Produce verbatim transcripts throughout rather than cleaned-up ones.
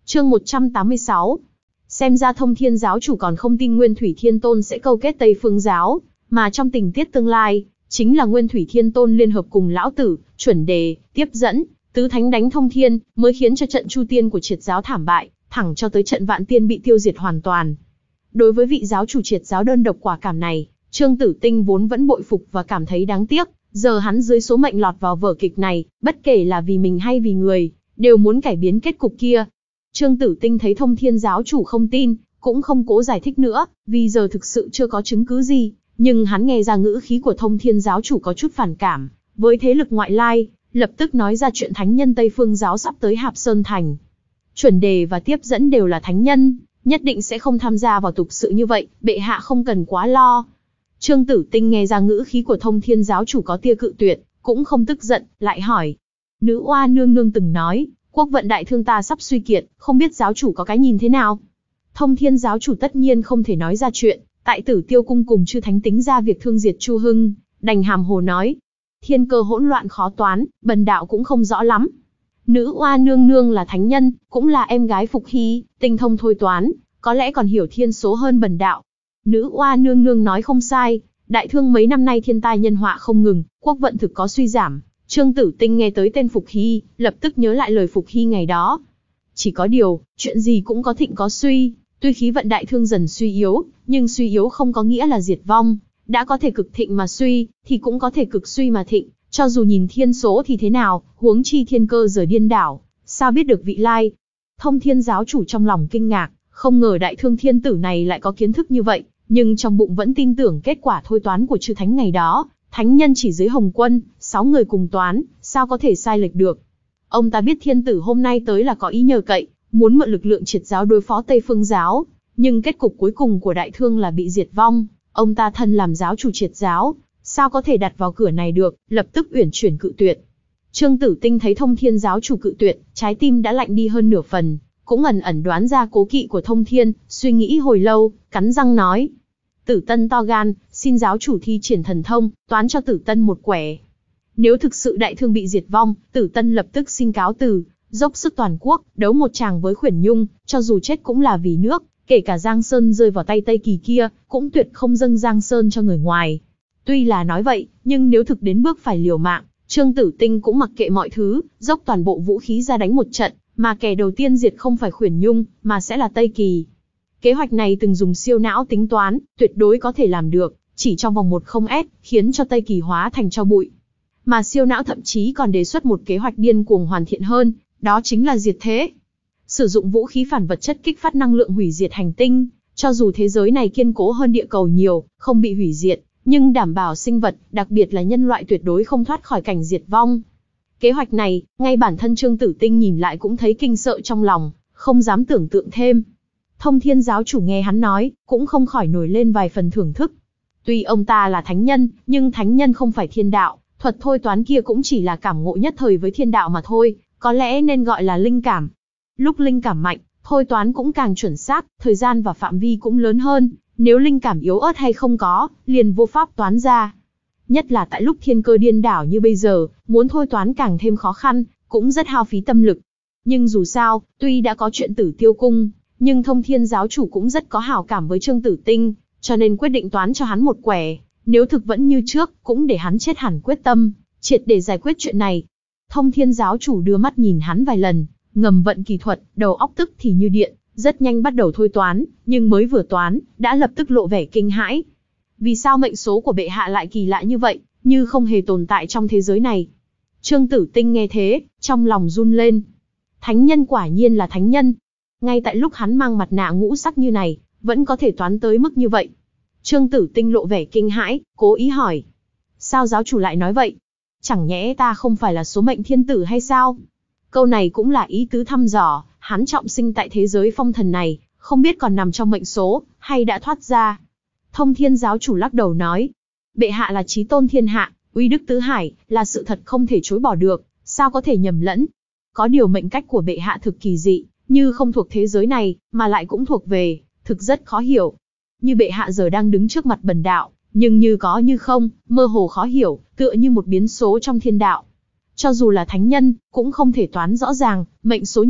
Chương một trăm tám mươi sáu. Xem ra Thông Thiên giáo chủ còn không tin Nguyên Thủy Thiên Tôn sẽ câu kết Tây Phương giáo, mà trong tình tiết tương lai, chính là Nguyên Thủy Thiên Tôn liên hợp cùng lão tử, chuẩn đề, tiếp dẫn, tứ thánh đánh thông thiên, mới khiến cho trận Chu Tiên của Triệt giáo thảm bại, thẳng cho tới trận Vạn Tiên bị tiêu diệt hoàn toàn. Đối với vị giáo chủ Triệt giáo đơn độc quả cảm này, Trương Tử Tinh vốn vẫn bội phục và cảm thấy đáng tiếc, giờ hắn dưới số mệnh lọt vào vở kịch này, bất kể là vì mình hay vì người, đều muốn cải biến kết cục kia. Trương Tử Tinh thấy Thông Thiên giáo chủ không tin, cũng không cố giải thích nữa, vì giờ thực sự chưa có chứng cứ gì, nhưng hắn nghe ra ngữ khí của Thông Thiên giáo chủ có chút phản cảm với thế lực ngoại lai, lập tức nói ra chuyện thánh nhân Tây Phương giáo sắp tới Hạp Sơn Thành. Chuẩn đề và tiếp dẫn đều là thánh nhân, nhất định sẽ không tham gia vào tục sự như vậy, bệ hạ không cần quá lo. Trương Tử Tinh nghe ra ngữ khí của Thông Thiên giáo chủ có tia cự tuyệt, cũng không tức giận, lại hỏi. Nữ oa nương nương từng nói, quốc vận đại thương ta sắp suy kiệt, không biết giáo chủ có cái nhìn thế nào? Thông Thiên giáo chủ tất nhiên không thể nói ra chuyện, tại Tử Tiêu cung cùng chư thánh tính ra việc thương diệt Chu Hưng, đành hàm hồ nói. Thiên cơ hỗn loạn khó toán, bần đạo cũng không rõ lắm. Nữ oa nương nương là thánh nhân, cũng là em gái Phục Hy, tinh thông thôi toán, có lẽ còn hiểu thiên số hơn bần đạo. Nữ oa nương nương nói không sai, đại thương mấy năm nay thiên tai nhân họa không ngừng, quốc vận thực có suy giảm. Trương Tử Tinh nghe tới tên Phục Hy, lập tức nhớ lại lời Phục Hy ngày đó. Chỉ có điều, chuyện gì cũng có thịnh có suy, tuy khí vận đại thương dần suy yếu, nhưng suy yếu không có nghĩa là diệt vong. Đã có thể cực thịnh mà suy, thì cũng có thể cực suy mà thịnh, cho dù nhìn thiên số thì thế nào, huống chi thiên cơ giờ điên đảo, sao biết được vị lai. Thông Thiên giáo chủ trong lòng kinh ngạc, không ngờ đại thương thiên tử này lại có kiến thức như vậy, nhưng trong bụng vẫn tin tưởng kết quả thôi toán của chư thánh ngày đó, thánh nhân chỉ dưới Hồng Quân, sáu người cùng toán, sao có thể sai lệch được. Ông ta biết thiên tử hôm nay tới là có ý nhờ cậy, muốn mượn lực lượng Triệt giáo đối phó Tây Phương giáo, nhưng kết cục cuối cùng của đại thương là bị diệt vong. Ông ta thân làm giáo chủ Triệt giáo, sao có thể đặt vào cửa này được, lập tức uyển chuyển cự tuyệt. Trương Tử Tinh thấy Thông Thiên giáo chủ cự tuyệt, trái tim đã lạnh đi hơn nửa phần, cũng ẩn ẩn đoán ra cố kỵ của Thông Thiên, suy nghĩ hồi lâu, cắn răng nói. Tử Tân to gan, xin giáo chủ thi triển thần thông, toán cho Tử Tân một quẻ. Nếu thực sự đại thương bị diệt vong, Tử Tân lập tức xin cáo từ, dốc sức toàn quốc, đấu một tràng với Khuyển Nhung, cho dù chết cũng là vì nước. Kể cả Giang Sơn rơi vào tay Tây Kỳ kia, cũng tuyệt không dâng Giang Sơn cho người ngoài. Tuy là nói vậy, nhưng nếu thực đến bước phải liều mạng, Trương Tử Tinh cũng mặc kệ mọi thứ, dốc toàn bộ vũ khí ra đánh một trận, mà kẻ đầu tiên diệt không phải Khuyển Nhung, mà sẽ là Tây Kỳ. Kế hoạch này từng dùng siêu não tính toán, tuyệt đối có thể làm được, chỉ trong vòng một không s, khiến cho Tây Kỳ hóa thành tro bụi. Mà siêu não thậm chí còn đề xuất một kế hoạch điên cuồng hoàn thiện hơn, đó chính là diệt thế. Sử dụng vũ khí phản vật chất kích phát năng lượng hủy diệt hành tinh, cho dù thế giới này kiên cố hơn địa cầu nhiều, không bị hủy diệt, nhưng đảm bảo sinh vật, đặc biệt là nhân loại tuyệt đối không thoát khỏi cảnh diệt vong. Kế hoạch này, ngay bản thân Trương Tử Tinh nhìn lại cũng thấy kinh sợ trong lòng, không dám tưởng tượng thêm. Thông Thiên giáo chủ nghe hắn nói, cũng không khỏi nổi lên vài phần thưởng thức. Tuy ông ta là thánh nhân, nhưng thánh nhân không phải thiên đạo, thuật thôi toán kia cũng chỉ là cảm ngộ nhất thời với thiên đạo mà thôi, có lẽ nên gọi là linh cảm. Lúc linh cảm mạnh, thôi toán cũng càng chuẩn xác, thời gian và phạm vi cũng lớn hơn, nếu linh cảm yếu ớt hay không có, liền vô pháp toán ra. Nhất là tại lúc thiên cơ điên đảo như bây giờ, muốn thôi toán càng thêm khó khăn, cũng rất hao phí tâm lực. Nhưng dù sao, tuy đã có chuyện Tử Tiêu cung, nhưng Thông Thiên giáo chủ cũng rất có hảo cảm với Trương Tử Tinh, cho nên quyết định toán cho hắn một quẻ, nếu thực vẫn như trước, cũng để hắn chết hẳn quyết tâm, triệt để giải quyết chuyện này. Thông Thiên giáo chủ đưa mắt nhìn hắn vài lần, ngầm vận kỳ thuật, đầu óc tức thì như điện, rất nhanh bắt đầu thôi toán, nhưng mới vừa toán, đã lập tức lộ vẻ kinh hãi. Vì sao mệnh số của bệ hạ lại kỳ lạ như vậy, như không hề tồn tại trong thế giới này? Trương Tử Tinh nghe thế, trong lòng run lên. Thánh nhân quả nhiên là thánh nhân. Ngay tại lúc hắn mang mặt nạ ngũ sắc như này, vẫn có thể toán tới mức như vậy. Trương Tử Tinh lộ vẻ kinh hãi, cố ý hỏi. Sao giáo chủ lại nói vậy? Chẳng nhẽ ta không phải là số mệnh thiên tử hay sao? Câu này cũng là ý tứ thăm dò, hắn trọng sinh tại thế giới phong thần này, không biết còn nằm trong mệnh số, hay đã thoát ra. Thông Thiên giáo chủ lắc đầu nói, bệ hạ là chí tôn thiên hạ, uy đức tứ hải, là sự thật không thể chối bỏ được, sao có thể nhầm lẫn. Có điều mệnh cách của bệ hạ thực kỳ dị, như không thuộc thế giới này, mà lại cũng thuộc về, thực rất khó hiểu. Như bệ hạ giờ đang đứng trước mặt bần đạo, nhưng như có như không, mơ hồ khó hiểu, tựa như một biến số trong thiên đạo. Cho dù là thánh nhân, cũng không thể toán rõ ràng, mệnh số như vậy,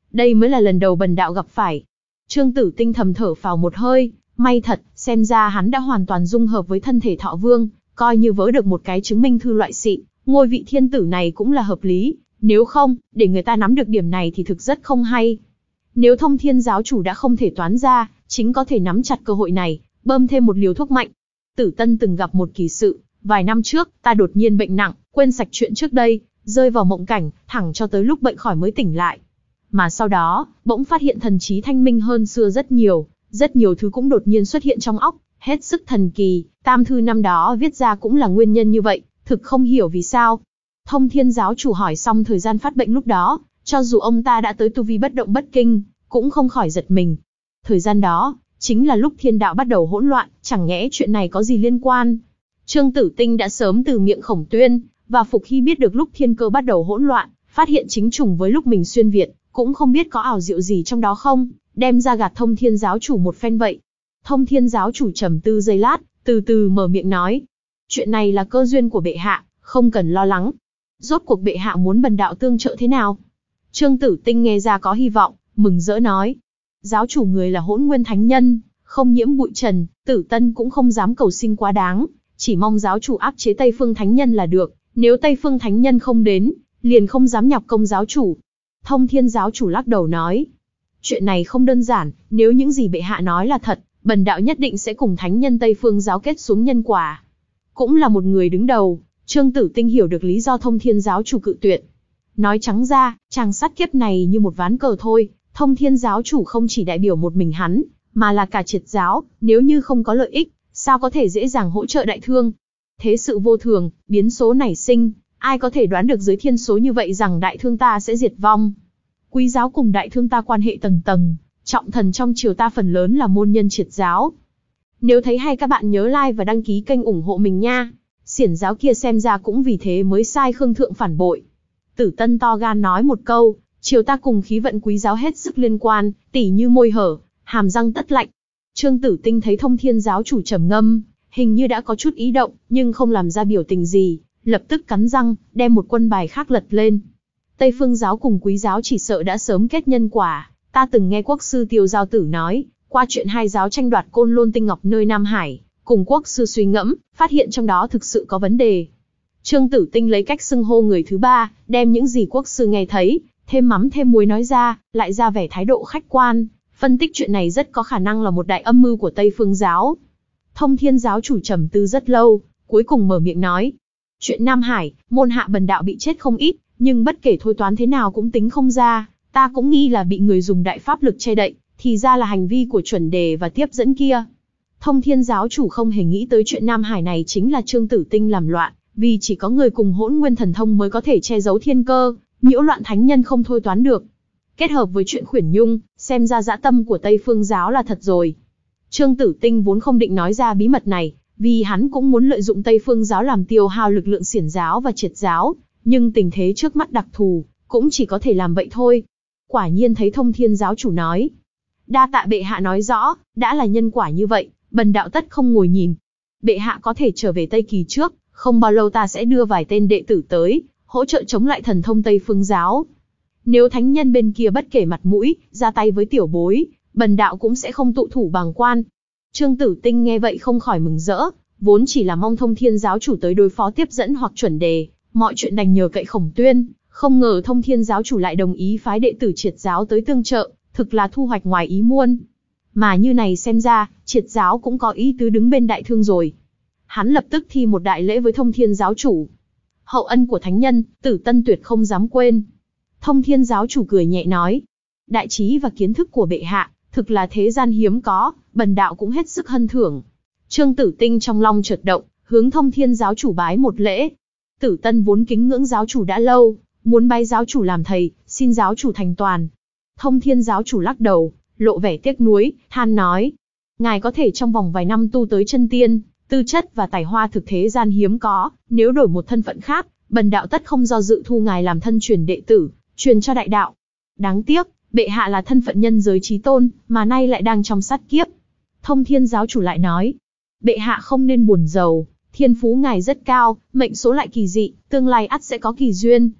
đây mới là lần đầu bần đạo gặp phải. Trương Tử Tinh thầm thở phào một hơi, may thật, xem ra hắn đã hoàn toàn dung hợp với thân thể Thọ Vương, coi như vớ được một cái chứng minh thư loại xịn, ngôi vị thiên tử này cũng là hợp lý, nếu không, để người ta nắm được điểm này thì thực rất không hay. Nếu Thông Thiên giáo chủ đã không thể toán ra, chính có thể nắm chặt cơ hội này, bơm thêm một liều thuốc mạnh. Tử Tân từng gặp một kỳ sự, vài năm trước, ta đột nhiên bệnh nặng, quên sạch chuyện trước đây, rơi vào mộng cảnh, thẳng cho tới lúc bệnh khỏi mới tỉnh lại. Mà sau đó, bỗng phát hiện thần trí thanh minh hơn xưa rất nhiều, rất nhiều thứ cũng đột nhiên xuất hiện trong óc, hết sức thần kỳ, tam thư năm đó viết ra cũng là nguyên nhân như vậy, thực không hiểu vì sao. Thông Thiên giáo chủ hỏi xong thời gian phát bệnh lúc đó, cho dù ông ta đã tới tu vi bất động bất kinh, cũng không khỏi giật mình. Thời gian đó, chính là lúc thiên đạo bắt đầu hỗn loạn, chẳng nhẽ chuyện này có gì liên quan. Trương Tử Tinh đã sớm từ miệng Khổng Tuyên, và Phục Hy biết được lúc thiên cơ bắt đầu hỗn loạn, phát hiện chính trùng với lúc mình xuyên Việt, cũng không biết có ảo diệu gì trong đó không, đem ra gạt Thông Thiên giáo chủ một phen vậy. Thông Thiên giáo chủ trầm tư giây lát, từ từ mở miệng nói. Chuyện này là cơ duyên của bệ hạ, không cần lo lắng. Rốt cuộc bệ hạ muốn bần đạo tương trợ thế nào? Trương Tử Tinh nghe ra có hy vọng, mừng rỡ nói. Giáo chủ người là Hỗn Nguyên Thánh Nhân, không nhiễm bụi trần, Tử Tân cũng không dám cầu xin quá đáng, chỉ mong giáo chủ áp chế Tây Phương Thánh Nhân là được, nếu Tây Phương Thánh Nhân không đến, liền không dám nhọc công giáo chủ. Thông Thiên giáo chủ lắc đầu nói. Chuyện này không đơn giản, nếu những gì bệ hạ nói là thật, bần đạo nhất định sẽ cùng Thánh Nhân Tây Phương giáo kết xuống nhân quả. Cũng là một người đứng đầu, Trương Tử Tinh hiểu được lý do Thông Thiên giáo chủ cự tuyệt. Nói trắng ra, chàng sát kiếp này như một ván cờ thôi, Thông Thiên giáo chủ không chỉ đại biểu một mình hắn, mà là cả triệt giáo, nếu như không có lợi ích, sao có thể dễ dàng hỗ trợ đại thương. Thế sự vô thường, biến số nảy sinh, ai có thể đoán được dưới thiên số như vậy rằng đại thương ta sẽ diệt vong. Quý giáo cùng đại thương ta quan hệ tầng tầng, trọng thần trong triều ta phần lớn là môn nhân triệt giáo. Nếu thấy hay các bạn nhớ like và đăng ký kênh ủng hộ mình nha. Xiển giáo kia xem ra cũng vì thế mới sai Khương Thượng phản bội. Tử Tân to gan nói một câu, triều ta cùng khí vận quý giáo hết sức liên quan, tỉ như môi hở, hàm răng tất lạnh. Trương Tử Tinh thấy Thông Thiên giáo chủ trầm ngâm, hình như đã có chút ý động, nhưng không làm ra biểu tình gì, lập tức cắn răng, đem một quân bài khác lật lên. Tây Phương giáo cùng quý giáo chỉ sợ đã sớm kết nhân quả, ta từng nghe quốc sư Tiêu Giao Tử nói, qua chuyện hai giáo tranh đoạt Côn Lôn Tinh Ngọc nơi Nam Hải, cùng quốc sư suy ngẫm, phát hiện trong đó thực sự có vấn đề. Trương Tử Tinh lấy cách xưng hô người thứ ba, đem những gì quốc sư nghe thấy, thêm mắm thêm muối nói ra, lại ra vẻ thái độ khách quan, phân tích chuyện này rất có khả năng là một đại âm mưu của Tây Phương giáo. Thông Thiên giáo chủ trầm tư rất lâu, cuối cùng mở miệng nói. Chuyện Nam Hải, môn hạ bần đạo bị chết không ít, nhưng bất kể thôi toán thế nào cũng tính không ra, ta cũng nghi là bị người dùng đại pháp lực che đậy, thì ra là hành vi của chuẩn đề và tiếp dẫn kia. Thông Thiên giáo chủ không hề nghĩ tới chuyện Nam Hải này chính là Trương Tử Tinh làm loạn, vì chỉ có người cùng Hỗn Nguyên thần thông mới có thể che giấu thiên cơ, nhiễu loạn thánh nhân không thôi toán được. Kết hợp với chuyện Khuyển Nhung, xem ra dã tâm của Tây Phương giáo là thật rồi. Trương Tử Tinh vốn không định nói ra bí mật này, vì hắn cũng muốn lợi dụng Tây Phương giáo làm tiêu hao lực lượng xiển giáo và triệt giáo, nhưng tình thế trước mắt đặc thù, cũng chỉ có thể làm vậy thôi. Quả nhiên thấy Thông Thiên giáo chủ nói. Đa tạ bệ hạ nói rõ, đã là nhân quả như vậy, bần đạo tất không ngồi nhìn. Bệ hạ có thể trở về Tây Kỳ trước, không bao lâu ta sẽ đưa vài tên đệ tử tới, hỗ trợ chống lại thần thông Tây Phương giáo. Nếu thánh nhân bên kia bất kể mặt mũi, ra tay với tiểu bối, bần đạo cũng sẽ không tụ thủ bàng quan. Trương Tử Tinh nghe vậy không khỏi mừng rỡ, vốn chỉ là mong Thông Thiên giáo chủ tới đối phó tiếp dẫn hoặc chuẩn đề, mọi chuyện đành nhờ cậy Khổng Tuyên, không ngờ Thông Thiên giáo chủ lại đồng ý phái đệ tử triệt giáo tới tương trợ, thực là thu hoạch ngoài ý muôn. Mà như này xem ra, triệt giáo cũng có ý tứ đứng bên đại thương rồi. Hắn lập tức thi một đại lễ với Thông Thiên giáo chủ. Hậu ân của thánh nhân, Tử Tân tuyệt không dám quên. Thông Thiên giáo chủ cười nhẹ nói. Đại trí và kiến thức của bệ hạ, thực là thế gian hiếm có, bần đạo cũng hết sức hân thưởng. Trương Tử Tinh trong lòng chợt động, hướng Thông Thiên giáo chủ bái một lễ. Tử Tân vốn kính ngưỡng giáo chủ đã lâu, muốn bái giáo chủ làm thầy, xin giáo chủ thành toàn. Thông Thiên giáo chủ lắc đầu, lộ vẻ tiếc nuối, than nói. Ngài có thể trong vòng vài năm tu tới chân tiên, tư chất và tài hoa thực thế gian hiếm có, nếu đổi một thân phận khác, bần đạo tất không do dự thu ngài làm thân truyền đệ tử, truyền cho đại đạo. Đáng tiếc, bệ hạ là thân phận nhân giới chí tôn, mà nay lại đang trong sát kiếp. Thông Thiên giáo chủ lại nói, bệ hạ không nên buồn rầu, thiên phú ngài rất cao, mệnh số lại kỳ dị, tương lai ắt sẽ có kỳ duyên.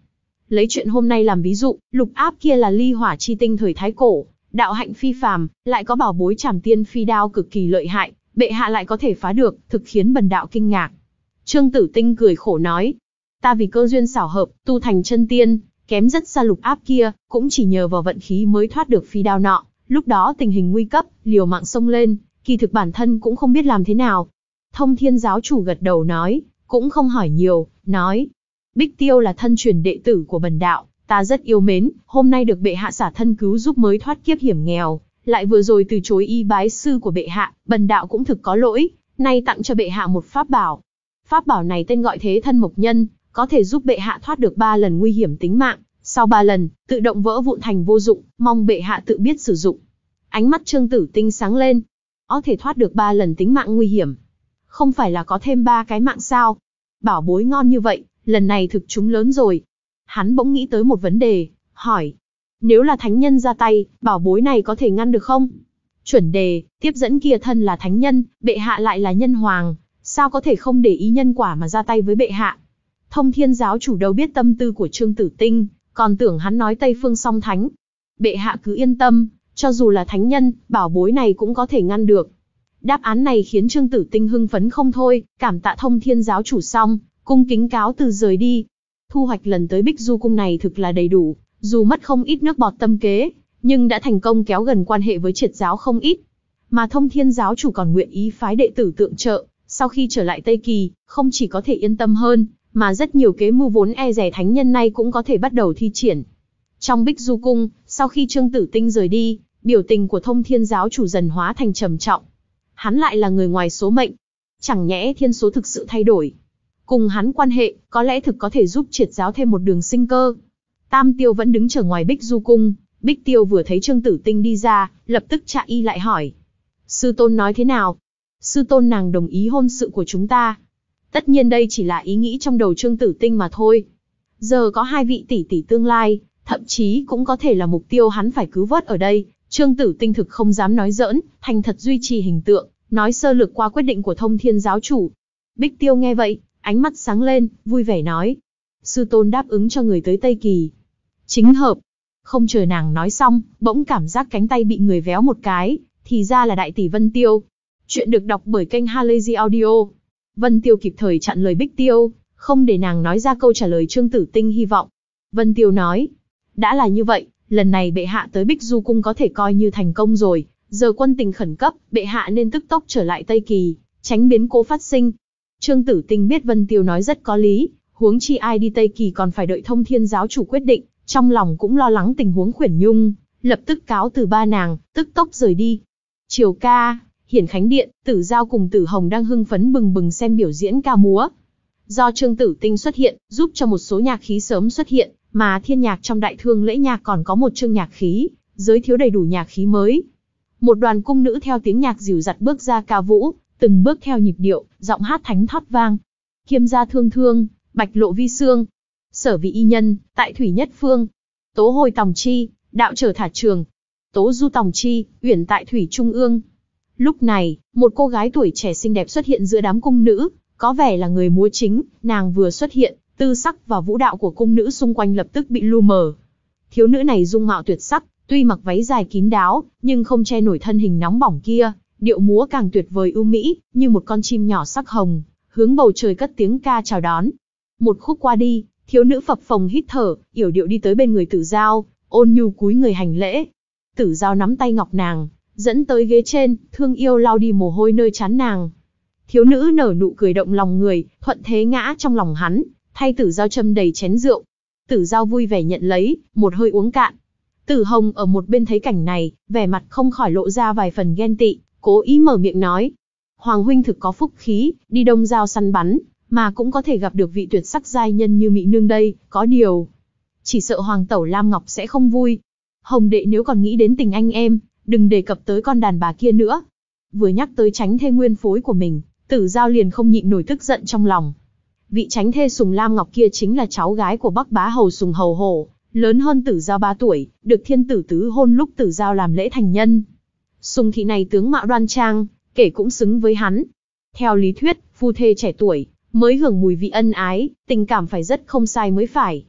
Lấy chuyện hôm nay làm ví dụ, lục áp kia là ly hỏa chi tinh thời thái cổ, đạo hạnh phi phàm, lại có bảo bối Trảm Tiên phi đao cực kỳ lợi hại, bệ hạ lại có thể phá được, thực khiến bần đạo kinh ngạc. Trương Tử Tinh cười khổ nói, ta vì cơ duyên xảo hợp, tu thành chân tiên, kém rất xa lục áp kia, cũng chỉ nhờ vào vận khí mới thoát được phi đao nọ. Lúc đó tình hình nguy cấp, liều mạng xông lên, kỳ thực bản thân cũng không biết làm thế nào. Thông Thiên giáo chủ gật đầu nói, cũng không hỏi nhiều, nói, Bích Tiêu là thân truyền đệ tử của bần đạo, ta rất yêu mến, hôm nay được bệ hạ xả thân cứu giúp mới thoát kiếp hiểm nghèo, lại vừa rồi từ chối y bái sư của bệ hạ, bần đạo cũng thực có lỗi, nay tặng cho bệ hạ một pháp bảo. Pháp bảo này tên gọi Thế Thân Mộc Nhân, có thể giúp bệ hạ thoát được ba lần nguy hiểm tính mạng, sau ba lần, tự động vỡ vụn thành vô dụng, mong bệ hạ tự biết sử dụng. Ánh mắt Trương Tử Tinh sáng lên, có thể thoát được ba lần tính mạng nguy hiểm. Không phải là có thêm ba cái mạng sao? Bảo bối ngon như vậy, lần này thực chúng lớn rồi. Hắn bỗng nghĩ tới một vấn đề, hỏi, nếu là thánh nhân ra tay, bảo bối này có thể ngăn được không? Chuẩn đề, tiếp dẫn kia thân là thánh nhân, bệ hạ lại là nhân hoàng, sao có thể không để ý nhân quả mà ra tay với bệ hạ? Thông Thiên giáo chủ đâu biết tâm tư của Trương Tử Tinh, còn tưởng hắn nói Tây Phương song thánh. Bệ hạ cứ yên tâm, cho dù là thánh nhân, bảo bối này cũng có thể ngăn được. Đáp án này khiến Trương Tử Tinh hưng phấn không thôi, cảm tạ Thông Thiên giáo chủ xong, cung kính cáo từ rời đi. Thu hoạch lần tới Bích Du cung này thực là đầy đủ, dù mất không ít nước bọt tâm kế, nhưng đã thành công kéo gần quan hệ với Triệt giáo không ít. Mà Thông Thiên giáo chủ còn nguyện ý phái đệ tử tượng trợ, sau khi trở lại Tây Kỳ, không chỉ có thể yên tâm hơn, mà rất nhiều kế mưu vốn e dè thánh nhân nay cũng có thể bắt đầu thi triển. Trong Bích Du cung, sau khi Trương Tử Tinh rời đi, biểu tình của Thông Thiên giáo chủ dần hóa thành trầm trọng. Hắn lại là người ngoài số mệnh, chẳng nhẽ thiên số thực sự thay đổi. Cùng hắn quan hệ, có lẽ thực có thể giúp Triệt giáo thêm một đường sinh cơ. Tam Tiêu vẫn đứng chờ ngoài Bích Du cung, Bích Tiêu vừa thấy Trương Tử Tinh đi ra, lập tức chạy y lại hỏi. Sư tôn nói thế nào? Sư tôn nàng đồng ý hôn sự của chúng ta. Tất nhiên đây chỉ là ý nghĩ trong đầu Trương Tử Tinh mà thôi. Giờ có hai vị tỷ tỷ tương lai, thậm chí cũng có thể là mục tiêu hắn phải cứu vớt ở đây. Trương Tử Tinh thực không dám nói giỡn, thành thật duy trì hình tượng, nói sơ lược qua quyết định của Thông Thiên giáo chủ. Bích Tiêu nghe vậy, ánh mắt sáng lên, vui vẻ nói. Sư tôn đáp ứng cho người tới Tây Kỳ. Chính hợp. Không chờ nàng nói xong, bỗng cảm giác cánh tay bị người véo một cái, thì ra là đại tỷ Vân Tiêu. Chuyện được đọc bởi kênh Halazy Audio. Vân Tiêu kịp thời chặn lời Bích Tiêu, không để nàng nói ra câu trả lời Trương Tử Tinh hy vọng. Vân Tiêu nói, đã là như vậy, lần này bệ hạ tới Bích Du cung có thể coi như thành công rồi, giờ quân tình khẩn cấp, bệ hạ nên tức tốc trở lại Tây Kỳ, tránh biến cố phát sinh. Trương Tử Tinh biết Vân Tiêu nói rất có lý, huống chi ai đi Tây Kỳ còn phải đợi Thông Thiên giáo chủ quyết định, trong lòng cũng lo lắng tình huống Khuyển Nhung, lập tức cáo từ ba nàng, tức tốc rời đi. Triều ca, Hiển Khánh Điện, Tử Giao cùng Tử Hồng đang hưng phấn bừng bừng xem biểu diễn ca múa. Do Trương Tử Tinh xuất hiện, giúp cho một số nhạc khí sớm xuất hiện, mà thiên nhạc trong đại thương lễ nhạc còn có một chương nhạc khí, giới thiếu đầy đủ nhạc khí mới. Một đoàn cung nữ theo tiếng nhạc dìu dặt bước ra ca vũ, từng bước theo nhịp điệu, giọng hát thánh thót vang. Kiêm gia thương thương, bạch lộ vi xương, sở vị y nhân, tại thủy nhất phương. Tố hồi tòng chi, đạo trở thả trường. Tố du tòng chi, uyển tại thủy trung ương. Lúc này, một cô gái tuổi trẻ xinh đẹp xuất hiện giữa đám cung nữ, có vẻ là người múa chính, nàng vừa xuất hiện, tư sắc và vũ đạo của cung nữ xung quanh lập tức bị lu mờ. Thiếu nữ này dung mạo tuyệt sắc, tuy mặc váy dài kín đáo, nhưng không che nổi thân hình nóng bỏng kia, điệu múa càng tuyệt vời ưu mỹ, như một con chim nhỏ sắc hồng, hướng bầu trời cất tiếng ca chào đón. Một khúc qua đi, thiếu nữ phập phồng hít thở, yểu điệu đi tới bên người Tử Giao, ôn nhu cúi người hành lễ. Tử Giao nắm tay ngọc nàng, dẫn tới ghế trên, thương yêu lau đi mồ hôi nơi trán nàng. Thiếu nữ nở nụ cười động lòng người, thuận thế ngã trong lòng hắn, thay Tử Giao châm đầy chén rượu. Tử Giao vui vẻ nhận lấy, một hơi uống cạn. Tử Hồng ở một bên thấy cảnh này, vẻ mặt không khỏi lộ ra vài phần ghen tị, cố ý mở miệng nói. Hoàng huynh thực có phúc khí, đi Đông Giao săn bắn, mà cũng có thể gặp được vị tuyệt sắc giai nhân như Mị Nương đây, có điều. Chỉ sợ Hoàng tẩu Lam Ngọc sẽ không vui. Hồng đệ nếu còn nghĩ đến tình anh em, đừng đề cập tới con đàn bà kia nữa. Vừa nhắc tới tránh thê nguyên phối của mình, Tử Giao liền không nhịn nổi tức giận trong lòng. Vị tránh thê Sùng Lam Ngọc kia chính là cháu gái của Bắc Bá Hầu Sùng Hầu Hổ, lớn hơn Tử Giao ba tuổi, được thiên tử tứ hôn lúc Tử Giao làm lễ thành nhân. Sùng thị này tướng mạo đoan trang, kể cũng xứng với hắn. Theo lý thuyết, phu thê trẻ tuổi, mới hưởng mùi vị ân ái, tình cảm phải rất không sai mới phải.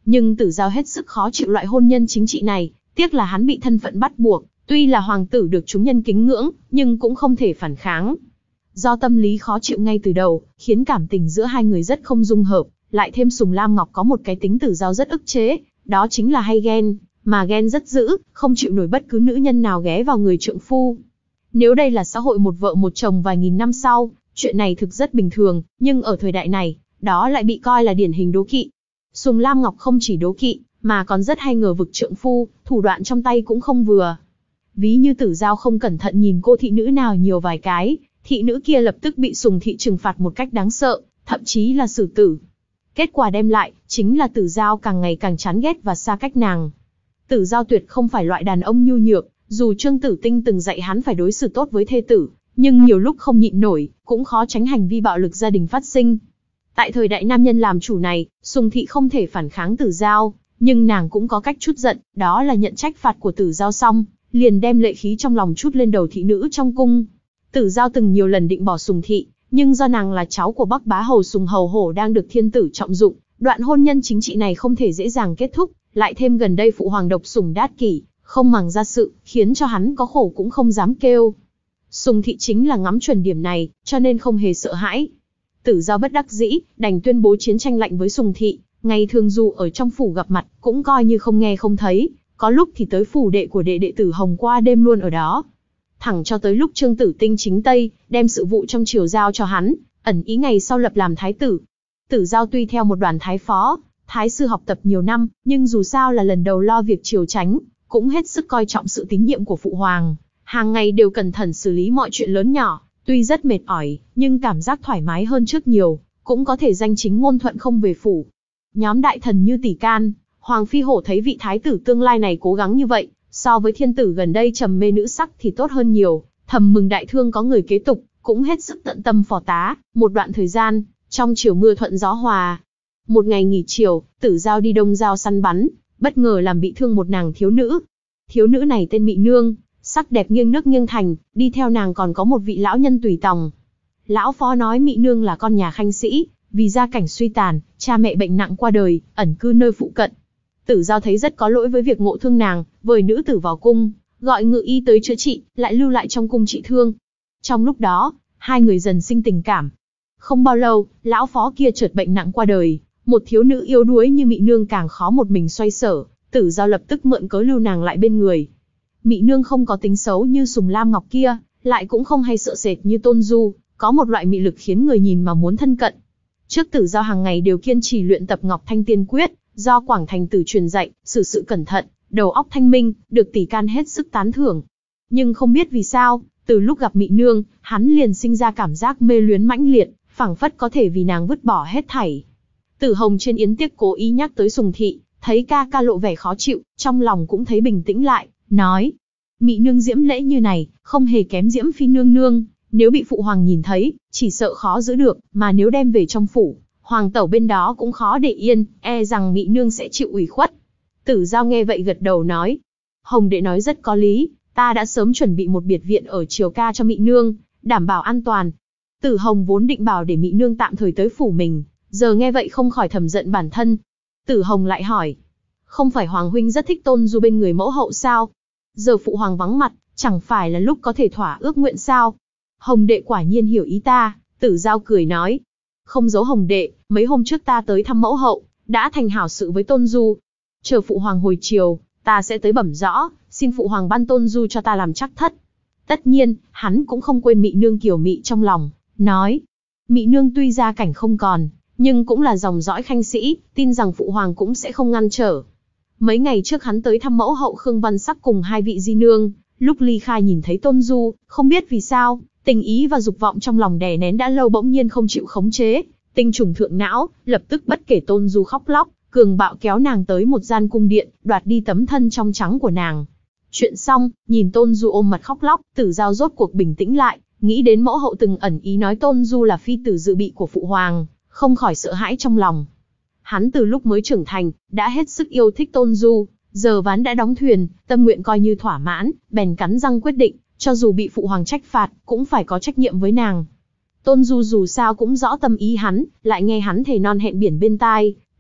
Nhưng Tử Giao hết sức khó chịu loại hôn nhân chính trị này, tiếc là hắn bị thân phận bắt buộc, tuy là hoàng tử được chúng nhân kính ngưỡng, nhưng cũng không thể phản kháng. Do tâm lý khó chịu ngay từ đầu, khiến cảm tình giữa hai người rất không dung hợp, lại thêm Sùng Lam Ngọc có một cái tính Tử Giao rất ức chế, đó chính là hay ghen, mà ghen rất dữ, không chịu nổi bất cứ nữ nhân nào ghé vào người trượng phu. Nếu đây là xã hội một vợ một chồng vài nghìn năm sau, chuyện này thực rất bình thường, nhưng ở thời đại này, đó lại bị coi là điển hình đố kỵ. Sùng Lam Ngọc không chỉ đố kỵ, mà còn rất hay ngờ vực trượng phu, thủ đoạn trong tay cũng không vừa. Ví như Tử Giao không cẩn thận nhìn cô thị nữ nào nhiều vài cái, thị nữ kia lập tức bị Sùng thị trừng phạt một cách đáng sợ, thậm chí là xử tử. Kết quả đem lại, chính là Tử Giao càng ngày càng chán ghét và xa cách nàng. Tử Giao tuyệt không phải loại đàn ông nhu nhược, dù Trương Tử Tinh từng dạy hắn phải đối xử tốt với thê tử, nhưng nhiều lúc không nhịn nổi, cũng khó tránh hành vi bạo lực gia đình phát sinh. Tại thời đại nam nhân làm chủ này, Sùng thị không thể phản kháng Tử Giao, nhưng nàng cũng có cách trút giận, đó là nhận trách phạt của Tử Giao xong, liền đem lệ khí trong lòng trút lên đầu thị nữ trong cung. Tử Giao từng nhiều lần định bỏ Sùng thị, nhưng do nàng là cháu của Bắc Bá Hầu Sùng Hầu Hổ đang được thiên tử trọng dụng, đoạn hôn nhân chính trị này không thể dễ dàng kết thúc, lại thêm gần đây phụ hoàng độc sủng Đát Kỷ, không màng ra sự, khiến cho hắn có khổ cũng không dám kêu. Sùng thị chính là ngắm chuẩn điểm này, cho nên không hề sợ hãi. Tử Giao bất đắc dĩ, đành tuyên bố chiến tranh lạnh với Sùng thị, ngày thường dù ở trong phủ gặp mặt, cũng coi như không nghe không thấy, có lúc thì tới phủ đệ của đệ đệ tử Hồng qua đêm luôn ở đó. Thẳng cho tới lúc Trương Tử Tinh chính Tây, đem sự vụ trong triều giao cho hắn, ẩn ý ngày sau lập làm thái tử. Tử Giao tuy theo một đoàn thái phó, thái sư học tập nhiều năm, nhưng dù sao là lần đầu lo việc triều chánh, cũng hết sức coi trọng sự tín nhiệm của phụ hoàng, hàng ngày đều cẩn thận xử lý mọi chuyện lớn nhỏ, tuy rất mệt mỏi, nhưng cảm giác thoải mái hơn trước nhiều, cũng có thể danh chính ngôn thuận không về phủ. Nhóm đại thần như Tỷ Can, Hoàng Phi Hổ thấy vị thái tử tương lai này cố gắng như vậy, so với thiên tử gần đây trầm mê nữ sắc thì tốt hơn nhiều, thầm mừng đại thương có người kế tục, cũng hết sức tận tâm phò tá. Một đoạn thời gian, trong triều mưa thuận gió hòa. Một ngày nghỉ chiều, Tử Giao đi Đông Giao săn bắn, bất ngờ làm bị thương một nàng thiếu nữ. Thiếu nữ này tên Mị Nương, sắc đẹp nghiêng nước nghiêng thành, đi theo nàng còn có một vị lão nhân tùy tòng. Lão phó nói Mị Nương là con nhà khanh sĩ, vì gia cảnh suy tàn, cha mẹ bệnh nặng qua đời, ẩn cư nơi phụ cận. Tử Giao thấy rất có lỗi với việc ngộ thương nàng, vời nữ tử vào cung, gọi ngự y tới chữa trị, lại lưu lại trong cung trị thương. Trong lúc đó, hai người dần sinh tình cảm. Không bao lâu, lão phó kia chợt bệnh nặng qua đời, một thiếu nữ yếu đuối như Mị Nương càng khó một mình xoay sở, Tử Giao lập tức mượn cớ lưu nàng lại bên người. Mị Nương không có tính xấu như Sùng Lam Ngọc kia, lại cũng không hay sợ sệt như Tôn Du, có một loại mị lực khiến người nhìn mà muốn thân cận. Trước Tử Giao hàng ngày đều kiên trì luyện tập Ngọc Thanh Tiên Quyết, do Quảng Thành Tử truyền dạy, xử sự cẩn thận, đầu óc thanh minh, được Tỷ Can hết sức tán thưởng. Nhưng không biết vì sao, từ lúc gặp Mị Nương, hắn liền sinh ra cảm giác mê luyến mãnh liệt, phảng phất có thể vì nàng vứt bỏ hết thảy. Tử Hồng trên yến tiệc cố ý nhắc tới Sùng thị, thấy ca ca lộ vẻ khó chịu, trong lòng cũng thấy bình tĩnh lại, nói: Mị Nương diễm lễ như này, không hề kém Diễm Phi nương nương, nếu bị phụ hoàng nhìn thấy, chỉ sợ khó giữ được, mà nếu đem về trong phủ, hoàng tẩu bên đó cũng khó để yên, e rằng Mị Nương sẽ chịu ủy khuất. Tử Giao nghe vậy gật đầu nói: Hồng đệ nói rất có lý, ta đã sớm chuẩn bị một biệt viện ở triều ca cho Mị Nương, đảm bảo an toàn. Tử Hồng vốn định bảo để Mị Nương tạm thời tới phủ mình, giờ nghe vậy không khỏi thầm giận bản thân. Tử Hồng lại hỏi: Không phải Hoàng huynh rất thích Tôn Du bên người mẫu hậu sao? Giờ phụ hoàng vắng mặt, chẳng phải là lúc có thể thỏa ước nguyện sao? Hồng đệ quả nhiên hiểu ý ta. Tử Giao cười nói: Không giấu Hồng đệ, mấy hôm trước ta tới thăm mẫu hậu, đã thành hảo sự với Tôn Du. Chờ phụ hoàng hồi chiều, ta sẽ tới bẩm rõ, xin phụ hoàng ban Tôn Du cho ta làm trắc thất. Tất nhiên, hắn cũng không quên Mị Nương kiều mị trong lòng, nói: Mị Nương tuy gia cảnh không còn, nhưng cũng là dòng dõi khanh sĩ, tin rằng phụ hoàng cũng sẽ không ngăn trở. Mấy ngày trước hắn tới thăm mẫu hậu Khương Văn Sắc cùng hai vị di nương, lúc ly khai nhìn thấy Tôn Du, không biết vì sao, tình ý và dục vọng trong lòng đè nén đã lâu bỗng nhiên không chịu khống chế, tinh trùng thượng não, lập tức bất kể Tôn Du khóc lóc, cường bạo kéo nàng tới một gian cung điện, đoạt đi tấm thân trong trắng của nàng. Chuyện xong, nhìn Tôn Du ôm mặt khóc lóc, Tử Giao rốt cuộc bình tĩnh lại, nghĩ đến mẫu hậu từng ẩn ý nói Tôn Du là phi tử dự bị của phụ hoàng, không khỏi sợ hãi trong lòng. Hắn từ lúc mới trưởng thành, đã hết sức yêu thích Tôn Du, giờ ván đã đóng thuyền, tâm nguyện coi như thỏa mãn, bèn cắn răng quyết định, cho dù bị phụ hoàng trách phạt, cũng phải có trách nhiệm với nàng. Tôn Du dù sao cũng rõ tâm ý hắn, lại nghe hắn thề non hẹn biển bên tai,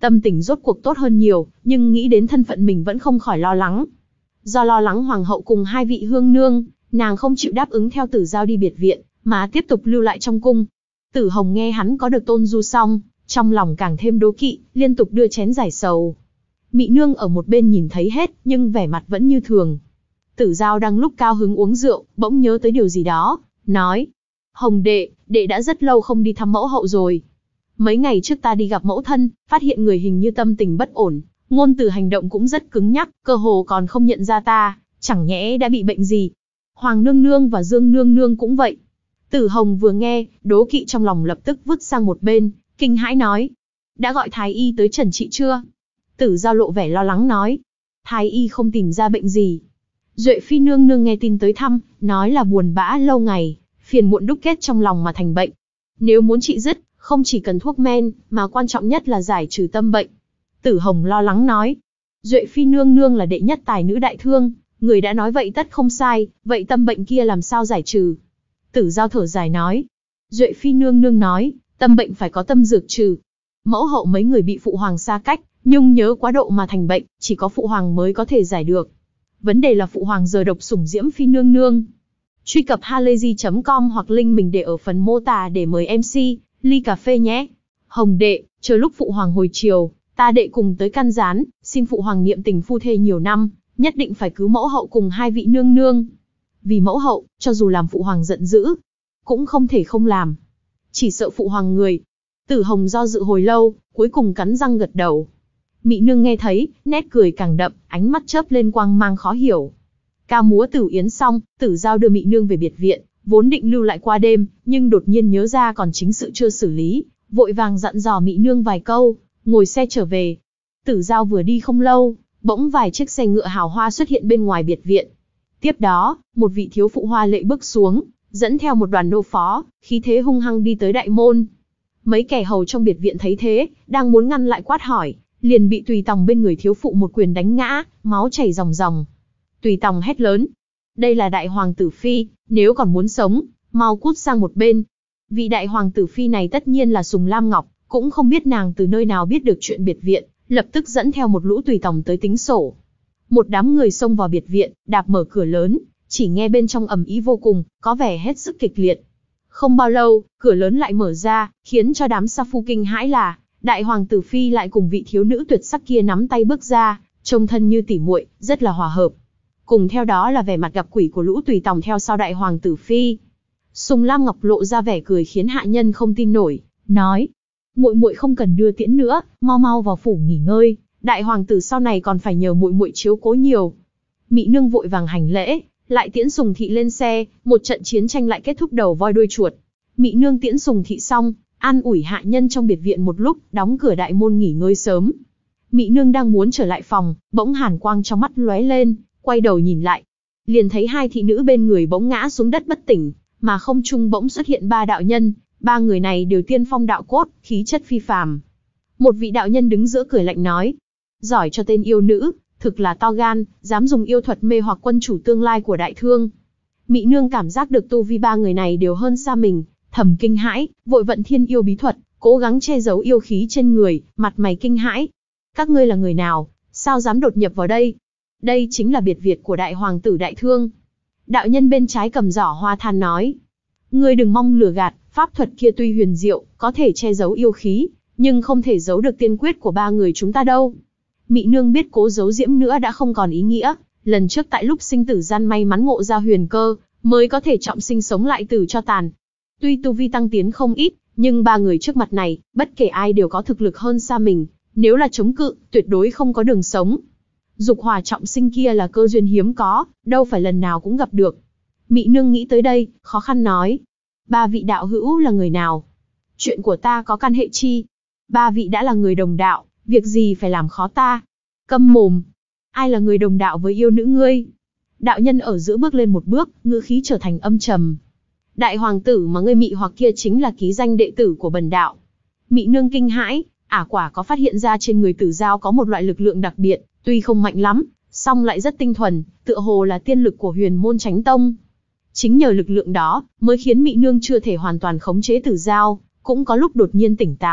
Tâm tình rốt cuộc tốt hơn nhiều, nhưng nghĩ đến thân phận mình vẫn không khỏi lo lắng. Do lo lắng hoàng hậu cùng hai vị hương nương, nàng không chịu đáp ứng theo Tử Giao đi biệt viện, mà tiếp tục lưu lại trong cung. Tử Hồng nghe hắn có được tôn du xong, trong lòng càng thêm đố kỵ, liên tục đưa chén giải sầu. Mị nương ở một bên nhìn thấy hết, nhưng vẻ mặt vẫn như thường. Tử Giao đang lúc cao hứng uống rượu, bỗng nhớ tới điều gì đó, nói: Hồng đệ, đệ đã rất lâu không đi thăm mẫu hậu rồi. Mấy ngày trước ta đi gặp mẫu thân, phát hiện người hình như tâm tình bất ổn, ngôn từ hành động cũng rất cứng nhắc, cơ hồ còn không nhận ra ta, chẳng nhẽ đã bị bệnh gì. Hoàng nương nương và Dương nương nương cũng vậy. Tử Hồng vừa nghe, đố kỵ trong lòng lập tức vứt sang một bên, kinh hãi nói: đã gọi thái y tới trần trị chưa? Tử Giao lộ vẻ lo lắng nói: thái y không tìm ra bệnh gì. Duệ phi nương nương nghe tin tới thăm, nói là buồn bã lâu ngày, phiền muộn đúc kết trong lòng mà thành bệnh. Nếu muốn trị dứt, không chỉ cần thuốc men, mà quan trọng nhất là giải trừ tâm bệnh. Tử Hồng lo lắng nói: Duệ phi nương nương là đệ nhất tài nữ đại thương, người đã nói vậy tất không sai, vậy tâm bệnh kia làm sao giải trừ? Tử Giao thở dài nói: Duệ phi nương nương nói, tâm bệnh phải có tâm dược trừ. Mẫu hậu mấy người bị phụ hoàng xa cách, nhung nhớ quá độ mà thành bệnh, chỉ có phụ hoàng mới có thể giải được. Vấn đề là phụ hoàng giờ độc sủng Diễm phi nương nương. Truy cập halayzi chấm com hoặc link mình để ở phần mô tả để mời em xê, ly cà phê nhé. Hồng đệ, chờ lúc phụ hoàng hồi chiều, ta đệ cùng tới căn gián, xin phụ hoàng niệm tình phu thê nhiều năm, nhất định phải cứu mẫu hậu cùng hai vị nương nương. Vì mẫu hậu, cho dù làm phụ hoàng giận dữ, cũng không thể không làm. Chỉ sợ phụ hoàng người. Tử Hồng do dự hồi lâu, cuối cùng cắn răng gật đầu. Mị nương nghe thấy, nét cười càng đậm, ánh mắt chớp lên quang mang khó hiểu. Ca múa Tử Yến xong, Tử Giao đưa Mị nương về biệt viện, vốn định lưu lại qua đêm, nhưng đột nhiên nhớ ra còn chính sự chưa xử lý, vội vàng dặn dò Mị nương vài câu, ngồi xe trở về. Tử Giao vừa đi không lâu, bỗng vài chiếc xe ngựa hào hoa xuất hiện bên ngoài biệt viện. Tiếp đó, một vị thiếu phụ hoa lệ bước xuống, dẫn theo một đoàn nô phó, khí thế hung hăng đi tới đại môn. Mấy kẻ hầu trong biệt viện thấy thế, đang muốn ngăn lại quát hỏi, liền bị Tùy Tòng bên người thiếu phụ một quyền đánh ngã, máu chảy ròng ròng. Tùy Tòng hét lớn: đây là đại hoàng tử phi, nếu còn muốn sống, mau cút sang một bên. Vị đại hoàng tử phi này tất nhiên là Sùng Lam Ngọc, cũng không biết nàng từ nơi nào biết được chuyện biệt viện, lập tức dẫn theo một lũ Tùy Tòng tới tính sổ. Một đám người xông vào biệt viện, đạp mở cửa lớn, chỉ nghe bên trong ầm ĩ vô cùng, có vẻ hết sức kịch liệt. Không bao lâu, cửa lớn lại mở ra, khiến cho đám sa phu kinh hãi là đại hoàng tử phi lại cùng vị thiếu nữ tuyệt sắc kia nắm tay bước ra, trông thân như tỉ muội, rất là hòa hợp. Cùng theo đó là vẻ mặt gặp quỷ của lũ Tùy Tòng theo sau đại hoàng tử phi. Sùng Lam Ngọc lộ ra vẻ cười khiến hạ nhân không tin nổi, nói: muội muội không cần đưa tiễn nữa, mau mau vào phủ nghỉ ngơi, đại hoàng tử sau này còn phải nhờ muội muội chiếu cố nhiều. Mị nương vội vàng hành lễ, lại tiễn Sùng thị lên xe, một trận chiến tranh lại kết thúc đầu voi đuôi chuột. Mị nương tiễn Sùng thị xong, an ủi hạ nhân trong biệt viện một lúc, đóng cửa đại môn nghỉ ngơi sớm. Mị nương đang muốn trở lại phòng, bỗng hàn quang trong mắt lóe lên, quay đầu nhìn lại, liền thấy hai thị nữ bên người bỗng ngã xuống đất bất tỉnh, mà không trung bỗng xuất hiện ba đạo nhân, ba người này đều tiên phong đạo cốt, khí chất phi phàm. Một vị đạo nhân đứng giữa cười lạnh nói: giỏi cho tên yêu nữ, thực là to gan, dám dùng yêu thuật mê hoặc quân chủ tương lai của đại thương. Mị nương cảm giác được tu vi ba người này đều hơn xa mình, thầm kinh hãi, vội vận thiên yêu bí thuật, cố gắng che giấu yêu khí trên người, mặt mày kinh hãi. Các ngươi là người nào, sao dám đột nhập vào đây? Đây chính là biệt viện của đại hoàng tử đại thương. Đạo nhân bên trái cầm giỏ hoa than nói: ngươi đừng mong lừa gạt, pháp thuật kia tuy huyền diệu, có thể che giấu yêu khí, nhưng không thể giấu được tiên quyết của ba người chúng ta đâu. Mị nương biết cố giấu diễm nữa đã không còn ý nghĩa, lần trước tại lúc sinh tử gian may mắn ngộ ra huyền cơ, mới có thể trọng sinh sống lại từ cho tàn. Tuy tu vi tăng tiến không ít, nhưng ba người trước mặt này, bất kể ai đều có thực lực hơn xa mình, nếu là chống cự, tuyệt đối không có đường sống. Dục hỏa trọng sinh kia là cơ duyên hiếm có, đâu phải lần nào cũng gặp được. Mị nương nghĩ tới đây, khó khăn nói: ba vị đạo hữu là người nào? Chuyện của ta có căn hệ chi? Ba vị đã là người đồng đạo, việc gì phải làm khó ta? Câm mồm! Ai là người đồng đạo với yêu nữ ngươi? Đạo nhân ở giữa bước lên một bước, ngữ khí trở thành âm trầm. Đại hoàng tử mà ngươi mị hoặc kia chính là ký danh đệ tử của bần đạo. Mị nương kinh hãi, ả quả có phát hiện ra trên người Tử Giao có một loại lực lượng đặc biệt, tuy không mạnh lắm, song lại rất tinh thuần, tựa hồ là tiên lực của huyền môn Chánh Tông. Chính nhờ lực lượng đó, mới khiến Mị nương chưa thể hoàn toàn khống chế Tử Giao, cũng có lúc đột nhiên tỉnh táo,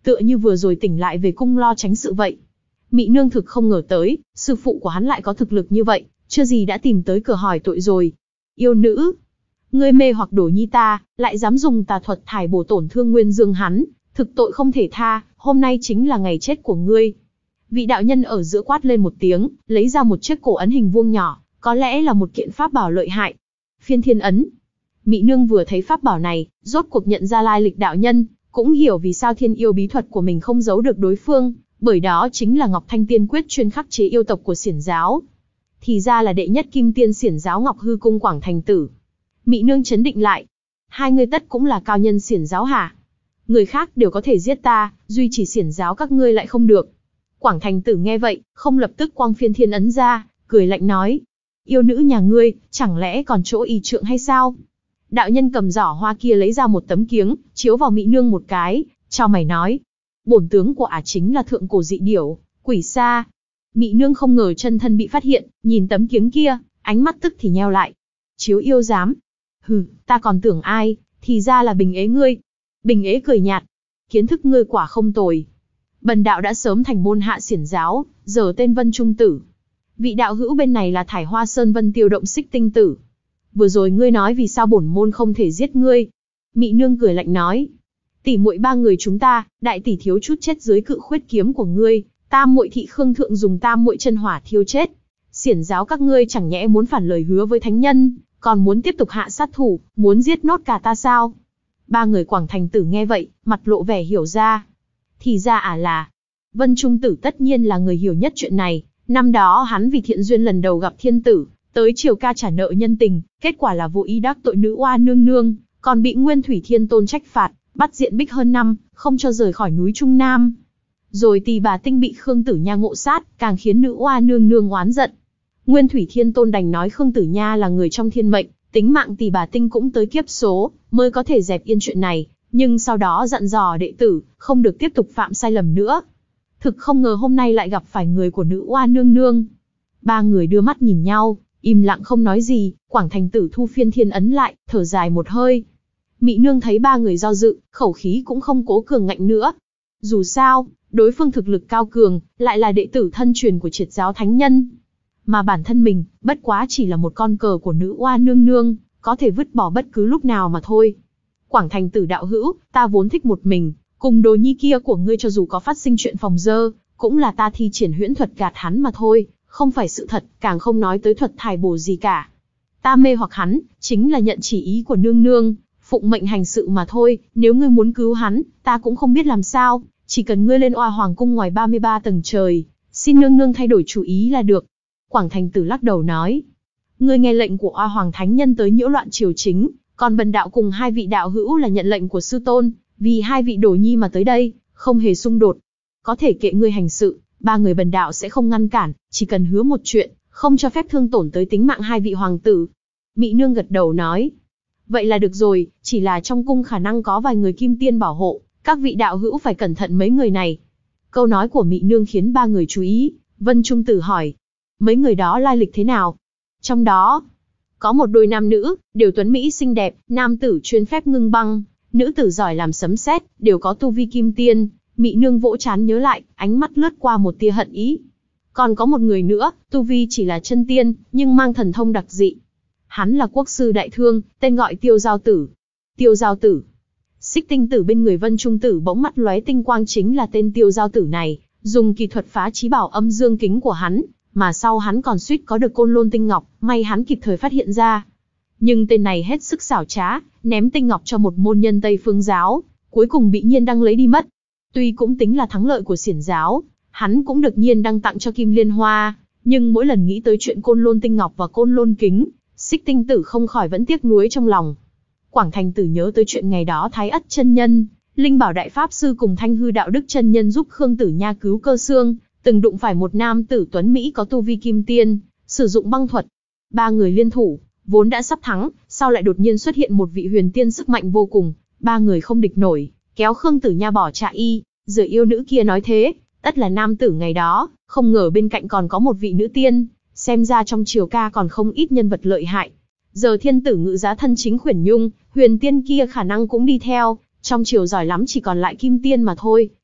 tựa như vừa rồi tỉnh lại về cung lo tránh sự vậy. Mị Nương thực không ngờ tới, sư phụ của hắn lại có thực lực như vậy, chưa gì đã tìm tới cửa hỏi tội rồi. Yêu nữ, ngươi mê hoặc Đồ Nhi ta, lại dám dùng tà thuật thải bổ tổn thương nguyên dương hắn, thực tội không thể tha, hôm nay chính là ngày chết của ngươi. Vị đạo nhân ở giữa quát lên một tiếng, lấy ra một chiếc cổ ấn hình vuông nhỏ, có lẽ là một kiện pháp bảo lợi hại. Phiên Thiên Ấn. Mị Nương vừa thấy pháp bảo này, rốt cuộc nhận ra lai lịch đạo nhân, cũng hiểu vì sao thiên yêu bí thuật của mình không giấu được đối phương, bởi đó chính là Ngọc Thanh Tiên Quyết chuyên khắc chế yêu tộc của Xiển giáo. Thì ra là đệ nhất kim tiên Xiển giáo Ngọc Hư Cung Quảng Thành Tử. Mị Nương chấn định lại. Hai người tất cũng là cao nhân Xiển giáo hả? Người khác đều có thể giết ta, duy chỉ Xiển giáo các ngươi lại không được. Quảng Thành Tử nghe vậy, không lập tức quang Phiên Thiên Ấn ra, cười lạnh nói. Yêu nữ nhà ngươi, chẳng lẽ còn chỗ y trượng hay sao? Đạo nhân cầm giỏ hoa kia lấy ra một tấm kiếng, chiếu vào Mị Nương một cái, chau mày nói. Bổn tướng của ả chính là thượng cổ dị điểu, quỷ sa. Mị Nương không ngờ chân thân bị phát hiện, nhìn tấm kiếng kia, ánh mắt tức thì nheo lại. Chiếu yêu dám. Hừ, ta còn tưởng ai, thì ra là Bình Ế ngươi. Bình Ế cười nhạt. Kiến thức ngươi quả không tồi. Bần đạo đã sớm thành môn hạ Xiển giáo, giờ tên Vân Trung Tử. Vị đạo hữu bên này là Thải Hoa Sơn Vân Tiêu Động Xích Tinh Tử. Vừa rồi ngươi nói vì sao bổn môn không thể giết ngươi. Mị Nương cười lạnh nói. Tỷ muội ba người chúng ta, đại tỷ thiếu chút chết dưới cự khuyết kiếm của ngươi, tam muội thị Khương thượng dùng tam muội chân hỏa thiêu chết. Xiển giáo các ngươi chẳng nhẽ muốn phản lời hứa với thánh nhân, còn muốn tiếp tục hạ sát thủ, muốn giết nốt cả ta sao? Ba người Quảng Thành Tử nghe vậy, mặt lộ vẻ hiểu ra. Thì ra à là, Vân Trung Tử tất nhiên là người hiểu nhất chuyện này. Năm đó hắn vì thiện duyên lần đầu gặp thiên tử, tới triều ca trả nợ nhân tình, kết quả là vô ý đắc tội nữ oa nương nương, còn bị Nguyên Thủy Thiên Tôn trách phạt, bắt diện bích hơn năm, không cho rời khỏi núi Trung Nam. Rồi Tỳ Bà Tinh bị Khương Tử Nha ngộ sát, càng khiến nữ oa nương nương oán giận. Nguyên Thủy Thiên Tôn đành nói Khương Tử Nha là người trong thiên mệnh, tính mạng Tỳ Bà Tinh cũng tới kiếp số, mới có thể dẹp yên chuyện này, nhưng sau đó dặn dò đệ tử, không được tiếp tục phạm sai lầm nữa. Thực không ngờ hôm nay lại gặp phải người của nữ oa nương nương. Ba người đưa mắt nhìn nhau, im lặng không nói gì. Quảng Thành Tử thu Phiên Thiên Ấn lại, thở dài một hơi. Mị Nương thấy ba người do dự, khẩu khí cũng không cố cường ngạnh nữa. Dù sao, đối phương thực lực cao cường, lại là đệ tử thân truyền của Triệt giáo thánh nhân. Mà bản thân mình, bất quá chỉ là một con cờ của nữ oa nương nương, có thể vứt bỏ bất cứ lúc nào mà thôi. Quảng Thành Tử đạo hữu, ta vốn thích một mình, cùng Đồ Nhi kia của ngươi cho dù có phát sinh chuyện phòng dơ, cũng là ta thi triển huyễn thuật gạt hắn mà thôi, không phải sự thật, càng không nói tới thuật thải bổ gì cả. Ta mê hoặc hắn, chính là nhận chỉ ý của nương nương, phụng mệnh hành sự mà thôi, nếu ngươi muốn cứu hắn, ta cũng không biết làm sao, chỉ cần ngươi lên oa hoàng cung ngoài ba mươi ba tầng trời, xin nương nương thay đổi chủ ý là được. Quảng Thành Tử lắc đầu nói, ngươi nghe lệnh của oa hoàng thánh nhân tới nhiễu loạn triều chính, còn bần đạo cùng hai vị đạo hữu là nhận lệnh của sư tôn, vì hai vị Đồ Nhi mà tới đây, không hề xung đột. Có thể kệ ngươi hành sự, ba người bần đạo sẽ không ngăn cản, chỉ cần hứa một chuyện, không cho phép thương tổn tới tính mạng hai vị hoàng tử. Mị Nương gật đầu nói, vậy là được rồi, chỉ là trong cung khả năng có vài người kim tiên bảo hộ, các vị đạo hữu phải cẩn thận mấy người này. Câu nói của Mị Nương khiến ba người chú ý. Vân Trung Tử hỏi, mấy người đó lai lịch thế nào? Trong đó, có một đôi nam nữ, đều tuấn mỹ xinh đẹp, nam tử chuyên phép ngưng băng, nữ tử giỏi làm sấm sét, đều có tu vi kim tiên. Mị Nương vỗ trán nhớ lại, ánh mắt lướt qua một tia hận ý. Còn có một người nữa, tu vi chỉ là chân tiên, nhưng mang thần thông đặc dị. Hắn là quốc sư đại thương, tên gọi Tiêu Giao Tử. Tiêu Giao Tử. Xích Tinh Tử bên người Vân Trung Tử bỗng mắt lóe tinh quang, chính là tên Tiêu Giao Tử này, dùng kỳ thuật phá chí bảo âm dương kính của hắn, mà sau hắn còn suýt có được Côn Lôn Tinh Ngọc, may hắn kịp thời phát hiện ra. Nhưng tên này hết sức xảo trá, ném tinh ngọc cho một môn nhân Tây Phương giáo, cuối cùng bị Nhiên Đăng lấy đi mất. Tuy cũng tính là thắng lợi của Xiển giáo, hắn cũng được Nhiên Đăng tặng cho Kim Liên Hoa, nhưng mỗi lần nghĩ tới chuyện Côn Lôn Tinh Ngọc và Côn Lôn Kính, Xích Tinh Tử không khỏi vẫn tiếc nuối trong lòng. Quảng Thành Tử nhớ tới chuyện ngày đó Thái Ất chân nhân, Linh Bảo đại pháp sư cùng Thanh Hư đạo đức chân nhân giúp Khương Tử Nha cứu cơ xương, từng đụng phải một nam tử tuấn mỹ có tu vi kim tiên, sử dụng băng thuật. Ba người liên thủ, vốn đã sắp thắng, sau lại đột nhiên xuất hiện một vị huyền tiên sức mạnh vô cùng, ba người không địch nổi, kéo Khương Tử Nha bỏ chạy y. Giờ yêu nữ kia nói thế, tất là nam tử ngày đó, không ngờ bên cạnh còn có một vị nữ tiên, xem ra trong triều ca còn không ít nhân vật lợi hại. Giờ thiên tử ngự giá thân chính Khuyển Nhung, huyền tiên kia khả năng cũng đi theo, trong triều giỏi lắm chỉ còn lại kim tiên mà thôi,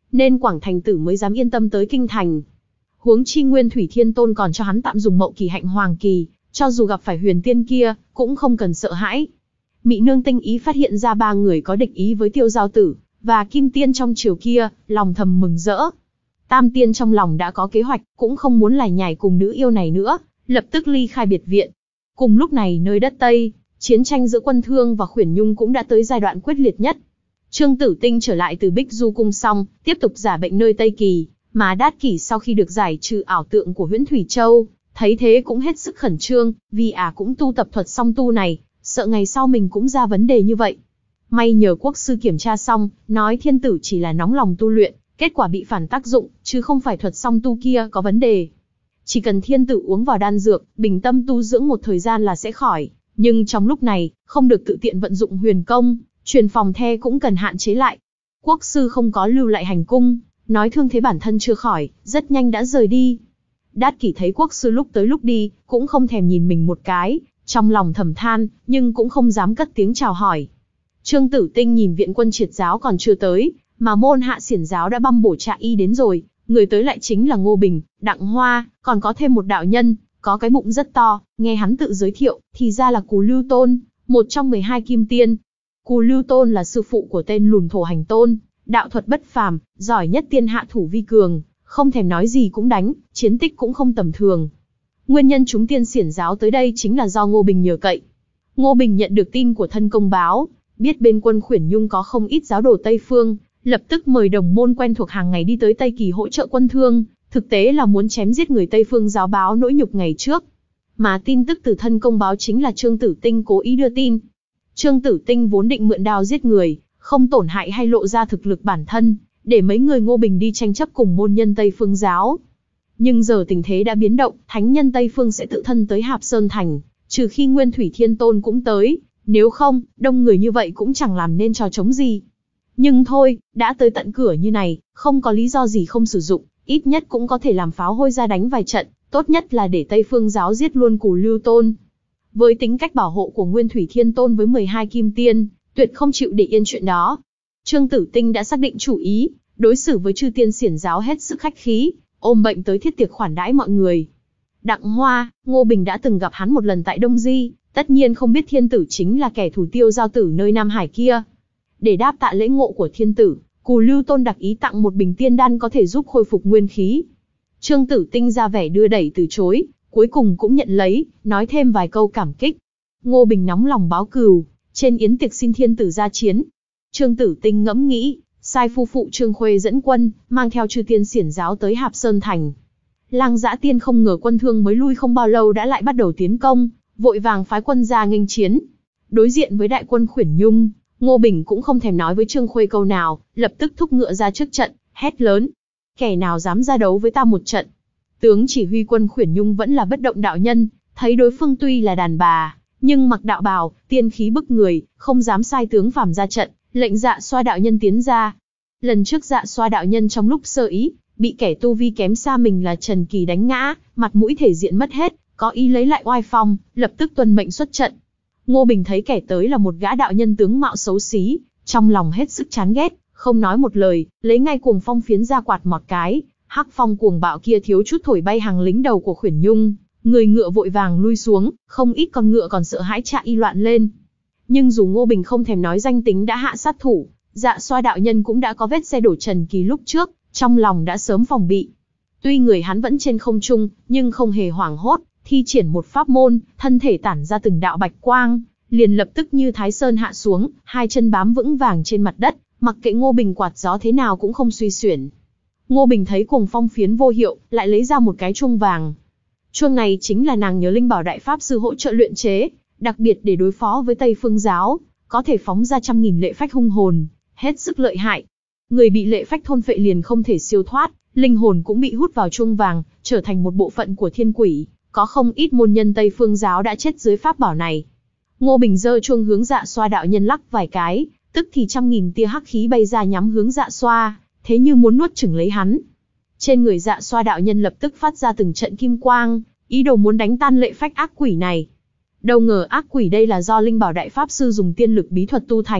nên Quảng Thành Tử mới dám yên tâm tới kinh thành. Huống chi Nguyên Thủy Thiên Tôn còn cho hắn tạm dùng Mậu Kỳ Hạnh Hoàng Kỳ, cho dù gặp phải huyền tiên kia, cũng không cần sợ hãi. Mị Nương tinh ý phát hiện ra ba người có địch ý với Tiêu Giao Tử và Kim Tiên trong triều kia, lòng thầm mừng rỡ. Tam Tiên trong lòng đã có kế hoạch, cũng không muốn lải nhải cùng nữ yêu này nữa, lập tức ly khai biệt viện. Cùng lúc này nơi đất Tây, chiến tranh giữa Quân Thương và Khuyển Nhung cũng đã tới giai đoạn quyết liệt nhất. Trương Tử Tinh trở lại từ Bích Du Cung xong, tiếp tục giả bệnh nơi Tây Kỳ, mà Đát Kỷ sau khi được giải trừ ảo tượng của Huyễn Thủy Châu, thấy thế cũng hết sức khẩn trương, vì ả à cũng tu tập thuật song tu này, sợ ngày sau mình cũng ra vấn đề như vậy. May nhờ quốc sư kiểm tra xong, nói thiên tử chỉ là nóng lòng tu luyện, kết quả bị phản tác dụng, chứ không phải thuật song tu kia có vấn đề. Chỉ cần thiên tử uống vào đan dược, bình tâm tu dưỡng một thời gian là sẽ khỏi, nhưng trong lúc này, không được tự tiện vận dụng huyền công, truyền phòng the cũng cần hạn chế lại. Quốc sư không có lưu lại hành cung, nói thương thế bản thân chưa khỏi, rất nhanh đã rời đi. Đát Kỷ thấy quốc sư lúc tới lúc đi, cũng không thèm nhìn mình một cái, trong lòng thầm than, nhưng cũng không dám cất tiếng chào hỏi. Trương Tử Tinh nhìn viện quân triệt giáo còn chưa tới, mà môn hạ xiển giáo đã băm bổ trạ y đến rồi, người tới lại chính là Ngô Bình, Đặng Hoa, còn có thêm một đạo nhân, có cái bụng rất to, nghe hắn tự giới thiệu, thì ra là Cù Lưu Tôn, một trong mười hai kim tiên. Cù Lưu Tôn là sư phụ của tên Lùn Thổ Hành Tôn, đạo thuật bất phàm, giỏi nhất tiên hạ thủ vi cường, không thèm nói gì cũng đánh, chiến tích cũng không tầm thường. Nguyên nhân chúng tiên xiển giáo tới đây chính là do Ngô Bình nhờ cậy. Ngô Bình nhận được tin của thân công báo, biết bên quân Khuyển Nhung có không ít giáo đồ Tây Phương, lập tức mời đồng môn quen thuộc hàng ngày đi tới Tây Kỳ hỗ trợ Quân Thương, thực tế là muốn chém giết người Tây Phương giáo báo nỗi nhục ngày trước. Mà tin tức từ thân công báo chính là Trương Tử Tinh cố ý đưa tin. Trương Tử Tinh vốn định mượn đao giết người, không tổn hại hay lộ ra thực lực bản thân, để mấy người Ngô Bình đi tranh chấp cùng môn nhân Tây Phương giáo. Nhưng giờ tình thế đã biến động, thánh nhân Tây Phương sẽ tự thân tới Hạp Sơn Thành, trừ khi Nguyên Thủy Thiên Tôn cũng tới, nếu không, đông người như vậy cũng chẳng làm nên trò trống gì. Nhưng thôi, đã tới tận cửa như này, không có lý do gì không sử dụng, ít nhất cũng có thể làm pháo hôi ra đánh vài trận, tốt nhất là để Tây Phương giáo giết luôn Cù Lưu Tôn. Với tính cách bảo hộ của Nguyên Thủy Thiên Tôn với mười hai kim tiên, tuyệt không chịu để yên chuyện đó. Trương Tử Tinh đã xác định chủ ý, đối xử với chư tiên xiển giáo hết sức khách khí, ôm bệnh tới thiết tiệc khoản đãi mọi người. Đặng Hoa, Ngô Bình đã từng gặp hắn một lần tại Đông Di, tất nhiên không biết thiên tử chính là kẻ thủ Tiêu Giao Tử nơi Nam Hải kia. Để đáp tạ lễ ngộ của thiên tử, Cù Lưu Tôn đặc ý tặng một bình tiên đan có thể giúp khôi phục nguyên khí. Trương Tử Tinh ra vẻ đưa đẩy từ chối, cuối cùng cũng nhận lấy, nói thêm vài câu cảm kích. Ngô Bình nóng lòng báo cừu, trên yến tiệc xin thiên tử ra chiến. Trương Tử Tinh ngẫm nghĩ, sai phu phụ Trương Khuê dẫn quân, mang theo chư tiên xiển giáo tới Hạp Sơn Thành. Lang Dã Tiên không ngờ Quân Thương mới lui không bao lâu đã lại bắt đầu tiến công, vội vàng phái quân ra nghênh chiến. Đối diện với đại quân Khuyển Nhung, Ngô Bình cũng không thèm nói với Trương Khuê câu nào, lập tức thúc ngựa ra trước trận, hét lớn: kẻ nào dám ra đấu với ta một trận? Tướng chỉ huy quân Khuyển Nhung vẫn là Bất Động đạo nhân, thấy đối phương tuy là đàn bà, nhưng mặc đạo bào, tiên khí bức người, không dám sai tướng phàm ra trận, lệnh Dạ Xoa đạo nhân tiến ra. Lần trước Dạ Xoa đạo nhân trong lúc sơ ý, bị kẻ tu vi kém xa mình là Trần Kỳ đánh ngã, mặt mũi thể diện mất hết, có ý lấy lại oai phong, lập tức tuân mệnh xuất trận. Ngô Bình thấy kẻ tới là một gã đạo nhân tướng mạo xấu xí, trong lòng hết sức chán ghét, không nói một lời, lấy ngay cuồng phong phiến ra quạt một cái, hắc phong cuồng bạo kia thiếu chút thổi bay hàng lính đầu của Khuyển Nhung, người ngựa vội vàng lui xuống, không ít con ngựa còn sợ hãi chạy y loạn lên. Nhưng dù Ngô Bình không thèm nói danh tính đã hạ sát thủ, Dạ Xoa đạo nhân cũng đã có vết xe đổ Trần Kỳ lúc trước, trong lòng đã sớm phòng bị. Tuy người hắn vẫn trên không trung, nhưng không hề hoảng hốt, thi triển một pháp môn, thân thể tản ra từng đạo bạch quang, liền lập tức như Thái Sơn hạ xuống, hai chân bám vững vàng trên mặt đất, mặc kệ Ngô Bình quạt gió thế nào cũng không suy xuyển. Ngô Bình thấy cuồng phong phiến vô hiệu, lại lấy ra một cái chuông vàng. Chuông này chính là nàng nhớ Linh Bảo Đại Pháp Sư hỗ trợ luyện chế, đặc biệt để đối phó với Tây Phương giáo, có thể phóng ra trăm nghìn lệ phách hung hồn, hết sức lợi hại. Người bị lệ phách thôn phệ liền không thể siêu thoát, linh hồn cũng bị hút vào chuông vàng, trở thành một bộ phận của thiên quỷ. Có không ít môn nhân Tây Phương giáo đã chết dưới pháp bảo này. Ngô Bình giơ chuông hướng Dạ Xoa đạo nhân lắc vài cái, tức thì trăm nghìn tia hắc khí bay ra nhắm hướng Dạ Xoa, thế như muốn nuốt chửng lấy hắn. Trên người Dạ Xoa đạo nhân lập tức phát ra từng trận kim quang, ý đồ muốn đánh tan lệ phách ác quỷ này. Đâu ngờ ác quỷ đây là do Linh Bảo Đại Pháp Sư dùng tiên lực bí thuật tu thành,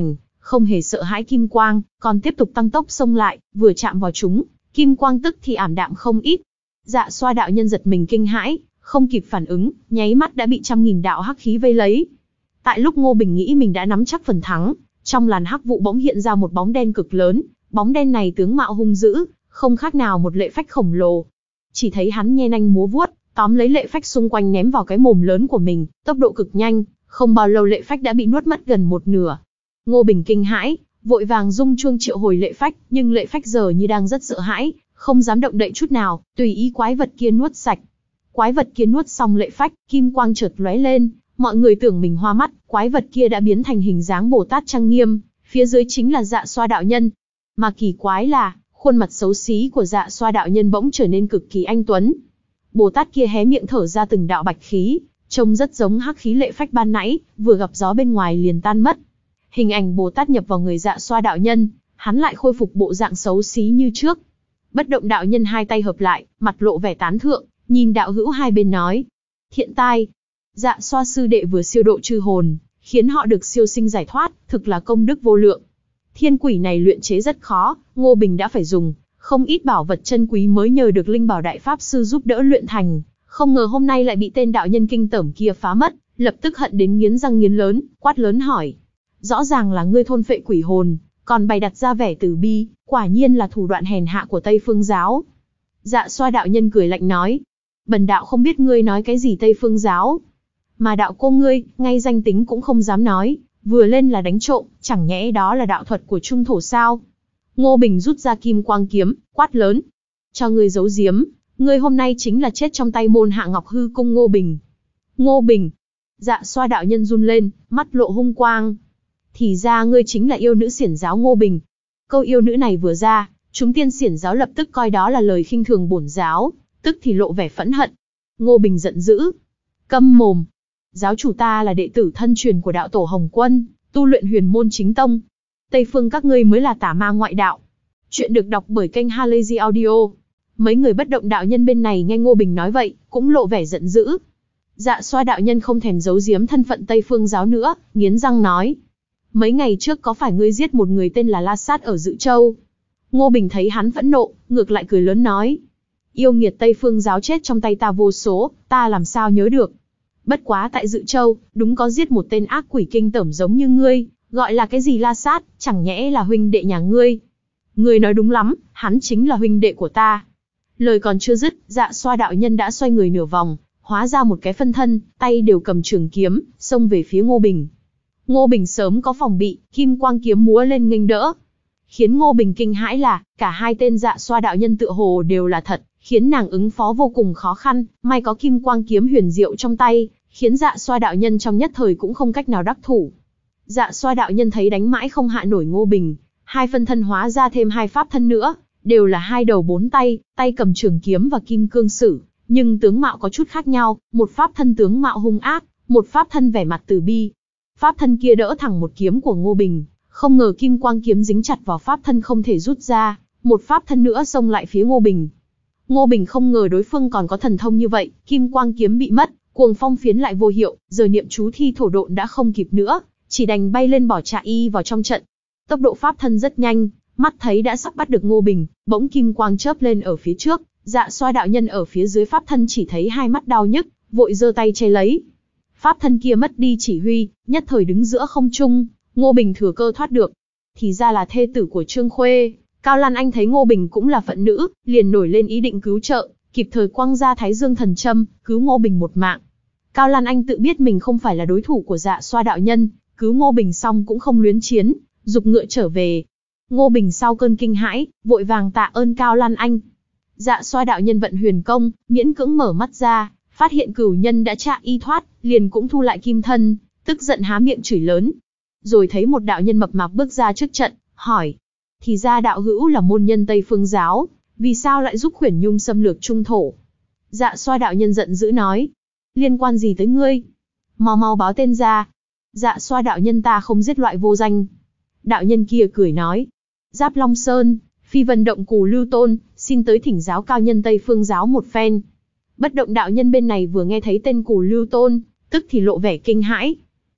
không hề sợ hãi kim quang, còn tiếp tục tăng tốc xông lại, vừa chạm vào chúng, kim quang tức thì ảm đạm không ít. Dạ Xoa đạo nhân giật mình kinh hãi, không kịp phản ứng, nháy mắt đã bị trăm nghìn đạo hắc khí vây lấy. Tại lúc Ngô Bình nghĩ mình đã nắm chắc phần thắng, trong làn hắc vụ bỗng hiện ra một bóng đen cực lớn, bóng đen này tướng mạo hung dữ, không khác nào một lệ phách khổng lồ. Chỉ thấy hắn nhe nanh múa vuốt, tóm lấy lệ phách xung quanh ném vào cái mồm lớn của mình, tốc độ cực nhanh, không bao lâu lệ phách đã bị nuốt mất gần một nửa. Ngô Bình kinh hãi, vội vàng rung chuông triệu hồi lệ phách, nhưng lệ phách giờ như đang rất sợ hãi, không dám động đậy chút nào, tùy ý quái vật kia nuốt sạch. Quái vật kia nuốt xong lệ phách, kim quang chợt lóe lên, mọi người tưởng mình hoa mắt, quái vật kia đã biến thành hình dáng Bồ Tát trang nghiêm, phía dưới chính là Dạ Xoa đạo nhân. Mà kỳ quái là, khuôn mặt xấu xí của Dạ Xoa đạo nhân bỗng trở nên cực kỳ anh tuấn. Bồ Tát kia hé miệng thở ra từng đạo bạch khí, trông rất giống hắc khí lệ phách ban nãy, vừa gặp gió bên ngoài liền tan mất. Hình ảnh Bồ Tát nhập vào người Dạ Xoa đạo nhân, hắn lại khôi phục bộ dạng xấu xí như trước. Bất Động đạo nhân hai tay hợp lại, mặt lộ vẻ tán thượng, nhìn đạo hữu hai bên nói: thiện tai, Dạ Xoa sư đệ vừa siêu độ chư hồn, khiến họ được siêu sinh giải thoát, thực là công đức vô lượng. Thiên quỷ này luyện chế rất khó, Ngô Bình đã phải dùng không ít bảo vật chân quý mới nhờ được linh bảo đại pháp sư giúp đỡ luyện thành, không ngờ hôm nay lại bị tên đạo nhân kinh tởm kia phá mất, lập tức hận đến nghiến răng nghiến lớn, quát lớn hỏi: rõ ràng là ngươi thôn phệ quỷ hồn, còn bày đặt ra vẻ từ bi, quả nhiên là thủ đoạn hèn hạ của Tây Phương giáo. Dạ Xoa đạo nhân cười lạnh nói: bần đạo không biết ngươi nói cái gì Tây Phương giáo, mà đạo cô ngươi, ngay danh tính cũng không dám nói, vừa lên là đánh trộm, chẳng nhẽ đó là đạo thuật của Trung Thổ sao? Ngô Bình rút ra kim quang kiếm, quát lớn: cho ngươi giấu giếm, ngươi hôm nay chính là chết trong tay môn hạ Ngọc Hư Cung Ngô Bình. Ngô Bình! Dạ Xoa đạo nhân run lên, mắt lộ hung quang. Thì ra ngươi chính là yêu nữ xiển giáo Ngô Bình. Câu yêu nữ này vừa ra, chúng tiên xiển giáo lập tức coi đó là lời khinh thường bổn giáo, tức thì lộ vẻ phẫn hận. Ngô Bình giận dữ: câm mồm! Giáo chủ ta là đệ tử thân truyền của đạo tổ Hồng Quân, tu luyện huyền môn chính tông. Tây phương các ngươi mới là tà ma ngoại đạo. Chuyện được đọc bởi kênh Halazy Audio. Mấy người Bất Động đạo nhân bên này nghe Ngô Bình nói vậy, cũng lộ vẻ giận dữ. Dạ Xoa đạo nhân không thèm giấu giếm thân phận Tây phương giáo nữa, nghiến răng nói: mấy ngày trước có phải ngươi giết một người tên là La Sát ở Dự Châu? Ngô Bình thấy hắn phẫn nộ, ngược lại cười lớn nói: yêu nghiệt Tây phương giáo chết trong tay ta vô số, ta làm sao nhớ được. Bất quá tại Dự Châu, đúng có giết một tên ác quỷ kinh tởm giống như ngươi, gọi là cái gì La Sát, chẳng nhẽ là huynh đệ nhà ngươi? Ngươi nói đúng lắm, hắn chính là huynh đệ của ta. Lời còn chưa dứt, Dạ Xoa đạo nhân đã xoay người nửa vòng, hóa ra một cái phân thân, tay đều cầm trường kiếm, xông về phía Ngô Bình. Ngô Bình sớm có phòng bị, kim quang kiếm múa lên nghênh đỡ. Khiến Ngô Bình kinh hãi là, cả hai tên Dạ Xoa đạo nhân tựa hồ đều là thật, khiến nàng ứng phó vô cùng khó khăn, may có kim quang kiếm huyền diệu trong tay, khiến Dạ Xoa đạo nhân trong nhất thời cũng không cách nào đắc thủ. Dạ Xoa đạo nhân thấy đánh mãi không hạ nổi Ngô Bình, hai phân thân hóa ra thêm hai pháp thân nữa, đều là hai đầu bốn tay, tay cầm trường kiếm và kim cương sử, nhưng tướng mạo có chút khác nhau, một pháp thân tướng mạo hung ác, một pháp thân vẻ mặt từ bi. Pháp thân kia đỡ thẳng một kiếm của Ngô Bình, không ngờ kim quang kiếm dính chặt vào pháp thân không thể rút ra, một pháp thân nữa xông lại phía Ngô Bình. Ngô Bình không ngờ đối phương còn có thần thông như vậy, kim quang kiếm bị mất, cuồng phong phiến lại vô hiệu, giờ niệm chú thi thổ độn đã không kịp nữa, chỉ đành bay lên bỏ chạy y vào trong trận. Tốc độ pháp thân rất nhanh, mắt thấy đã sắp bắt được Ngô Bình, bỗng kim quang chớp lên ở phía trước, Dạ Xoa đạo nhân ở phía dưới pháp thân chỉ thấy hai mắt đau nhức, vội giơ tay che lấy. Pháp thân kia mất đi chỉ huy, nhất thời đứng giữa không trung, Ngô Bình thừa cơ thoát được. Thì ra là thê tử của Trương Khuê. Cao Lan Anh thấy Ngô Bình cũng là phận nữ, liền nổi lên ý định cứu trợ, kịp thời quăng ra Thái Dương thần châm, cứu Ngô Bình một mạng. Cao Lan Anh tự biết mình không phải là đối thủ của Dạ Xoa đạo nhân, cứu Ngô Bình xong cũng không luyến chiến, giục ngựa trở về. Ngô Bình sau cơn kinh hãi, vội vàng tạ ơn Cao Lan Anh. Dạ Xoa đạo nhân vận huyền công, miễn cưỡng mở mắt ra, phát hiện cửu nhân đã trạ y thoát, liền cũng thu lại kim thân, tức giận há miệng chửi lớn. Rồi thấy một đạo nhân mập mạp bước ra trước trận, hỏi: thì ra đạo hữu là môn nhân Tây Phương giáo, vì sao lại giúp Khuyển Nhung xâm lược Trung Thổ? Dạ Xoa đạo nhân giận dữ nói: liên quan gì tới ngươi? Mau mau báo tên ra. Dạ Xoa đạo nhân ta không giết loại vô danh. Đạo nhân kia cười nói: Giáp Long Sơn, Phi Vân Động Cù Lưu Tôn, xin tới thỉnh giáo cao nhân Tây Phương giáo một phen. Bất Động đạo nhân bên này vừa nghe thấy tên Cù Lưu Tôn, tức thì lộ vẻ kinh hãi.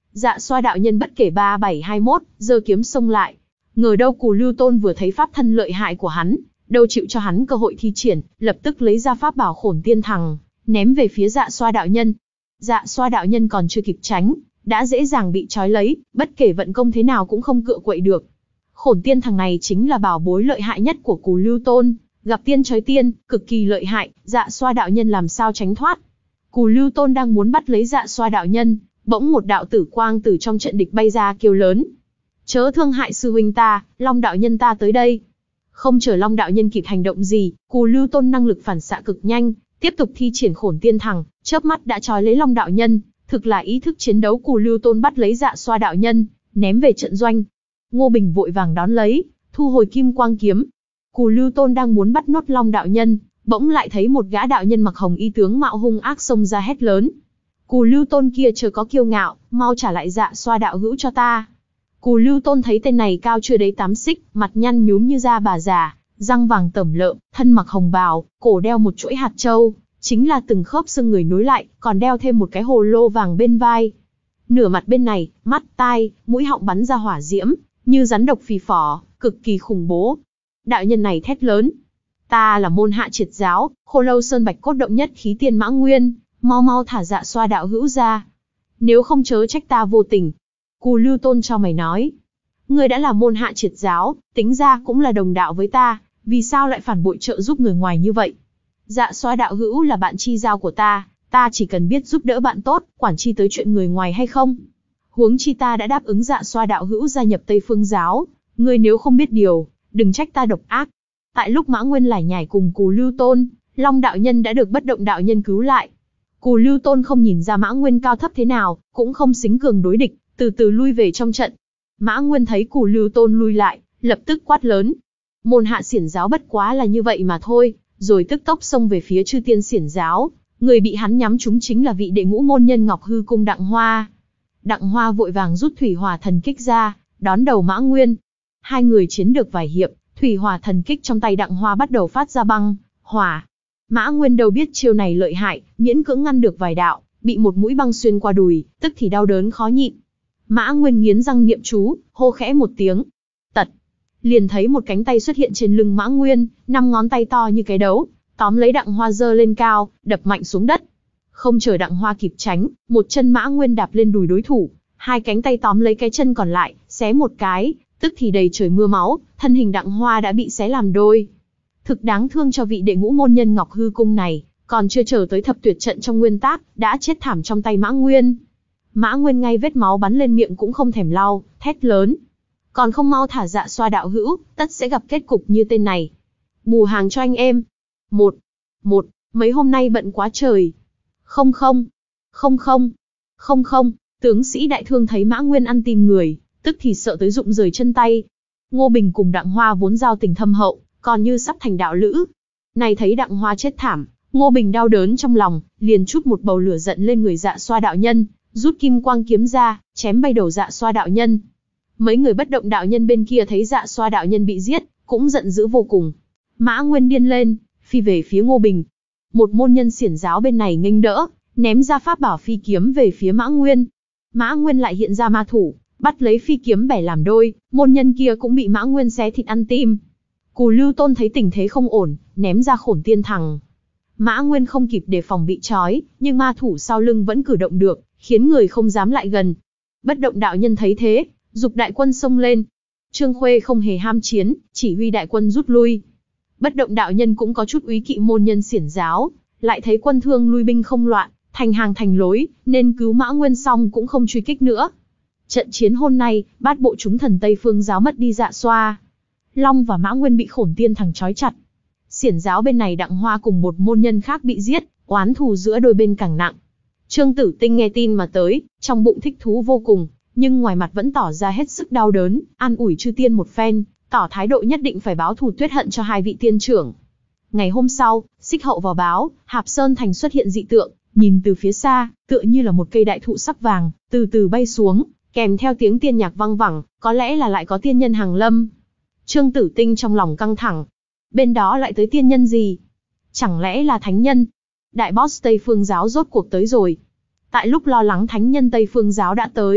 Dạ Xoa đạo nhân bất kể ba bảy hai mốt, giơ kiếm xông lại. Ngờ đâu Cù Lưu Tôn vừa thấy pháp thân lợi hại của hắn, đâu chịu cho hắn cơ hội thi triển, lập tức lấy ra pháp bảo Khổn Tiên Thằng, ném về phía Dạ Xoa đạo nhân. Dạ Xoa đạo nhân còn chưa kịp tránh, đã dễ dàng bị trói lấy, bất kể vận công thế nào cũng không cựa quậy được. Khổn Tiên Thằng này chính là bảo bối lợi hại nhất của Cù Lưu Tôn, gặp tiên trói tiên, cực kỳ lợi hại, Dạ Xoa đạo nhân làm sao tránh thoát. Cù Lưu Tôn đang muốn bắt lấy Dạ Xoa đạo nhân, bỗng một đạo tử quang từ trong trận địch bay ra kêu lớn: chớ thương hại sư huynh ta, Long đạo nhân ta tới đây. Không chờ Long đạo nhân kịp hành động gì, Cù Lưu Tôn năng lực phản xạ cực nhanh, tiếp tục thi triển Khổn Tiên Thằng, chớp mắt đã trói lấy Long đạo nhân, thực là ý thức chiến đấu. Cù Lưu Tôn bắt lấy Dạ Xoa đạo nhân, ném về trận doanh. Ngô Bình vội vàng đón lấy, thu hồi Kim Quang kiếm. Cù Lưu Tôn đang muốn bắt nốt Long đạo nhân, bỗng lại thấy một gã đạo nhân mặc hồng y tướng mạo hung ác xông ra hét lớn: Cù Lưu Tôn kia chớ có kiêu ngạo, mau trả lại Dạ Xoa đạo hữu cho ta. Cù Lưu Tôn thấy tên này cao chưa đấy tám xích, mặt nhăn nhúm như da bà già, răng vàng tẩm lợm, thân mặc hồng bào, cổ đeo một chuỗi hạt châu, chính là từng khớp xương người nối lại, còn đeo thêm một cái hồ lô vàng bên vai. Nửa mặt bên này, mắt, tai, mũi họng bắn ra hỏa diễm, như rắn độc phì phò, cực kỳ khủng bố. Đạo nhân này thét lớn: ta là môn hạ triệt giáo, Khô Lâu Sơn Bạch Cốt Động Nhất Khí Tiên Mã Nguyên, mau mau thả Dạ Xoa đạo hữu ra. Nếu không chớ trách ta vô tình. Cù Lưu Tôn cho mày nói: ngươi đã là môn hạ triệt giáo, tính ra cũng là đồng đạo với ta, vì sao lại phản bội trợ giúp người ngoài như vậy? Dạ Xoa đạo hữu là bạn chi giao của ta, ta chỉ cần biết giúp đỡ bạn tốt, quản chi tới chuyện người ngoài hay không. Huống chi ta đã đáp ứng Dạ Xoa đạo hữu gia nhập Tây Phương giáo, ngươi nếu không biết điều, đừng trách ta độc ác. Tại lúc Mã Nguyên lải nhải cùng Cù Lưu Tôn, Long đạo nhân đã được Bất Động đạo nhân cứu lại. Cù Lưu Tôn không nhìn ra Mã Nguyên cao thấp thế nào, cũng không xính cường đối địch, từ từ lui về trong trận. Mã Nguyên thấy Cù Lưu Tôn lui lại, lập tức quát lớn: môn hạ xiển giáo bất quá là như vậy mà thôi, rồi tức tốc xông về phía chư tiên xiển giáo. Người bị hắn nhắm trúng chính là vị đệ ngũ môn nhân Ngọc Hư Cung Đặng Hoa. Đặng Hoa vội vàng rút Thủy Hỏa Thần Kích ra, đón đầu Mã Nguyên. Hai người chiến được vài hiệp, Thủy Hỏa Thần Kích trong tay Đặng Hoa bắt đầu phát ra băng, hỏa. Mã Nguyên đâu biết chiêu này lợi hại, miễn cưỡng ngăn được vài đạo, bị một mũi băng xuyên qua đùi, tức thì đau đớn khó nhịn. Mã Nguyên nghiến răng niệm chú, hô khẽ một tiếng, tật. Liền thấy một cánh tay xuất hiện trên lưng Mã Nguyên, năm ngón tay to như cái đấu, tóm lấy Đặng Hoa giơ lên cao, đập mạnh xuống đất. Không chờ Đặng Hoa kịp tránh, một chân Mã Nguyên đạp lên đùi đối thủ, hai cánh tay tóm lấy cái chân còn lại, xé một cái, tức thì đầy trời mưa máu, thân hình Đặng Hoa đã bị xé làm đôi. Thực đáng thương cho vị đệ ngũ môn nhân Ngọc Hư Cung này, còn chưa chờ tới thập tuyệt trận trong nguyên tác, đã chết thảm trong tay Mã Nguyên. Mã Nguyên ngay vết máu bắn lên miệng cũng không thèm lau, thét lớn: còn không mau thả Dạ Xoa đạo hữu, tất sẽ gặp kết cục như tên này. Bù hàng cho anh em. Một, một, mấy hôm nay bận quá trời. Không không, không không, không không, tướng sĩ đại thương thấy Mã Nguyên ăn tim người, tức thì sợ tới rụng rời chân tay. Ngô Bình cùng Đặng Hoa vốn giao tình thâm hậu, còn như sắp thành đạo lữ. Này thấy Đặng Hoa chết thảm, Ngô Bình đau đớn trong lòng, liền chút một bầu lửa giận lên người Dạ Xoa đạo nhân, rút Kim Quang kiếm ra, chém bay đầu Dạ Xoa đạo nhân. Mấy người Bất Động đạo nhân bên kia thấy Dạ Xoa đạo nhân bị giết, cũng giận dữ vô cùng. Mã Nguyên điên lên, phi về phía Ngô Bình. Một môn nhân xiển giáo bên này nghênh đỡ, ném ra pháp bảo phi kiếm về phía Mã Nguyên. Mã Nguyên lại hiện ra ma thủ, bắt lấy phi kiếm bẻ làm đôi, môn nhân kia cũng bị Mã Nguyên xé thịt ăn tim. Cù Lưu Tôn thấy tình thế không ổn, ném ra Khổn Tiên Thằng. Mã Nguyên không kịp đề phòng bị trói, nhưng ma thủ sau lưng vẫn cử động được, khiến người không dám lại gần. Bất Động đạo nhân thấy thế, giục đại quân xông lên. Trương Khuê không hề ham chiến, chỉ huy đại quân rút lui. Bất Động đạo nhân cũng có chút úy kỵ môn nhân xiển giáo, lại thấy quân thương lui binh không loạn, thành hàng thành lối, nên cứu Mã Nguyên xong cũng không truy kích nữa. Trận chiến hôm nay, bát bộ chúng thần Tây Phương giáo mất đi Dạ Xoa. Long và Mã Nguyên bị Khổn Tiên Thằng trói chặt. Xiển giáo bên này Đặng Hoa cùng một môn nhân khác bị giết, oán thù giữa đôi bên càng nặng. Trương Tử Tinh nghe tin mà tới, trong bụng thích thú vô cùng, nhưng ngoài mặt vẫn tỏ ra hết sức đau đớn, an ủi chư tiên một phen, tỏ thái độ nhất định phải báo thù tuyết hận cho hai vị tiên trưởng. Ngày hôm sau, Xích Hậu vào báo, Hạp Sơn Thành xuất hiện dị tượng, nhìn từ phía xa, tựa như là một cây đại thụ sắc vàng, từ từ bay xuống, kèm theo tiếng tiên nhạc vang vẳng, có lẽ là lại có tiên nhân hàng lâm. Trương Tử Tinh trong lòng căng thẳng. Bên đó lại tới tiên nhân gì? Chẳng lẽ là thánh nhân? Đại boss Tây Phương giáo rốt cuộc tới rồi. Tại lúc lo lắng thánh nhân Tây Phương giáo đã tới,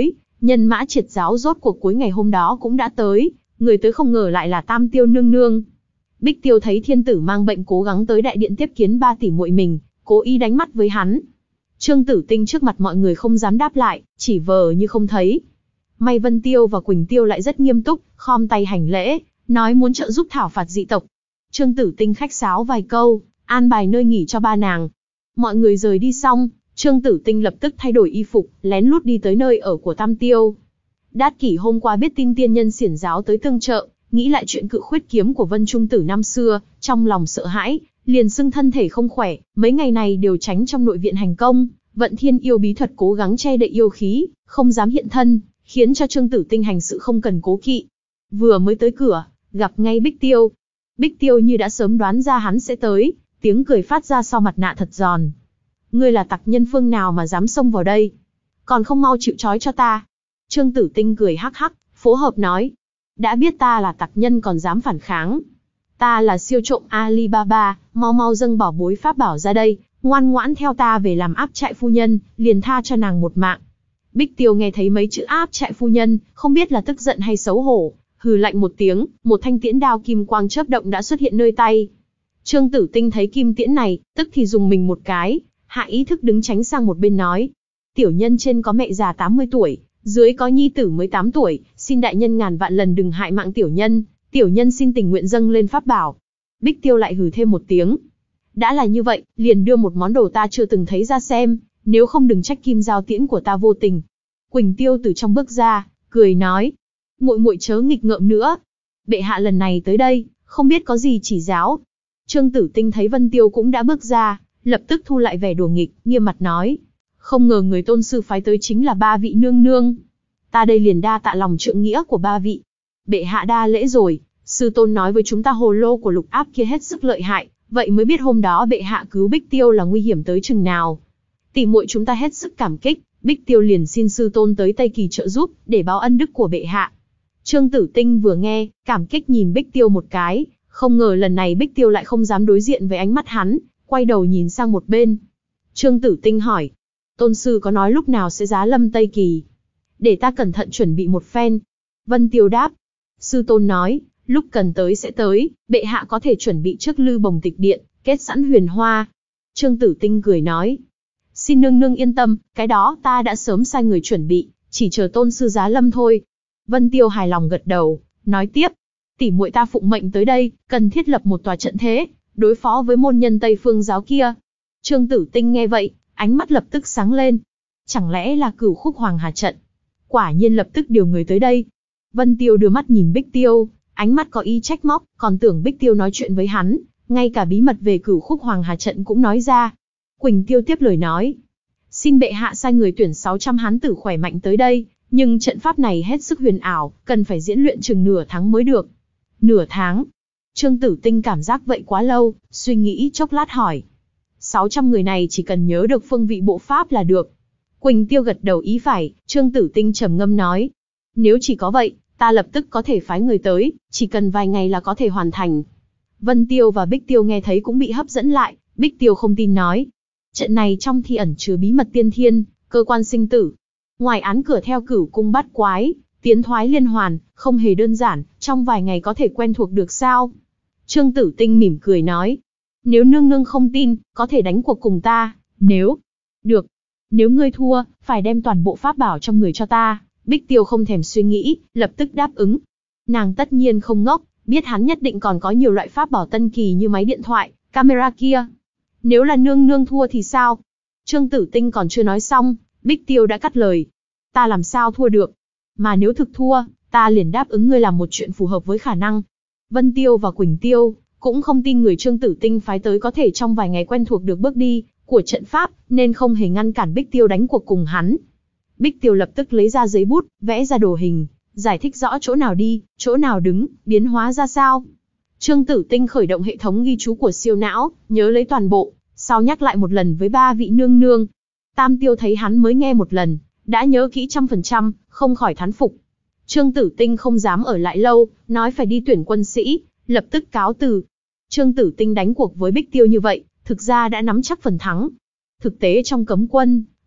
Nhân mã triệt giáo rốt cuộc cuối ngày hôm đó cũng đã tới, người tới không ngờ lại là Tam Tiêu nương nương. Bích Tiêu thấy thiên tử mang bệnh cố gắng tới đại điện tiếp kiến ba tỷ muội mình, cố ý đánh mắt với hắn. Trương Tử Tinh trước mặt mọi người không dám đáp lại, chỉ vờ như không thấy. May Vân Tiêu và Quỳnh Tiêu lại rất nghiêm túc, khom tay hành lễ, nói muốn trợ giúp thảo phạt dị tộc. Trương Tử Tinh khách sáo vài câu, an bài nơi nghỉ cho ba nàng. Mọi người rời đi xong, Trương Tử Tinh lập tức thay đổi y phục, lén lút đi tới nơi ở của Tam Tiêu. Đát Kỷ hôm qua biết tin tiên nhân xiển giáo tới tương trợ, nghĩ lại chuyện cự khuyết kiếm của Vân Trung Tử năm xưa, trong lòng sợ hãi, liền xưng thân thể không khỏe, mấy ngày này đều tránh trong nội viện hành công, vận thiên yêu bí thuật cố gắng che đậy yêu khí, không dám hiện thân, khiến cho Trương Tử Tinh hành sự không cần cố kỵ. Vừa mới tới cửa, gặp ngay Bích Tiêu. Bích Tiêu như đã sớm đoán ra hắn sẽ tới, tiếng cười phát ra sau mặt nạ thật giòn. Ngươi là tặc nhân phương nào mà dám xông vào đây? Còn không mau chịu trói cho ta. Trương Tử Tinh cười hắc hắc, phối hợp nói. Đã biết ta là tặc nhân còn dám phản kháng. Ta là siêu trộm Alibaba, mau mau dâng bảo bối pháp bảo ra đây, ngoan ngoãn theo ta về làm áp trại phu nhân, liền tha cho nàng một mạng. Bích Tiêu nghe thấy mấy chữ áp trại phu nhân, không biết là tức giận hay xấu hổ, hừ lạnh một tiếng, một thanh tiễn đao kim quang chớp động đã xuất hiện nơi tay. Trương Tử Tinh thấy kim tiễn này, tức thì dùng mình một cái, hạ ý thức đứng tránh sang một bên nói. Tiểu nhân trên có mẹ già tám mươi tuổi, dưới có nhi tử mới tám tuổi, xin đại nhân ngàn vạn lần đừng hại mạng tiểu nhân, tiểu nhân xin tình nguyện dâng lên pháp bảo. Bích Tiêu lại hừ thêm một tiếng. Đã là như vậy, liền đưa một món đồ ta chưa từng thấy ra xem, nếu không đừng trách kim giao tiễn của ta vô tình. Quỳnh Tiêu từ trong bước ra, cười nói. Muội muội chớ nghịch ngợm nữa. Bệ hạ lần này tới đây, không biết có gì chỉ giáo. Trương Tử Tinh thấy Vân Tiêu cũng đã bước ra, lập tức thu lại vẻ đùa nghịch, nghiêm mặt nói. Không ngờ người tôn sư phái tới chính là ba vị nương nương. Ta đây liền đa tạ lòng trượng nghĩa của ba vị. Bệ hạ đa lễ rồi, sư tôn nói với chúng ta hồ lô của lục áp kia hết sức lợi hại, vậy mới biết hôm đó bệ hạ cứu Bích Tiêu là nguy hiểm tới chừng nào. Tỷ muội chúng ta hết sức cảm kích, Bích Tiêu liền xin sư tôn tới Tây Kỳ trợ giúp, để báo ân đức của bệ hạ. Trương Tử Tinh vừa nghe, cảm kích nhìn Bích Tiêu một cái, không ngờ lần này Bích Tiêu lại không dám đối diện với ánh mắt hắn, quay đầu nhìn sang một bên. Trương Tử Tinh hỏi, tôn sư có nói lúc nào sẽ giá lâm Tây Kỳ? Để ta cẩn thận chuẩn bị một phen. Vân Tiêu đáp, sư tôn nói, lúc cần tới sẽ tới, bệ hạ có thể chuẩn bị trước lư bồng tịch điện, kết sẵn huyền hoa. Trương Tử Tinh cười nói, xin nương nương yên tâm, cái đó ta đã sớm sai người chuẩn bị, chỉ chờ tôn sư giá lâm thôi. Vân Tiêu hài lòng gật đầu, nói tiếp, tỷ muội ta phụng mệnh tới đây, cần thiết lập một tòa trận thế, đối phó với môn nhân Tây Phương giáo kia. Trương Tử Tinh nghe vậy, ánh mắt lập tức sáng lên. Chẳng lẽ là Cửu Khúc Hoàng Hà trận? Quả nhiên lập tức điều người tới đây. Vân Tiêu đưa mắt nhìn Bích Tiêu, ánh mắt có ý trách móc, còn tưởng Bích Tiêu nói chuyện với hắn, ngay cả bí mật về Cửu Khúc Hoàng Hà trận cũng nói ra. Quỳnh Tiêu tiếp lời nói, xin bệ hạ sai người tuyển sáu trăm hán tử khỏe mạnh tới đây, nhưng trận pháp này hết sức huyền ảo, cần phải diễn luyện chừng nửa tháng mới được. Nửa tháng? Trương Tử Tinh cảm giác vậy quá lâu, suy nghĩ chốc lát hỏi. sáu trăm người này chỉ cần nhớ được phương vị bộ pháp là được. Quỳnh Tiêu gật đầu ý phải, Trương Tử Tinh trầm ngâm nói. Nếu chỉ có vậy, ta lập tức có thể phái người tới, chỉ cần vài ngày là có thể hoàn thành. Vân Tiêu và Bích Tiêu nghe thấy cũng bị hấp dẫn lại, Bích Tiêu không tin nói. Trận này trong thi ẩn chứa bí mật tiên thiên, cơ quan sinh tử. Ngoài án cửa theo cửu cung bát quái, tiến thoái liên hoàn, không hề đơn giản, trong vài ngày có thể quen thuộc được sao? Trương Tử Tinh mỉm cười nói. Nếu nương nương không tin, có thể đánh cuộc cùng ta, nếu... Được. Nếu ngươi thua, phải đem toàn bộ pháp bảo trong người cho ta. Bích Tiêu không thèm suy nghĩ, lập tức đáp ứng. Nàng tất nhiên không ngốc, biết hắn nhất định còn có nhiều loại pháp bảo tân kỳ như máy điện thoại, camera kia. Nếu là nương nương thua thì sao? Trương Tử Tinh còn chưa nói xong, Bích Tiêu đã cắt lời. Ta làm sao thua được? Mà nếu thực thua, ta liền đáp ứng ngươi làm một chuyện phù hợp với khả năng. Vân Tiêu và Quỳnh Tiêu cũng không tin người Trương Tử Tinh phái tới có thể trong vài ngày quen thuộc được bước đi của trận pháp, nên không hề ngăn cản Bích Tiêu đánh cuộc cùng hắn. Bích Tiêu lập tức lấy ra giấy bút, vẽ ra đồ hình, giải thích rõ chỗ nào đi, chỗ nào đứng, biến hóa ra sao. Trương Tử Tinh khởi động hệ thống ghi chú của siêu não, nhớ lấy toàn bộ, sau nhắc lại một lần với ba vị nương nương. Tam Tiêu thấy hắn mới nghe một lần, đã nhớ kỹ trăm phần trăm, không khỏi thán phục. Trương Tử Tinh không dám ở lại lâu, nói phải đi tuyển quân sĩ, lập tức cáo từ. Trương Tử Tinh đánh cuộc với Bích Tiêu như vậy, thực ra đã nắm chắc phần thắng. Thực tế trong cấm quân,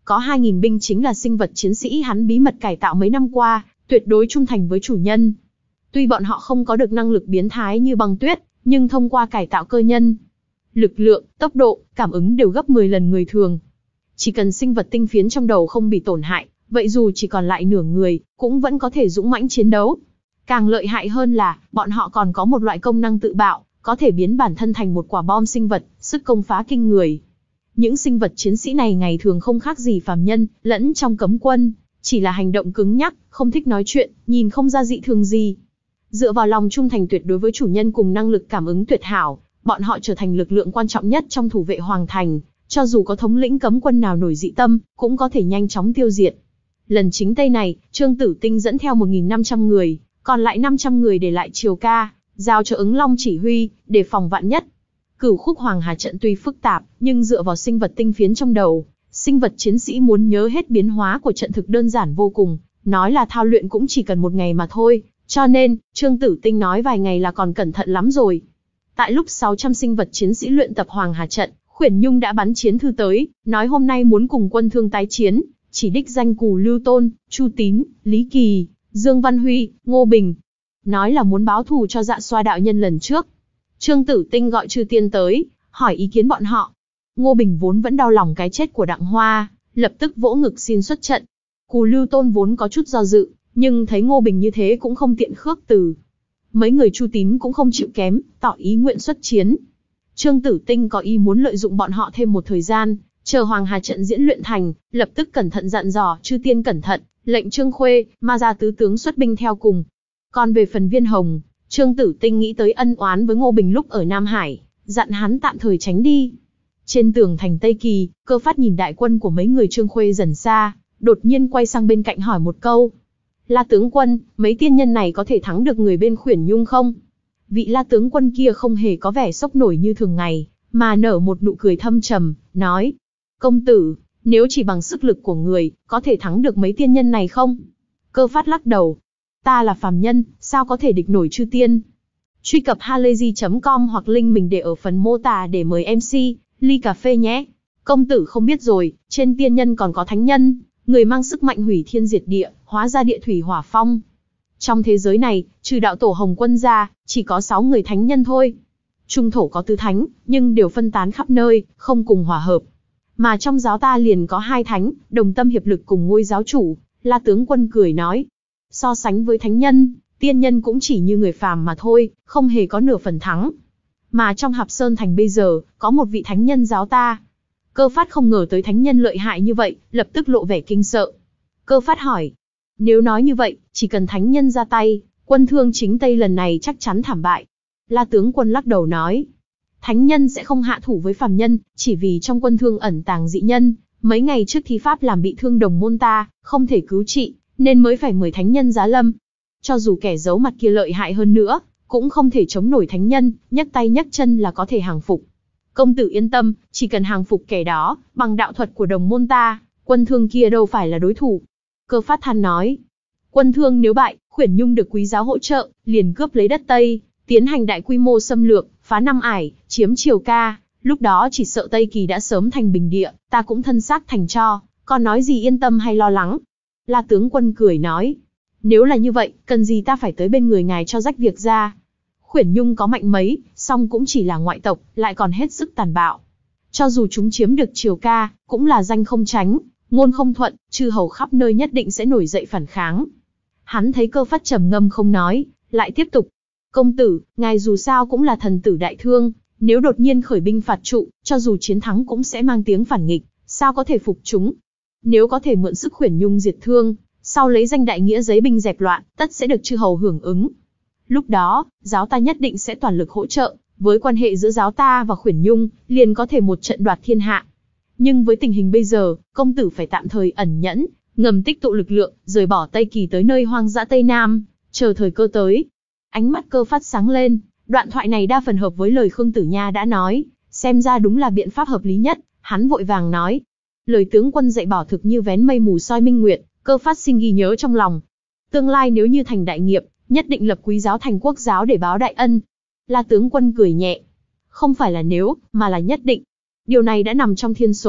có hai nghìn binh chính là sinh vật chiến sĩ hắn bí mật cải tạo mấy năm qua, tuyệt đối trung thành với chủ nhân. Tuy bọn họ không có được năng lực biến thái như băng tuyết, nhưng thông qua cải tạo cơ nhân, lực lượng, tốc độ, cảm ứng đều gấp mười lần người thường. Chỉ cần sinh vật tinh phiến trong đầu không bị tổn hại, vậy dù chỉ còn lại nửa người, cũng vẫn có thể dũng mãnh chiến đấu. Càng lợi hại hơn là, bọn họ còn có một loại công năng tự bạo, có thể biến bản thân thành một quả bom sinh vật, sức công phá kinh người. Những sinh vật chiến sĩ này ngày thường không khác gì phàm nhân, lẫn trong cấm quân, chỉ là hành động cứng nhắc, không thích nói chuyện, nhìn không ra dị thường gì. Dựa vào lòng trung thành tuyệt đối với chủ nhân cùng năng lực cảm ứng tuyệt hảo, bọn họ trở thành lực lượng quan trọng nhất trong thủ vệ hoàng thành, cho dù có thống lĩnh cấm quân nào nổi dị tâm, cũng có thể nhanh chóng tiêu diệt. Lần chính Tây này, Trương Tử Tinh dẫn theo một nghìn năm trăm người, còn lại năm trăm người để lại Triều Ca, giao cho Ứng Long chỉ huy, để phòng vạn nhất. Cửu khúc Hoàng Hà trận tuy phức tạp, nhưng dựa vào sinh vật tinh phiến trong đầu, sinh vật chiến sĩ muốn nhớ hết biến hóa của trận thực đơn giản vô cùng, nói là thao luyện cũng chỉ cần một ngày mà thôi, cho nên, Trương Tử Tinh nói vài ngày là còn cẩn thận lắm rồi. Tại lúc sáu trăm sinh vật chiến sĩ luyện tập Hoàng Hà trận, Khuyển Nhung đã bắn chiến thư tới, nói hôm nay muốn cùng quân Thương tái chiến, chỉ đích danh Cù Lưu Tôn, Chu Tín, Lý Kỳ, Dương Văn Huy, Ngô Bình. Nói là muốn báo thù cho Dạ Xoa đạo nhân lần trước. Trương Tử Tinh gọi Chư Tiên tới, hỏi ý kiến bọn họ. Ngô Bình vốn vẫn đau lòng cái chết của Đặng Hoa, lập tức vỗ ngực xin xuất trận. Cù Lưu Tôn vốn có chút do dự, nhưng thấy Ngô Bình như thế cũng không tiện khước từ. Mấy người Chu Tín cũng không chịu kém, tỏ ý nguyện xuất chiến. Trương Tử Tinh có ý muốn lợi dụng bọn họ thêm một thời gian, chờ Hoàng Hà trận diễn luyện thành, lập tức cẩn thận dặn dò Chư Tiên cẩn thận, lệnh Trương Khuê, Ma Gia tứ tướng xuất binh theo cùng. Còn về phần Viên Hồng, Trương Tử Tinh nghĩ tới ân oán với Ngô Bình lúc ở Nam Hải, dặn hắn tạm thời tránh đi. Trên tường thành Tây Kỳ, Cơ Phát nhìn đại quân của mấy người Trương Khuê dần xa, đột nhiên quay sang bên cạnh hỏi một câu. La tướng quân, mấy tiên nhân này có thể thắng được người bên Khuyển Nhung không? Vị La tướng quân kia không hề có vẻ sốc nổi như thường ngày, mà nở một nụ cười thâm trầm, nói. Công tử, nếu chỉ bằng sức lực của người, có thể thắng được mấy tiên nhân này không? Cơ Phát lắc đầu. Ta là phàm nhân, sao có thể địch nổi chư tiên? Truy cập halayzi chấm com hoặc link mình để ở phần mô tả để mời em xê, ly cà phê nhé. Công tử không biết rồi, trên tiên nhân còn có thánh nhân, người mang sức mạnh hủy thiên diệt địa, hóa ra địa thủy hỏa phong. Trong thế giới này, trừ đạo tổ Hồng Quân ra, chỉ có sáu người thánh nhân thôi. Trung thổ có tứ thánh, nhưng đều phân tán khắp nơi, không cùng hòa hợp. Mà trong giáo ta liền có hai thánh, đồng tâm hiệp lực cùng ngôi giáo chủ. La tướng quân cười nói. So sánh với thánh nhân, tiên nhân cũng chỉ như người phàm mà thôi, không hề có nửa phần thắng. Mà trong Hạp Sơn Thành bây giờ, có một vị thánh nhân giáo ta. Cơ Phát không ngờ tới thánh nhân lợi hại như vậy, lập tức lộ vẻ kinh sợ. Cơ Phát hỏi. Nếu nói như vậy, chỉ cần thánh nhân ra tay, quân Thương chính Tây lần này chắc chắn thảm bại. La tướng quân lắc đầu nói. Thánh nhân sẽ không hạ thủ với phàm nhân, chỉ vì trong quân Thương ẩn tàng dị nhân, mấy ngày trước thi pháp làm bị thương đồng môn ta, không thể cứu trị, nên mới phải mời thánh nhân giá lâm. Cho dù kẻ giấu mặt kia lợi hại hơn nữa, cũng không thể chống nổi thánh nhân, nhấc tay nhấc chân là có thể hàng phục. Công tử yên tâm, chỉ cần hàng phục kẻ đó, bằng đạo thuật của đồng môn ta, quân Thương kia đâu phải là đối thủ. Cơ Phát than nói. Quân Thương nếu bại, Khuyển Nhung được quý giáo hỗ trợ, liền cướp lấy đất Tây, tiến hành đại quy mô xâm lược, phá Nam Ải, chiếm Triều Ca. Lúc đó chỉ sợ Tây Kỳ đã sớm thành bình địa, ta cũng thân xác thành tro, còn nói gì yên tâm hay lo lắng. La tướng quân cười nói. Nếu là như vậy, cần gì ta phải tới bên người ngài cho rách việc ra. Khuyển Nhung có mạnh mấy, song cũng chỉ là ngoại tộc, lại còn hết sức tàn bạo. Cho dù chúng chiếm được Triều Ca, cũng là danh không tránh, ngôn không thuận, chư hầu khắp nơi nhất định sẽ nổi dậy phản kháng. Hắn thấy Cơ Phát trầm ngâm không nói, lại tiếp tục. Công tử, ngài dù sao cũng là thần tử đại thương, nếu đột nhiên khởi binh phạt trụ, cho dù chiến thắng cũng sẽ mang tiếng phản nghịch, sao có thể phục chúng. Nếu có thể mượn sức Khuyển Nhung diệt Thương, sau lấy danh đại nghĩa giấy binh dẹp loạn, tất sẽ được chư hầu hưởng ứng. Lúc đó, giáo ta nhất định sẽ toàn lực hỗ trợ, với quan hệ giữa giáo ta và Khuyển Nhung, liền có thể một trận đoạt thiên hạ. Nhưng với tình hình bây giờ, công tử phải tạm thời ẩn nhẫn, ngầm tích tụ lực lượng, rời bỏ Tây Kỳ tới nơi hoang dã Tây Nam, chờ thời cơ tới. Ánh mắt Cơ Phát sáng lên, đoạn thoại này đa phần hợp với lời Khương Tử Nha đã nói, xem ra đúng là biện pháp hợp lý nhất, hắn vội vàng nói. Lời tướng quân dạy bảo thực như vén mây mù soi minh nguyệt, Cơ Phát xin ghi nhớ trong lòng. Tương lai nếu như thành đại nghiệp, nhất định lập quý giáo thành quốc giáo để báo đại ân. La tướng quân cười nhẹ. Không phải là nếu, mà là nhất định. Điều này đã nằm trong thiên số,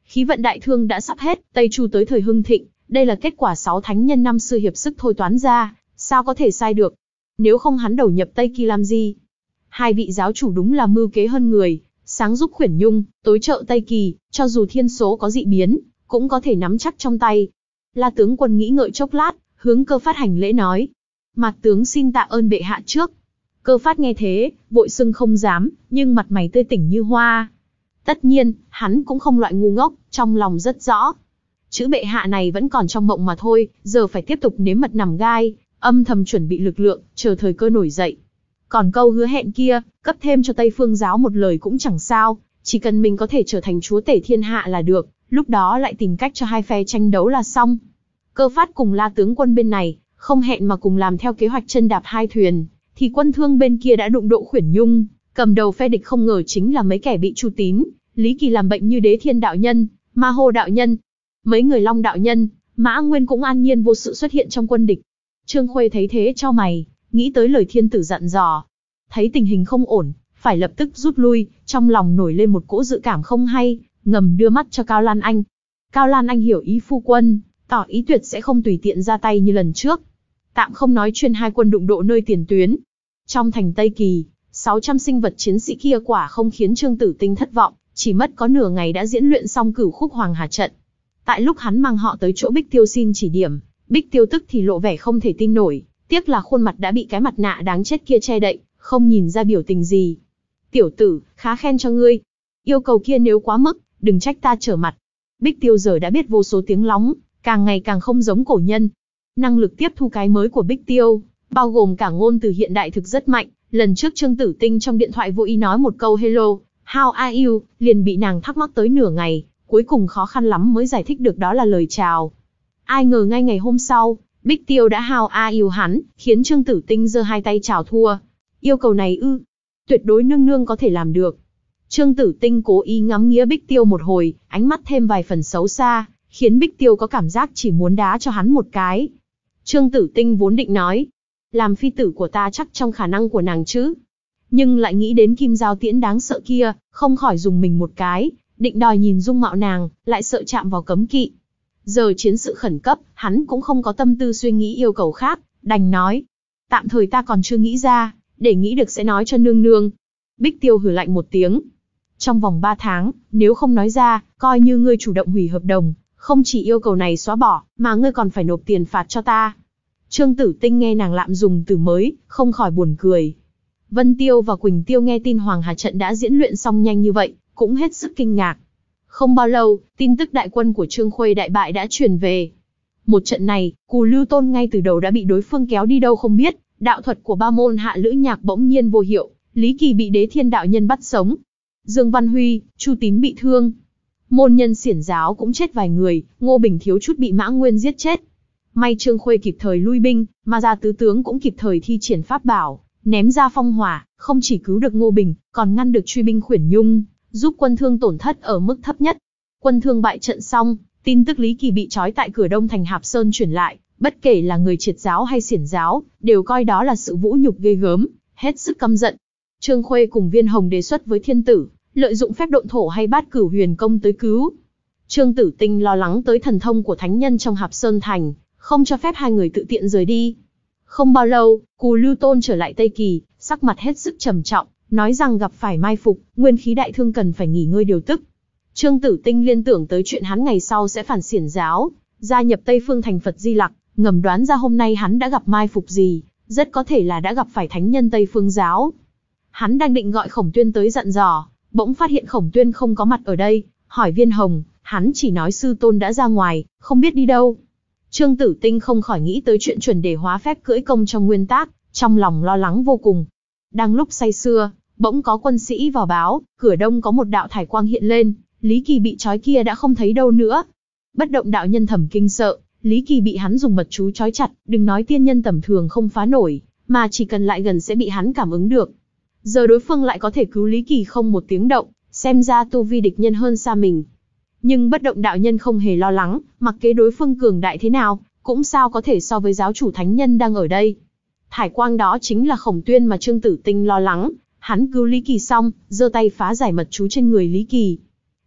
Khí vận đại thương đã sắp hết, Tây Chu tới thời hưng thịnh, đây là kết quả sáu thánh nhân năm xưa hiệp sức thôi toán ra, sao có thể sai được. Nếu không hắn đầu nhập Tây Kỳ làm gì? Hai vị giáo chủ đúng là mưu kế hơn người, sáng giúp Khuyển Nhung, tối trợ Tây Kỳ, cho dù thiên số có dị biến, cũng có thể nắm chắc trong tay. La tướng quân nghĩ ngợi chốc lát, hướng Cơ Phát hành lễ nói. Mạc tướng xin tạ ơn bệ hạ trước. Cơ Phát nghe thế, vội xưng không dám, nhưng mặt mày tươi tỉnh như hoa. Tất nhiên, hắn cũng không loại ngu ngốc, trong lòng rất rõ. Chữ bệ hạ này vẫn còn trong mộng mà thôi, giờ phải tiếp tục nếm mật nằm gai, âm thầm chuẩn bị lực lượng, chờ thời cơ nổi dậy. Còn câu hứa hẹn kia, cấp thêm cho Tây Phương giáo một lời cũng chẳng sao, chỉ cần mình có thể trở thành chúa tể thiên hạ là được, lúc đó lại tìm cách cho hai phe tranh đấu là xong. Cơ Phát cùng La tướng quân bên này, không hẹn mà cùng làm theo kế hoạch chân đạp hai thuyền, thì quân thương bên kia đã đụng độ Khuyển Nhung, cầm đầu phe địch không ngờ chính là mấy kẻ bị Chu Tín, Lý Kỳ làm bệnh như Đế Thiên đạo nhân, Ma Hô đạo nhân, mấy người Long đạo nhân, Mã Nguyên cũng an nhiên vô sự xuất hiện trong quân địch. Trương Khuê thấy thế chau mày, nghĩ tới lời thiên tử dặn dò, thấy tình hình không ổn, phải lập tức rút lui, trong lòng nổi lên một cỗ dự cảm không hay, ngầm đưa mắt cho Cao Lan Anh. Cao Lan Anh hiểu ý phu quân, tỏ ý tuyệt sẽ không tùy tiện ra tay như lần trước. Tạm không nói chuyên hai quân đụng độ nơi tiền tuyến. Trong thành Tây Kỳ, sáu trăm sinh vật chiến sĩ kia quả không khiến Trương Tử Tinh thất vọng, chỉ mất có nửa ngày đã diễn luyện xong cửu khúc Hoàng Hà trận. Tại lúc hắn mang họ tới chỗ Bích Tiêu xin chỉ điểm, Bích Tiêu tức thì lộ vẻ không thể tin nổi, tiếc là khuôn mặt đã bị cái mặt nạ đáng chết kia che đậy, không nhìn ra biểu tình gì. Tiểu tử, khá khen cho ngươi. Yêu cầu kia nếu quá mức, đừng trách ta trở mặt. Bích Tiêu giờ đã biết vô số tiếng lóng, càng ngày càng không giống cổ nhân. Năng lực tiếp thu cái mới của Bích Tiêu, bao gồm cả ngôn từ hiện đại thực rất mạnh. Lần trước Trương Tử Tinh trong điện thoại vô ý nói một câu hello, how are you, liền bị nàng thắc mắc tới nửa ngày, cuối cùng khó khăn lắm mới giải thích được đó là lời chào. Ai ngờ ngay ngày hôm sau, Bích Tiêu đã how are you hắn, khiến Trương Tử Tinh giơ hai tay chào thua. Yêu cầu này ư, tuyệt đối nương nương có thể làm được. Trương Tử Tinh cố ý ngắm nghía Bích Tiêu một hồi, ánh mắt thêm vài phần xấu xa, khiến Bích Tiêu có cảm giác chỉ muốn đá cho hắn một cái. Trương Tử Tinh vốn định nói, làm phi tử của ta chắc trong khả năng của nàng chứ. Nhưng lại nghĩ đến Kim Giao Tiễn đáng sợ kia, không khỏi dùng mình một cái, định đòi nhìn dung mạo nàng, lại sợ chạm vào cấm kỵ. Giờ chiến sự khẩn cấp, hắn cũng không có tâm tư suy nghĩ yêu cầu khác, đành nói. Tạm thời ta còn chưa nghĩ ra, để nghĩ được sẽ nói cho nương nương. Bích Tiêu hừ lạnh một tiếng. Trong vòng ba tháng, nếu không nói ra, coi như ngươi chủ động hủy hợp đồng, không chỉ yêu cầu này xóa bỏ, mà ngươi còn phải nộp tiền phạt cho ta. Trương Tử Tinh nghe nàng lạm dùng từ mới, không khỏi buồn cười. Vân Tiêu và Quỳnh Tiêu nghe tin Hoàng Hà trận đã diễn luyện xong nhanh như vậy, cũng hết sức kinh ngạc. Không bao lâu, tin tức đại quân của Trương Khuê đại bại đã truyền về. Một trận này, Cù Lưu Tôn ngay từ đầu đã bị đối phương kéo đi đâu không biết, đạo thuật của ba môn hạ lữ nhạc bỗng nhiên vô hiệu, Lý Kỳ bị Đế Thiên đạo nhân bắt sống. Dương Văn Huy, Chu Tín bị thương. Môn nhân xiển giáo cũng chết vài người, Ngô Bình thiếu chút bị Mã Nguyên giết chết. May Trương Khuê kịp thời lui binh, mà Gia tứ tướng cũng kịp thời thi triển pháp bảo, ném ra phong hỏa, không chỉ cứu được Ngô Bình, còn ngăn được truy binh Khuyển Nhung, giúp quân thương tổn thất ở mức thấp nhất. Quân thương bại trận xong, tin tức Lý Kỳ bị trói tại cửa đông thành Hạp Sơn truyền lại, bất kể là người triệt giáo hay xiển giáo, đều coi đó là sự vũ nhục ghê gớm, hết sức căm giận. Trương Khuê cùng Viên Hồng đề xuất với thiên tử, lợi dụng phép độn thổ hay Bát Cửu Huyền công tới cứu. Trương Tử Tinh lo lắng tới thần thông của thánh nhân trong Hạp Sơn thành, không cho phép hai người tự tiện rời đi. Không bao lâu, Cù Lưu Tôn trở lại Tây Kỳ, sắc mặt hết sức trầm trọng, nói rằng gặp phải mai phục, nguyên khí đại thương cần phải nghỉ ngơi điều tức. Trương Tử Tinh liên tưởng tới chuyện hắn ngày sau sẽ phản xiển giáo, gia nhập Tây Phương thành Phật Di Lặc, ngầm đoán ra hôm nay hắn đã gặp mai phục gì, rất có thể là đã gặp phải thánh nhân Tây Phương giáo. Hắn đang định gọi Khổng Tuyên tới dặn dò, bỗng phát hiện Khổng Tuyên không có mặt ở đây, hỏi Viên Hồng, hắn chỉ nói sư tôn đã ra ngoài, không biết đi đâu. Trương Tử Tinh không khỏi nghĩ tới chuyện chuẩn đề hóa phép cưỡi công trong nguyên tác, trong lòng lo lắng vô cùng. Đang lúc say sưa, bỗng có quân sĩ vào báo, cửa đông có một đạo thải quang hiện lên, Lý Kỳ bị trói kia đã không thấy đâu nữa. Bất động đạo nhân thầm kinh sợ, Lý Kỳ bị hắn dùng mật chú trói chặt, đừng nói tiên nhân tầm thường không phá nổi, mà chỉ cần lại gần sẽ bị hắn cảm ứng được. Giờ đối phương lại có thể cứu Lý Kỳ không một tiếng động, xem ra tu vi địch nhân hơn xa mình. Nhưng bất động đạo nhân không hề lo lắng, mặc kệ đối phương cường đại thế nào, cũng sao có thể so với giáo chủ thánh nhân đang ở đây. Thải quang đó chính là Khổng Tuyên mà Trương Tử Tinh lo lắng, hắn cứu Lý Kỳ xong, giơ tay phá giải mật chú trên người Lý Kỳ.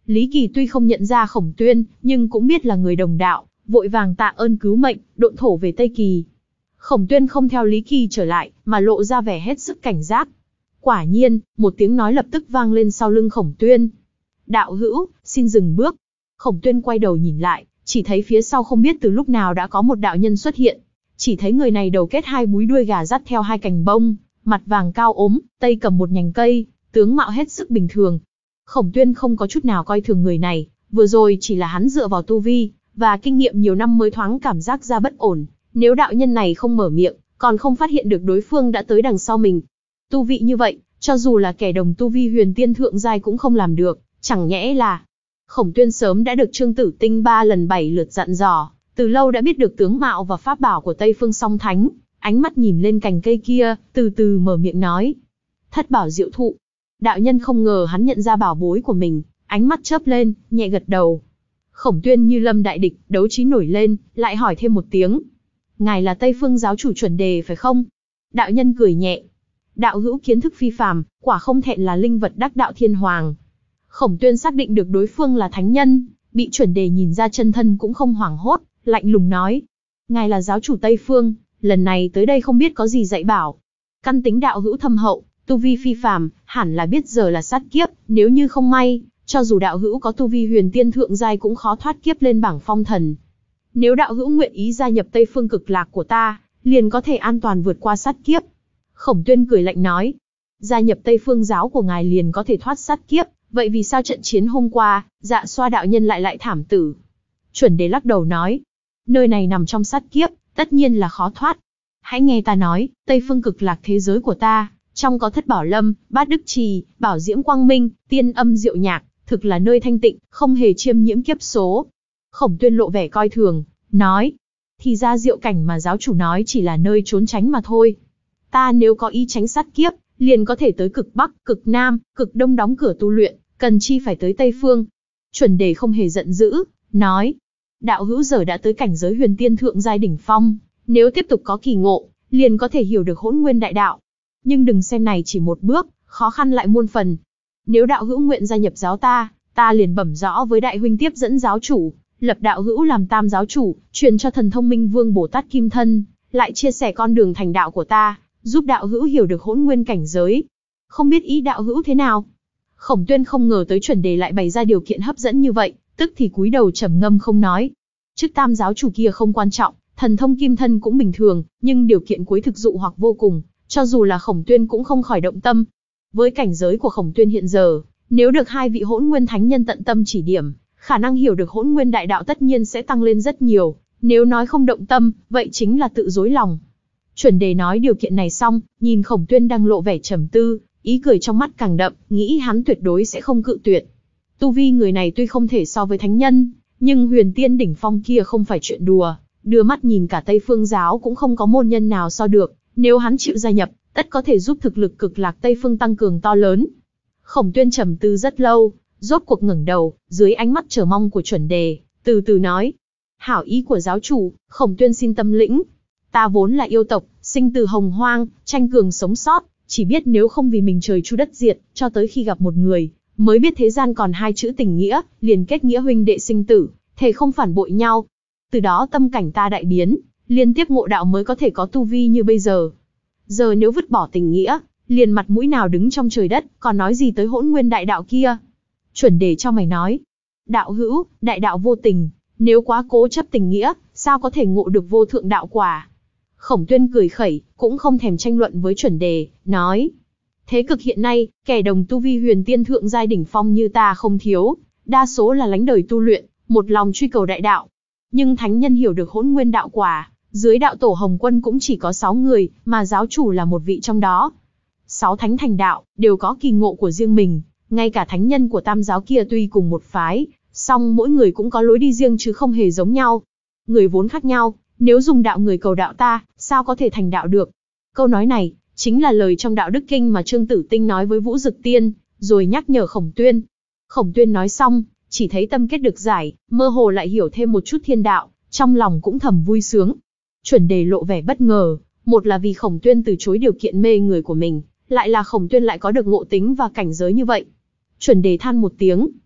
Lý Kỳ tuy không nhận ra Khổng Tuyên, nhưng cũng biết là người đồng đạo, vội vàng tạ ơn cứu mệnh, độn thổ về Tây Kỳ. Khổng Tuyên không theo Lý Kỳ trở lại, mà lộ ra vẻ hết sức cảnh giác. Quả nhiên, một tiếng nói lập tức vang lên sau lưng Khổng Tuyên. Đạo hữu, xin dừng bước. Khổng Tuyên quay đầu nhìn lại, chỉ thấy phía sau không biết từ lúc nào đã có một đạo nhân xuất hiện. Chỉ thấy người này đầu kết hai búi đuôi gà dắt theo hai cành bông, mặt vàng cao ốm, tay cầm một nhành cây, tướng mạo hết sức bình thường. Khổng Tuyên không có chút nào coi thường người này, vừa rồi chỉ là hắn dựa vào tu vi và kinh nghiệm nhiều năm mới thoáng cảm giác ra bất ổn. Nếu đạo nhân này không mở miệng, còn không phát hiện được đối phương đã tới đằng sau mình. Tu vị như vậy, cho dù là kẻ đồng tu vi huyền tiên thượng giai cũng không làm được, chẳng nhẽ là... Khổng Tuyên sớm đã được Trương Tử Tinh ba lần bảy lượt dặn dò, từ lâu đã biết được tướng mạo và pháp bảo của Tây Phương Song Thánh, ánh mắt nhìn lên cành cây kia, từ từ mở miệng nói. Thất bảo diệu thụ. Đạo nhân không ngờ hắn nhận ra bảo bối của mình, ánh mắt chớp lên, nhẹ gật đầu. Khổng Tuyên như lâm đại địch, đấu trí nổi lên, lại hỏi thêm một tiếng. Ngài là Tây Phương giáo chủ chuẩn đề phải không? Đạo nhân cười nhẹ. Đạo hữu kiến thức phi phàm, quả không thẹn là linh vật đắc đạo thiên hoàng. Khổng Tuyên xác định được đối phương là thánh nhân, bị chuẩn đề nhìn ra chân thân cũng không hoảng hốt, lạnh lùng nói. Ngài là giáo chủ Tây Phương, lần này tới đây không biết có gì dạy bảo. Căn tính đạo hữu thâm hậu, tu vi phi phàm, hẳn là biết giờ là sát kiếp, nếu như không may, cho dù đạo hữu có tu vi huyền tiên thượng giai cũng khó thoát kiếp lên bảng phong thần. Nếu đạo hữu nguyện ý gia nhập Tây Phương Cực Lạc của ta, liền có thể an toàn vượt qua sát kiếp. Khổng Tuyên cười lạnh nói, gia nhập Tây Phương giáo của ngài liền có thể thoát sát kiếp, vậy vì sao trận chiến hôm qua, Dạ Xoa đạo nhân lại lại thảm tử? Chuẩn Đế lắc đầu nói, nơi này nằm trong sát kiếp, tất nhiên là khó thoát. Hãy nghe ta nói, Tây Phương Cực Lạc thế giới của ta, trong có Thất Bảo Lâm, Bát Đức Trì, Bảo Diễm Quang Minh, Tiên Âm Diệu Nhạc, thực là nơi thanh tịnh, không hề chiêm nhiễm kiếp số. Khổng Tuyên lộ vẻ coi thường, nói, thì ra diệu cảnh mà giáo chủ nói chỉ là nơi trốn tránh mà thôi. Ta nếu có ý tránh sát kiếp, liền có thể tới cực Bắc, cực Nam, cực Đông đóng cửa tu luyện, cần chi phải tới Tây Phương. Chuẩn Đề không hề giận dữ, nói, đạo hữu giờ đã tới cảnh giới huyền tiên thượng giai đỉnh phong, nếu tiếp tục có kỳ ngộ, liền có thể hiểu được hỗn nguyên đại đạo. Nhưng đừng xem này chỉ một bước, khó khăn lại muôn phần. Nếu đạo hữu nguyện gia nhập giáo ta, ta liền bẩm rõ với đại huynh tiếp dẫn giáo chủ, lập đạo hữu làm tam giáo chủ, truyền cho thần thông minh vương Bồ Tát Kim Thân, lại chia sẻ con đường thành đạo của ta, giúp đạo hữu hiểu được hỗn nguyên cảnh giới. Không biết ý đạo hữu thế nào? Khổng Tuyên không ngờ tới Chuẩn Đề lại bày ra điều kiện hấp dẫn như vậy, tức thì cúi đầu trầm ngâm không nói. Chức tam giáo chủ kia không quan trọng, thần thông kim thân cũng bình thường, nhưng điều kiện cuối thực dụ hoặc vô cùng, cho dù là Khổng Tuyên cũng không khỏi động tâm. Với cảnh giới của Khổng Tuyên hiện giờ, nếu được hai vị hỗn nguyên thánh nhân tận tâm chỉ điểm, khả năng hiểu được hỗn nguyên đại đạo tất nhiên sẽ tăng lên rất nhiều. Nếu nói không động tâm, vậy chính là tự dối lòng. Chuẩn Đề nói điều kiện này xong, nhìn Khổng Tuyên đang lộ vẻ trầm tư, ý cười trong mắt càng đậm, nghĩ hắn tuyệt đối sẽ không cự tuyệt. Tu vi người này tuy không thể so với thánh nhân, nhưng huyền tiên đỉnh phong kia không phải chuyện đùa, đưa mắt nhìn cả Tây Phương giáo cũng không có môn nhân nào so được, nếu hắn chịu gia nhập, tất có thể giúp thực lực Cực Lạc Tây Phương tăng cường to lớn. Khổng Tuyên trầm tư rất lâu, rốt cuộc ngẩng đầu, dưới ánh mắt chờ mong của Chuẩn Đề, từ từ nói: "Hảo ý của giáo chủ, Khổng Tuyên xin tâm lĩnh. Ta vốn là yêu tộc, sinh từ hồng hoang, tranh cường sống sót, chỉ biết nếu không vì mình trời chu đất diệt, cho tới khi gặp một người, mới biết thế gian còn hai chữ tình nghĩa, liền kết nghĩa huynh đệ sinh tử, thề không phản bội nhau. Từ đó tâm cảnh ta đại biến, liên tiếp ngộ đạo mới có thể có tu vi như bây giờ. Giờ nếu vứt bỏ tình nghĩa, liền mặt mũi nào đứng trong trời đất, còn nói gì tới hỗn nguyên đại đạo kia?" Chuẩn Đề cho mày nói: "Đạo hữu, đại đạo vô tình, nếu quá cố chấp tình nghĩa, sao có thể ngộ được vô thượng đạo quả?" Khổng Tuyên cười khẩy, cũng không thèm tranh luận với Chuẩn Đề, nói: "Thế cực hiện nay, kẻ đồng tu vi huyền tiên thượng giai đỉnh phong như ta không thiếu, đa số là lánh đời tu luyện, một lòng truy cầu đại đạo. Nhưng thánh nhân hiểu được hỗn nguyên đạo quả, dưới đạo tổ Hồng Quân cũng chỉ có sáu người, mà giáo chủ là một vị trong đó. Sáu thánh thành đạo, đều có kỳ ngộ của riêng mình, ngay cả thánh nhân của tam giáo kia tuy cùng một phái, song mỗi người cũng có lối đi riêng chứ không hề giống nhau. Người vốn khác nhau, nếu dùng đạo người cầu đạo ta, sao có thể thành đạo được?" Câu nói này, chính là lời trong đạo đức kinh mà Trương Tử Tinh nói với Vũ Dực Tiên, rồi nhắc nhở Khổng Tuyên. Khổng Tuyên nói xong, chỉ thấy tâm kết được giải, mơ hồ lại hiểu thêm một chút thiên đạo, trong lòng cũng thầm vui sướng. Chuẩn Đề lộ vẻ bất ngờ, một là vì Khổng Tuyên từ chối điều kiện mê người của mình, lại là Khổng Tuyên lại có được ngộ tính và cảnh giới như vậy. Chuẩn Đề than một tiếng: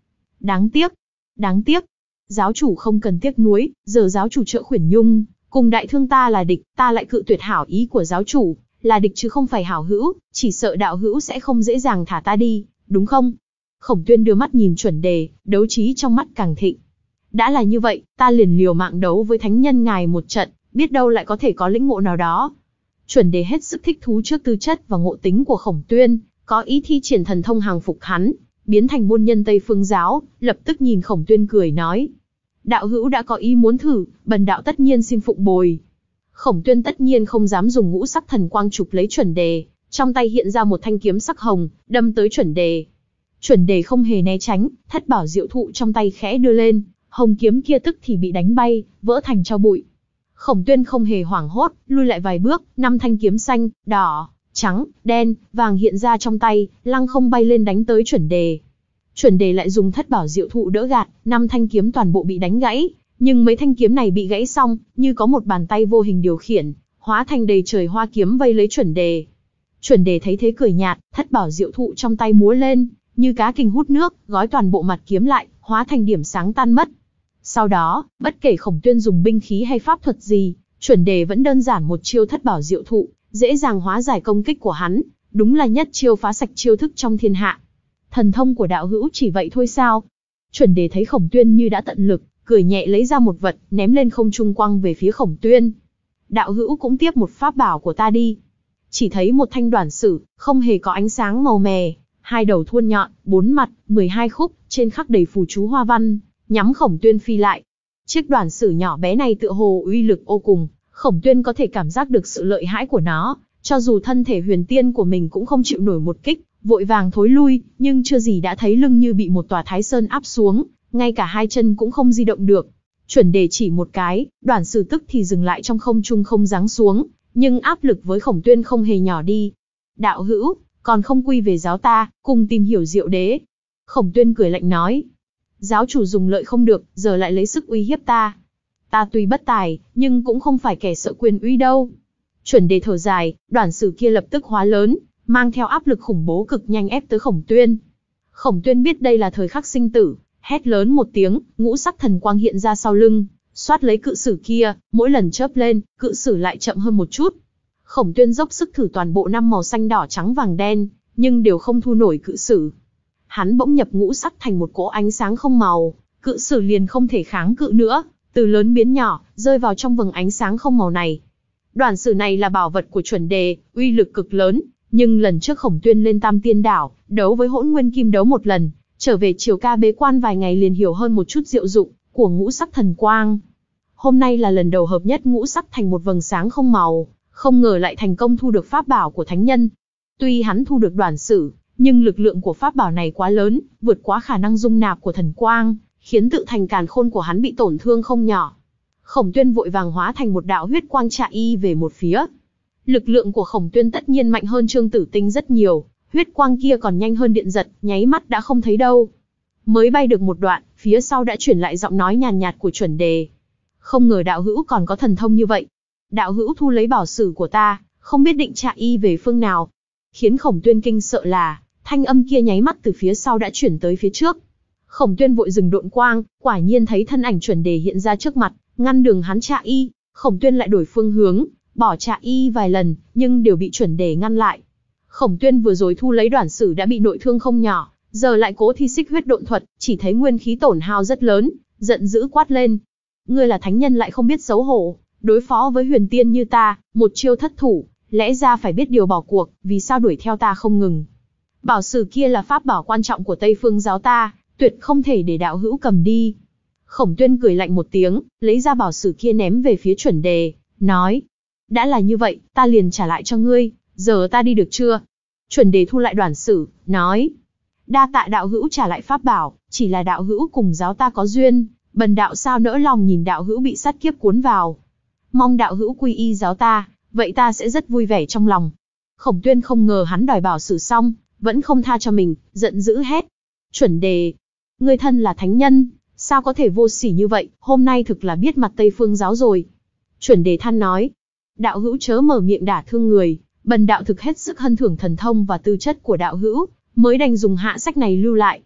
Đáng tiếc, đáng tiếc. Giáo chủ không cần tiếc nuối, giờ giáo chủ trợ Khuyển Nhung, cùng đại thương ta là địch, ta lại cự tuyệt hảo ý của giáo chủ, là địch chứ không phải hảo hữu, chỉ sợ đạo hữu sẽ không dễ dàng thả ta đi, đúng không? Khổng Tuyên đưa mắt nhìn Chuẩn Đề, đấu trí trong mắt càng thịnh. Đã là như vậy, ta liền liều mạng đấu với thánh nhân ngài một trận, biết đâu lại có thể có lĩnh ngộ nào đó. Chuẩn Đề hết sức thích thú trước tư chất và ngộ tính của Khổng Tuyên, có ý thi triển thần thông hàng phục hắn, biến thành môn nhân Tây Phương giáo, lập tức nhìn Khổng Tuyên cười nói: đạo hữu đã có ý muốn thử, bần đạo tất nhiên xin phụng bồi. Khổng Tuyên tất nhiên không dám dùng ngũ sắc thần quang chụp lấy Chuẩn Đề, trong tay hiện ra một thanh kiếm sắc hồng, đâm tới Chuẩn Đề. Chuẩn Đề không hề né tránh, thất bảo diệu thụ trong tay khẽ đưa lên, hồng kiếm kia tức thì bị đánh bay, vỡ thành tro bụi. Khổng Tuyên không hề hoảng hốt, lui lại vài bước, năm thanh kiếm xanh, đỏ, trắng, đen, vàng hiện ra trong tay, lăng không bay lên đánh tới Chuẩn Đề. Chuẩn Đề lại dùng thất bảo diệu thụ đỡ gạt, năm thanh kiếm toàn bộ bị đánh gãy, nhưng mấy thanh kiếm này bị gãy xong, như có một bàn tay vô hình điều khiển, hóa thành đầy trời hoa kiếm vây lấy Chuẩn Đề. Chuẩn Đề thấy thế cười nhạt, thất bảo diệu thụ trong tay múa lên, như cá kình hút nước, gói toàn bộ mặt kiếm lại, hóa thành điểm sáng tan mất. Sau đó, bất kể Khổng Tuyên dùng binh khí hay pháp thuật gì, Chuẩn Đề vẫn đơn giản một chiêu thất bảo diệu thụ, dễ dàng hóa giải công kích của hắn, đúng là nhất chiêu phá sạch chiêu thức trong thiên hạ. Thần thông của đạo hữu chỉ vậy thôi sao? Chuẩn Đề thấy Khổng Tuyên như đã tận lực, cười nhẹ lấy ra một vật, ném lên không trung quăng về phía Khổng Tuyên. Đạo hữu cũng tiếp một pháp bảo của ta đi. Chỉ thấy một thanh đoản sử, không hề có ánh sáng màu mè, hai đầu thuôn nhọn, bốn mặt, mười hai khúc, trên khắc đầy phù chú hoa văn, nhắm Khổng Tuyên phi lại. Chiếc đoản sử nhỏ bé này tựa hồ uy lực vô cùng, Khổng Tuyên có thể cảm giác được sự lợi hại của nó, cho dù thân thể huyền tiên của mình cũng không chịu nổi một kích, vội vàng thối lui, nhưng chưa gì đã thấy lưng như bị một tòa Thái Sơn áp xuống, ngay cả hai chân cũng không di động được. Chuẩn Đề chỉ một cái, đoản sử tức thì dừng lại trong không trung không giáng xuống, nhưng áp lực với Khổng Tuyên không hề nhỏ đi. Đạo hữu, còn không quy về giáo ta, cùng tìm hiểu Diệu Đế. Khổng Tuyên cười lạnh nói. Giáo chủ dùng lợi không được, giờ lại lấy sức uy hiếp ta. Ta tuy bất tài, nhưng cũng không phải kẻ sợ quyền uy đâu. Chuẩn Đề thở dài, đoản sử kia lập tức hóa lớn, mang theo áp lực khủng bố cực nhanh ép tới Khổng Tuyên. Khổng Tuyên biết đây là thời khắc sinh tử, hét lớn một tiếng, ngũ sắc thần quang hiện ra sau lưng, xoát lấy cự sử kia, mỗi lần chớp lên, cự sử lại chậm hơn một chút. Khổng Tuyên dốc sức thử toàn bộ năm màu xanh đỏ trắng vàng đen, nhưng đều không thu nổi cự sử. Hắn bỗng nhập ngũ sắc thành một cỗ ánh sáng không màu, cự sử liền không thể kháng cự nữa, từ lớn biến nhỏ, rơi vào trong vầng ánh sáng không màu này. Đoản sử này là bảo vật của Chuẩn Đề, uy lực cực lớn, nhưng lần trước Khổng Tuyên lên Tam Tiên Đảo, đấu với Hỗn Nguyên Kim đấu một lần, trở về Triều Ca bế quan vài ngày liền hiểu hơn một chút diệu dụng của ngũ sắc thần quang. Hôm nay là lần đầu hợp nhất ngũ sắc thành một vầng sáng không màu, không ngờ lại thành công thu được pháp bảo của thánh nhân. Tuy hắn thu được đoản sử, nhưng lực lượng của pháp bảo này quá lớn, vượt quá khả năng dung nạp của thần quang, khiến tự thành càn khôn của hắn bị tổn thương không nhỏ. Khổng Tuyên vội vàng hóa thành một đạo huyết quang trạ y về một phía. Lực lượng của Khổng Tuyên tất nhiên mạnh hơn Trương Tử Tinh rất nhiều, huyết quang kia còn nhanh hơn điện giật, nháy mắt đã không thấy đâu. Mới bay được một đoạn, phía sau đã chuyển lại giọng nói nhàn nhạt của Chuẩn Đề. Không ngờ đạo hữu còn có thần thông như vậy. Đạo hữu thu lấy bảo sử của ta, không biết định trạ y về phương nào. Khiến Khổng Tuyên kinh sợ là, thanh âm kia nháy mắt từ phía sau đã chuyển tới phía trước. Khổng Tuyên vội dừng độn quang, quả nhiên thấy thân ảnh Chuẩn Đề hiện ra trước mặt, ngăn đường hắn trạ y. Khổng Tuyên lại đổi phương hướng, bỏ trạ y vài lần, nhưng đều bị Chuẩn Đề ngăn lại. Khổng Tuyên vừa rồi thu lấy đoản sử đã bị nội thương không nhỏ, giờ lại cố thi xích huyết độn thuật, chỉ thấy nguyên khí tổn hao rất lớn, giận dữ quát lên: ngươi là thánh nhân lại không biết xấu hổ, đối phó với huyền tiên như ta, một chiêu thất thủ, lẽ ra phải biết điều bỏ cuộc, vì sao đuổi theo ta không ngừng? Bảo sử kia là pháp bảo quan trọng của Tây Phương giáo ta, tuyệt không thể để đạo hữu cầm đi. Khổng Tuyên cười lạnh một tiếng, lấy ra bảo sử kia ném về phía Chuẩn Đề, nói: đã là như vậy, ta liền trả lại cho ngươi, giờ ta đi được chưa? Chuẩn Đề thu lại đoản sử, nói: đa tạ đạo hữu trả lại pháp bảo, chỉ là đạo hữu cùng giáo ta có duyên, bần đạo sao nỡ lòng nhìn đạo hữu bị sát kiếp cuốn vào. Mong đạo hữu quy y giáo ta, vậy ta sẽ rất vui vẻ trong lòng. Khổng Tuyên không ngờ hắn đòi bảo sử xong, vẫn không tha cho mình, giận dữ hét: Chuẩn Đề, ngươi thân là thánh nhân, sao có thể vô sỉ như vậy, hôm nay thực là biết mặt Tây Phương giáo rồi. Chuẩn Đề than nói: đạo hữu chớ mở miệng đả thương người, bần đạo thực hết sức hân thưởng thần thông và tư chất của đạo hữu, mới đành dùng hạ sách này lưu lại.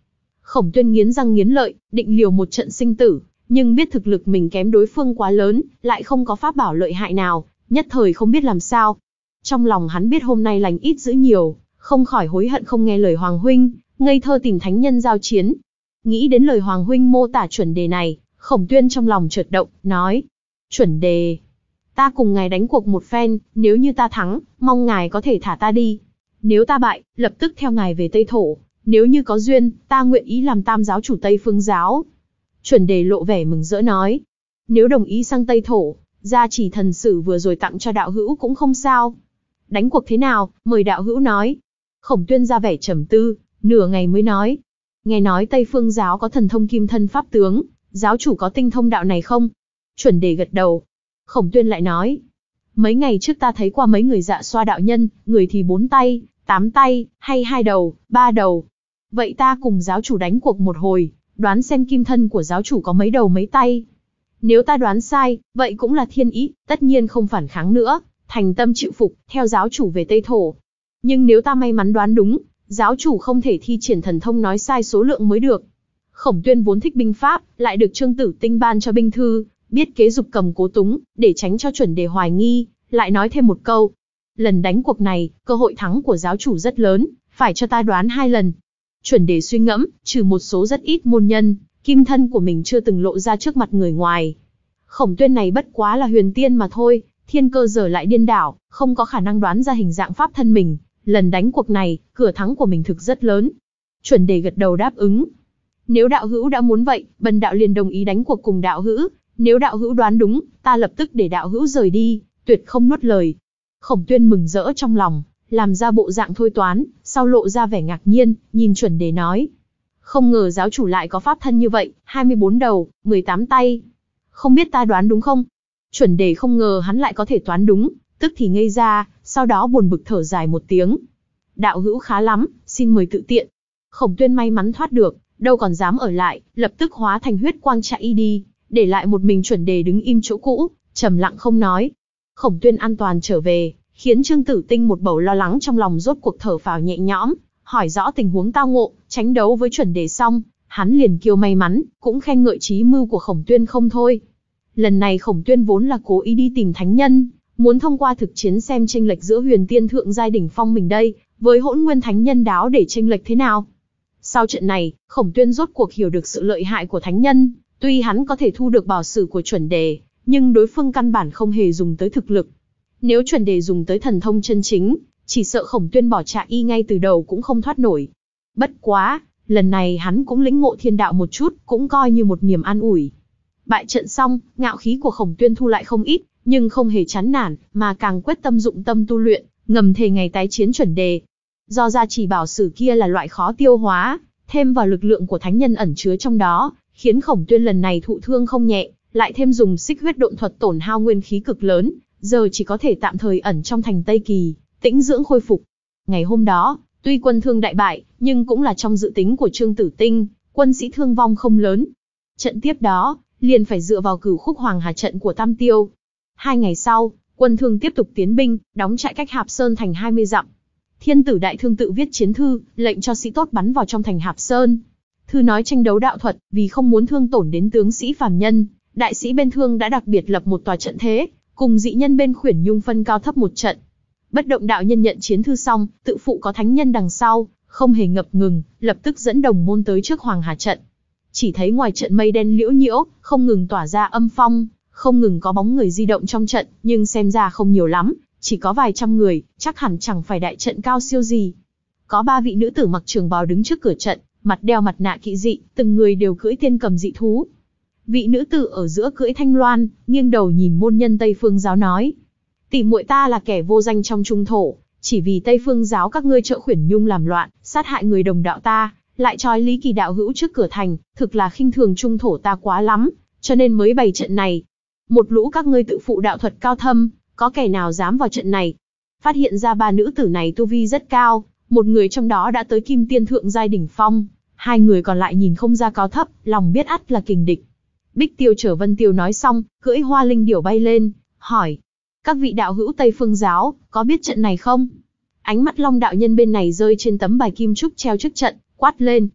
Khổng Tuyên nghiến răng nghiến lợi, định liều một trận sinh tử, nhưng biết thực lực mình kém đối phương quá lớn, lại không có pháp bảo lợi hại nào, nhất thời không biết làm sao. Trong lòng hắn biết hôm nay lành ít dữ nhiều, không khỏi hối hận không nghe lời Hoàng huynh, ngây thơ tìm thánh nhân giao chiến. Nghĩ đến lời Hoàng huynh mô tả chuẩn đề này, Khổng Tuyên trong lòng chợt động, nói: Chuẩn đề, ta cùng ngài đánh cuộc một phen, nếu như ta thắng, mong ngài có thể thả ta đi. Nếu ta bại, lập tức theo ngài về Tây Thổ, nếu như có duyên, ta nguyện ý làm tam giáo chủ Tây Phương giáo. Chuẩn đề lộ vẻ mừng rỡ nói: Nếu đồng ý sang Tây Thổ, gia chỉ thần sử vừa rồi tặng cho đạo hữu cũng không sao. Đánh cuộc thế nào, mời đạo hữu nói. Khổng Tuyên ra vẻ trầm tư, nửa ngày mới nói: Nghe nói Tây Phương giáo có thần thông kim thân pháp tướng, giáo chủ có tinh thông đạo này không? Chuẩn đề gật đầu. Khổng Tuyên lại nói: Mấy ngày trước ta thấy qua mấy người Dạ Xoa đạo nhân, người thì bốn tay, tám tay, hay hai đầu, ba đầu. Vậy ta cùng giáo chủ đánh cuộc một hồi, đoán xem kim thân của giáo chủ có mấy đầu mấy tay. Nếu ta đoán sai, vậy cũng là thiên ý, tất nhiên không phản kháng nữa, thành tâm chịu phục, theo giáo chủ về Tây Thổ. Nhưng nếu ta may mắn đoán đúng, giáo chủ không thể thi triển thần thông nói sai số lượng mới được. Khổng Tuyên vốn thích binh pháp, lại được Trương Tử Tinh ban cho binh thư, biết kế dục cầm cố túng, để tránh cho chuẩn đề hoài nghi, lại nói thêm một câu: Lần đánh cuộc này, cơ hội thắng của giáo chủ rất lớn, phải cho ta đoán hai lần. Chuẩn đề suy ngẫm, trừ một số rất ít môn nhân, kim thân của mình chưa từng lộ ra trước mặt người ngoài. Khổng Tuyên này bất quá là huyền tiên mà thôi, thiên cơ giờ lại điên đảo, không có khả năng đoán ra hình dạng pháp thân mình. Lần đánh cuộc này, cửa thắng của mình thực rất lớn. Chuẩn đề gật đầu đáp ứng. Nếu đạo hữu đã muốn vậy, bần đạo liền đồng ý đánh cuộc cùng đạo hữu. Nếu đạo hữu đoán đúng, ta lập tức để đạo hữu rời đi, tuyệt không nuốt lời. Khổng Tuyên mừng rỡ trong lòng, làm ra bộ dạng thôi toán, sau lộ ra vẻ ngạc nhiên, nhìn chuẩn đề nói: Không ngờ giáo chủ lại có pháp thân như vậy, hai mươi bốn đầu, mười tám tay. Không biết ta đoán đúng không? Chuẩn đề không ngờ hắn lại có thể toán đúng, tức thì ngây ra, sau đó buồn bực thở dài một tiếng. Đạo hữu khá lắm, xin mời tự tiện. Khổng Tuyên may mắn thoát được, đâu còn dám ở lại, lập tức hóa thành huyết quang chạy đi, để lại một mình chuẩn đề đứng im chỗ cũ, trầm lặng không nói. Khổng Tuyên an toàn trở về, khiến Trương Tử Tinh một bầu lo lắng trong lòng rốt cuộc thở phào nhẹ nhõm, hỏi rõ tình huống tao ngộ, tránh đấu với chuẩn đề xong, hắn liền kêu may mắn, cũng khen ngợi trí mưu của Khổng Tuyên không thôi. Lần này Khổng Tuyên vốn là cố ý đi tìm thánh nhân, muốn thông qua thực chiến xem chênh lệch giữa huyền tiên thượng giai đỉnh phong mình đây, với hỗn nguyên thánh nhân đáo để chênh lệch thế nào. Sau trận này, Khổng Tuyên rốt cuộc hiểu được sự lợi hại của thánh nhân, tuy hắn có thể thu được bảo sử của chuẩn đề, nhưng đối phương căn bản không hề dùng tới thực lực. Nếu chuẩn đề dùng tới thần thông chân chính, chỉ sợ Khổng Tuyên bỏ chạy y ngay từ đầu cũng không thoát nổi. Bất quá, lần này hắn cũng lĩnh ngộ thiên đạo một chút, cũng coi như một niềm an ủi. Bại trận xong, ngạo khí của Khổng Tuyên thu lại không ít, nhưng không hề chán nản, mà càng quyết tâm dụng tâm tu luyện, ngầm thề ngày tái chiến chuẩn đề. Do gia trì bảo sử kia là loại khó tiêu hóa, thêm vào lực lượng của thánh nhân ẩn chứa trong đó, khiến Khổng Tuyên lần này thụ thương không nhẹ, lại thêm dùng xích huyết độn thuật tổn hao nguyên khí cực lớn, giờ chỉ có thể tạm thời ẩn trong thành Tây Kỳ, tĩnh dưỡng khôi phục. Ngày hôm đó, tuy quân thương đại bại, nhưng cũng là trong dự tính của Trương Tử Tinh, quân sĩ thương vong không lớn. Trận tiếp đó, liền phải dựa vào Cửu Khúc Hoàng Hà trận của Tam Tiêu. Hai ngày sau, quân thương tiếp tục tiến binh, đóng trại cách Hạp Sơn thành hai mươi dặm. Thiên tử Đại Thương tự viết chiến thư, lệnh cho sĩ tốt bắn vào trong thành Hạp Sơn. Thư nói tranh đấu đạo thuật, vì không muốn thương tổn đến tướng sĩ phàm nhân, đại sĩ bên Thương đã đặc biệt lập một tòa trận thế, cùng dị nhân bên Khuyển Nhung phân cao thấp một trận. Bất Động đạo nhân nhận chiến thư xong, tự phụ có thánh nhân đằng sau, không hề ngập ngừng, lập tức dẫn đồng môn tới trước Hoàng Hà trận. Chỉ thấy ngoài trận mây đen liễu nhiễu, không ngừng tỏa ra âm phong, không ngừng có bóng người di động trong trận, nhưng xem ra không nhiều lắm, chỉ có vài trăm người, chắc hẳn chẳng phải đại trận cao siêu gì. Có ba vị nữ tử mặc trường bào đứng trước cửa trận, mặt đeo mặt nạ kỵ dị, từng người đều cưỡi tiên cầm dị thú. Vị nữ tử ở giữa cưỡi thanh loan, nghiêng đầu nhìn môn nhân Tây Phương giáo nói: tỷ muội ta là kẻ vô danh trong trung thổ, chỉ vì Tây Phương giáo các ngươi trợ Khuyển Nhung làm loạn, sát hại người đồng đạo ta, lại trói Lý Kỳ đạo hữu trước cửa thành, thực là khinh thường trung thổ ta quá lắm, cho nên mới bày trận này. Một lũ các ngươi tự phụ đạo thuật cao thâm, có kẻ nào dám vào trận này? Phát hiện ra ba nữ tử này tu vi rất cao, một người trong đó đã tới kim tiên thượng giai đỉnh phong, hai người còn lại nhìn không ra cao thấp, lòng biết ắt là kình địch. Bích Tiêu Trở Vân Tiêu nói xong, cưỡi hoa linh điểu bay lên, hỏi: các vị đạo hữu Tây Phương giáo, có biết trận này không? Ánh mắt Long đạo nhân bên này rơi trên tấm bài kim trúc treo trước trận, quát lên: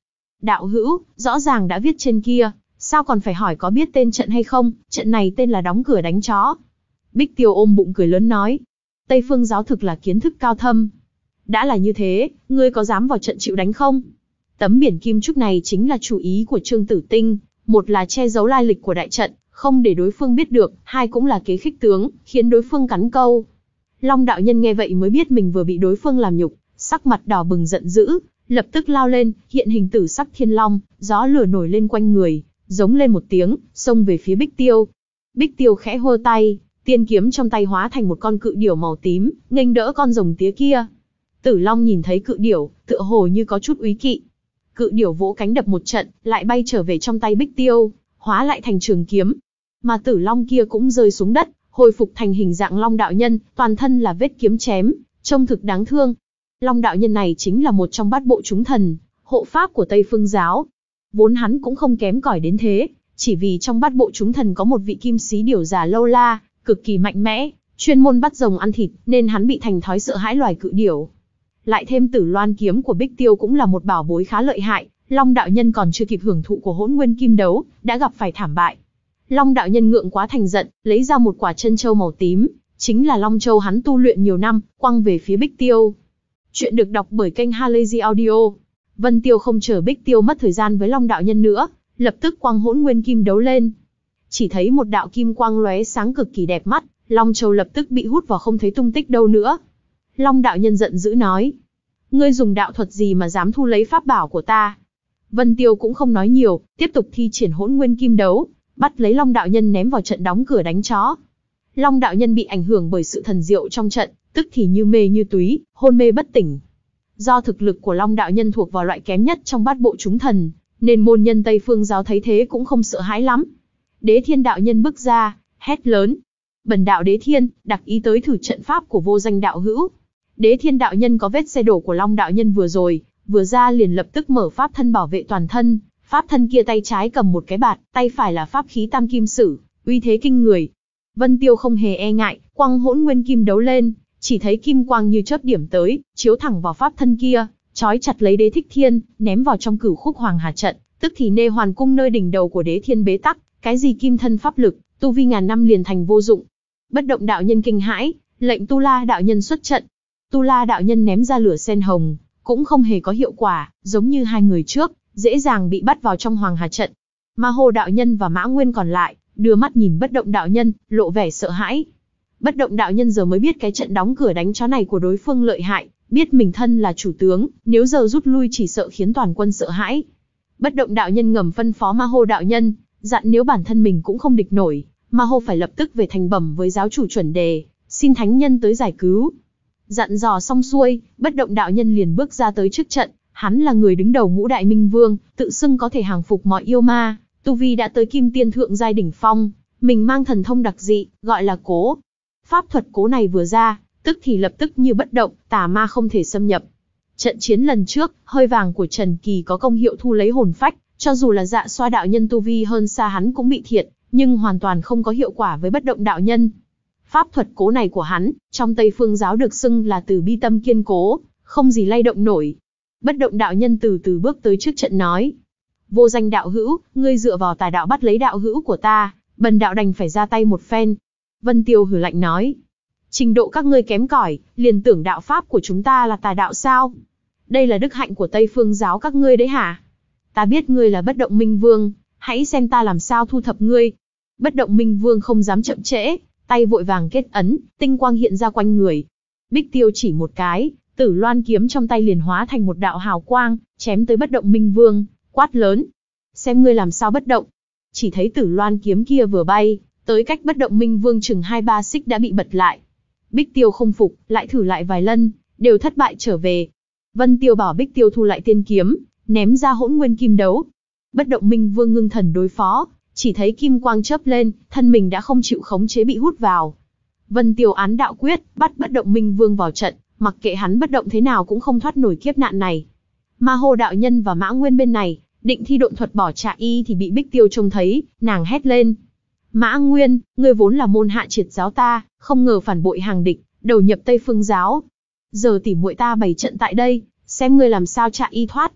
Đạo hữu, rõ ràng đã viết trên kia, sao còn phải hỏi có biết tên trận hay không, trận này tên là đóng cửa đánh chó. Bích Tiêu ôm bụng cười lớn nói. Tây Phương giáo thực là kiến thức cao thâm. Đã là như thế, ngươi có dám vào trận chịu đánh không? Tấm biển kim trúc này chính là chủ ý của Trương Tử Tinh, một là che giấu lai lịch của đại trận, không để đối phương biết được, hai cũng là kế khích tướng, khiến đối phương cắn câu. Long đạo nhân nghe vậy mới biết mình vừa bị đối phương làm nhục, sắc mặt đỏ bừng giận dữ, lập tức lao lên, hiện hình tử sắc thiên long, gió lửa nổi lên quanh người, giống lên một tiếng, xông về phía Bích Tiêu. Bích Tiêu khẽ hô tay, tiên kiếm trong tay hóa thành một con cự điểu màu tím, nghênh đỡ con rồng tía kia. Tử Long nhìn thấy cự điểu, tựa hồ như có chút úy kỵ. Cự điểu vỗ cánh đập một trận, lại bay trở về trong tay Bích Tiêu, hóa lại thành trường kiếm. Mà Tử Long kia cũng rơi xuống đất, hồi phục thành hình dạng Long đạo nhân, toàn thân là vết kiếm chém, trông thực đáng thương. Long đạo nhân này chính là một trong bát bộ chúng thần, hộ pháp của Tây Phương giáo. Vốn hắn cũng không kém cỏi đến thế, chỉ vì trong bát bộ chúng thần có một vị kim sĩ điểu già lâu la, cực kỳ mạnh mẽ, chuyên môn bắt rồng ăn thịt, nên hắn bị thành thói sợ hãi loài cự điểu. Lại thêm Tử Loan kiếm của Bích Tiêu cũng là một bảo bối khá lợi hại, Long đạo nhân còn chưa kịp hưởng thụ của Hỗn Nguyên Kim Đấu, đã gặp phải thảm bại. Long đạo nhân ngượng quá thành giận, lấy ra một quả chân châu màu tím, chính là Long Châu hắn tu luyện nhiều năm, quăng về phía Bích Tiêu. Chuyện được đọc bởi kênh Halazy Audio. Vân Tiêu không chờ Bích Tiêu mất thời gian với Long đạo nhân nữa, lập tức quăng Hỗn Nguyên Kim Đấu lên. Chỉ thấy một đạo kim quang lóe sáng cực kỳ đẹp mắt, Long Châu lập tức bị hút vào không thấy tung tích đâu nữa. Long đạo nhân giận dữ nói: ngươi dùng đạo thuật gì mà dám thu lấy pháp bảo của ta? Vân Tiêu cũng không nói nhiều, tiếp tục thi triển Hỗn Nguyên Kim Đấu, bắt lấy Long đạo nhân ném vào trận đóng cửa đánh chó. Long đạo nhân bị ảnh hưởng bởi sự thần diệu trong trận, tức thì như mê như túy, hôn mê bất tỉnh. Do thực lực của Long đạo nhân thuộc vào loại kém nhất trong bát bộ chúng thần, nên môn nhân Tây Phương giáo thấy thế cũng không sợ hãi lắm. Đế Thiên đạo nhân bước ra, hét lớn: bần đạo Đế Thiên, đặc ý tới thử trận pháp của vô danh đạo hữu. Đế Thiên đạo nhân có vết xe đổ của Long đạo nhân vừa rồi, vừa ra liền lập tức mở pháp thân bảo vệ toàn thân. Pháp thân kia tay trái cầm một cái bạt, tay phải là pháp khí tam kim sử, uy thế kinh người. Vân Tiêu không hề e ngại, quăng Hỗn Nguyên Kim Đấu lên, chỉ thấy kim quang như chớp điểm tới, chiếu thẳng vào pháp thân kia, trói chặt lấy Đế Thích Thiên, ném vào trong Cửu Khúc Hoàng Hà trận, tức thì Nê Hoàn cung nơi đỉnh đầu của Đế Thiên bế tắc, cái gì kim thân pháp lực, tu vi ngàn năm liền thành vô dụng. Bất Động đạo nhân kinh hãi, lệnh Tu La đạo nhân xuất trận. Tu La đạo nhân ném ra lửa sen hồng, cũng không hề có hiệu quả, giống như hai người trước, dễ dàng bị bắt vào trong Hoàng Hà trận. Ma Hồ đạo nhân và Mã Nguyên còn lại, đưa mắt nhìn Bất Động đạo nhân, lộ vẻ sợ hãi. Bất Động đạo nhân giờ mới biết cái trận đóng cửa đánh chó này của đối phương lợi hại, biết mình thân là chủ tướng, nếu giờ rút lui chỉ sợ khiến toàn quân sợ hãi. Bất Động đạo nhân ngầm phân phó Ma Hồ đạo nhân, dặn nếu bản thân mình cũng không địch nổi, Ma Hồ phải lập tức về thành bẩm với giáo chủ chuẩn đề, xin thánh nhân tới giải cứu. Dặn dò xong xuôi, Bất Động đạo nhân liền bước ra tới trước trận. Hắn là người đứng đầu ngũ đại minh vương, tự xưng có thể hàng phục mọi yêu ma, tu vi đã tới kim tiên thượng giai đỉnh phong, mình mang thần thông đặc dị, gọi là cố. Pháp thuật cố này vừa ra, tức thì lập tức như bất động, tà ma không thể xâm nhập. Trận chiến lần trước, hơi vàng của Trần Kỳ có công hiệu thu lấy hồn phách, cho dù là Dạ Xoa đạo nhân tu vi hơn xa hắn cũng bị thiệt, nhưng hoàn toàn không có hiệu quả với Bất Động đạo nhân. Pháp thuật cố này của hắn, trong Tây Phương giáo được xưng là từ bi tâm kiên cố, không gì lay động nổi. Bất Động đạo nhân từ từ bước tới trước trận nói: vô danh đạo hữu, ngươi dựa vào tà đạo bắt lấy đạo hữu của ta, bần đạo đành phải ra tay một phen. Vân Tiêu hừ lạnh nói: trình độ các ngươi kém cỏi, liền tưởng đạo pháp của chúng ta là tà đạo sao? Đây là đức hạnh của Tây Phương giáo các ngươi đấy hả? Ta biết ngươi là Bất Động Minh Vương, hãy xem ta làm sao thu thập ngươi. Bất Động Minh Vương không dám chậm trễ, tay vội vàng kết ấn, tinh quang hiện ra quanh người. Bích Tiêu chỉ một cái, Tử Loan kiếm trong tay liền hóa thành một đạo hào quang, chém tới Bất Động Minh Vương, quát lớn: xem ngươi làm sao bất động. Chỉ thấy Tử Loan kiếm kia vừa bay, tới cách Bất Động Minh Vương chừng hai ba xích đã bị bật lại. Bích Tiêu không phục, lại thử lại vài lần, đều thất bại trở về. Vân Tiêu bảo Bích Tiêu thu lại tiên kiếm, ném ra Hỗn Nguyên Kim Đấu. Bất Động Minh Vương ngưng thần đối phó, chỉ thấy kim quang chớp lên, thân mình đã không chịu khống chế bị hút vào. Vân Tiêu án đạo quyết, bắt Bất Động Minh Vương vào trận, mặc kệ hắn bất động thế nào cũng không thoát nổi kiếp nạn này. Ma Hồ đạo nhân và Mã Nguyên bên này, định thi độn thuật bỏ trạ y thì bị Bích Tiêu trông thấy, nàng hét lên: Mã Nguyên, ngươi vốn là môn hạ triệt giáo ta, không ngờ phản bội hàng địch, đầu nhập Tây Phương giáo. Giờ tỉ muội ta bày trận tại đây, xem ngươi làm sao trạ y thoát.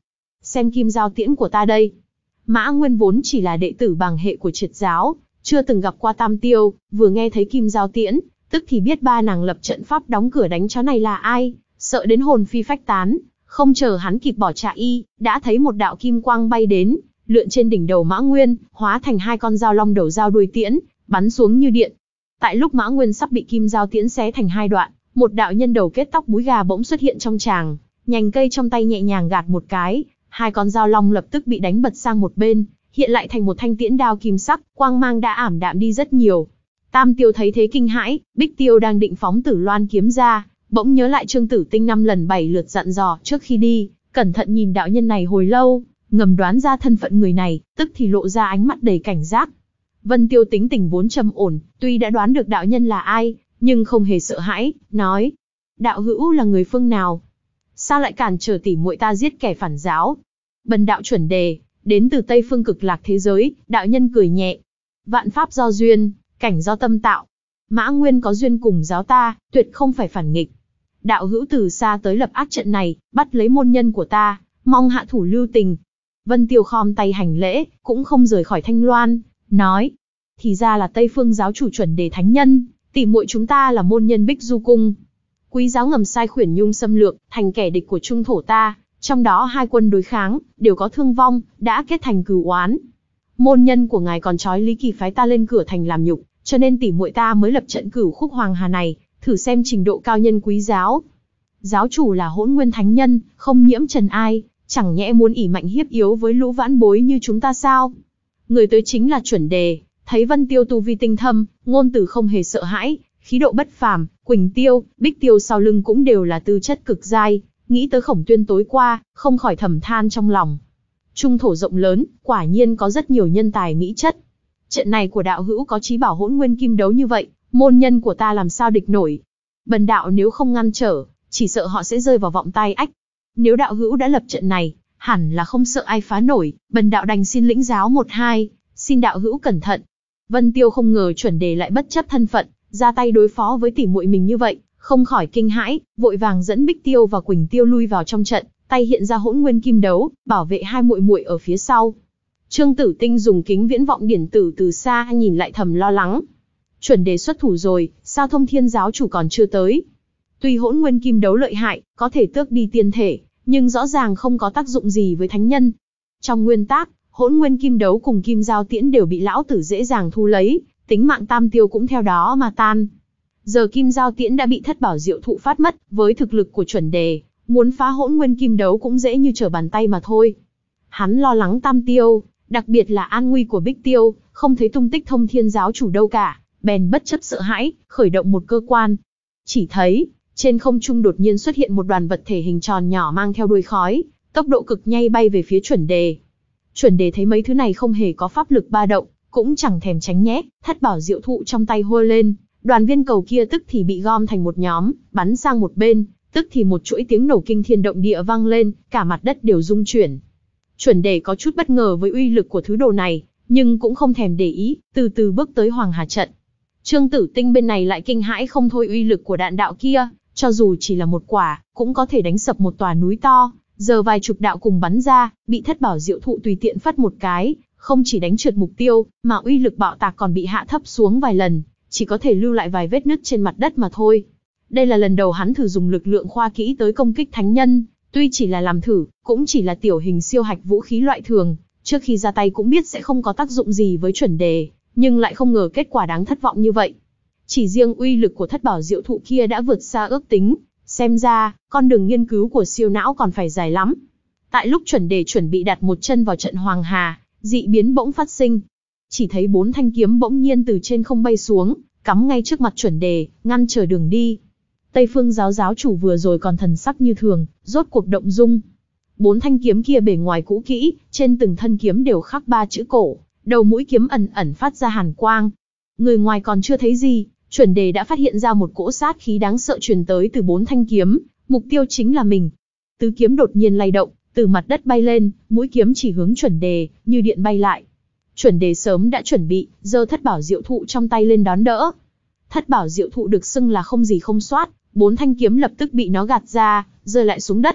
xem kim giao tiễn của ta đây. Mã Nguyên vốn chỉ là đệ tử bàng hệ của Triệt giáo, chưa từng gặp qua Tam Tiêu, vừa nghe thấy kim giao tiễn, tức thì biết ba nàng lập trận pháp đóng cửa đánh chó này là ai, sợ đến hồn phi phách tán. Không chờ hắn kịp bỏ chạy, đã thấy một đạo kim quang bay đến, lượn trên đỉnh đầu Mã Nguyên, hóa thành hai con dao long đầu dao đuôi tiễn, bắn xuống như điện. Tại lúc Mã Nguyên sắp bị kim giao tiễn xé thành hai đoạn, một đạo nhân đầu kết tóc búi gà bỗng xuất hiện trong tràng, nhành cây trong tay nhẹ nhàng gạt một cái, hai con dao long lập tức bị đánh bật sang một bên, hiện lại thành một thanh tiễn đao kim sắc, quang mang đã ảm đạm đi rất nhiều. Tam Tiêu thấy thế kinh hãi, Bích Tiêu đang định phóng Tử Loan kiếm ra, bỗng nhớ lại Trương Tử Tinh năm lần bảy lượt dặn dò trước khi đi, cẩn thận nhìn đạo nhân này hồi lâu, ngầm đoán ra thân phận người này, tức thì lộ ra ánh mắt đầy cảnh giác. Vân Tiêu tính tình vốn trầm ổn, tuy đã đoán được đạo nhân là ai, nhưng không hề sợ hãi, nói: đạo hữu là người phương nào? Sao lại cản trở tỉ muội ta giết kẻ phản giáo? Bần đạo Chuẩn Đề, đến từ Tây Phương Cực Lạc thế giới. Đạo nhân cười nhẹ: vạn pháp do duyên, cảnh do tâm tạo. Mã Nguyên có duyên cùng giáo ta, tuyệt không phải phản nghịch. Đạo hữu từ xa tới lập ác trận này, bắt lấy môn nhân của ta, mong hạ thủ lưu tình. Vân Tiêu khom tay hành lễ, cũng không rời khỏi thanh loan, nói: thì ra là Tây Phương giáo chủ Chuẩn Đề thánh nhân, tỉ muội chúng ta là môn nhân Bích Du cung. Quý giáo ngầm sai Khuyển Nhung xâm lược, thành kẻ địch của trung thổ ta, trong đó hai quân đối kháng, đều có thương vong, đã kết thành cừu oán. Môn nhân của ngài còn trói Lý Kỳ phái ta lên cửa thành làm nhục, cho nên tỉ muội ta mới lập trận cửu khúc hoàng hà này, thử xem trình độ cao nhân quý giáo. Giáo chủ là Hỗn Nguyên thánh nhân, không nhiễm trần ai, chẳng nhẽ muốn ỷ mạnh hiếp yếu với lũ vãn bối như chúng ta sao? Người tới chính là Chuẩn Đề, thấy Vân Tiêu tu vi tinh thâm, ngôn từ không hề sợ hãi, khí độ bất phàm, Quỳnh Tiêu, Bích Tiêu sau lưng cũng đều là tư chất cực giai, nghĩ tới Khổng Tuyên tối qua, không khỏi thầm than trong lòng. Trung thổ rộng lớn, quả nhiên có rất nhiều nhân tài mỹ chất. Trận này của đạo hữu có chí bảo Hỗn Nguyên kim đấu như vậy, môn nhân của ta làm sao địch nổi? Bần đạo nếu không ngăn trở, chỉ sợ họ sẽ rơi vào vọng tai ách. Nếu đạo hữu đã lập trận này, hẳn là không sợ ai phá nổi, bần đạo đành xin lĩnh giáo một hai, xin đạo hữu cẩn thận. Vân Tiêu không ngờ Chuẩn Đề lại bất chấp thân phận, ra tay đối phó với tỉ muội mình như vậy, không khỏi kinh hãi, vội vàng dẫn Bích Tiêu và Quỳnh Tiêu lui vào trong trận, tay hiện ra Hỗn Nguyên kim đấu, bảo vệ hai muội muội ở phía sau. Trương Tử Tinh dùng kính viễn vọng điển tử từ xa nhìn lại thầm lo lắng. Chuẩn Đề xuất thủ rồi, sao Thông Thiên giáo chủ còn chưa tới? Tuy Hỗn Nguyên kim đấu lợi hại, có thể tước đi tiên thể, nhưng rõ ràng không có tác dụng gì với thánh nhân. Trong nguyên tắc, Hỗn Nguyên kim đấu cùng kim giao tiễn đều bị lão tử dễ dàng thu lấy, tính mạng Tam Tiêu cũng theo đó mà tan. Giờ kim giao tiễn đã bị Thất Bảo Diệu Thụ phát mất, với thực lực của Chuẩn Đề, muốn phá Hỗn Nguyên kim đấu cũng dễ như trở bàn tay mà thôi. Hắn lo lắng Tam Tiêu, đặc biệt là an nguy của Bích Tiêu, không thấy tung tích Thông Thiên giáo chủ đâu cả, bèn bất chấp sợ hãi, khởi động một cơ quan. Chỉ thấy, trên không trung đột nhiên xuất hiện một đoàn vật thể hình tròn nhỏ mang theo đuôi khói, tốc độ cực nhanh bay về phía Chuẩn Đề. Chuẩn Đề thấy mấy thứ này không hề có pháp lực ba động, cũng chẳng thèm tránh né, Thất Bảo Diệu Thụ trong tay hô lên, đoàn viên cầu kia tức thì bị gom thành một nhóm, bắn sang một bên, tức thì một chuỗi tiếng nổ kinh thiên động địa vang lên, cả mặt đất đều rung chuyển. Chuẩn Đề có chút bất ngờ với uy lực của thứ đồ này, nhưng cũng không thèm để ý, từ từ bước tới Hoàng Hà trận. Trương Tử Tinh bên này lại kinh hãi không thôi uy lực của đạn đạo kia, cho dù chỉ là một quả, cũng có thể đánh sập một tòa núi to. Giờ vài chục đạo cùng bắn ra, bị Thất Bảo Diệu Thụ tùy tiện phất một cái, không chỉ đánh trượt mục tiêu, mà uy lực bạo tạc còn bị hạ thấp xuống vài lần, chỉ có thể lưu lại vài vết nứt trên mặt đất mà thôi. Đây là lần đầu hắn thử dùng lực lượng khoa kỹ tới công kích thánh nhân, tuy chỉ là làm thử, cũng chỉ là tiểu hình siêu hạch vũ khí loại thường, trước khi ra tay cũng biết sẽ không có tác dụng gì với Chuẩn Đề, nhưng lại không ngờ kết quả đáng thất vọng như vậy. Chỉ riêng uy lực của Thất Bảo Diệu Thụ kia đã vượt xa ước tính, xem ra, con đường nghiên cứu của siêu não còn phải dài lắm. Tại lúc Chuẩn Đề chuẩn bị đặt một chân vào trận Hoàng Hà, dị biến bỗng phát sinh. Chỉ thấy bốn thanh kiếm bỗng nhiên từ trên không bay xuống, cắm ngay trước mặt Chuẩn Đề, ngăn trở đường đi. Tây Phương giáo giáo chủ vừa rồi còn thần sắc như thường, rốt cuộc động dung. Bốn thanh kiếm kia bề ngoài cũ kỹ, trên từng thân kiếm đều khắc ba chữ cổ, đầu mũi kiếm ẩn ẩn phát ra hàn quang. Người ngoài còn chưa thấy gì, Chuẩn Đề đã phát hiện ra một cỗ sát khí đáng sợ truyền tới từ bốn thanh kiếm, mục tiêu chính là mình. Tứ kiếm đột nhiên lay động, từ mặt đất bay lên, mũi kiếm chỉ hướng Chuẩn Đề, như điện bay lại. Chuẩn Đề sớm đã chuẩn bị, giơ Thất Bảo Diệu Thụ trong tay lên đón đỡ. Thất Bảo Diệu Thụ được xưng là không gì không soát, bốn thanh kiếm lập tức bị nó gạt ra, rơi lại xuống đất.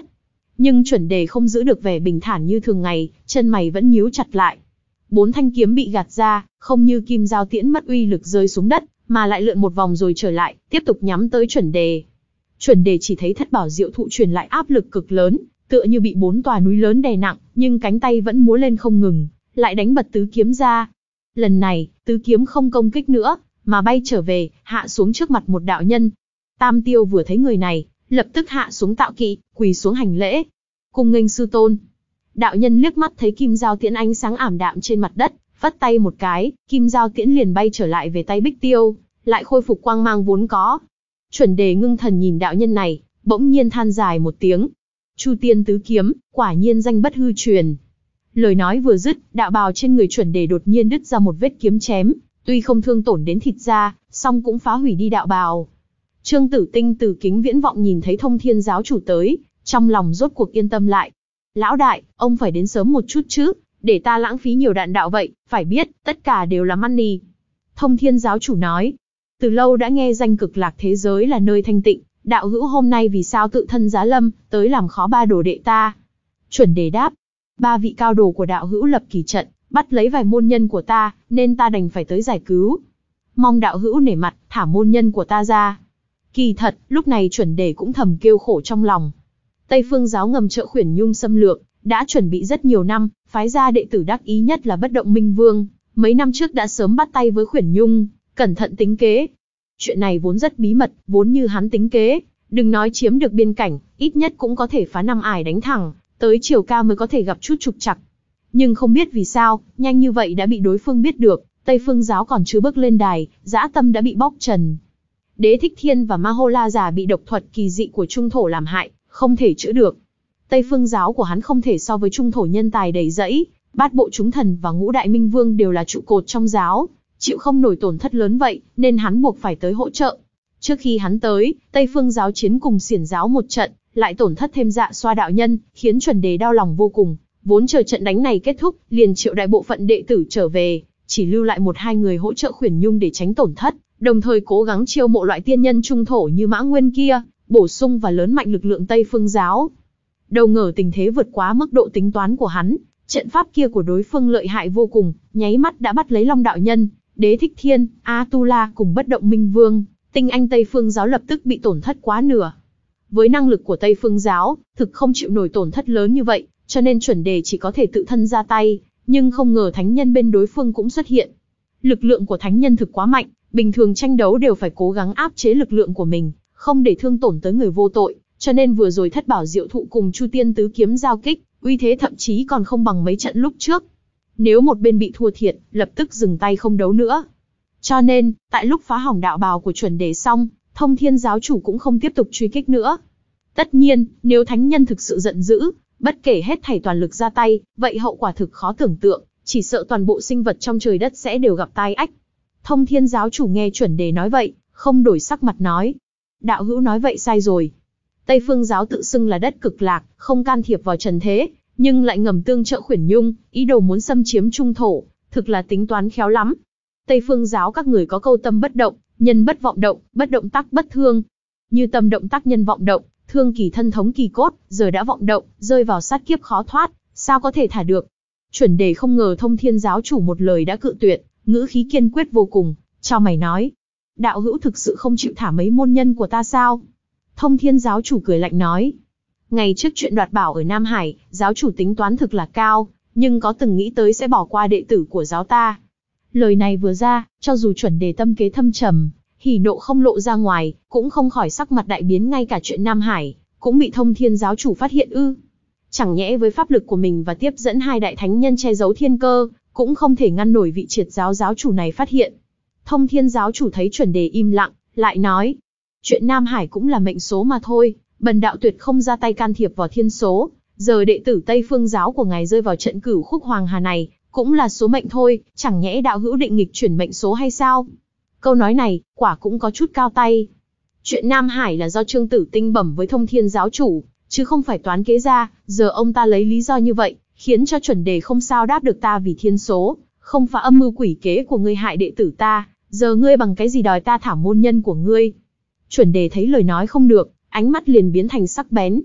Nhưng chuẩn đề không giữ được vẻ bình thản như thường ngày, chân mày vẫn nhíu chặt lại. Bốn thanh kiếm bị gạt ra, không như kim giao tiễn mất uy lực rơi xuống đất, mà lại lượn một vòng rồi trở lại, tiếp tục nhắm tới chuẩn đề. Chuẩn đề chỉ thấy thất bảo diệu thụ truyền lại áp lực cực lớn, tựa như bị bốn tòa núi lớn đè nặng, nhưng cánh tay vẫn múa lên không ngừng, lại đánh bật tứ kiếm ra. Lần này, tứ kiếm không công kích nữa, mà bay trở về, hạ xuống trước mặt một đạo nhân. Tam Tiêu vừa thấy người này, lập tức hạ xuống tạo kỵ, quỳ xuống hành lễ. Cung nghênh sư tôn. Đạo nhân liếc mắt thấy kim giao tiễn ánh sáng ảm đạm trên mặt đất, vất tay một cái, kim giao tiễn liền bay trở lại về tay Bích Tiêu, lại khôi phục quang mang vốn có. Chuẩn đề ngưng thần nhìn đạo nhân này, bỗng nhiên than dài một tiếng. Chu tiên tứ kiếm, quả nhiên danh bất hư truyền. Lời nói vừa dứt, đạo bào trên người chuẩn đề đột nhiên đứt ra một vết kiếm chém, tuy không thương tổn đến thịt da, song cũng phá hủy đi đạo bào. Trương Tử Tinh từ kính viễn vọng nhìn thấy Thông Thiên giáo chủ tới, trong lòng rốt cuộc yên tâm lại. Lão đại, ông phải đến sớm một chút chứ, để ta lãng phí nhiều đạn đạo vậy, phải biết, tất cả đều là money. Thông Thiên giáo chủ nói, từ lâu đã nghe danh Cực Lạc thế giới là nơi thanh tịnh, đạo hữu hôm nay vì sao tự thân giá lâm, tới làm khó ba đồ đệ ta? Chuẩn đề đáp, ba vị cao đồ của đạo hữu lập kỳ trận, bắt lấy vài môn nhân của ta, nên ta đành phải tới giải cứu. Mong đạo hữu nể mặt, thả môn nhân của ta ra. Kỳ thật, lúc này chuẩn đề cũng thầm kêu khổ trong lòng. Tây Phương giáo ngầm trợ Khuyển Nhung xâm lược, đã chuẩn bị rất nhiều năm, phái ra đệ tử đắc ý nhất là Bất Động Minh Vương, mấy năm trước đã sớm bắt tay với Khuyển Nhung, cẩn thận tính kế. Chuyện này vốn rất bí mật, vốn như hắn tính kế, đừng nói chiếm được biên cảnh, ít nhất cũng có thể phá năm ải đánh thẳng, tới Triều Ca mới có thể gặp chút trục trặc. Nhưng không biết vì sao, nhanh như vậy đã bị đối phương biết được, Tây Phương giáo còn chưa bước lên đài, dã tâm đã bị bóc trần. Đế Thích Thiên và Ma Hô La Già bị độc thuật kỳ dị của Trung Thổ làm hại, không thể chữa được. Tây Phương giáo của hắn không thể so với Trung Thổ nhân tài đầy rẫy, Bát Bộ Chúng Thần và Ngũ Đại Minh Vương đều là trụ cột trong giáo, chịu không nổi tổn thất lớn vậy, nên hắn buộc phải tới hỗ trợ. Trước khi hắn tới, Tây Phương giáo chiến cùng Xiển giáo một trận, lại tổn thất thêm Dạ Xoa đạo nhân, khiến chuẩn đề đau lòng vô cùng. Vốn chờ trận đánh này kết thúc, liền triệu đại bộ phận đệ tử trở về, chỉ lưu lại một hai người hỗ trợ Khuyển Nhung để tránh tổn thất, đồng thời cố gắng chiêu mộ loại tiên nhân trung thổ như Mã Nguyên kia, bổ sung và lớn mạnh lực lượng Tây Phương giáo. Đâu ngờ tình thế vượt quá mức độ tính toán của hắn, trận pháp kia của đối phương lợi hại vô cùng, nháy mắt đã bắt lấy Long đạo nhân, Đế Thích Thiên, A Tu La cùng Bất Động Minh Vương, tinh anh Tây Phương giáo lập tức bị tổn thất quá nửa. Với năng lực của Tây Phương giáo, thực không chịu nổi tổn thất lớn như vậy, cho nên chuẩn đề chỉ có thể tự thân ra tay, nhưng không ngờ thánh nhân bên đối phương cũng xuất hiện. Lực lượng của thánh nhân thực quá mạnh, bình thường tranh đấu đều phải cố gắng áp chế lực lượng của mình, không để thương tổn tới người vô tội, cho nên vừa rồi thất bảo diệu thụ cùng Chu Tiên tứ kiếm giao kích, uy thế thậm chí còn không bằng mấy trận lúc trước. Nếu một bên bị thua thiệt, lập tức dừng tay không đấu nữa. Cho nên, tại lúc phá hỏng đạo bào của chuẩn đề xong, Thông Thiên giáo chủ cũng không tiếp tục truy kích nữa. Tất nhiên, nếu thánh nhân thực sự giận dữ, bất kể hết thảy toàn lực ra tay, vậy hậu quả thực khó tưởng tượng, chỉ sợ toàn bộ sinh vật trong trời đất sẽ đều gặp tai ách. Thông Thiên giáo chủ nghe chuẩn đề nói vậy, không đổi sắc mặt nói. Đạo hữu nói vậy sai rồi. Tây Phương giáo tự xưng là đất cực lạc, không can thiệp vào trần thế, nhưng lại ngầm tương trợ Khuyển Nhung, ý đồ muốn xâm chiếm Trung Thổ, thực là tính toán khéo lắm. Tây Phương giáo các người có câu tâm bất động, nhân bất vọng động, bất động tắc bất thương. Như tâm động tác nhân vọng động, thương kỳ thân thống kỳ cốt, giờ đã vọng động, rơi vào sát kiếp khó thoát, sao có thể thả được. Chuẩn đề không ngờ Thông Thiên giáo chủ một lời đã cự tuyệt, ngữ khí kiên quyết vô cùng, chau mày nói. Đạo hữu thực sự không chịu thả mấy môn nhân của ta sao? Thông Thiên giáo chủ cười lạnh nói. Ngày trước chuyện đoạt bảo ở Nam Hải, giáo chủ tính toán thực là cao, nhưng có từng nghĩ tới sẽ bỏ qua đệ tử của giáo ta. Lời này vừa ra, cho dù chuẩn đề tâm kế thâm trầm, hỉ nộ không lộ ra ngoài, cũng không khỏi sắc mặt đại biến, ngay cả chuyện Nam Hải, cũng bị Thông Thiên giáo chủ phát hiện ư. Chẳng nhẽ với pháp lực của mình và tiếp dẫn hai đại thánh nhân che giấu thiên cơ, cũng không thể ngăn nổi vị triệt giáo giáo chủ này phát hiện. Thông Thiên giáo chủ thấy chuẩn đề im lặng, lại nói. Chuyện Nam Hải cũng là mệnh số mà thôi, bần đạo tuyệt không ra tay can thiệp vào thiên số, giờ đệ tử Tây Phương giáo của ngài rơi vào trận cửu khúc hoàng hà này, cũng là số mệnh thôi, chẳng nhẽ đạo hữu định nghịch chuyển mệnh số hay sao? Câu nói này, quả cũng có chút cao tay. Chuyện Nam Hải là do Trương Tử Tinh bẩm với Thông Thiên giáo chủ, chứ không phải toán kế ra, giờ ông ta lấy lý do như vậy, khiến cho chuẩn đề không sao đáp được ta vì thiên số, không phá âm mưu quỷ kế của ngươi hại đệ tử ta, giờ ngươi bằng cái gì đòi ta thả môn nhân của ngươi? Chuẩn đề thấy lời nói không được, ánh mắt liền biến thành sắc bén.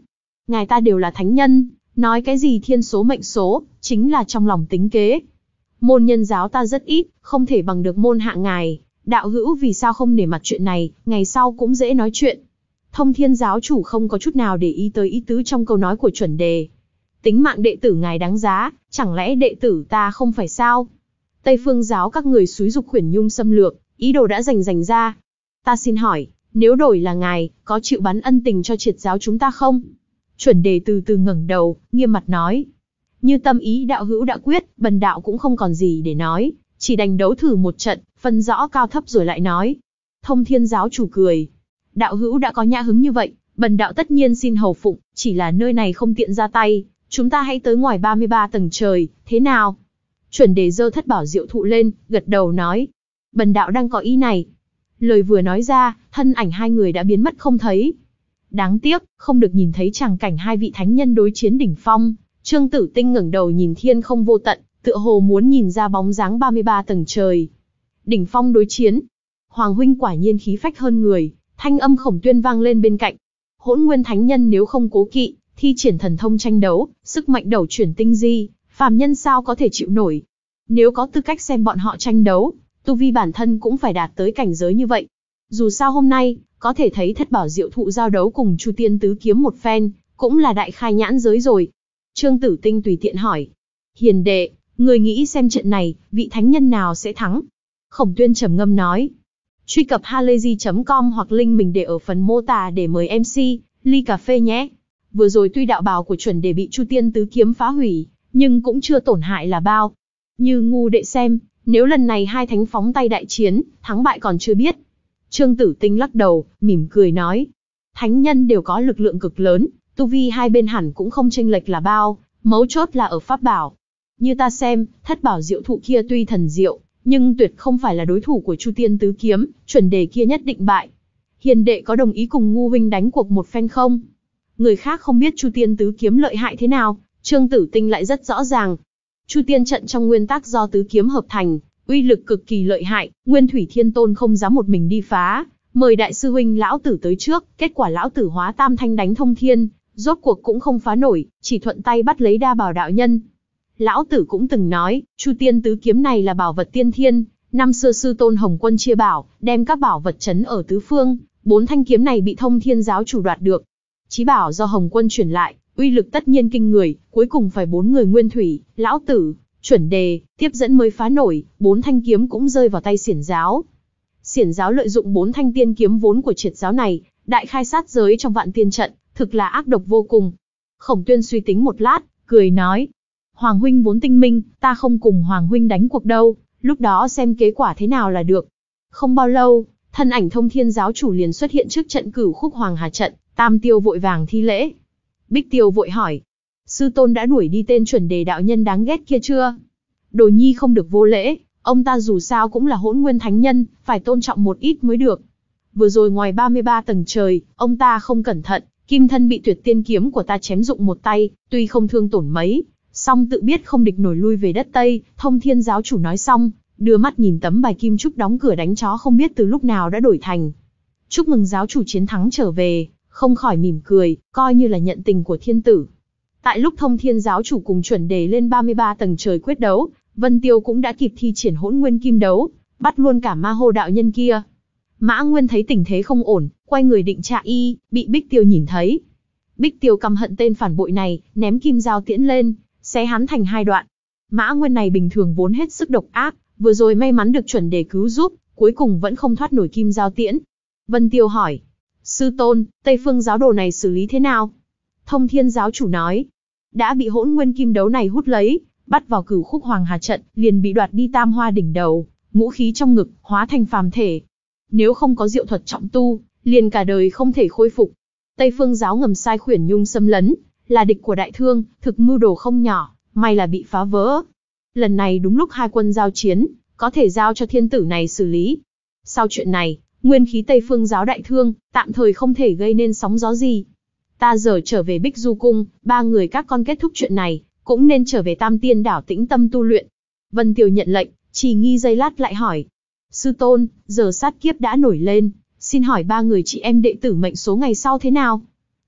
Ngài ta đều là thánh nhân, nói cái gì thiên số mệnh số, chính là trong lòng tính kế. Môn nhân giáo ta rất ít, không thể bằng được môn hạ ngài, đạo hữu vì sao không nể mặt chuyện này, ngày sau cũng dễ nói chuyện. Thông Thiên giáo chủ không có chút nào để ý tới ý tứ trong câu nói của chuẩn đề. Tính mạng đệ tử ngài đáng giá, chẳng lẽ đệ tử ta không phải sao? Tây Phương giáo các người xúi dục Khuyển Nhung xâm lược, ý đồ đã rành rành ra. Ta xin hỏi, nếu đổi là ngài, có chịu bắn ân tình cho triệt giáo chúng ta không? Chuẩn đề từ từ ngẩng đầu, nghiêm mặt nói. Như tâm ý đạo hữu đã quyết, bần đạo cũng không còn gì để nói, chỉ đành đấu thử một trận, phân rõ cao thấp rồi lại nói. Thông Thiên giáo chủ cười. Đạo hữu đã có nhã hứng như vậy, bần đạo tất nhiên xin hầu phụng, chỉ là nơi này không tiện ra tay, chúng ta hãy tới ngoài ba mươi ba tầng trời, thế nào? Chuẩn đề giơ thất bảo diệu thụ lên, gật đầu nói. Bần đạo đang có ý này. Lời vừa nói ra, thân ảnh hai người đã biến mất không thấy. Đáng tiếc, không được nhìn thấy tràng cảnh hai vị thánh nhân đối chiến đỉnh phong. Trương Tử Tinh ngẩng đầu nhìn thiên không vô tận, tựa hồ muốn nhìn ra bóng dáng ba mươi ba tầng trời. Đỉnh phong đối chiến. Hoàng huynh quả nhiên khí phách hơn người, thanh âm Khổng Tuyên vang lên bên cạnh. Hỗn Nguyên thánh nhân nếu không cố kỵ, thi triển thần thông tranh đấu, sức mạnh đầu chuyển tinh di, phàm nhân sao có thể chịu nổi. Nếu có tư cách xem bọn họ tranh đấu, tu vi bản thân cũng phải đạt tới cảnh giới như vậy. Dù sao hôm nay, có thể thấy thất bảo diệu thụ giao đấu cùng Chu Tiên tứ kiếm một phen, cũng là đại khai nhãn giới rồi. Trương Tử Tinh tùy tiện hỏi. Hiền đệ, người nghĩ xem trận này, vị thánh nhân nào sẽ thắng? Khổng Tuyên trầm ngâm nói. Truy cập halayzi chấm com hoặc link mình để ở phần mô tả để mời em xê, ly cà phê nhé. Vừa rồi tuy đạo bào của chuẩn đề bị Chu Tiên tứ kiếm phá hủy, nhưng cũng chưa tổn hại là bao. Như ngu đệ xem, nếu lần này hai thánh phóng tay đại chiến, thắng bại còn chưa biết. Trương Tử Tinh lắc đầu, mỉm cười nói. Thánh nhân đều có lực lượng cực lớn, tu vi hai bên hẳn cũng không chênh lệch là bao, mấu chốt là ở pháp bảo. Như ta xem, thất bảo diệu thụ kia tuy thần diệu, nhưng tuyệt không phải là đối thủ của Chu Tiên tứ kiếm, chuẩn đề kia nhất định bại. Hiền đệ có đồng ý cùng ngu huynh đánh cuộc một phen không? Người khác không biết Chu Tiên tứ kiếm lợi hại thế nào, Trương Tử Tinh lại rất rõ ràng. Chu Tiên trận trong nguyên tắc do tứ kiếm hợp thành, uy lực cực kỳ lợi hại, Nguyên Thủy Thiên Tôn không dám một mình đi phá, mời đại sư huynh lão tử tới trước, kết quả lão tử hóa tam thanh đánh thông thiên, rốt cuộc cũng không phá nổi, chỉ thuận tay bắt lấy đa bảo đạo nhân. Lão tử cũng từng nói, Chu Tiên tứ kiếm này là bảo vật tiên thiên, năm xưa sư tôn Hồng Quân chia bảo, đem các bảo vật trấn ở tứ phương, bốn thanh kiếm này bị Thông Thiên giáo chủ đoạt được. Chí bảo do Hồng Quân truyền lại, uy lực tất nhiên kinh người, cuối cùng phải bốn người Nguyên Thủy, lão tử, chuẩn đề, tiếp dẫn mới phá nổi, bốn thanh kiếm cũng rơi vào tay Xiển giáo. Xiển giáo lợi dụng bốn thanh tiên kiếm vốn của triệt giáo này, đại khai sát giới trong vạn tiên trận, thực là ác độc vô cùng. Khổng Tuyên suy tính một lát, cười nói. Hoàng huynh vốn tinh minh, ta không cùng Hoàng huynh đánh cuộc đâu, lúc đó xem kết quả thế nào là được. Không bao lâu, thân ảnh Thông Thiên giáo chủ liền xuất hiện trước trận Cửu Khúc Hoàng Hà trận, Tam Tiêu vội vàng thi lễ. Bích Tiêu vội hỏi. Sư tôn đã đuổi đi tên chuẩn đề đạo nhân đáng ghét kia chưa? Đồ nhi không được vô lễ, ông ta dù sao cũng là Hỗn Nguyên thánh nhân, phải tôn trọng một ít mới được. Vừa rồi ngoài ba mươi ba tầng trời, ông ta không cẩn thận, kim thân bị tuyệt tiên kiếm của ta chém dụng một tay, tuy không thương tổn mấy, song tự biết không địch nổi lui về đất Tây. Thông Thiên giáo chủ nói xong, đưa mắt nhìn tấm bài kim trúc đóng cửa đánh chó không biết từ lúc nào đã đổi thành. Chúc mừng giáo chủ chiến thắng trở về, không khỏi mỉm cười, coi như là nhận tình của thiên tử. Tại lúc Thông Thiên giáo chủ cùng chuẩn đề lên ba mươi ba tầng trời quyết đấu, Vân Tiêu cũng đã kịp thi triển Hỗn Nguyên kim đấu, bắt luôn cả Ma Hô đạo nhân kia. Mã Nguyên thấy tình thế không ổn, quay người định trạ y, bị Bích Tiêu nhìn thấy. Bích Tiêu căm hận tên phản bội này, ném kim dao tiễn lên, xé hắn thành hai đoạn. Mã Nguyên này bình thường vốn hết sức độc ác, vừa rồi may mắn được chuẩn đề cứu giúp, cuối cùng vẫn không thoát nổi kim dao tiễn. Vân Tiêu hỏi, sư tôn, Tây Phương giáo đồ này xử lý thế nào? Thông Thiên giáo chủ nói, đã bị Hỗn Nguyên kim đấu này hút lấy, bắt vào Cửu Khúc Hoàng Hà trận, liền bị đoạt đi tam hoa đỉnh đầu, ngũ khí trong ngực, hóa thành phàm thể. Nếu không có diệu thuật trọng tu, liền cả đời không thể khôi phục. Tây Phương giáo ngầm sai Khuyển Nhung xâm lấn, là địch của Đại Thương, thực mưu đồ không nhỏ, may là bị phá vỡ. Lần này đúng lúc hai quân giao chiến, có thể giao cho thiên tử này xử lý. Sau chuyện này, nguyên khí Tây Phương giáo Đại Thương, tạm thời không thể gây nên sóng gió gì. Ta giờ trở về Bích Du Cung, ba người các con kết thúc chuyện này, cũng nên trở về Tam Tiên đảo tĩnh tâm tu luyện. Vân Tiêu nhận lệnh, chỉ nghi giây lát lại hỏi. Sư tôn, giờ sát kiếp đã nổi lên, xin hỏi ba người chị em đệ tử mệnh số ngày sau thế nào?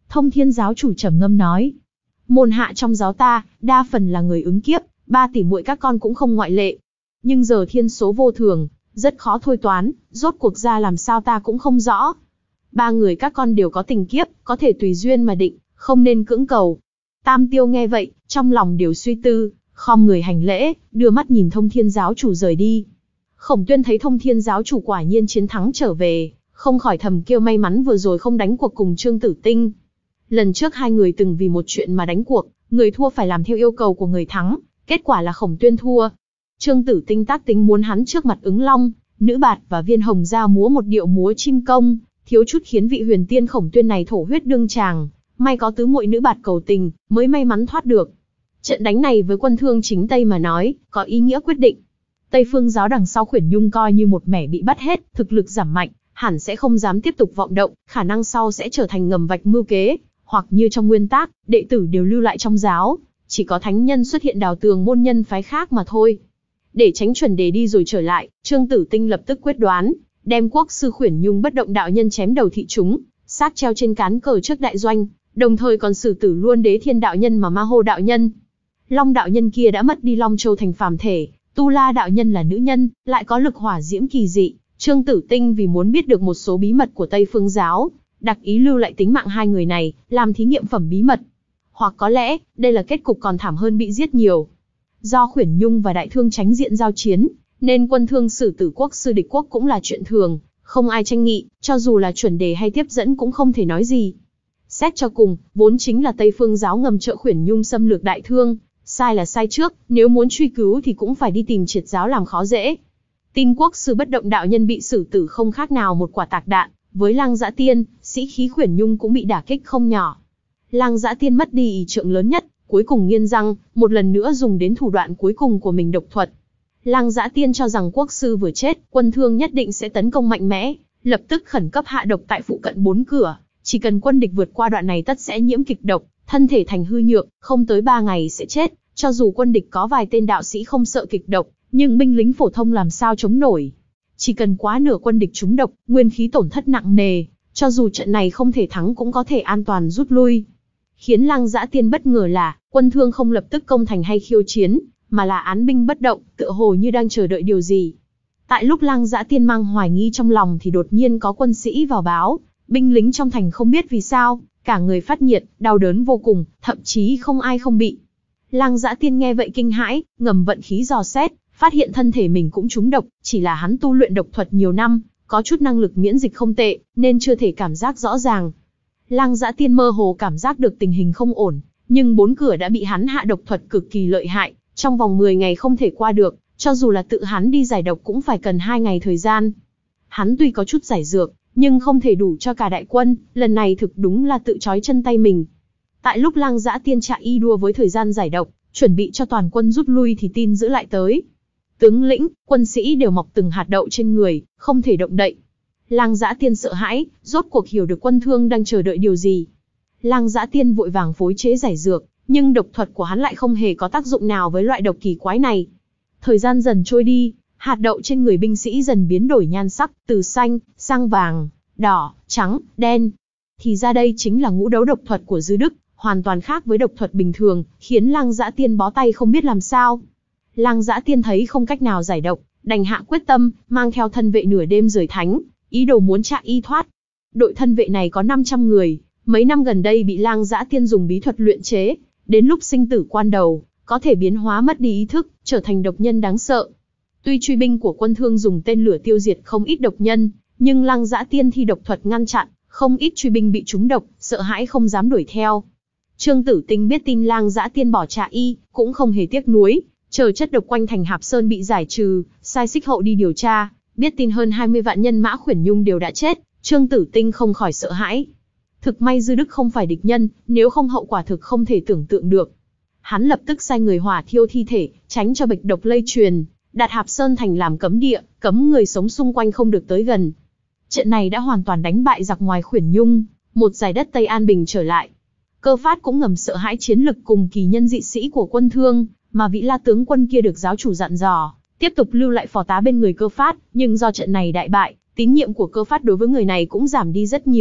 Thông Thiên giáo chủ trầm ngâm nói. Môn hạ trong giáo ta, đa phần là người ứng kiếp, ba tỷ muội các con cũng không ngoại lệ. Nhưng giờ thiên số vô thường, rất khó thôi toán, rốt cuộc ra làm sao ta cũng không rõ. Ba người các con đều có tình kiếp, có thể tùy duyên mà định, không nên cưỡng cầu. Tam Tiêu nghe vậy, trong lòng đều suy tư, khom người hành lễ, đưa mắt nhìn Thông Thiên giáo chủ rời đi. Khổng Tuyên thấy Thông Thiên giáo chủ quả nhiên chiến thắng trở về, không khỏi thầm kêu may mắn vừa rồi không đánh cuộc cùng Trương Tử Tinh. Lần trước hai người từng vì một chuyện mà đánh cuộc, người thua phải làm theo yêu cầu của người thắng, kết quả là Khổng Tuyên thua. Trương Tử Tinh tác tính muốn hắn trước mặt ứng long, nữ bạt và viên hồng ra múa một điệu múa chim công, thiếu chút khiến vị huyền tiên Khổng Tuyên này thổ huyết đương tràng, may có tứ muội nữ bạt cầu tình, mới may mắn thoát được. Trận đánh này với quân thương chính Tây mà nói, có ý nghĩa quyết định. Tây Phương giáo đằng sau Khuyển Nhung coi như một mẻ bị bắt hết, thực lực giảm mạnh, hẳn sẽ không dám tiếp tục vọng động, khả năng sau sẽ trở thành ngầm vạch mưu kế, hoặc như trong nguyên tắc, đệ tử đều lưu lại trong giáo, chỉ có thánh nhân xuất hiện đào tường môn nhân phái khác mà thôi. Để tránh chuẩn đề đi rồi trở lại, Trương Tử Tinh lập tức quyết đoán, đem quốc sư Khuyển Nhung bất động đạo nhân chém đầu thị chúng, xác treo trên cán cờ trước đại doanh, đồng thời còn xử tử luôn Đế Thiên đạo nhân mà Ma Hô đạo nhân. Long đạo nhân kia đã mất đi Long Châu thành phàm thể, Tu La đạo nhân là nữ nhân, lại có lực hỏa diễm kỳ dị. Trương Tử Tinh vì muốn biết được một số bí mật của Tây Phương giáo, đặc ý lưu lại tính mạng hai người này, làm thí nghiệm phẩm bí mật. Hoặc có lẽ, đây là kết cục còn thảm hơn bị giết nhiều. Do Khuyển Nhung và Đại Thương tránh diện giao chiến, nên quân thương xử tử quốc sư địch quốc cũng là chuyện thường, không ai tranh nghị, cho dù là chuẩn đề hay tiếp dẫn cũng không thể nói gì. Xét cho cùng, vốn chính là Tây Phương giáo ngầm trợ Khuyển Nhung xâm lược Đại Thương, sai là sai trước, nếu muốn truy cứu thì cũng phải đi tìm triệt giáo làm khó dễ. Tin quốc sư bất động đạo nhân bị xử tử không khác nào một quả tạc đạn, với Lang Dã Tiên, sĩ khí Khuyển Nhung cũng bị đả kích không nhỏ. Lang Dã Tiên mất đi ý trượng lớn nhất, cuối cùng nghiến răng, một lần nữa dùng đến thủ đoạn cuối cùng của mình độc thuật. Lang Dã Tiên cho rằng quốc sư vừa chết, quân thương nhất định sẽ tấn công mạnh mẽ, lập tức khẩn cấp hạ độc tại phụ cận bốn cửa, chỉ cần quân địch vượt qua đoạn này tất sẽ nhiễm kịch độc, thân thể thành hư nhược, không tới ba ngày sẽ chết. Cho dù quân địch có vài tên đạo sĩ không sợ kịch độc, nhưng binh lính phổ thông làm sao chống nổi. Chỉ cần quá nửa quân địch trúng độc, nguyên khí tổn thất nặng nề, cho dù trận này không thể thắng cũng có thể an toàn rút lui. Khiến Lang Dã Tiên bất ngờ là, quân thương không lập tức công thành hay khiêu chiến, mà là án binh bất động, tựa hồ như đang chờ đợi điều gì. Tại lúc Lang Dã Tiên mang hoài nghi trong lòng thì đột nhiên có quân sĩ vào báo, binh lính trong thành không biết vì sao, cả người phát nhiệt, đau đớn vô cùng, thậm chí không ai không bị. Lang Dã Tiên nghe vậy kinh hãi, ngầm vận khí dò xét, phát hiện thân thể mình cũng trúng độc, chỉ là hắn tu luyện độc thuật nhiều năm, có chút năng lực miễn dịch không tệ, nên chưa thể cảm giác rõ ràng. Lang Dã Tiên mơ hồ cảm giác được tình hình không ổn, nhưng bốn cửa đã bị hắn hạ độc thuật cực kỳ lợi hại, trong vòng mười ngày không thể qua được, cho dù là tự hắn đi giải độc cũng phải cần hai ngày thời gian. Hắn tuy có chút giải dược, nhưng không thể đủ cho cả đại quân, lần này thực đúng là tự trói chân tay mình. Tại lúc Lang Dã Tiên chạy y đua với thời gian giải độc, chuẩn bị cho toàn quân rút lui thì tin dữ lại tới. Tướng lĩnh, quân sĩ đều mọc từng hạt đậu trên người, không thể động đậy. Lang Dã Tiên sợ hãi, rốt cuộc hiểu được quân thương đang chờ đợi điều gì. Lang Dã Tiên vội vàng phối chế giải dược, nhưng độc thuật của hắn lại không hề có tác dụng nào với loại độc kỳ quái này. Thời gian dần trôi đi, hạt đậu trên người binh sĩ dần biến đổi nhan sắc, từ xanh, sang vàng, đỏ, trắng, đen. Thì ra đây chính là ngũ đấu độc thuật của Dư Đức, hoàn toàn khác với độc thuật bình thường, khiến Lang Dã Tiên bó tay không biết làm sao. Lang Dã Tiên thấy không cách nào giải độc, đành hạ quyết tâm, mang theo thân vệ nửa đêm rời thánh, ý đồ muốn chạy y thoát. Đội thân vệ này có năm trăm người, mấy năm gần đây bị Lang Dã Tiên dùng bí thuật luyện chế, đến lúc sinh tử quan đầu, có thể biến hóa mất đi ý thức, trở thành độc nhân đáng sợ. Tuy truy binh của quân thương dùng tên lửa tiêu diệt không ít độc nhân, nhưng Lang Dã Tiên thi độc thuật ngăn chặn, không ít truy binh bị trúng độc, sợ hãi không dám đuổi theo. Trương Tử Tinh biết tin Lang Dã Tiên bỏ chạy y, cũng không hề tiếc nuối, chờ chất độc quanh thành Hạp Sơn bị giải trừ, sai Xích Hậu đi điều tra, biết tin hơn hai mươi vạn nhân mã Khuyển Nhung đều đã chết, Trương Tử Tinh không khỏi sợ hãi. Thực may Dư Đức không phải địch nhân, nếu không hậu quả thực không thể tưởng tượng được. Hắn lập tức sai người hỏa thiêu thi thể, tránh cho bệnh độc lây truyền, đặt Hạp Sơn thành làm cấm địa, cấm người sống xung quanh không được tới gần. Trận này đã hoàn toàn đánh bại giặc ngoài Khuyển Nhung, một giải đất Tây an bình trở lại. Cơ Phát cũng ngầm sợ hãi chiến lực cùng kỳ nhân dị sĩ của quân thương, mà vị La tướng quân kia được giáo chủ dặn dò, tiếp tục lưu lại phò tá bên người Cơ Phát, nhưng do trận này đại bại, tín nhiệm của Cơ Phát đối với người này cũng giảm đi rất nhiều,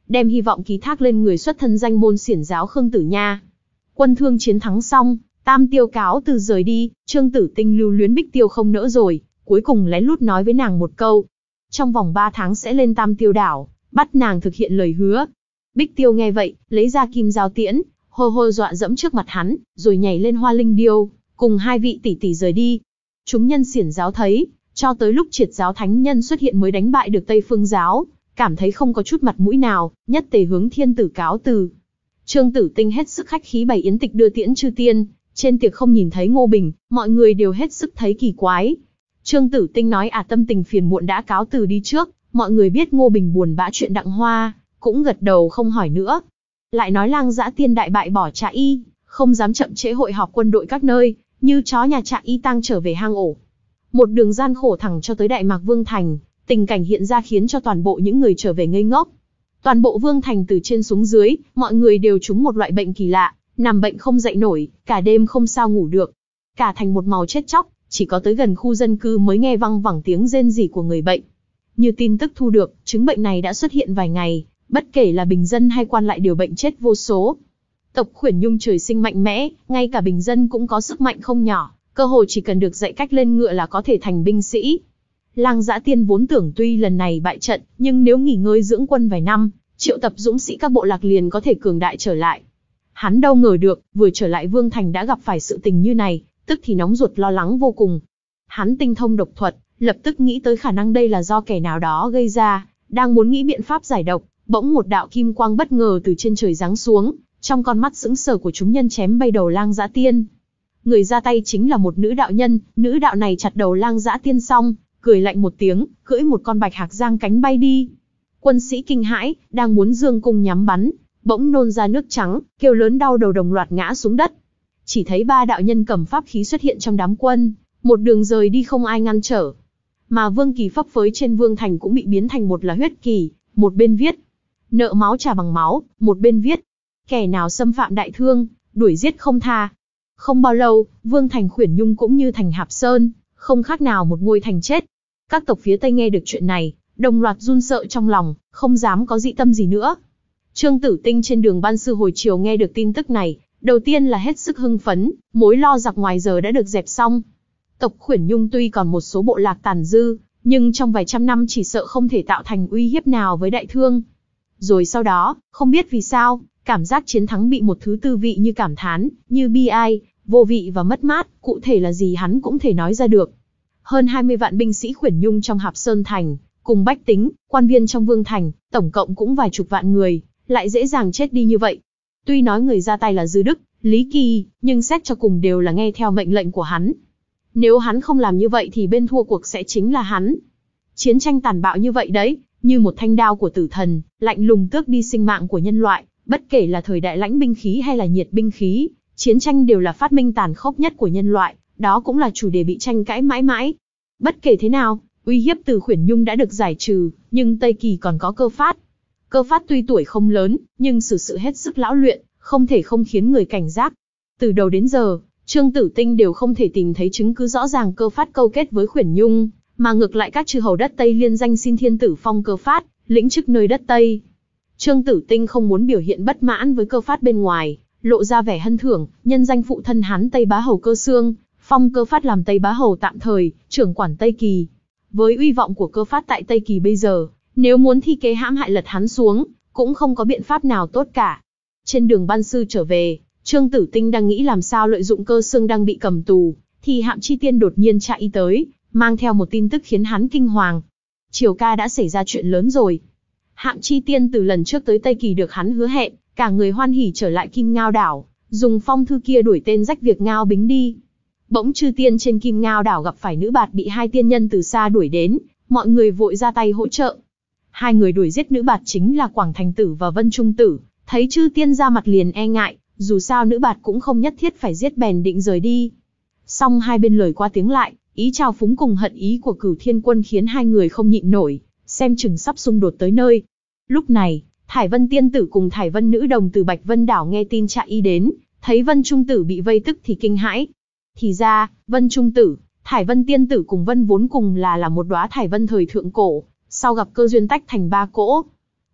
đem hy vọng ký thác lên người xuất thân danh môn xiển giáo Khương Tử Nha. Quân thương chiến thắng xong, Tam Tiêu cáo từ rời đi, Trương Tử Tinh lưu luyến Bích Tiêu không nỡ rồi, cuối cùng lén lút nói với nàng một câu. Trong vòng ba tháng sẽ lên Tam Tiêu đảo, bắt nàng thực hiện lời hứa. Bích Tiêu nghe vậy, lấy ra kim giao tiễn, hô hô dọa dẫm trước mặt hắn, rồi nhảy lên hoa linh điêu, cùng hai vị tỷ tỷ rời đi. Chúng nhân xiển giáo thấy, cho tới lúc triệt giáo thánh nhân xuất hiện mới đánh bại được Tây Phương giáo, cảm thấy không có chút mặt mũi nào, nhất tề hướng thiên tử cáo từ. Trương Tử Tinh hết sức khách khí bày yến tịch đưa tiễn chư tiên, trên tiệc không nhìn thấy Ngô Bình, mọi người đều hết sức thấy kỳ quái. Trương Tử Tinh nói à tâm tình phiền muộn đã cáo từ đi trước, mọi người biết Ngô Bình buồn bã chuyện Đặng Hoa, cũng gật đầu không hỏi nữa. Lại nói Lang Dã Tiên đại bại bỏ Trạ Y, không dám chậm trễ hội họp quân đội các nơi, như chó nhà Trạ Y tang trở về hang ổ. Một đường gian khổ thẳng cho tới Đại Mạc Vương Thành, tình cảnh hiện ra khiến cho toàn bộ những người trở về ngây ngốc. Toàn bộ Vương Thành từ trên xuống dưới, mọi người đều trúng một loại bệnh kỳ lạ, nằm bệnh không dậy nổi, cả đêm không sao ngủ được. Cả thành một màu chết chóc, chỉ có tới gần khu dân cư mới nghe văng vẳng tiếng rên rỉ của người bệnh. Như tin tức thu được, chứng bệnh này đã xuất hiện vài ngày, bất kể là bình dân hay quan lại đều bệnh chết vô số. Tộc Khuyển Nhung trời sinh mạnh mẽ, ngay cả bình dân cũng có sức mạnh không nhỏ, cơ hội chỉ cần được dạy cách lên ngựa là có thể thành binh sĩ. Lang Dã Tiên vốn tưởng tuy lần này bại trận, nhưng nếu nghỉ ngơi dưỡng quân vài năm, triệu tập dũng sĩ các bộ lạc liền có thể cường đại trở lại. Hắn đâu ngờ được, vừa trở lại Vương Thành đã gặp phải sự tình như này, tức thì nóng ruột lo lắng vô cùng. Hắn tinh thông độc thuật, lập tức nghĩ tới khả năng đây là do kẻ nào đó gây ra, đang muốn nghĩ biện pháp giải độc, bỗng một đạo kim quang bất ngờ từ trên trời giáng xuống, trong con mắt sững sờ của chúng nhân chém bay đầu Lang Dã Tiên. Người ra tay chính là một nữ đạo nhân, nữ đạo này chặt đầu Lang Dã Tiên xong, cười lạnh một tiếng, cưỡi một con bạch hạc giang cánh bay đi. Quân sĩ kinh hãi, đang muốn giương cung nhắm bắn, bỗng nôn ra nước trắng, kêu lớn đau đầu đồng loạt ngã xuống đất. Chỉ thấy ba đạo nhân cầm pháp khí xuất hiện trong đám quân, một đường rời đi không ai ngăn trở. Mà vương kỳ phấp phới trên Vương Thành cũng bị biến thành một là huyết kỳ, một bên viết nợ máu trả bằng máu, một bên viết kẻ nào xâm phạm đại thương, đuổi giết không tha. Không bao lâu, Vương Thành Khuyển Nhung cũng như thành Hạp Sơn, không khác nào một ngôi thành chết. Các tộc phía Tây nghe được chuyện này, đồng loạt run sợ trong lòng, không dám có dị tâm gì nữa. Trương Tử Tinh trên đường ban sư hồi chiều nghe được tin tức này, đầu tiên là hết sức hưng phấn, mối lo giặc ngoài giờ đã được dẹp xong. Tộc Khuyển Nhung tuy còn một số bộ lạc tàn dư, nhưng trong vài trăm năm chỉ sợ không thể tạo thành uy hiếp nào với đại thương. Rồi sau đó, không biết vì sao, cảm giác chiến thắng bị một thứ tư vị như cảm thán, như bi ai, vô vị và mất mát, cụ thể là gì hắn cũng thể nói ra được. Hơn hai mươi vạn binh sĩ Khuyển Nhung trong Hạp Sơn Thành, cùng bách tính, quan viên trong Vương Thành, tổng cộng cũng vài chục vạn người, lại dễ dàng chết đi như vậy. Tuy nói người ra tay là Dư Đức, Lý Kỳ, nhưng xét cho cùng đều là nghe theo mệnh lệnh của hắn. Nếu hắn không làm như vậy thì bên thua cuộc sẽ chính là hắn. Chiến tranh tàn bạo như vậy đấy, như một thanh đao của tử thần, lạnh lùng tước đi sinh mạng của nhân loại, bất kể là thời đại lãnh binh khí hay là nhiệt binh khí, chiến tranh đều là phát minh tàn khốc nhất của nhân loại, đó cũng là chủ đề bị tranh cãi mãi mãi. Bất kể thế nào, uy hiếp từ Khuyển Nhung đã được giải trừ, nhưng Tây Kỳ còn có Cơ Phát. Cơ Phát tuy tuổi không lớn, nhưng xử sự hết sức lão luyện, không thể không khiến người cảnh giác. Từ đầu đến giờ, Trương Tử Tinh đều không thể tìm thấy chứng cứ rõ ràng Cơ Phát câu kết với Khuyển Nhung, mà ngược lại các chư hầu đất Tây liên danh xin thiên tử phong Cơ Phát, lĩnh chức nơi đất Tây. Trương Tử Tinh không muốn biểu hiện bất mãn với Cơ Phát bên ngoài, lộ ra vẻ hân thưởng, nhân danh phụ thân hắn Tây Bá Hầu Cơ Xương, phong Cơ Phát làm Tây Bá Hầu tạm thời, trưởng quản Tây Kỳ. Với uy vọng của Cơ Phát tại Tây Kỳ bây giờ, nếu muốn thi kế hãm hại lật hắn xuống, cũng không có biện pháp nào tốt cả. Trên đường ban sư trở về, Trương Tử Tinh đang nghĩ làm sao lợi dụng Cơ Xương đang bị cầm tù, thì Hạm Chi Tiên đột nhiên chạy tới, mang theo một tin tức khiến hắn kinh hoàng. Triều ca đã xảy ra chuyện lớn rồi. Hạm Chi Tiên từ lần trước tới Tây Kỳ được hắn hứa hẹn, cả người hoan hỉ trở lại Kim Ngao đảo, dùng phong thư kia đuổi tên rách việc Ngao Bính đi. Bỗng chư tiên trên Kim Ngao đảo gặp phải nữ bạt bị hai tiên nhân từ xa đuổi đến, mọi người vội ra tay hỗ trợ. Hai người đuổi giết nữ bạt chính là Quảng Thành Tử và Vân Trung Tử, thấy chư tiên ra mặt liền e ngại, dù sao nữ bạt cũng không nhất thiết phải giết bèn định rời đi. Song hai bên lời qua tiếng lại, ý trào phúng cùng hận ý của Cửu Thiên Quân khiến hai người không nhịn nổi, xem chừng sắp xung đột tới nơi. Lúc này, Thải Vân Tiên Tử cùng Thải Vân Nữ Đồng từ Bạch Vân Đảo nghe tin Trạ Y đến, thấy Vân Trung Tử bị vây tức thì kinh hãi. Thì ra, Vân Trung Tử, Thải Vân Tiên Tử cùng Vân vốn cùng là là một đóa Thải Vân thời thượng cổ, sau gặp cơ duyên tách thành ba cỗ.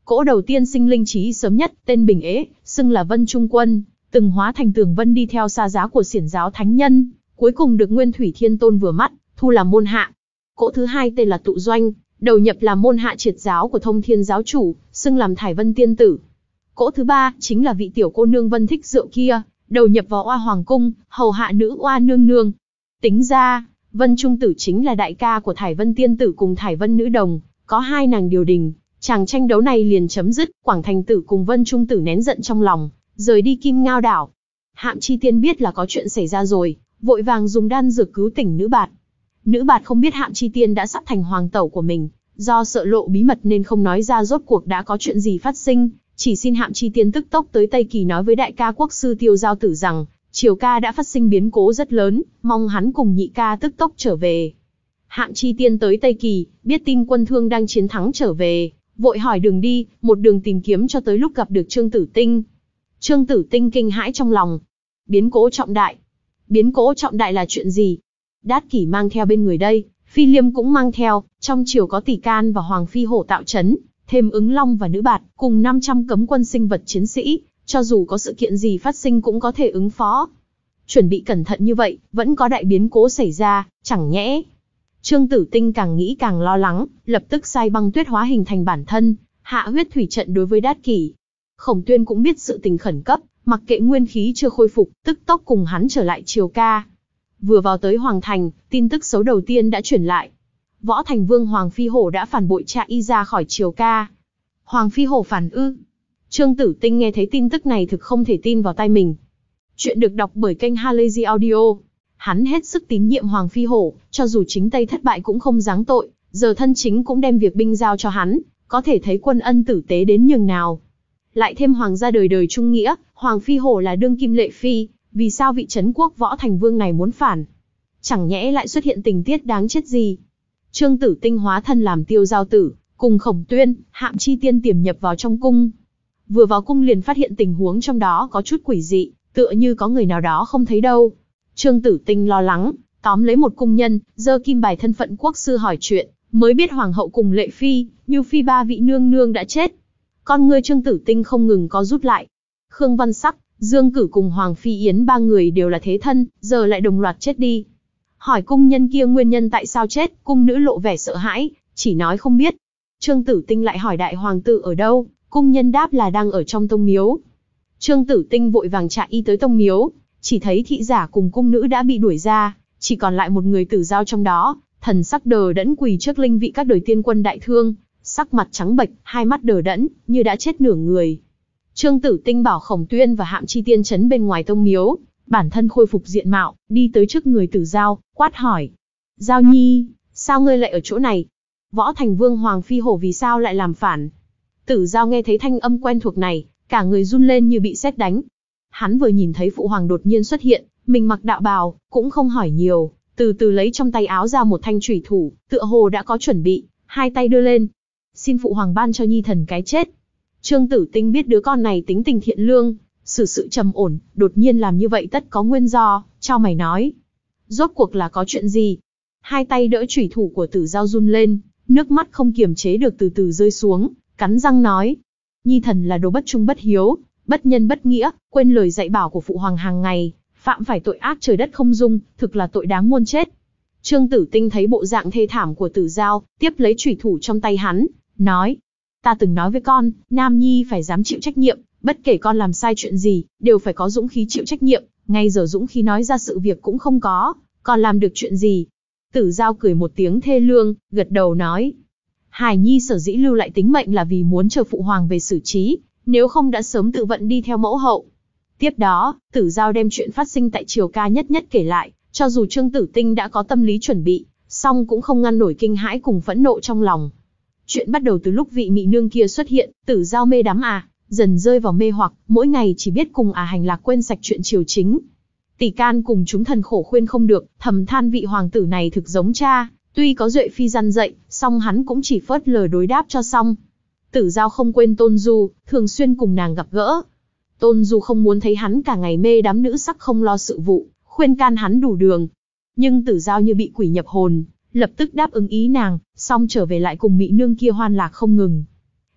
Cỗ đầu tiên sinh linh trí sớm nhất, tên Bình Ế, xưng là Vân Trung Quân, từng hóa thành Tường Vân đi theo xa giá của Xiển giáo thánh nhân, cuối cùng được Nguyên Thủy Thiên Tôn vừa mắt, thu làm môn hạ. Cỗ thứ hai tên là Tụ Doanh, đầu nhập làm môn hạ triệt giáo của Thông Thiên giáo chủ, xưng làm Thải Vân Tiên Tử. Cỗ thứ ba chính là vị tiểu cô nương Vân Thích Rượu kia, đầu nhập vào Oa Hoàng cung, hầu hạ nữ Oa nương nương. Tính ra, Vân Trung Tử chính là đại ca của Thải Vân Tiên Tử cùng Thải Vân nữ đồng, có hai nàng điều đình. Chàng tranh đấu này liền chấm dứt, Quảng Thành Tử cùng Vân Trung Tử nén giận trong lòng, rời đi Kim Ngao đảo. Hạm Chi Tiên biết là có chuyện xảy ra rồi, vội vàng dùng đan dược cứu tỉnh Nữ Bạt. Nữ Bạt không biết Hạm Chi Tiên đã sắp thành hoàng tẩu của mình, do sợ lộ bí mật nên không nói ra rốt cuộc đã có chuyện gì phát sinh, chỉ xin Hạm Chi Tiên tức tốc tới Tây Kỳ nói với đại ca quốc sư Tiêu Giao Tử rằng, Triều ca đã phát sinh biến cố rất lớn, mong hắn cùng nhị ca tức tốc trở về. Hạm Chi Tiên tới Tây Kỳ, biết tin quân Thương đang chiến thắng trở về, vội hỏi đường đi, một đường tìm kiếm cho tới lúc gặp được Trương Tử Tinh. Trương Tử Tinh kinh hãi trong lòng. Biến cố trọng đại. Biến cố trọng đại là chuyện gì? Đát Kỷ mang theo bên người đây, Phi Liêm cũng mang theo, trong triều có Tỷ Can và Hoàng Phi Hổ tạo trấn, thêm Ứng Long và Nữ Bạt, cùng năm trăm cấm quân sinh vật chiến sĩ, cho dù có sự kiện gì phát sinh cũng có thể ứng phó. Chuẩn bị cẩn thận như vậy, vẫn có đại biến cố xảy ra, chẳng nhẽ. Trương Tử Tinh càng nghĩ càng lo lắng, lập tức sai băng tuyết hóa hình thành bản thân, hạ huyết thủy trận đối với Đát Kỷ. Khổng Tuyên cũng biết sự tình khẩn cấp, mặc kệ nguyên khí chưa khôi phục, tức tốc cùng hắn trở lại Triều ca. Vừa vào tới Hoàng Thành, tin tức xấu đầu tiên đã chuyển lại. Võ Thành Vương Hoàng Phi Hổ đã phản bội cha y ra khỏi Triều ca. Hoàng Phi Hổ phản ư? Trương Tử Tinh nghe thấy tin tức này thực không thể tin vào tai mình. Chuyện được đọc bởi kênh Halazy Audio. Hắn hết sức tín nhiệm Hoàng Phi Hổ, cho dù chính Tây thất bại cũng không giáng tội, giờ thân chính cũng đem việc binh giao cho hắn, có thể thấy quân ân tử tế đến nhường nào. Lại thêm hoàng gia đời đời trung nghĩa, Hoàng Phi Hổ là đương kim lệ phi, vì sao vị trấn quốc Võ Thành Vương này muốn phản? Chẳng nhẽ lại xuất hiện tình tiết đáng chết gì? Trương Tử Tinh hóa thân làm Tiêu Giao Tử, cùng Khổng Tuyên, Hạm Chi Tiên tiềm nhập vào trong cung. Vừa vào cung liền phát hiện tình huống trong đó có chút quỷ dị, tựa như có người nào đó không thấy đâu. Trương Tử Tinh lo lắng, tóm lấy một cung nhân, giơ kim bài thân phận quốc sư hỏi chuyện, mới biết hoàng hậu cùng lệ phi, Như phi ba vị nương nương đã chết. Con ngươi Trương Tử Tinh không ngừng có rút lại. Khương Văn Sắc, Dương Cử cùng Hoàng Phi Yến ba người đều là thế thân, giờ lại đồng loạt chết đi. Hỏi cung nhân kia nguyên nhân tại sao chết, cung nữ lộ vẻ sợ hãi, chỉ nói không biết. Trương Tử Tinh lại hỏi đại hoàng tử ở đâu, cung nhân đáp là đang ở trong tông miếu. Trương Tử Tinh vội vàng chạy y tới tông miếu, chỉ thấy thị giả cùng cung nữ đã bị đuổi ra, chỉ còn lại một người Tử Giao trong đó, thần sắc đờ đẫn quỳ trước linh vị các đời tiên quân đại thương, sắc mặt trắng bệch, hai mắt đờ đẫn, như đã chết nửa người. Trương Tử Tinh bảo Khổng Tuyên và Hạm Chi Tiên trấn bên ngoài tông miếu, bản thân khôi phục diện mạo, đi tới trước người Tử Giao, quát hỏi: Giao Nhi, sao ngươi lại ở chỗ này? Võ Thành Vương Hoàng Phi Hổ vì sao lại làm phản? Tử Giao nghe thấy thanh âm quen thuộc này, cả người run lên như bị sét đánh. Hắn vừa nhìn thấy phụ hoàng đột nhiên xuất hiện, mình mặc đạo bào, cũng không hỏi nhiều, từ từ lấy trong tay áo ra một thanh chủy thủ, tựa hồ đã có chuẩn bị, hai tay đưa lên. Xin phụ hoàng ban cho nhi thần cái chết. Trương Tử Tinh biết đứa con này tính tình thiện lương, xử sự trầm ổn, đột nhiên làm như vậy tất có nguyên do, cho mày nói. Rốt cuộc là có chuyện gì? Hai tay đỡ chủy thủ của Tử Giao run lên, nước mắt không kiềm chế được từ từ rơi xuống, cắn răng nói. Nhi thần là đồ bất trung bất hiếu, bất nhân bất nghĩa, quên lời dạy bảo của phụ hoàng hàng ngày, phạm phải tội ác trời đất không dung, thực là tội đáng muôn chết. Trương Tử Tinh thấy bộ dạng thê thảm của Tử Giao, tiếp lấy chủy thủ trong tay hắn, nói. Ta từng nói với con, nam nhi phải dám chịu trách nhiệm, bất kể con làm sai chuyện gì, đều phải có dũng khí chịu trách nhiệm, ngay giờ dũng khí nói ra sự việc cũng không có, còn làm được chuyện gì? Tử Giao cười một tiếng thê lương, gật đầu nói. Hải nhi sở dĩ lưu lại tính mệnh là vì muốn chờ phụ hoàng về xử trí, nếu không đã sớm tự vận đi theo mẫu hậu. Tiếp đó, Tử Giao đem chuyện phát sinh tại Triều ca nhất nhất kể lại, cho dù Trương Tử Tinh đã có tâm lý chuẩn bị, song cũng không ngăn nổi kinh hãi cùng phẫn nộ trong lòng. Chuyện bắt đầu từ lúc vị mị nương kia xuất hiện, Tử Giao mê đắm à, dần rơi vào mê hoặc, mỗi ngày chỉ biết cùng à hành lạc quên sạch chuyện triều chính. Tỷ Can cùng chúng thần khổ khuyên không được, thầm than vị hoàng tử này thực giống cha, tuy có duệ phi răn dạy, song hắn cũng chỉ phớt lờ đối đáp cho xong. Tử Giao không quên Tôn Du, thường xuyên cùng nàng gặp gỡ. Tôn Du không muốn thấy hắn cả ngày mê đắm nữ sắc không lo sự vụ, khuyên can hắn đủ đường. Nhưng Tử Giao như bị quỷ nhập hồn, lập tức đáp ứng ý nàng, xong trở về lại cùng mị nương kia hoan lạc không ngừng.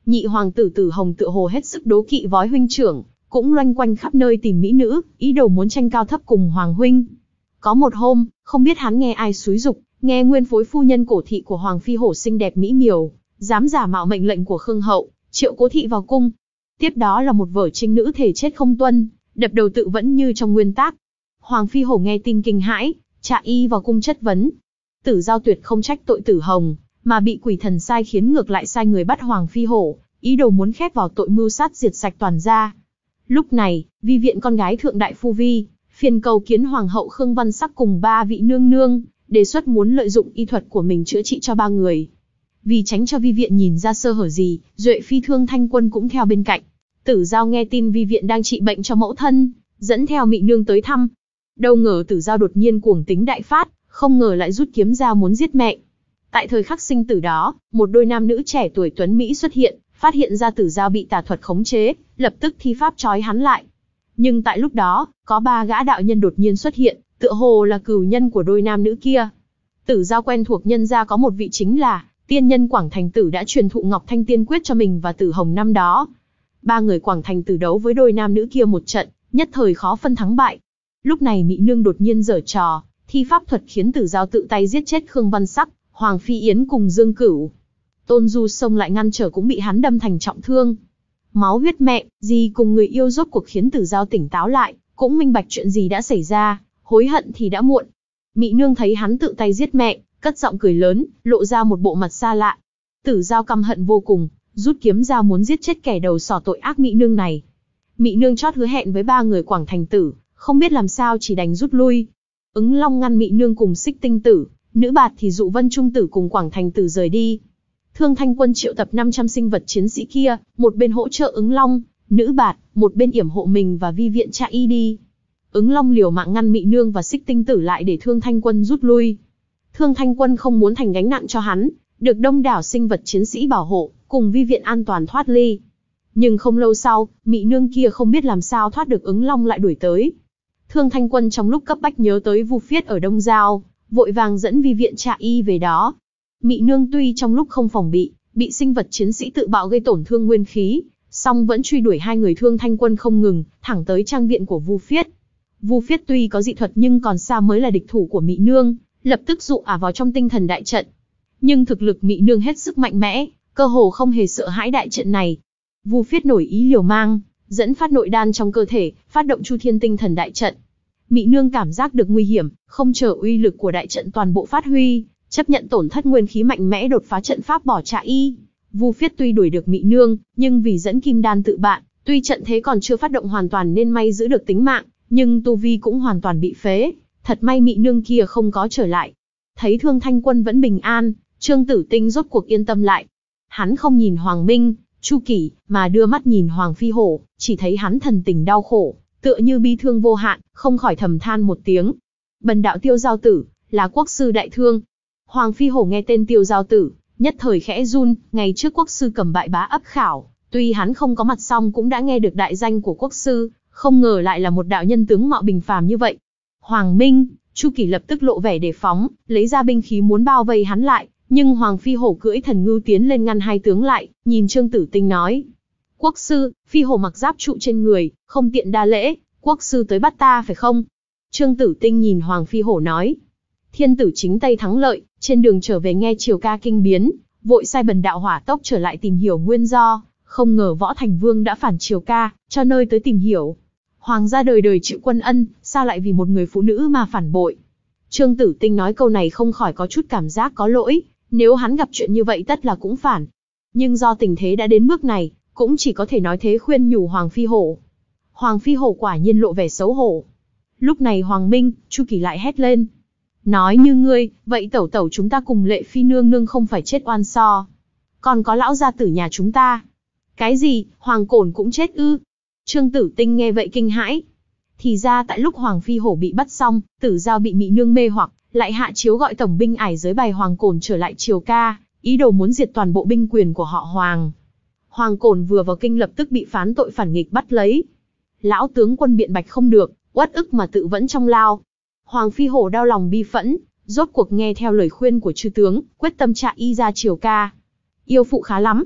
Nhị hoàng tử Tử Hồng tựa hồ hết sức đố kỵ Vói huynh trưởng, cũng loanh quanh khắp nơi tìm mỹ nữ, ý đồ muốn tranh cao thấp cùng Hoàng huynh. Có một hôm, không biết hắn nghe ai xúi giục, nghe nguyên phối phu nhân cổ thị của Hoàng phi hổ xinh đẹp mỹ miều, dám giả mạo mệnh lệnh của Khương hậu, triệu Cố thị vào cung. Tiếp đó là một vở trinh nữ thể chết không tuân, đập đầu tự vẫn như trong nguyên tác. Hoàng phi hổ nghe tin kinh hãi, trạ y vào cung chất vấn. Tử Giao tuyệt không trách tội Tử Hồng, mà bị quỷ thần sai khiến ngược lại sai người bắt Hoàng phi hổ, ý đồ muốn khép vào tội mưu sát diệt sạch toàn gia. Lúc này, Vi viện con gái thượng đại phu Vi, phiền cầu kiến hoàng hậu Khương Văn Sắc cùng ba vị nương nương, đề xuất muốn lợi dụng y thuật của mình chữa trị cho ba người. Vì tránh cho Vi viện nhìn ra sơ hở gì, Duệ phi Thương Thanh Quân cũng theo bên cạnh. Tử Giao nghe tin Vi viện đang trị bệnh cho mẫu thân, dẫn theo mị nương tới thăm. Đâu ngờ Tử Giao đột nhiên cuồng tính đại phát, không ngờ lại rút kiếm ra muốn giết mẹ. Tại thời khắc sinh tử đó, một đôi nam nữ trẻ tuổi tuấn mỹ xuất hiện, phát hiện ra Tử Giao bị tà thuật khống chế, lập tức thi pháp trói hắn lại. Nhưng tại lúc đó, có ba gã đạo nhân đột nhiên xuất hiện, tựa hồ là cừu nhân của đôi nam nữ kia. Tử Giao quen thuộc nhân gia có một vị chính là tiên nhân Quảng Thành Tử đã truyền thụ Ngọc Thanh Tiên Quyết cho mình và Tử Hồng năm đó. Ba người Quảng Thành Tử đấu với đôi nam nữ kia một trận, nhất thời khó phân thắng bại. Lúc này Mị Nương đột nhiên giở trò, thi pháp thuật khiến Tử Giao tự tay giết chết Khương Văn Sắc, Hoàng Phi Yến cùng Dương Cửu. Tôn Du xông lại ngăn trở cũng bị hắn đâm thành trọng thương. Máu huyết mẹ, gì cùng người yêu rốt cuộc khiến Tử Giao tỉnh táo lại, cũng minh bạch chuyện gì đã xảy ra, hối hận thì đã muộn. Mị Nương thấy hắn tự tay giết mẹ, cất giọng cười lớn, lộ ra một bộ mặt xa lạ. Tử Giao căm hận vô cùng, rút kiếm ra muốn giết chết kẻ đầu sỏ tội ác Mị Nương này. Mị Nương chót hứa hẹn với ba người Quảng Thành Tử, không biết làm sao chỉ đành rút lui. Ứng Long ngăn Mị Nương cùng Xích Tinh Tử, Nữ Bạt thì dụ Vân Trung Tử cùng Quảng Thành Tử rời đi. Thương Thanh Quân triệu tập năm trăm sinh vật chiến sĩ kia, một bên hỗ trợ Ứng Long, Nữ Bạt, một bên yểm hộ mình và Vi viện chạy y đi. Ứng Long liều mạng ngăn Mị Nương và Xích Tinh Tử lại để Thương Thanh Quân rút lui. Thương Thanh Quân không muốn thành gánh nặng cho hắn, được đông đảo sinh vật chiến sĩ bảo hộ, cùng Vi viện an toàn thoát ly. Nhưng không lâu sau, Mị Nương kia không biết làm sao thoát được Ứng Long lại đuổi tới. Thương Thanh Quân trong lúc cấp bách nhớ tới Vu Phiết ở Đông Giao, vội vàng dẫn Vi viện chạy y về đó. Mị Nương tuy trong lúc không phòng bị, bị sinh vật chiến sĩ tự bạo gây tổn thương nguyên khí, song vẫn truy đuổi hai người Thương Thanh Quân không ngừng, thẳng tới trang viện của Vu Phiết. Vu Phiết tuy có dị thuật nhưng còn xa mới là địch thủ của Mị Nương, lập tức dụ ả vào trong tinh thần đại trận. Nhưng thực lực Mị Nương hết sức mạnh mẽ, cơ hồ không hề sợ hãi đại trận này. Vu Phiết nổi ý liều mang, dẫn phát nội đan trong cơ thể, phát động Chu Thiên tinh thần đại trận. Mị Nương cảm giác được nguy hiểm, không chờ uy lực của đại trận toàn bộ phát huy, chấp nhận tổn thất nguyên khí mạnh mẽ đột phá trận pháp bỏ chạy y. Vu Phiết tuy đuổi được Mị Nương, nhưng vì dẫn kim đan tự bạn, tuy trận thế còn chưa phát động hoàn toàn nên may giữ được tính mạng, nhưng tu vi cũng hoàn toàn bị phế. Thật may Mị Nương kia không có trở lại. Thấy Thương Thanh Quân vẫn bình an, Trương Tử Tinh rốt cuộc yên tâm lại. Hắn không nhìn Hoàng Minh, Chu Kỷ, mà đưa mắt nhìn Hoàng Phi Hổ, chỉ thấy hắn thần tình đau khổ, tựa như bi thương vô hạn, không khỏi thầm than một tiếng. Bần đạo Tiêu Giao Tử, là quốc sư đại thương. Hoàng Phi Hổ nghe tên Tiêu Giao Tử, nhất thời khẽ run, ngày trước quốc sư cầm bại bá ấp khảo, tuy hắn không có mặt song cũng đã nghe được đại danh của quốc sư, không ngờ lại là một đạo nhân tướng mạo bình phàm như vậy. Hoàng Minh, Chu Kỷ lập tức lộ vẻ đề phóng, lấy ra binh khí muốn bao vây hắn lại, nhưng Hoàng Phi Hổ cưỡi thần ngưu tiến lên ngăn hai tướng lại, nhìn Trương Tử Tinh nói: Quốc sư, Phi Hổ mặc giáp trụ trên người, không tiện đa lễ, quốc sư tới bắt ta phải không? Trương Tử Tinh nhìn Hoàng Phi Hổ nói: Thiên tử chính Tây thắng lợi, trên đường trở về nghe triều ca kinh biến, vội sai bần đạo hỏa tốc trở lại tìm hiểu nguyên do, không ngờ Võ Thành Vương đã phản triều ca, cho nơi tới tìm hiểu. Hoàng gia đời đời chịu quân ân, sao lại vì một người phụ nữ mà phản bội? Trương Tử Tinh nói câu này không khỏi có chút cảm giác có lỗi, nếu hắn gặp chuyện như vậy tất là cũng phản. Nhưng do tình thế đã đến bước này, cũng chỉ có thể nói thế khuyên nhủ Hoàng Phi Hổ. Hoàng Phi Hổ quả nhiên lộ vẻ xấu hổ. Lúc này Hoàng Minh, Chu Kỷ lại hét lên: Nói như ngươi, vậy tẩu tẩu chúng ta cùng Lệ Phi nương nương không phải chết oan so. Còn có lão gia tử nhà chúng ta. Cái gì, Hoàng Cổn cũng chết ư? Trương Tử Tinh nghe vậy kinh hãi. Thì ra tại lúc Hoàng Phi Hổ bị bắt xong, Tử Giao bị Mị Nương mê hoặc, lại hạ chiếu gọi tổng binh ải giới bài Hoàng Cổn trở lại triều ca, ý đồ muốn diệt toàn bộ binh quyền của họ Hoàng. Hoàng Cổn vừa vào kinh lập tức bị phán tội phản nghịch bắt lấy. Lão tướng quân biện bạch không được, uất ức mà tự vẫn trong lao. Hoàng Phi Hổ đau lòng bi phẫn, rốt cuộc nghe theo lời khuyên của chư tướng, quyết tâm chạy y ra triều ca. Yêu phụ khá lắm.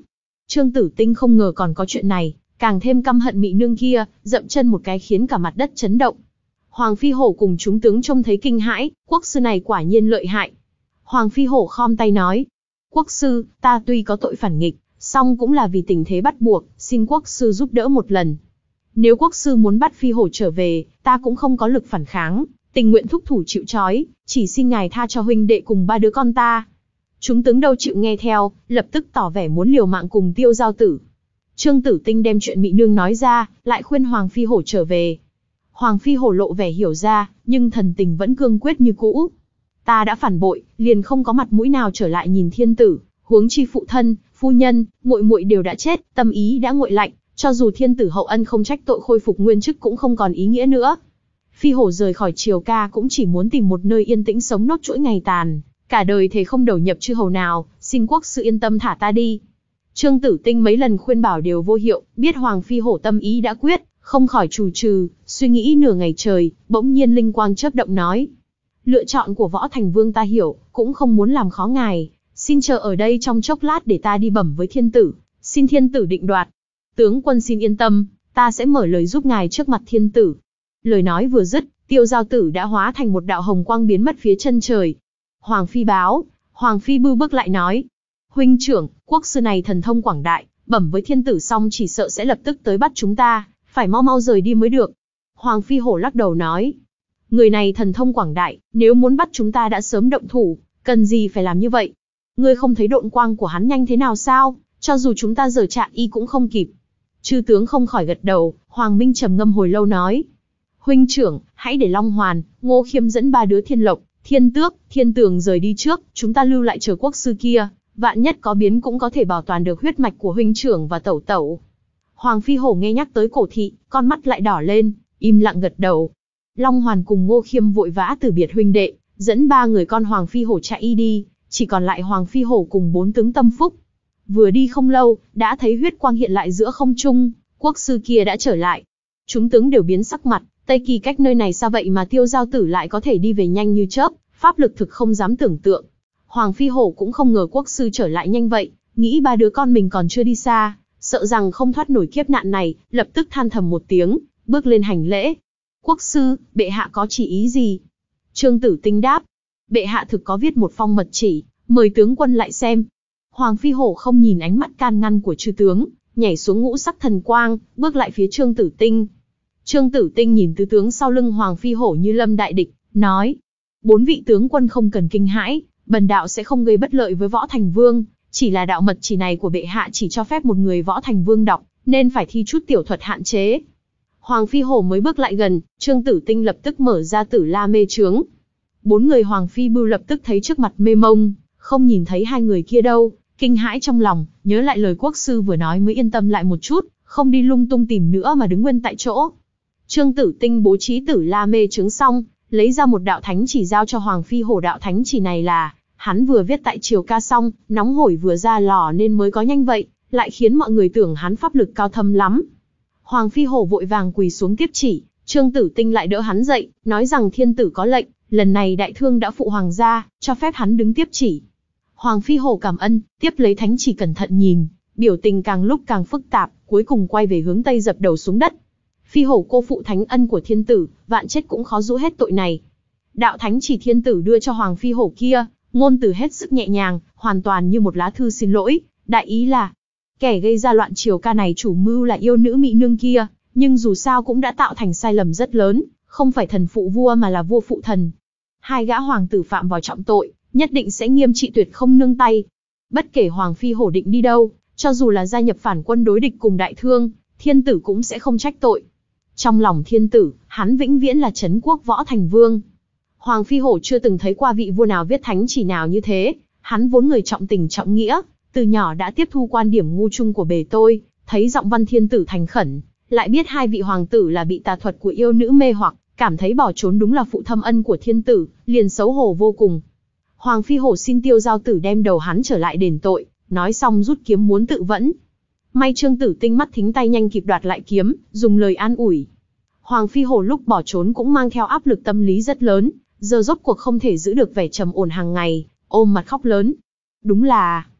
Trương Tử Tinh không ngờ còn có chuyện này, càng thêm căm hận Mị Nương kia, dậm chân một cái khiến cả mặt đất chấn động. Hoàng Phi Hổ cùng chúng tướng trông thấy kinh hãi, quốc sư này quả nhiên lợi hại. Hoàng Phi Hổ khom tay nói, quốc sư, ta tuy có tội phản nghịch, song cũng là vì tình thế bắt buộc, xin quốc sư giúp đỡ một lần. Nếu quốc sư muốn bắt Phi Hổ trở về, ta cũng không có lực phản kháng, tình nguyện thúc thủ chịu trói, chỉ xin ngài tha cho huynh đệ cùng ba đứa con ta. Chúng tướng đâu chịu nghe theo, lập tức tỏ vẻ muốn liều mạng cùng Tiêu Giao Tử. Trương Tử Tinh đem chuyện Mị Nương nói ra, lại khuyên Hoàng Phi Hổ trở về. Hoàng Phi Hổ lộ vẻ hiểu ra, nhưng thần tình vẫn cương quyết như cũ. Ta đã phản bội, liền không có mặt mũi nào trở lại nhìn thiên tử, huống chi phụ thân, phu nhân, muội muội đều đã chết, tâm ý đã nguội lạnh, cho dù thiên tử hậu ân không trách tội khôi phục nguyên chức cũng không còn ý nghĩa nữa. Phi Hổ rời khỏi Triều Ca cũng chỉ muốn tìm một nơi yên tĩnh sống nốt chuỗi ngày tàn, cả đời thề không đầu nhập chư hầu nào, xin quốc sư yên tâm thả ta đi. Trương Tử Tinh mấy lần khuyên bảo đều vô hiệu, biết Hoàng Phi Hổ tâm ý đã quyết, không khỏi trù trừ, suy nghĩ nửa ngày trời, bỗng nhiên linh quang chớp động nói. Lựa chọn của Võ Thành Vương ta hiểu, cũng không muốn làm khó ngài, xin chờ ở đây trong chốc lát để ta đi bẩm với thiên tử, xin thiên tử định đoạt. Tướng quân xin yên tâm, ta sẽ mở lời giúp ngài trước mặt thiên tử. Lời nói vừa dứt, Tiêu Giao Tử đã hóa thành một đạo hồng quang biến mất phía chân trời. Hoàng Phi báo, Hoàng Phi bưu bước lại nói. Huynh trưởng, quốc sư này thần thông quảng đại, bẩm với thiên tử xong chỉ sợ sẽ lập tức tới bắt chúng ta, phải mau mau rời đi mới được. Hoàng Phi Hổ lắc đầu nói. Người này thần thông quảng đại, nếu muốn bắt chúng ta đã sớm động thủ, cần gì phải làm như vậy? Ngươi không thấy độn quang của hắn nhanh thế nào sao? Cho dù chúng ta giờ chạm y cũng không kịp. Chư tướng không khỏi gật đầu, Hoàng Minh trầm ngâm hồi lâu nói. Huynh trưởng, hãy để Long Hoàn, Ngô Khiêm dẫn ba đứa Thiên Lộc, Thiên Tước, Thiên Tường rời đi trước, chúng ta lưu lại chờ quốc sư kia, vạn nhất có biến cũng có thể bảo toàn được huyết mạch của huynh trưởng và tẩu tẩu. Hoàng Phi Hổ nghe nhắc tới Cổ Thị, con mắt lại đỏ lên, im lặng gật đầu. Long Hoàn cùng Ngô Khiêm vội vã từ biệt huynh đệ, dẫn ba người con Hoàng Phi Hổ chạy đi, chỉ còn lại Hoàng Phi Hổ cùng bốn tướng tâm phúc. Vừa đi không lâu, đã thấy huyết quang hiện lại giữa không trung, quốc sư kia đã trở lại. Chúng tướng đều biến sắc mặt, Tây Kỳ cách nơi này xa vậy mà Tiêu Giao Tử lại có thể đi về nhanh như chớp, pháp lực thực không dám tưởng tượng. Hoàng Phi Hổ cũng không ngờ quốc sư trở lại nhanh vậy, nghĩ ba đứa con mình còn chưa đi xa, sợ rằng không thoát nổi kiếp nạn này, lập tức than thầm một tiếng, bước lên hành lễ. Quốc sư, bệ hạ có chỉ ý gì? Trương Tử Tinh đáp, bệ hạ thực có viết một phong mật chỉ, mời tướng quân lại xem. Hoàng Phi Hổ không nhìn ánh mắt can ngăn của chư tướng, nhảy xuống ngũ sắc thần quang, bước lại phía Trương Tử Tinh. Trương Tử Tinh nhìn tứ tướng sau lưng Hoàng Phi Hổ như lâm đại địch, nói: bốn vị tướng quân không cần kinh hãi, bần đạo sẽ không gây bất lợi với Võ Thành Vương, chỉ là đạo mật chỉ này của bệ hạ chỉ cho phép một người Võ Thành Vương đọc, nên phải thi chút tiểu thuật hạn chế. Hoàng Phi Hổ mới bước lại gần, Trương Tử Tinh lập tức mở ra Tử La mê chướng. Bốn người Hoàng Phi bưu lập tức thấy trước mặt mê mông, không nhìn thấy hai người kia đâu, kinh hãi trong lòng, nhớ lại lời quốc sư vừa nói mới yên tâm lại một chút, không đi lung tung tìm nữa mà đứng nguyên tại chỗ. Trương Tử Tinh bố trí Tử La mê chướng xong, lấy ra một đạo thánh chỉ giao cho Hoàng Phi Hổ. Đạo thánh chỉ này là hắn vừa viết tại Triều Ca xong, nóng hổi vừa ra lò nên mới có nhanh vậy, lại khiến mọi người tưởng hắn pháp lực cao thâm lắm. Hoàng Phi Hổ vội vàng quỳ xuống tiếp chỉ, Trương Tử Tinh lại đỡ hắn dậy, nói rằng thiên tử có lệnh, lần này đại thương đã phụ hoàng gia, cho phép hắn đứng tiếp chỉ. Hoàng Phi Hổ cảm ơn, tiếp lấy thánh chỉ cẩn thận nhìn, biểu tình càng lúc càng phức tạp, cuối cùng quay về hướng tây dập đầu xuống đất. Phi Hổ cô phụ thánh ân của thiên tử, vạn chết cũng khó rũ hết tội này. Đạo thánh chỉ thiên tử đưa cho Hoàng Phi Hổ kia, ngôn từ hết sức nhẹ nhàng, hoàn toàn như một lá thư xin lỗi, đại ý là kẻ gây ra loạn Triều Ca này chủ mưu là yêu nữ Mị Nương kia, nhưng dù sao cũng đã tạo thành sai lầm rất lớn, không phải thần phụ vua mà là vua phụ thần. Hai gã hoàng tử phạm vào trọng tội, nhất định sẽ nghiêm trị tuyệt không nương tay. Bất kể Hoàng Phi Hổ định đi đâu, cho dù là gia nhập phản quân đối địch cùng đại thương, thiên tử cũng sẽ không trách tội. Trong lòng thiên tử, hắn vĩnh viễn là trấn quốc Võ Thành Vương. Hoàng Phi Hổ chưa từng thấy qua vị vua nào viết thánh chỉ nào như thế, hắn vốn người trọng tình trọng nghĩa, từ nhỏ đã tiếp thu quan điểm ngu chung của bề tôi, thấy giọng văn thiên tử thành khẩn, lại biết hai vị hoàng tử là bị tà thuật của yêu nữ mê hoặc, cảm thấy bỏ trốn đúng là phụ thâm ân của thiên tử, liền xấu hổ vô cùng. Hoàng Phi Hổ xin Tiêu Giao Tử đem đầu hắn trở lại đền tội, nói xong rút kiếm muốn tự vẫn. May Trương Tử Tinh mắt thính tay nhanh kịp đoạt lại kiếm, dùng lời an ủi. Hoàng Phi Hổ lúc bỏ trốn cũng mang theo áp lực tâm lý rất lớn, giờ rốt cuộc không thể giữ được vẻ trầm ổn hàng ngày, ôm mặt khóc lớn. Đúng là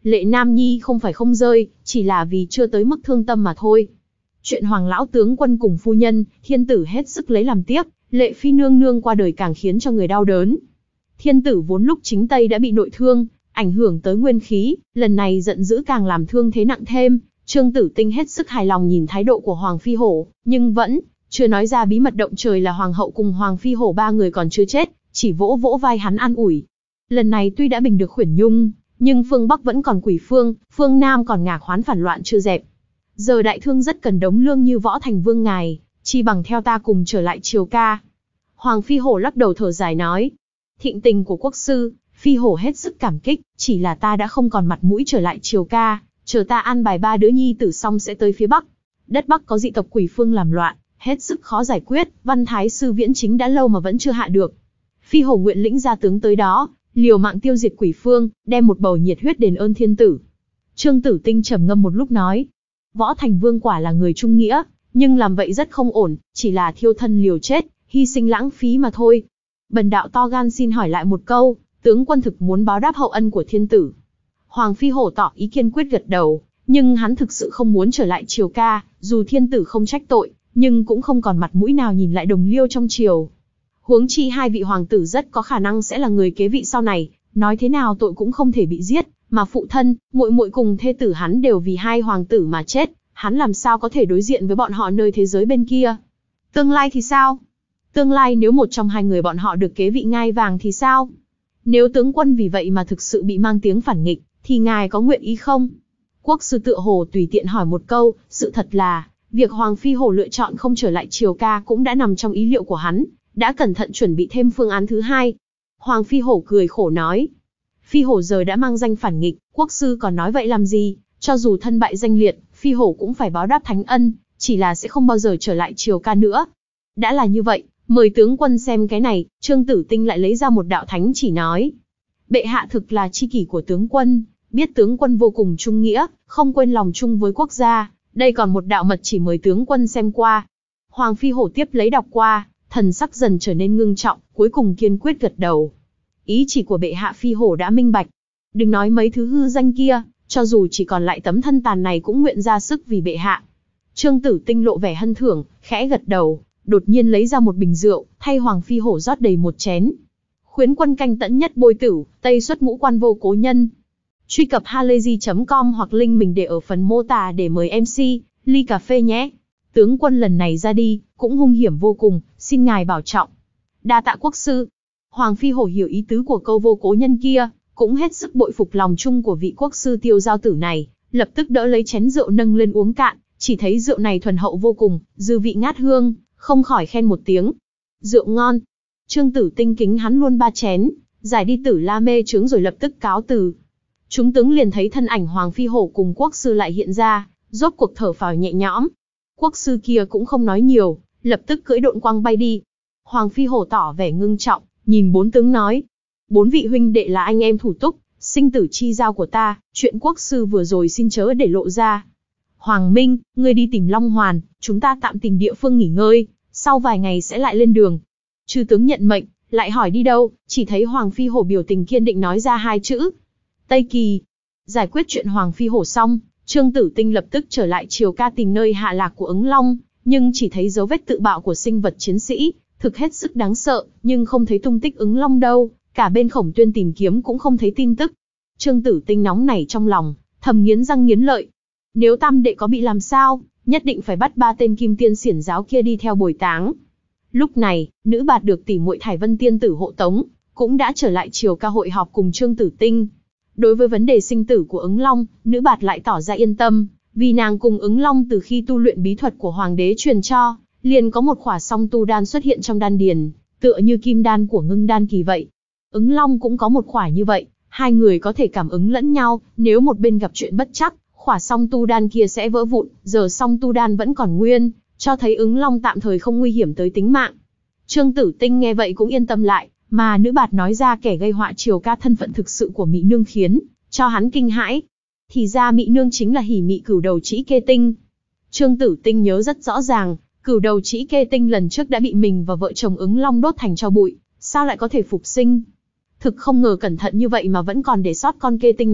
lệ Nam Nhi không phải không rơi, chỉ là vì chưa tới mức thương tâm mà thôi. Chuyện Hoàng lão tướng quân cùng phu nhân, thiên tử hết sức lấy làm tiếc, lệ phi nương nương qua đời càng khiến cho người đau đớn. Thiên tử vốn lúc chính tây đã bị nội thương, ảnh hưởng tới nguyên khí, lần này giận dữ càng làm thương thế nặng thêm. Trương Tử Tinh hết sức hài lòng nhìn thái độ của Hoàng Phi Hổ, nhưng vẫn chưa nói ra bí mật động trời là Hoàng hậu cùng Hoàng Phi Hổ ba người còn chưa chết, chỉ vỗ vỗ vai hắn an ủi. Lần này tuy đã bình được Khuyển Nhung, nhưng phương Bắc vẫn còn Quỷ Phương, phương Nam còn Ngạc Hoán phản loạn chưa dẹp. Giờ đại thương rất cần đống lương như Võ Thành Vương ngài, chi bằng theo ta cùng trở lại Triều ca. Hoàng Phi Hổ lắc đầu thở dài nói, thịnh tình của quốc sư, Phi Hổ hết sức cảm kích, chỉ là ta đã không còn mặt mũi trở lại Triều ca, chờ ta an bài ba đứa nhi tử xong sẽ tới phía Bắc. Đất Bắc có dị tộc Quỷ Phương làm loạn, hết sức khó giải quyết, Văn Thái sư Viễn Chính đã lâu mà vẫn chưa hạ được. Phi Hổ nguyện lĩnh gia tướng tới đó, liều mạng tiêu diệt Quỷ Phương, đem một bầu nhiệt huyết đền ơn thiên tử. Trương Tử Tinh trầm ngâm một lúc nói, Võ Thành Vương quả là người trung nghĩa, nhưng làm vậy rất không ổn, chỉ là thiêu thân liều chết, hy sinh lãng phí mà thôi. Bần đạo to gan xin hỏi lại một câu, tướng quân thực muốn báo đáp hậu ân của thiên tử? Hoàng Phi Hổ tỏ ý kiên quyết gật đầu, nhưng hắn thực sự không muốn trở lại Triều ca, dù thiên tử không trách tội, nhưng cũng không còn mặt mũi nào nhìn lại đồng liêu trong triều. Huống chi hai vị hoàng tử rất có khả năng sẽ là người kế vị sau này, nói thế nào tội cũng không thể bị giết, mà phụ thân, muội muội cùng thê tử hắn đều vì hai hoàng tử mà chết, hắn làm sao có thể đối diện với bọn họ nơi thế giới bên kia? Tương lai thì sao? Tương lai nếu một trong hai người bọn họ được kế vị ngai vàng thì sao? Nếu tướng quân vì vậy mà thực sự bị mang tiếng phản nghịch, thì ngài có nguyện ý không? Quốc sư tựa hồ tùy tiện hỏi một câu, sự thật là, việc Hoàng Phi Hổ lựa chọn không trở lại Triều ca cũng đã nằm trong ý liệu của hắn, đã cẩn thận chuẩn bị thêm phương án thứ hai. Hoàng Phi Hổ cười khổ nói, Phi Hổ giờ đã mang danh phản nghịch, quốc sư còn nói vậy làm gì? Cho dù thân bại danh liệt, Phi Hổ cũng phải báo đáp thánh ân, chỉ là sẽ không bao giờ trở lại Triều ca nữa. Đã là như vậy, mời tướng quân xem cái này. Trương Tử Tinh lại lấy ra một đạo thánh chỉ nói, bệ hạ thực là tri kỷ của tướng quân, biết tướng quân vô cùng trung nghĩa, không quên lòng chung với quốc gia. Đây còn một đạo mật chỉ mời tướng quân xem qua. Hoàng Phi Hổ tiếp lấy đọc qua, thần sắc dần trở nên ngưng trọng, cuối cùng kiên quyết gật đầu. Ý chỉ của bệ hạ Phi Hổ đã minh bạch. Đừng nói mấy thứ hư danh kia, cho dù chỉ còn lại tấm thân tàn này cũng nguyện ra sức vì bệ hạ. Trương Tử Tinh lộ vẻ hân thưởng, khẽ gật đầu, đột nhiên lấy ra một bình rượu, thay Hoàng Phi Hổ rót đầy một chén. Khuyến quân canh tẫn nhất bôi tử, tây xuất ngũ quan vô cố nhân. Truy cập halayzi chấm com hoặc link mình để ở phần mô tả để mời em xê, ly cà phê nhé. Tướng quân lần này ra đi, cũng hung hiểm vô cùng, xin ngài bảo trọng. Đa tạ quốc sư. Hoàng Phi Hổ hiểu ý tứ của câu vô cố nhân kia, cũng hết sức bội phục lòng chung của vị quốc sư Tiêu Giao Tử này, lập tức đỡ lấy chén rượu nâng lên uống cạn, chỉ thấy rượu này thuần hậu vô cùng, dư vị ngát hương, không khỏi khen một tiếng. Rượu ngon. Trương Tử Tinh kính hắn luôn ba chén, giải đi Tử La mê chướng rồi lập tức cáo từ. Chúng tướng liền thấy thân ảnh Hoàng Phi Hổ cùng quốc sư lại hiện ra, rốt cuộc thở phào nhẹ nhõm. Quốc sư kia cũng không nói nhiều, lập tức cưỡi độn quang bay đi. Hoàng Phi Hổ tỏ vẻ ngưng trọng, nhìn bốn tướng nói, bốn vị huynh đệ là anh em thủ túc, sinh tử chi giao của ta, chuyện quốc sư vừa rồi xin chớ để lộ ra. Hoàng Minh, ngươi đi tìm Long Hoàn, chúng ta tạm tìm địa phương nghỉ ngơi, sau vài ngày sẽ lại lên đường. Chư tướng nhận mệnh, lại hỏi đi đâu, chỉ thấy Hoàng Phi Hổ biểu tình kiên định nói ra hai chữ. Tây Kỳ. Giải quyết chuyện Hoàng Phi Hổ xong, Trương Tử Tinh lập tức trở lại Triều ca tìm nơi hạ lạc của Ứng Long, nhưng chỉ thấy dấu vết tự bạo của sinh vật chiến sĩ, thực hết sức đáng sợ, nhưng không thấy tung tích Ứng Long đâu, cả bên Khổng Tuyên tìm kiếm cũng không thấy tin tức. Trương Tử Tinh nóng nảy trong lòng, thầm nghiến răng nghiến lợi. Nếu tam đệ có bị làm sao, nhất định phải bắt ba tên kim tiên xiển giáo kia đi theo bồi táng. Lúc này, nữ bạt được tỷ muội Thải Vân tiên tử hộ tống, cũng đã trở lại Triều ca hội họp cùng Trương Tử Tinh. Đối với vấn đề sinh tử của Ứng Long, nữ bạt lại tỏ ra yên tâm, vì nàng cùng Ứng Long từ khi tu luyện bí thuật của hoàng đế truyền cho, liền có một khỏa song tu đan xuất hiện trong đan điền, tựa như kim đan của Ngưng Đan Kỳ vậy. Ứng Long cũng có một khỏa như vậy, hai người có thể cảm ứng lẫn nhau, nếu một bên gặp chuyện bất trắc, khỏa song tu đan kia sẽ vỡ vụn, giờ song tu đan vẫn còn nguyên, cho thấy Ứng Long tạm thời không nguy hiểm tới tính mạng. Trương Tử Tinh nghe vậy cũng yên tâm lại, mà nữ bạt nói ra kẻ gây họa Triều ca thân phận thực sự của Mị Nương khiến cho hắn kinh hãi. Thì ra Mị Nương chính là Hỉ Mị Cửu Đầu Trĩ Kê Tinh. Trương Tử Tinh nhớ rất rõ ràng, Cửu Đầu Trĩ Kê Tinh lần trước đã bị mình và vợ chồng Ứng Long đốt thành tro bụi, sao lại có thể phục sinh? Thực không ngờ cẩn thận như vậy mà vẫn còn để sót con kê tinh này,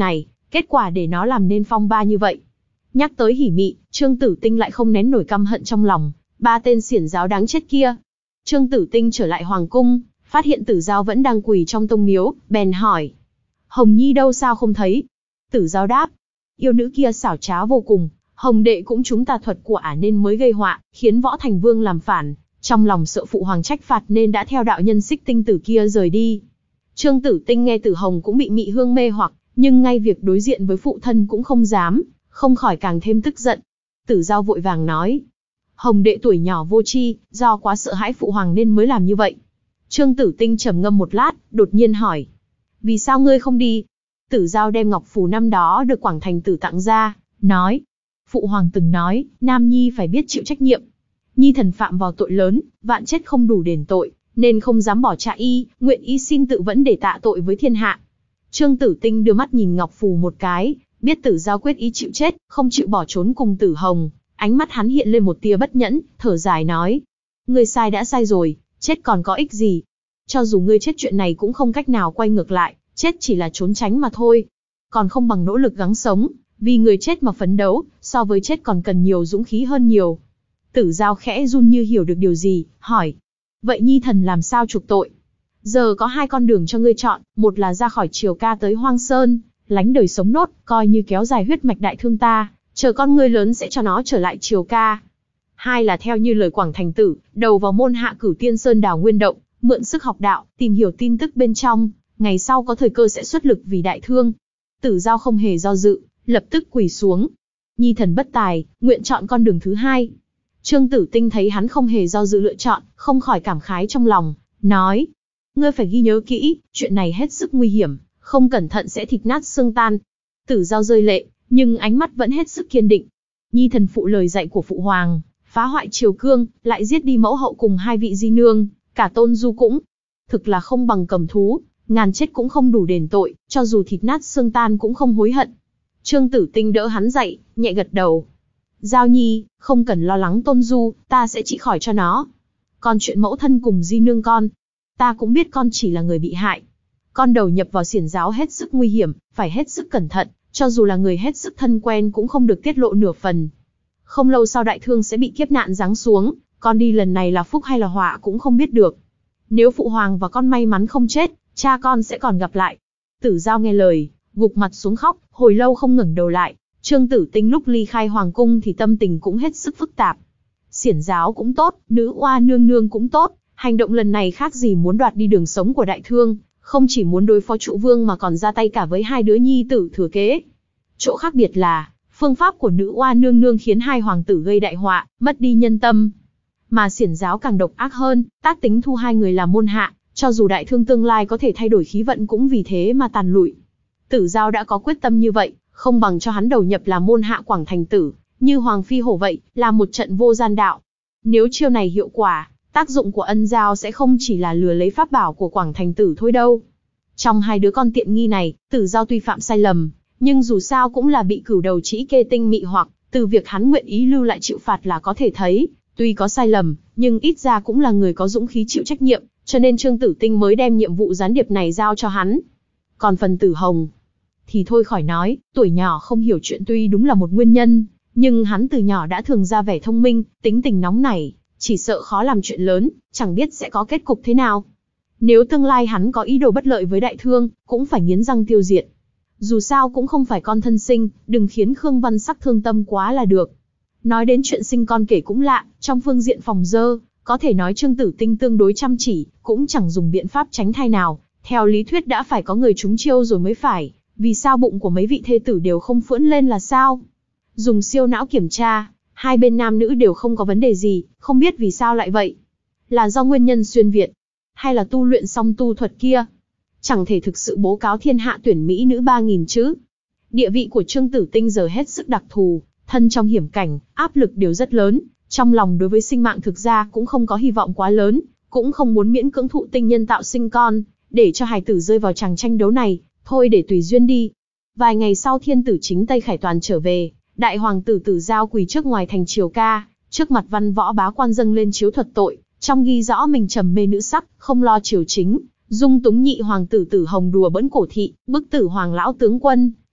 kết quả để nó làm nên phong ba như vậy. Nhắc tới Hỉ Mị, Trương Tử Tinh lại không nén nổi căm hận trong lòng, ba tên xiển giáo đáng chết kia. Trương Tử Tinh trở lại hoàng cung, phát hiện Tử Giao vẫn đang quỳ trong tông miếu, bèn hỏi: Hồng Nhi đâu sao không thấy? Tử Giao đáp: Yêu nữ kia xảo trá vô cùng, Hồng đệ cũng trúng tà thuật của ả nên mới gây họa, khiến Võ Thành Vương làm phản, trong lòng sợ phụ hoàng trách phạt nên đã theo đạo nhân Xích Tinh Tử kia rời đi. Trương Tử Tinh nghe Tử Hồng cũng bị mị hương mê hoặc, nhưng ngay việc đối diện với phụ thân cũng không dám, không khỏi càng thêm tức giận. Tử Giao vội vàng nói: Hồng đệ tuổi nhỏ vô tri, do quá sợ hãi phụ hoàng nên mới làm như vậy. Trương Tử Tinh trầm ngâm một lát, đột nhiên hỏi: Vì sao ngươi không đi? Tử Giao đem ngọc phù năm đó được Quảng Thành Tử tặng ra, nói: Phụ hoàng từng nói, Nam Nhi phải biết chịu trách nhiệm. Nhi thần phạm vào tội lớn, vạn chết không đủ đền tội, nên không dám bỏ trạ y, nguyện y xin tự vẫn để tạ tội với thiên hạ. Trương Tử Tinh đưa mắt nhìn ngọc phù một cái, biết Tử Giao quyết ý chịu chết, không chịu bỏ trốn cùng Tử Hồng. Ánh mắt hắn hiện lên một tia bất nhẫn, thở dài nói: Ngươi sai đã sai rồi, chết còn có ích gì? Cho dù ngươi chết chuyện này cũng không cách nào quay ngược lại, chết chỉ là trốn tránh mà thôi. Còn không bằng nỗ lực gắng sống, vì người chết mà phấn đấu, so với chết còn cần nhiều dũng khí hơn nhiều. Tử Giao khẽ run như hiểu được điều gì, hỏi: Vậy Nhi thần làm sao chuộc tội? Giờ có hai con đường cho ngươi chọn, một là ra khỏi Triều Ca tới Hoang Sơn, lánh đời sống nốt, coi như kéo dài huyết mạch đại thương ta, chờ con ngươi lớn sẽ cho nó trở lại Triều Ca. Hai là theo như lời Quảng Thành Tử, đầu vào môn Hạ Cửu Tiên Sơn đào nguyên động, mượn sức học đạo, tìm hiểu tin tức bên trong, ngày sau có thời cơ sẽ xuất lực vì đại thương. Tử Giao không hề do dự, lập tức quỳ xuống. Nhi thần bất tài, nguyện chọn con đường thứ hai. Trương Tử Tinh thấy hắn không hề do dự lựa chọn, không khỏi cảm khái trong lòng, nói: Ngươi phải ghi nhớ kỹ, chuyện này hết sức nguy hiểm, không cẩn thận sẽ thịt nát xương tan. Tử Giao rơi lệ, nhưng ánh mắt vẫn hết sức kiên định. Nhi thần phụ lời dạy của phụ hoàng, phá hoại triều cương, lại giết đi mẫu hậu cùng hai vị di nương, cả Tôn Du cũng thực là không bằng cầm thú, ngàn chết cũng không đủ đền tội, cho dù thịt nát xương tan cũng không hối hận. Trương Tử Tinh đỡ hắn dậy, nhẹ gật đầu. Giao Nhi, không cần lo lắng Tôn Du, ta sẽ trị khỏi cho nó. Còn chuyện mẫu thân cùng di nương con, ta cũng biết con chỉ là người bị hại. Con đầu nhập vào xiển giáo hết sức nguy hiểm, phải hết sức cẩn thận, cho dù là người hết sức thân quen cũng không được tiết lộ nửa phần. Không lâu sau đại thương sẽ bị kiếp nạn giáng xuống, con đi lần này là phúc hay là họa cũng không biết được. Nếu phụ hoàng và con may mắn không chết, cha con sẽ còn gặp lại. Tử Giao nghe lời, gục mặt xuống khóc, hồi lâu không ngẩng đầu lại. Trương Tử Tinh lúc ly khai hoàng cung thì tâm tình cũng hết sức phức tạp. Xiển giáo cũng tốt, nữ oa nương nương cũng tốt, hành động lần này khác gì muốn đoạt đi đường sống của đại thương, không chỉ muốn đối phó trụ vương mà còn ra tay cả với hai đứa nhi tử thừa kế. Chỗ khác biệt là, phương pháp của nữ oa nương nương khiến hai hoàng tử gây đại họa, mất đi nhân tâm. Mà xiển giáo càng độc ác hơn, tác tính thu hai người làm môn hạ, cho dù đại thương tương lai có thể thay đổi khí vận cũng vì thế mà tàn lụi. Tử Giao đã có quyết tâm như vậy, không bằng cho hắn đầu nhập làm môn hạ Quảng Thành Tử, như Hoàng Phi Hổ vậy, làm một trận vô gian đạo. Nếu chiêu này hiệu quả, tác dụng của ân giao sẽ không chỉ là lừa lấy pháp bảo của Quảng Thành Tử thôi đâu. Trong hai đứa con tiện nghi này, Tử Giao tuy phạm sai lầm, nhưng dù sao cũng là bị cửu đầu trĩ kê tinh mị hoặc, từ việc hắn nguyện ý lưu lại chịu phạt là có thể thấy, tuy có sai lầm, nhưng ít ra cũng là người có dũng khí chịu trách nhiệm, cho nên Trương Tử Tinh mới đem nhiệm vụ gián điệp này giao cho hắn. Còn phần Tử Hồng thì thôi khỏi nói, tuổi nhỏ không hiểu chuyện tuy đúng là một nguyên nhân, nhưng hắn từ nhỏ đã thường ra vẻ thông minh, tính tình nóng nảy, chỉ sợ khó làm chuyện lớn, chẳng biết sẽ có kết cục thế nào. Nếu tương lai hắn có ý đồ bất lợi với đại thương, cũng phải nghiến răng tiêu diệt. Dù sao cũng không phải con thân sinh, đừng khiến Khương Văn Sắc thương tâm quá là được. Nói đến chuyện sinh con kể cũng lạ, trong phương diện phòng dơ, có thể nói Trương Tử Tinh tương đối chăm chỉ, cũng chẳng dùng biện pháp tránh thai nào. Theo lý thuyết đã phải có người trúng chiêu rồi mới phải, vì sao bụng của mấy vị thê tử đều không phưỡn lên là sao? Dùng siêu não kiểm tra, hai bên nam nữ đều không có vấn đề gì, không biết vì sao lại vậy. Là do nguyên nhân xuyên Việt, hay là tu luyện xong tu thuật kia? Chẳng thể thực sự bố cáo thiên hạ tuyển mỹ nữ ba nghìn chứ. Địa vị của Trương Tử Tinh giờ hết sức đặc thù, thân trong hiểm cảnh, áp lực đều rất lớn, trong lòng đối với sinh mạng thực ra cũng không có hy vọng quá lớn, cũng không muốn miễn cưỡng thụ tinh nhân tạo sinh con, để cho hài tử rơi vào tràng tranh đấu này, thôi để tùy duyên đi. Vài ngày sau thiên tử chính Tây Khải Toàn trở về, đại hoàng tử Tử Giao quỳ trước ngoài thành Triều Ca, trước mặt văn võ bá quan dâng lên chiếu thuật tội, trong ghi rõ mình trầm mê nữ sắc, không lo triều chính, dung túng nhị hoàng tử Tử Hồng đùa bỡn cổ thị, bức tử hoàng lão tướng quân,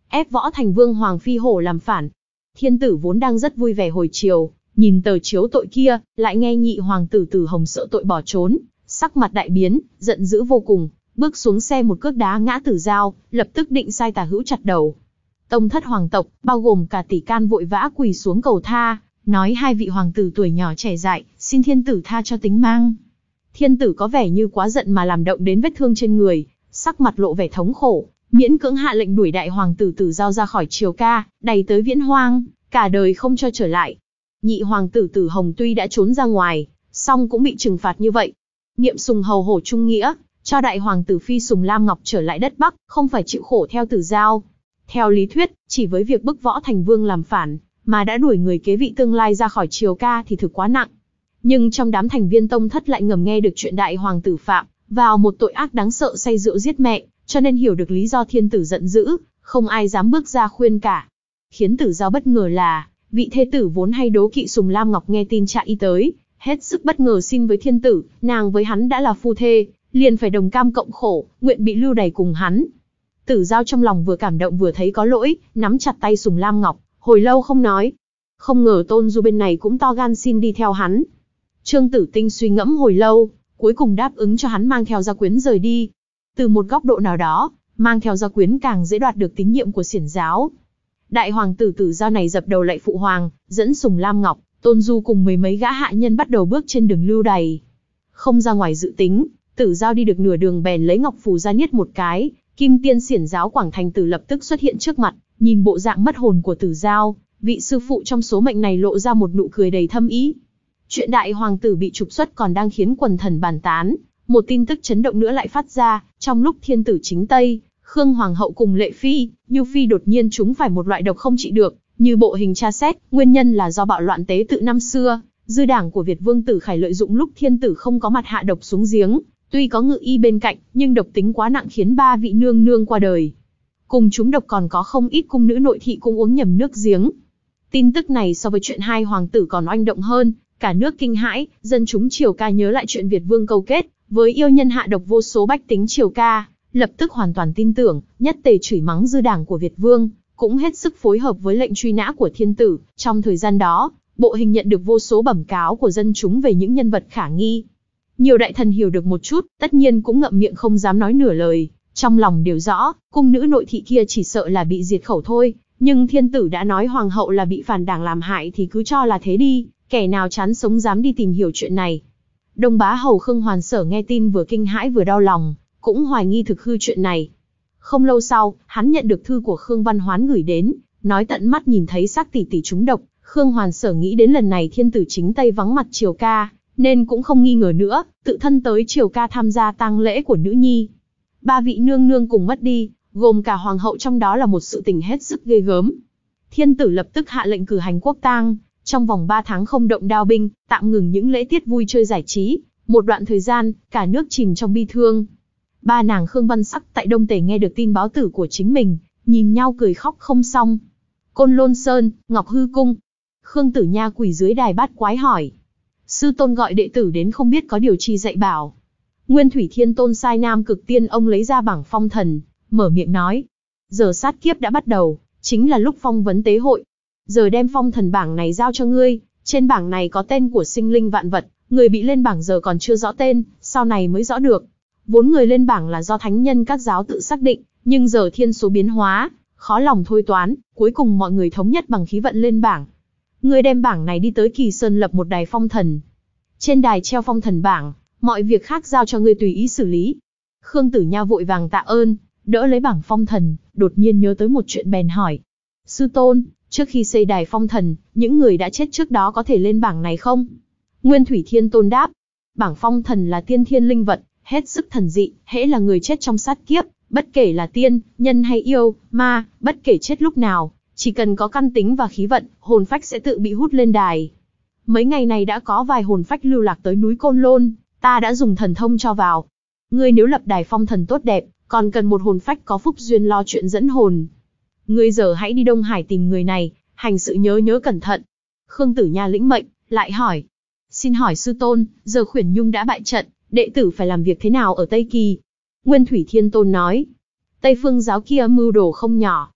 ép Võ Thành Vương Hoàng Phi Hổ làm phản. Thiên tử vốn đang rất vui vẻ hồi chiều, nhìn tờ chiếu tội kia, lại nghe nhị hoàng tử Tử Hồng sợ tội bỏ trốn, sắc mặt đại biến, giận dữ vô cùng, bước xuống xe một cước đá ngã Tử Giao, lập tức định sai tả hữu chặt đầu. Tông thất hoàng tộc, bao gồm cả tỷ can vội vã quỳ xuống cầu tha, nói hai vị hoàng tử tuổi nhỏ trẻ dại, xin thiên tử tha cho tính mang. Thiên tử có vẻ như quá giận mà làm động đến vết thương trên người, sắc mặt lộ vẻ thống khổ, miễn cưỡng hạ lệnh đuổi đại hoàng tử Tử Giao ra khỏi triều ca, đày tới Viễn Hoang, cả đời không cho trở lại. Nhị hoàng tử Tử Hồng tuy đã trốn ra ngoài, song cũng bị trừng phạt như vậy. Niệm Sùng hầu hổ trung nghĩa, cho đại hoàng tử phi Sùng Lam Ngọc trở lại đất Bắc, không phải chịu khổ theo Tử Giao. Theo lý thuyết, chỉ với việc bức Võ Thành Vương làm phản, mà đã đuổi người kế vị tương lai ra khỏi triều ca thì thực quá nặng. Nhưng trong đám thành viên tông thất lại ngầm nghe được chuyện đại hoàng tử phạm vào một tội ác đáng sợ say rượu giết mẹ, cho nên hiểu được lý do thiên tử giận dữ, không ai dám bước ra khuyên cả. Khiến Tử Giao bất ngờ là, vị thê tử vốn hay đố kỵ Sùng Lam Ngọc nghe tin Trạ Y tới, hết sức bất ngờ xin với thiên tử, nàng với hắn đã là phu thê, liền phải đồng cam cộng khổ, nguyện bị lưu đày cùng hắn. Tử Giao trong lòng vừa cảm động vừa thấy có lỗi, nắm chặt tay Sùng Lam Ngọc, hồi lâu không nói. Không ngờ Tôn Du bên này cũng to gan xin đi theo hắn. Trương Tử Tinh suy ngẫm hồi lâu, cuối cùng đáp ứng cho hắn mang theo gia quyến rời đi. Từ một góc độ nào đó, mang theo gia quyến càng dễ đoạt được tín nhiệm của xiển giáo. Đại hoàng tử Tử Giao này dập đầu lạy phụ hoàng, dẫn Sùng Lam Ngọc, Tôn Du cùng mười mấy gã hạ nhân bắt đầu bước trên đường lưu đày. Không ra ngoài dự tính, Tử Giao đi được nửa đường bèn lấy ngọc phù ra niết một cái, Kim Tiên xiển giáo Quảng Thành Tử lập tức xuất hiện trước mặt, nhìn bộ dạng mất hồn của Tử Giao, vị sư phụ trong số mệnh này lộ ra một nụ cười đầy thâm ý. Chuyện đại hoàng tử bị trục xuất còn đang khiến quần thần bàn tán, một tin tức chấn động nữa lại phát ra, trong lúc thiên tử chính Tây, Khương Hoàng hậu cùng Lệ Phi, Như Phi đột nhiên trúng phải một loại độc không trị được, như bộ hình tra xét, nguyên nhân là do bạo loạn tế tự năm xưa, dư đảng của Việt Vương Tử Khải lợi dụng lúc thiên tử không có mặt hạ độc xuống giếng, tuy có ngự y bên cạnh, nhưng độc tính quá nặng khiến ba vị nương nương qua đời. Cùng chúng độc còn có không ít cung nữ nội thị cũng uống nhầm nước giếng. Tin tức này so với chuyện hai hoàng tử còn oanh động hơn, cả nước kinh hãi, dân chúng triều ca nhớ lại chuyện Việt Vương câu kết với yêu nhân hạ độc vô số bách tính triều ca, lập tức hoàn toàn tin tưởng, nhất tề chửi mắng dư đảng của Việt Vương, cũng hết sức phối hợp với lệnh truy nã của thiên tử. Trong thời gian đó, bộ hình nhận được vô số bẩm cáo của dân chúng về những nhân vật khả nghi. Nhiều đại thần hiểu được một chút, tất nhiên cũng ngậm miệng không dám nói nửa lời, trong lòng đều rõ, cung nữ nội thị kia chỉ sợ là bị diệt khẩu thôi, nhưng thiên tử đã nói hoàng hậu là bị phản đảng làm hại thì cứ cho là thế đi, kẻ nào chán sống dám đi tìm hiểu chuyện này. Đông bá hầu Khương Hoàn Sở nghe tin vừa kinh hãi vừa đau lòng, cũng hoài nghi thực hư chuyện này. Không lâu sau, hắn nhận được thư của Khương Văn Hoán gửi đến, nói tận mắt nhìn thấy xác tỷ tỷ trúng độc. Khương Hoàn Sở nghĩ đến lần này thiên tử chính Tây vắng mặt triều ca, nên cũng không nghi ngờ nữa, tự thân tới triều ca tham gia tang lễ của nữ nhi. Ba vị nương nương cùng mất đi, gồm cả hoàng hậu, trong đó là một sự tình hết sức ghê gớm. Thiên tử lập tức hạ lệnh cử hành quốc tang, trong vòng ba tháng không động đao binh, tạm ngừng những lễ tiết vui chơi giải trí. Một đoạn thời gian, cả nước chìm trong bi thương. Ba nàng Khương Văn Sắc tại Đông Tề nghe được tin báo tử của chính mình, nhìn nhau cười khóc không xong. Côn Lôn Sơn, Ngọc Hư Cung. Khương Tử Nha quỳ dưới đài bát quái hỏi. Sư tôn gọi đệ tử đến không biết có điều chi dạy bảo. Nguyên Thủy Thiên Tôn sai Nam Cực Tiên ông lấy ra bảng phong thần, mở miệng nói. Giờ sát kiếp đã bắt đầu, chính là lúc phong vấn tế hội. Giờ đem phong thần bảng này giao cho ngươi, trên bảng này có tên của sinh linh vạn vật, người bị lên bảng giờ còn chưa rõ tên, sau này mới rõ được. Vốn người lên bảng là do thánh nhân các giáo tự xác định, nhưng giờ thiên số biến hóa, khó lòng thôi toán, cuối cùng mọi người thống nhất bằng khí vận lên bảng. Ngươi đem bảng này đi tới Kỳ Sơn lập một đài phong thần. Trên đài treo phong thần bảng, mọi việc khác giao cho ngươi tùy ý xử lý. Khương Tử Nha vội vàng tạ ơn, đỡ lấy bảng phong thần, đột nhiên nhớ tới một chuyện bèn hỏi. Sư tôn, trước khi xây đài phong thần, những người đã chết trước đó có thể lên bảng này không? Nguyên Thủy Thiên Tôn đáp. Bảng phong thần là tiên thiên linh vật, hết sức thần dị, hễ là người chết trong sát kiếp, bất kể là tiên, nhân hay yêu, ma, bất kể chết lúc nào, chỉ cần có căn tính và khí vận, hồn phách sẽ tự bị hút lên đài. Mấy ngày này đã có vài hồn phách lưu lạc tới núi Côn Lôn, ta đã dùng thần thông cho vào. Ngươi nếu lập đài phong thần tốt đẹp, còn cần một hồn phách có phúc duyên lo chuyện dẫn hồn. Ngươi giờ hãy đi Đông Hải tìm người này, hành sự nhớ nhớ cẩn thận. Khương Tử Nha lĩnh mệnh, lại hỏi. Xin hỏi sư tôn, giờ Khuyển Nhung đã bại trận, đệ tử phải làm việc thế nào ở Tây Kỳ? Nguyên Thủy Thiên Tôn nói. Tây Phương giáo kia mưu đồ không nhỏ,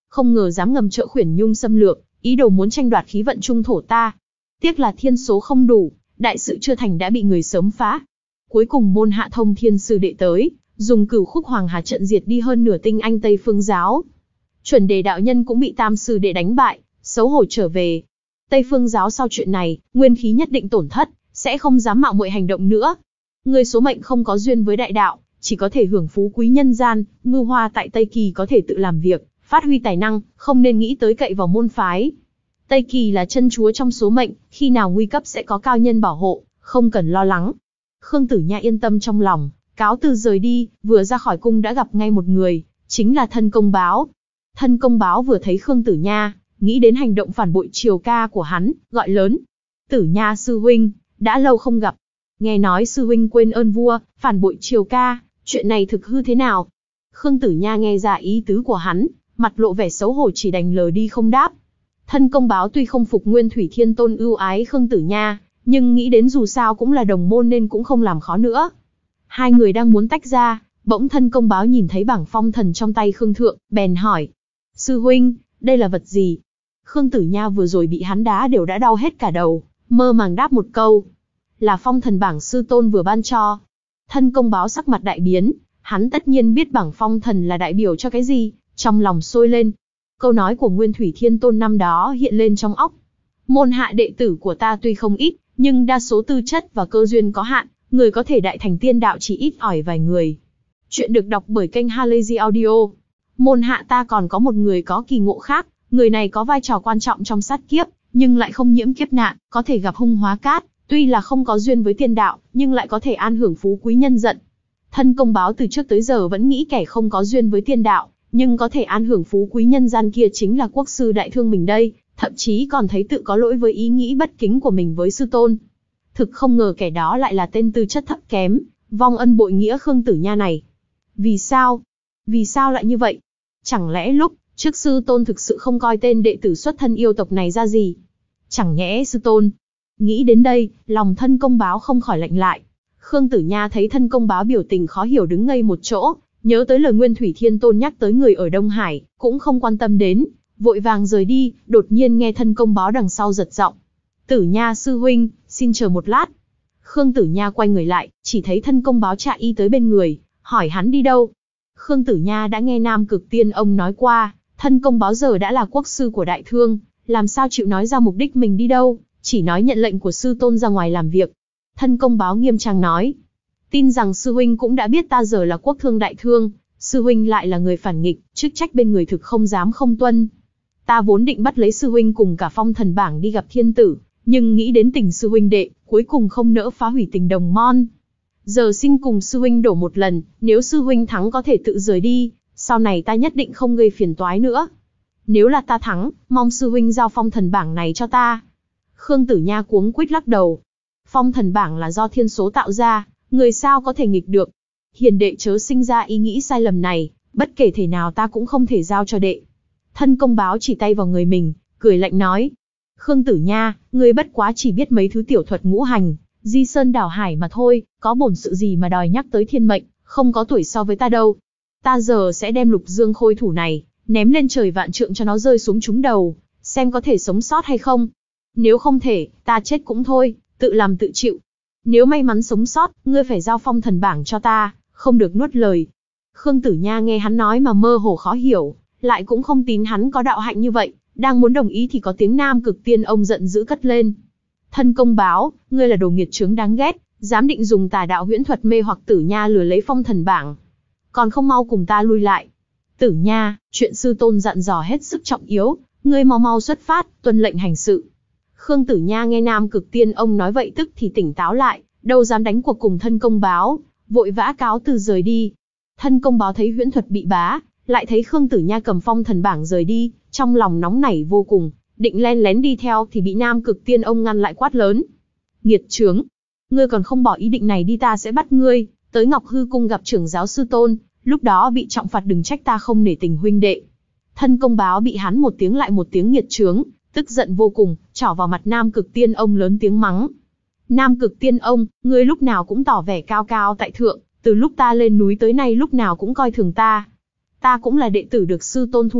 không ngờ dám ngầm trợ Khuyển Nhung xâm lược, ý đồ muốn tranh đoạt khí vận trung thổ ta. Tiếc là thiên số không đủ, đại sự chưa thành đã bị người sớm phá. Cuối cùng môn Hạ Thông Thiên sư đệ tới, dùng Cửu Khúc Hoàng Hà trận diệt đi hơn nửa tinh anh Tây Phương giáo. Chuẩn Đề đạo nhân cũng bị Tam sư đệ đánh bại, xấu hổ trở về. Tây Phương giáo sau chuyện này, nguyên khí nhất định tổn thất, sẽ không dám mạo muội hành động nữa. Người số mệnh không có duyên với đại đạo, chỉ có thể hưởng phú quý nhân gian, mưu hoa tại Tây Kỳ có thể tự làm việc, phát huy tài năng, không nên nghĩ tới cậy vào môn phái. Tây Kỳ là chân chúa trong số mệnh, khi nào nguy cấp sẽ có cao nhân bảo hộ, không cần lo lắng. Khương Tử Nha yên tâm trong lòng, cáo từ rời đi, vừa ra khỏi cung đã gặp ngay một người, chính là Thân Công Báo. Thân Công Báo vừa thấy Khương Tử Nha, nghĩ đến hành động phản bội Triều ca của hắn, gọi lớn: Tử Nha sư huynh, đã lâu không gặp. Nghe nói sư huynh quên ơn vua, phản bội Triều ca, chuyện này thực hư thế nào? Khương Tử Nha nghe ra ý tứ của hắn, mặt lộ vẻ xấu hổ chỉ đành lờ đi không đáp. Thân Công Báo tuy không phục Nguyên Thủy Thiên Tôn ưu ái Khương Tử Nha, nhưng nghĩ đến dù sao cũng là đồng môn nên cũng không làm khó nữa. Hai người đang muốn tách ra, bỗng Thân Công Báo nhìn thấy bảng phong thần trong tay Khương Thượng, bèn hỏi: Sư huynh, đây là vật gì? Khương Tử Nha vừa rồi bị hắn đá đều đã đau hết cả đầu, mơ màng đáp một câu: Là phong thần bảng sư tôn vừa ban cho. Thân Công Báo sắc mặt đại biến, hắn tất nhiên biết bảng phong thần là đại biểu cho cái gì, trong lòng sôi lên. Câu nói của Nguyên Thủy Thiên Tôn năm đó hiện lên trong óc. Môn hạ đệ tử của ta tuy không ít, nhưng đa số tư chất và cơ duyên có hạn, người có thể đại thành tiên đạo chỉ ít ỏi vài người. Chuyện được đọc bởi kênh Halazy Audio. Môn hạ ta còn có một người có kỳ ngộ khác, người này có vai trò quan trọng trong sát kiếp, nhưng lại không nhiễm kiếp nạn, có thể gặp hung hóa cát, tuy là không có duyên với tiên đạo, nhưng lại có thể an hưởng phú quý nhân dận. Thân Công Báo từ trước tới giờ vẫn nghĩ kẻ không có duyên với tiên đạo, nhưng có thể an hưởng phú quý nhân gian kia chính là quốc sư đại thương mình đây, thậm chí còn thấy tự có lỗi với ý nghĩ bất kính của mình với sư tôn. Thực không ngờ kẻ đó lại là tên tư chất thấp kém, vong ân bội nghĩa Khương Tử Nha này. Vì sao? Vì sao lại như vậy? Chẳng lẽ lúc trước sư tôn thực sự không coi tên đệ tử xuất thân yêu tộc này ra gì? Chẳng nhẽ sư tôn? Nghĩ đến đây, lòng Thân Công Báo không khỏi lạnh lại. Khương Tử Nha thấy Thân Công Báo biểu tình khó hiểu đứng ngây một chỗ, nhớ tới lời Nguyên Thủy Thiên Tôn nhắc tới người ở Đông Hải, cũng không quan tâm đến, vội vàng rời đi. Đột nhiên nghe Thân Công Báo đằng sau giật giọng: Tử Nha sư huynh, xin chờ một lát. Khương Tử Nha quay người lại, chỉ thấy Thân Công Báo chạy y tới bên người, hỏi hắn đi đâu. Khương Tử Nha đã nghe Nam Cực Tiên ông nói qua, Thân Công Báo giờ đã là quốc sư của Đại Thương, làm sao chịu nói ra mục đích mình đi đâu, chỉ nói nhận lệnh của sư tôn ra ngoài làm việc. Thân Công Báo nghiêm trang nói: Tin rằng sư huynh cũng đã biết ta giờ là quốc thương Đại Thương, sư huynh lại là người phản nghịch, chức trách bên người thực không dám không tuân. Ta vốn định bắt lấy sư huynh cùng cả phong thần bảng đi gặp thiên tử, nhưng nghĩ đến tình sư huynh đệ, cuối cùng không nỡ phá hủy tình đồng môn. Giờ xin cùng sư huynh đổ một lần, nếu sư huynh thắng có thể tự rời đi, sau này ta nhất định không gây phiền toái nữa. Nếu là ta thắng, mong sư huynh giao phong thần bảng này cho ta. Khương Tử Nha cuống quýt lắc đầu. Phong thần bảng là do thiên số tạo ra, người sao có thể nghịch được. Hiền đệ chớ sinh ra ý nghĩ sai lầm này, bất kể thể nào ta cũng không thể giao cho đệ. Thân Công Báo chỉ tay vào người mình, cười lạnh nói: Khương Tử Nha, ngươi bất quá chỉ biết mấy thứ tiểu thuật ngũ hành, di sơn đảo hải mà thôi, có bổn sự gì mà đòi nhắc tới thiên mệnh, không có tuổi so với ta đâu. Ta giờ sẽ đem Lục Dương Khôi thủ này, ném lên trời vạn trượng cho nó rơi xuống trúng đầu, xem có thể sống sót hay không. Nếu không thể, ta chết cũng thôi, tự làm tự chịu. Nếu may mắn sống sót, ngươi phải giao phong thần bảng cho ta, không được nuốt lời. Khương Tử Nha nghe hắn nói mà mơ hồ khó hiểu, lại cũng không tin hắn có đạo hạnh như vậy, đang muốn đồng ý thì có tiếng Nam Cực Tiên ông giận dữ cất lên: Thân Công Báo, ngươi là đồ nghiệt chướng đáng ghét, dám định dùng tà đạo huyễn thuật mê hoặc Tử Nha lừa lấy phong thần bảng, còn không mau cùng ta lui lại. Tử Nha, chuyện sư tôn dặn dò hết sức trọng yếu, ngươi mau mau xuất phát, tuân lệnh hành sự. Khương Tử Nha nghe Nam Cực Tiên ông nói vậy tức thì tỉnh táo lại, đâu dám đánh cuộc cùng Thân Công Báo, vội vã cáo từ rời đi. Thân Công Báo thấy huyễn thuật bị bá, lại thấy Khương Tử Nha cầm phong thần bảng rời đi, trong lòng nóng nảy vô cùng, định len lén đi theo thì bị Nam Cực Tiên ông ngăn lại quát lớn: Nghiệt chướng, ngươi còn không bỏ ý định này đi ta sẽ bắt ngươi tới Ngọc Hư Cung gặp trưởng giáo sư tôn, lúc đó bị trọng phạt đừng trách ta không nể tình huynh đệ. Thân Công Báo bị hắn một tiếng lại một tiếng nghiệt chướng, tức giận vô cùng, trỏ vào mặt Nam Cực Tiên ông lớn tiếng mắng: Nam Cực Tiên ông, ngươi lúc nào cũng tỏ vẻ cao cao tại thượng, từ lúc ta lên núi tới nay lúc nào cũng coi thường ta. Ta cũng là đệ tử được sư tôn thu nạp,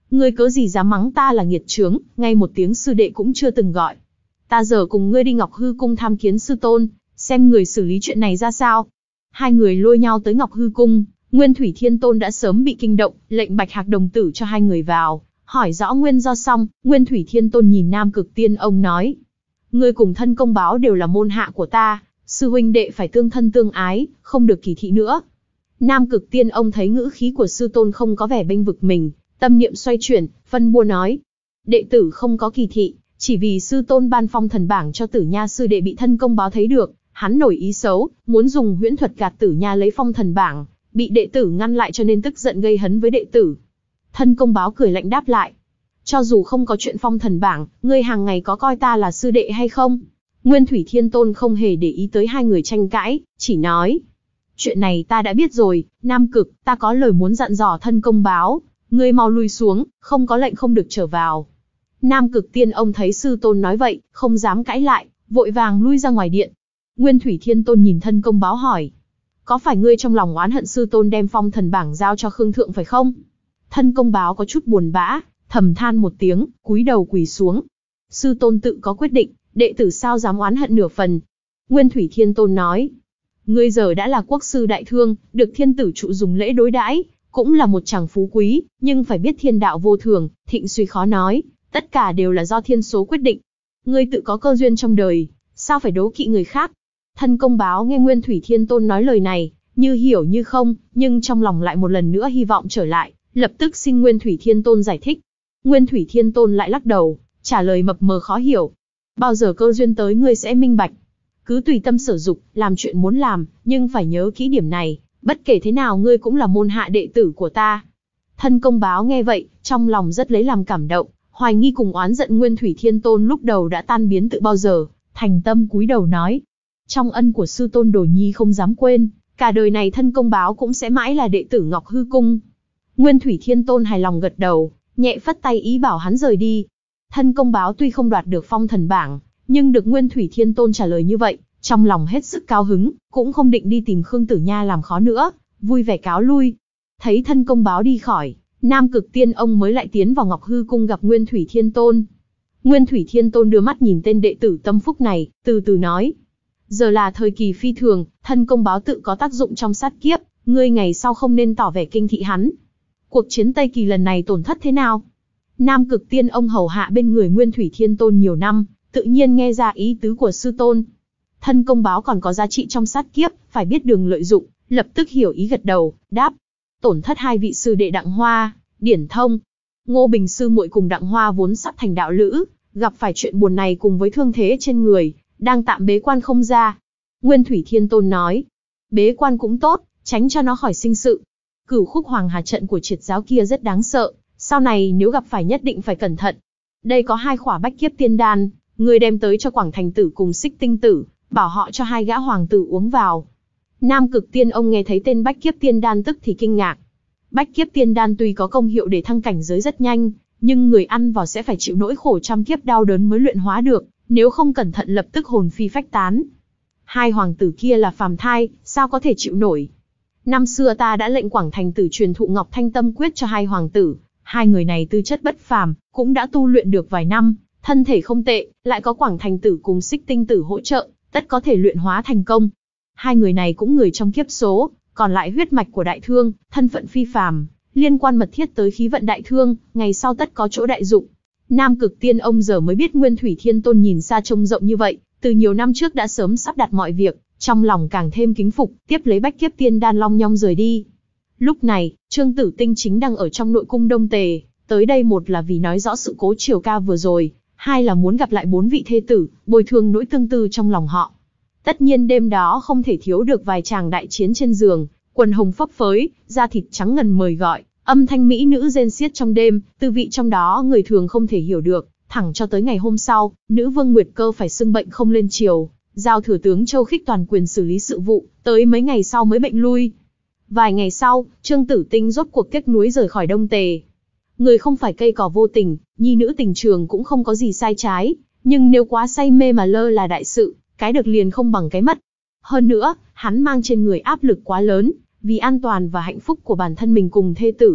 Ngươi cớ gì dám mắng ta là nghiệt chướng, ngay một tiếng sư đệ cũng chưa từng gọi. Ta giờ cùng ngươi đi Ngọc Hư Cung tham kiến sư tôn, xem người xử lý chuyện này ra sao. Hai người lôi nhau tới Ngọc Hư Cung, Nguyên Thủy Thiên Tôn đã sớm bị kinh động, lệnh Bạch Hạc đồng tử cho hai người vào, hỏi rõ nguyên do xong, Nguyên Thủy Thiên Tôn nhìn Nam Cực Tiên ông nói. Ngươi cùng Thân Công Báo đều là môn hạ của ta, sư huynh đệ phải tương thân tương ái, không được kỳ thị nữa. Nam Cực Tiên ông thấy ngữ khí của sư tôn không có vẻ bênh vực mình, tâm niệm xoay chuyển, phân bua nói. Đệ tử không có kỳ thị, chỉ vì sư tôn ban phong thần bảng cho Tử Nha sư đệ bị Thân Công Báo thấy được, hắn nổi ý xấu, muốn dùng huyễn thuật gạt Tử Nha lấy phong thần bảng, bị đệ tử ngăn lại cho nên tức giận gây hấn với đệ tử. Thân Công Báo cười lạnh đáp lại. Cho dù không có chuyện phong thần bảng, ngươi hàng ngày có coi ta là sư đệ hay không? Nguyên Thủy Thiên Tôn không hề để ý tới hai người tranh cãi, chỉ nói. Chuyện này ta đã biết rồi, Nam Cực, ta có lời muốn dặn dò Thân Công Báo, ngươi mau lui xuống, không có lệnh không được trở vào. Nam Cực Tiên ông thấy sư tôn nói vậy, không dám cãi lại, vội vàng lui ra ngoài điện. Nguyên Thủy Thiên Tôn nhìn Thân Công Báo hỏi. Có phải ngươi trong lòng oán hận sư tôn đem phong thần bảng giao cho Khương Thượng phải không? Thân Công Báo có chút buồn bã, thầm than một tiếng, cúi đầu quỳ xuống. Sư tôn tự có quyết định, đệ tử sao dám oán hận nửa phần. Nguyên Thủy Thiên Tôn nói. Ngươi giờ đã là quốc sư đại thương, được thiên tử trụ dùng lễ đối đãi, cũng là một chàng phú quý, nhưng phải biết thiên đạo vô thường, thịnh suy khó nói, tất cả đều là do thiên số quyết định. Ngươi tự có cơ duyên trong đời, sao phải đố kỵ người khác? Thân Công Báo nghe Nguyên Thủy Thiên Tôn nói lời này, như hiểu như không, nhưng trong lòng lại một lần nữa hy vọng trở lại, lập tức xin Nguyên Thủy Thiên Tôn giải thích. Nguyên Thủy Thiên Tôn lại lắc đầu, trả lời mập mờ khó hiểu. Bao giờ cơ duyên tới ngươi sẽ minh bạch. Cứ tùy tâm sở dục, làm chuyện muốn làm, nhưng phải nhớ kỹ điểm này, bất kể thế nào ngươi cũng là môn hạ đệ tử của ta. Thân Công Báo nghe vậy, trong lòng rất lấy làm cảm động, hoài nghi cùng oán giận Nguyên Thủy Thiên Tôn lúc đầu đã tan biến tự bao giờ, thành tâm cúi đầu nói. Trong ân của sư tôn Đồ Nhi không dám quên, cả đời này Thân Công Báo cũng sẽ mãi là đệ tử Ngọc Hư Cung. Nguyên Thủy Thiên Tôn hài lòng gật đầu, nhẹ phất tay ý bảo hắn rời đi. Thân Công Báo tuy không đoạt được phong thần bảng, nhưng được Nguyên Thủy Thiên Tôn trả lời như vậy, trong lòng hết sức cao hứng, cũng không định đi tìm Khương Tử Nha làm khó nữa, vui vẻ cáo lui. Thấy Thân Công Báo đi khỏi, Nam Cực Tiên ông mới lại tiến vào Ngọc Hư Cung gặp Nguyên Thủy Thiên Tôn. Nguyên Thủy Thiên Tôn đưa mắt nhìn tên đệ tử tâm phúc này, từ từ nói. Giờ là thời kỳ phi thường, Thân Công Báo tự có tác dụng trong sát kiếp, ngươi ngày sau không nên tỏ vẻ kinh thị hắn. Cuộc chiến Tây Kỳ lần này tổn thất thế nào? Nam Cực Tiên ông hầu hạ bên người Nguyên Thủy Thiên Tôn nhiều năm, tự nhiên nghe ra ý tứ của sư tôn. Thân Công Báo còn có giá trị trong sát kiếp, phải biết đường lợi dụng, lập tức hiểu ý gật đầu, đáp. Tổn thất hai vị sư đệ Đặng Hoa, Điển Thông. Ngô Bình sư muội cùng Đặng Hoa vốn sắp thành đạo lữ, gặp phải chuyện buồn này cùng với thương thế trên người, đang tạm bế quan không ra. Nguyên Thủy Thiên Tôn nói, bế quan cũng tốt, tránh cho nó khỏi sinh sự. Cửu khúc Hoàng Hà trận của triệt giáo kia rất đáng sợ, sau này nếu gặp phải nhất định phải cẩn thận. Đây có hai khỏa bách kiếp tiên đan, người đem tới cho Quảng Thành Tử cùng Xích Tinh Tử, bảo họ cho hai gã hoàng tử uống vào. Nam Cực Tiên ông nghe thấy tên bách kiếp tiên đan tức thì kinh ngạc. Bách kiếp tiên đan tuy có công hiệu để thăng cảnh giới rất nhanh, nhưng người ăn vào sẽ phải chịu nỗi khổ trăm kiếp đau đớn mới luyện hóa được, nếu không cẩn thận lập tức hồn phi phách tán. Hai hoàng tử kia là phàm thai, sao có thể chịu nổi? Năm xưa ta đã lệnh Quảng Thành Tử truyền thụ Ngọc Thanh Tâm Quyết cho hai hoàng tử, hai người này tư chất bất phàm, cũng đã tu luyện được vài năm, thân thể không tệ, lại có Quảng Thành Tử cùng Xích Tinh Tử hỗ trợ, tất có thể luyện hóa thành công. Hai người này cũng người trong kiếp số, còn lại huyết mạch của đại thương, thân phận phi phàm, liên quan mật thiết tới khí vận đại thương, ngày sau tất có chỗ đại dụng. Nam Cực Tiên ông giờ mới biết Nguyên Thủy Thiên Tôn nhìn xa trông rộng như vậy, từ nhiều năm trước đã sớm sắp đặt mọi việc, trong lòng càng thêm kính phục, tiếp lấy bách kiếp tiên đan long nhong rời đi. Lúc này, Trương Tử Tinh chính đang ở trong nội cung Đông Tề, tới đây một là vì nói rõ sự cố Triều Ca vừa rồi, hai là muốn gặp lại bốn vị thê tử, bồi thường nỗi tương tư trong lòng họ. Tất nhiên đêm đó không thể thiếu được vài chàng đại chiến trên giường, quần hồng phấp phới, da thịt trắng ngần mời gọi, âm thanh mỹ nữ rên xiết trong đêm, tư vị trong đó người thường không thể hiểu được. Thẳng cho tới ngày hôm sau, nữ vương Nguyệt Cơ phải xưng bệnh không lên triều, giao thừa tướng Châu Khích toàn quyền xử lý sự vụ, tới mấy ngày sau mới bệnh lui. Vài ngày sau, Trương Tử Tinh rốt cuộc tiếc nuối rời khỏi Đông Tề. Người không phải cây cỏ vô tình, nhi nữ tình trường cũng không có gì sai trái, nhưng nếu quá say mê mà lơ là đại sự, cái được liền không bằng cái mất. Hơn nữa, hắn mang trên người áp lực quá lớn, vì an toàn và hạnh phúc của bản thân mình cùng thê tử,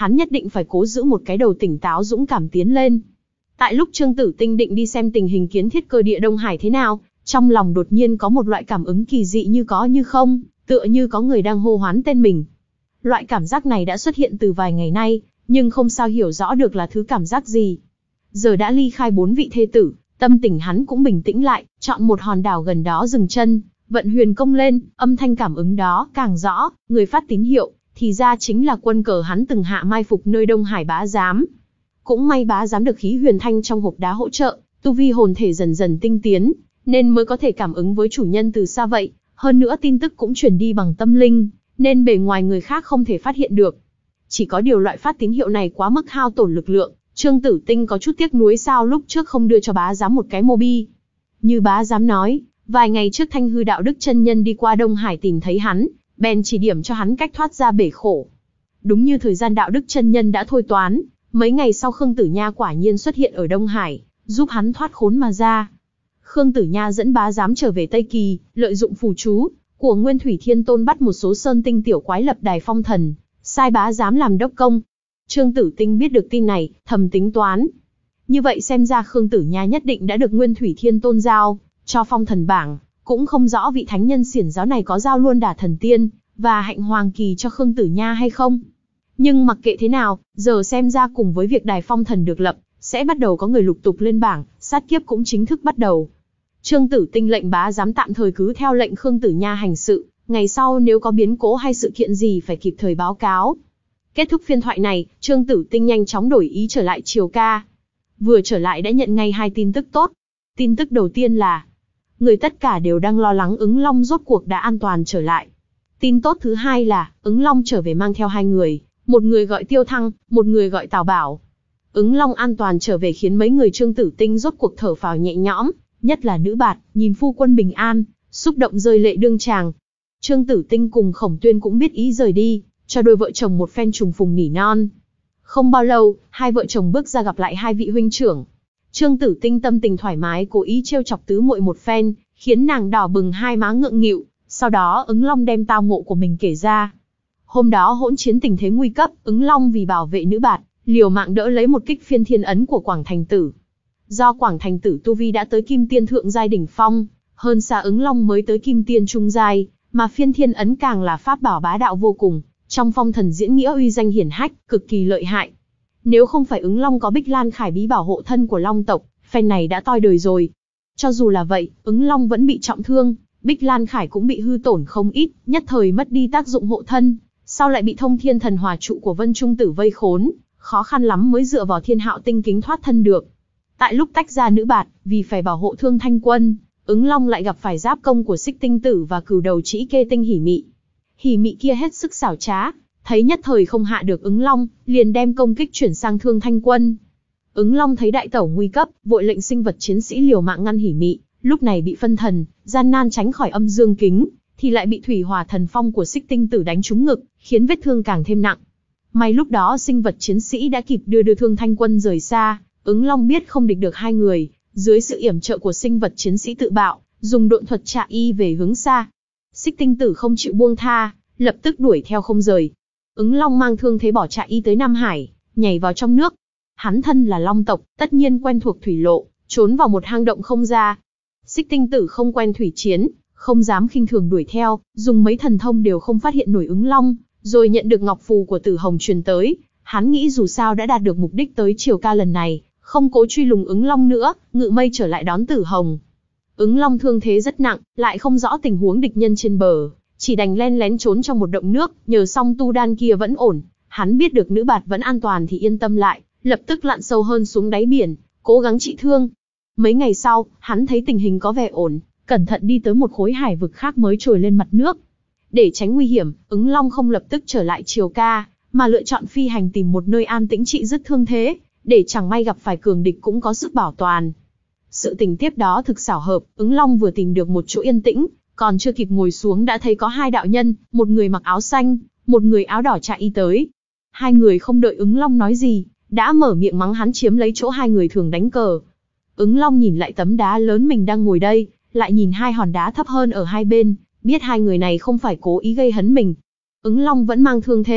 hắn nhất định phải cố giữ một cái đầu tỉnh táo dũng cảm tiến lên. Tại lúc Trương Tử Tinh định đi xem tình hình kiến thiết cơ địa Đông Hải thế nào, trong lòng đột nhiên có một loại cảm ứng kỳ dị như có như không, tựa như có người đang hô hoán tên mình. Loại cảm giác này đã xuất hiện từ vài ngày nay, nhưng không sao hiểu rõ được là thứ cảm giác gì. Giờ đã ly khai bốn vị thê tử, tâm tình hắn cũng bình tĩnh lại, chọn một hòn đảo gần đó dừng chân, vận huyền công lên, âm thanh cảm ứng đó càng rõ, người phát tín hiệu, thì ra chính là quân cờ hắn từng hạ mai phục nơi Đông Hải bá giám. Cũng may bá giám được khí huyền thanh trong hộp đá hỗ trợ, tu vi hồn thể dần dần tinh tiến, nên mới có thể cảm ứng với chủ nhân từ xa vậy, hơn nữa tin tức cũng truyền đi bằng tâm linh, nên bề ngoài người khác không thể phát hiện được. Chỉ có điều loại phát tín hiệu này quá mức hao tổn lực lượng, Trương Tử Tinh có chút tiếc nuối sao lúc trước không đưa cho bá giám một cái mobi. Như bá giám nói, vài ngày trước Thanh Hư Đạo Đức chân nhân đi qua Đông Hải tìm thấy hắn, bèn chỉ điểm cho hắn cách thoát ra bể khổ. Đúng như thời gian Đạo Đức chân nhân đã thôi toán, mấy ngày sau Khương Tử Nha quả nhiên xuất hiện ở Đông Hải, giúp hắn thoát khốn mà ra. Khương Tử Nha dẫn bá giám trở về Tây Kỳ, lợi dụng phù chú của Nguyên Thủy Thiên Tôn bắt một số sơn tinh tiểu quái lập đài phong thần, sai bá giám làm đốc công. Trương Tử Tinh biết được tin này, thầm tính toán. Như vậy xem ra Khương Tử Nha nhất định đã được Nguyên Thủy Thiên Tôn giao cho phong thần bảng, cũng không rõ vị thánh nhân xiển giáo này có giao luôn đả thần tiên và hạnh hoàng kỳ cho Khương Tử Nha hay không. Nhưng mặc kệ thế nào, giờ xem ra cùng với việc đài phong thần được lập, sẽ bắt đầu có người lục tục lên bảng, sát kiếp cũng chính thức bắt đầu. Trương Tử Tinh lệnh bá giám tạm thời cứ theo lệnh Khương Tử Nha hành sự, ngày sau nếu có biến cố hay sự kiện gì phải kịp thời báo cáo. Kết thúc phiên thoại này, Trương Tử Tinh nhanh chóng đổi ý trở lại Triều Ca. Vừa trở lại đã nhận ngay hai tin tức tốt. Tin tức đầu tiên là, người tất cả đều đang lo lắng Ứng Long rốt cuộc đã an toàn trở lại. Tin tốt thứ hai là, Ứng Long trở về mang theo hai người, một người gọi Tiêu Thăng, một người gọi Tào Bảo. Ứng Long an toàn trở về khiến mấy người Trương Tử Tinh rốt cuộc thở phào nhẹ nhõm, nhất là nữ bạt, nhìn phu quân bình an, xúc động rơi lệ đương tràng. Trương Tử Tinh cùng Khổng Tuyên cũng biết ý rời đi, cho đôi vợ chồng một phen trùng phùng nỉ non. Không bao lâu, hai vợ chồng bước ra gặp lại hai vị huynh trưởng. Trương Tử Tinh tâm tình thoải mái cố ý trêu chọc tứ muội một phen, khiến nàng đỏ bừng hai má ngượng nghịu, sau đó Ứng Long đem tao ngộ của mình kể ra. Hôm đó hỗn chiến tình thế nguy cấp, Ứng Long vì bảo vệ nữ bạt, liều mạng đỡ lấy một kích phiên thiên ấn của Quảng Thành Tử. Do Quảng Thành Tử tu vi đã tới Kim Tiên thượng giai đỉnh phong, hơn xa Ứng Long mới tới Kim Tiên trung giai, mà phiên thiên ấn càng là pháp bảo bá đạo vô cùng, trong phong thần diễn nghĩa uy danh hiển hách, cực kỳ lợi hại. Nếu không phải Ứng Long có Bích Lan Khải bí bảo hộ thân của Long tộc, phen này đã toi đời rồi. Cho dù là vậy, Ứng Long vẫn bị trọng thương, Bích Lan Khải cũng bị hư tổn không ít, nhất thời mất đi tác dụng hộ thân, sau lại bị Thông Thiên Thần Hỏa trụ của Vân Trung Tử vây khốn, khó khăn lắm mới dựa vào Thiên Hạo tinh kính thoát thân được. Tại lúc tách ra nữ bạt, vì phải bảo hộ Thương Thanh Quân, Ứng Long lại gặp phải giáp công của Xích Tinh Tử và Cửu Đầu Trĩ Kê Tinh Hỉ Mị. Hỉ Mị kia hết sức xảo trá, thấy nhất thời không hạ được Ứng Long, liền đem công kích chuyển sang Thương Thanh Quân. Ứng Long thấy đại tẩu nguy cấp, vội lệnh sinh vật chiến sĩ liều mạng ngăn Hỉ Mị, lúc này bị phân thần, gian nan tránh khỏi âm dương kính, thì lại bị thủy hỏa thần phong của Xích Tinh Tử đánh trúng ngực, khiến vết thương càng thêm nặng. May lúc đó sinh vật chiến sĩ đã kịp đưa đưa Thương Thanh Quân rời xa, Ứng Long biết không địch được hai người, dưới sự yểm trợ của sinh vật chiến sĩ tự bạo, dùng độn thuật trạ y về hướng xa. Xích Tinh Tử không chịu buông tha, lập tức đuổi theo không rời. Ứng Long mang thương thế bỏ trạ y tới Nam Hải, nhảy vào trong nước. Hắn thân là Long tộc, tất nhiên quen thuộc thủy lộ, trốn vào một hang động không ra. Xích Tinh Tử không quen thủy chiến, không dám khinh thường đuổi theo, dùng mấy thần thông đều không phát hiện nổi Ứng Long, rồi nhận được ngọc phù của Tử Hồng truyền tới. Hắn nghĩ dù sao đã đạt được mục đích tới Triều Ca lần này, không cố truy lùng Ứng Long nữa, ngự mây trở lại đón Tử Hồng. Ứng Long thương thế rất nặng, lại không rõ tình huống địch nhân trên bờ, chỉ đành len lén trốn trong một động nước, nhờ song tu đan kia vẫn ổn. Hắn biết được nữ bạt vẫn an toàn thì yên tâm lại, lập tức lặn sâu hơn xuống đáy biển, cố gắng trị thương. Mấy ngày sau, hắn thấy tình hình có vẻ ổn, cẩn thận đi tới một khối hải vực khác mới trồi lên mặt nước. Để tránh nguy hiểm, Ứng Long không lập tức trở lại Triều Ca, mà lựa chọn phi hành tìm một nơi an tĩnh trị dứt thương thế, để chẳng may gặp phải cường địch cũng có sức bảo toàn. Sự tình tiếp đó thực xảo hợp, Ứng Long vừa tìm được một chỗ yên tĩnh, còn chưa kịp ngồi xuống đã thấy có hai đạo nhân, một người mặc áo xanh, một người áo đỏ chạy y tới. Hai người không đợi Ứng Long nói gì, đã mở miệng mắng hắn chiếm lấy chỗ hai người thường đánh cờ. Ứng Long nhìn lại tấm đá lớn mình đang ngồi đây, lại nhìn hai hòn đá thấp hơn ở hai bên, biết hai người này không phải cố ý gây hấn mình. Ứng Long vẫn mang thương thế,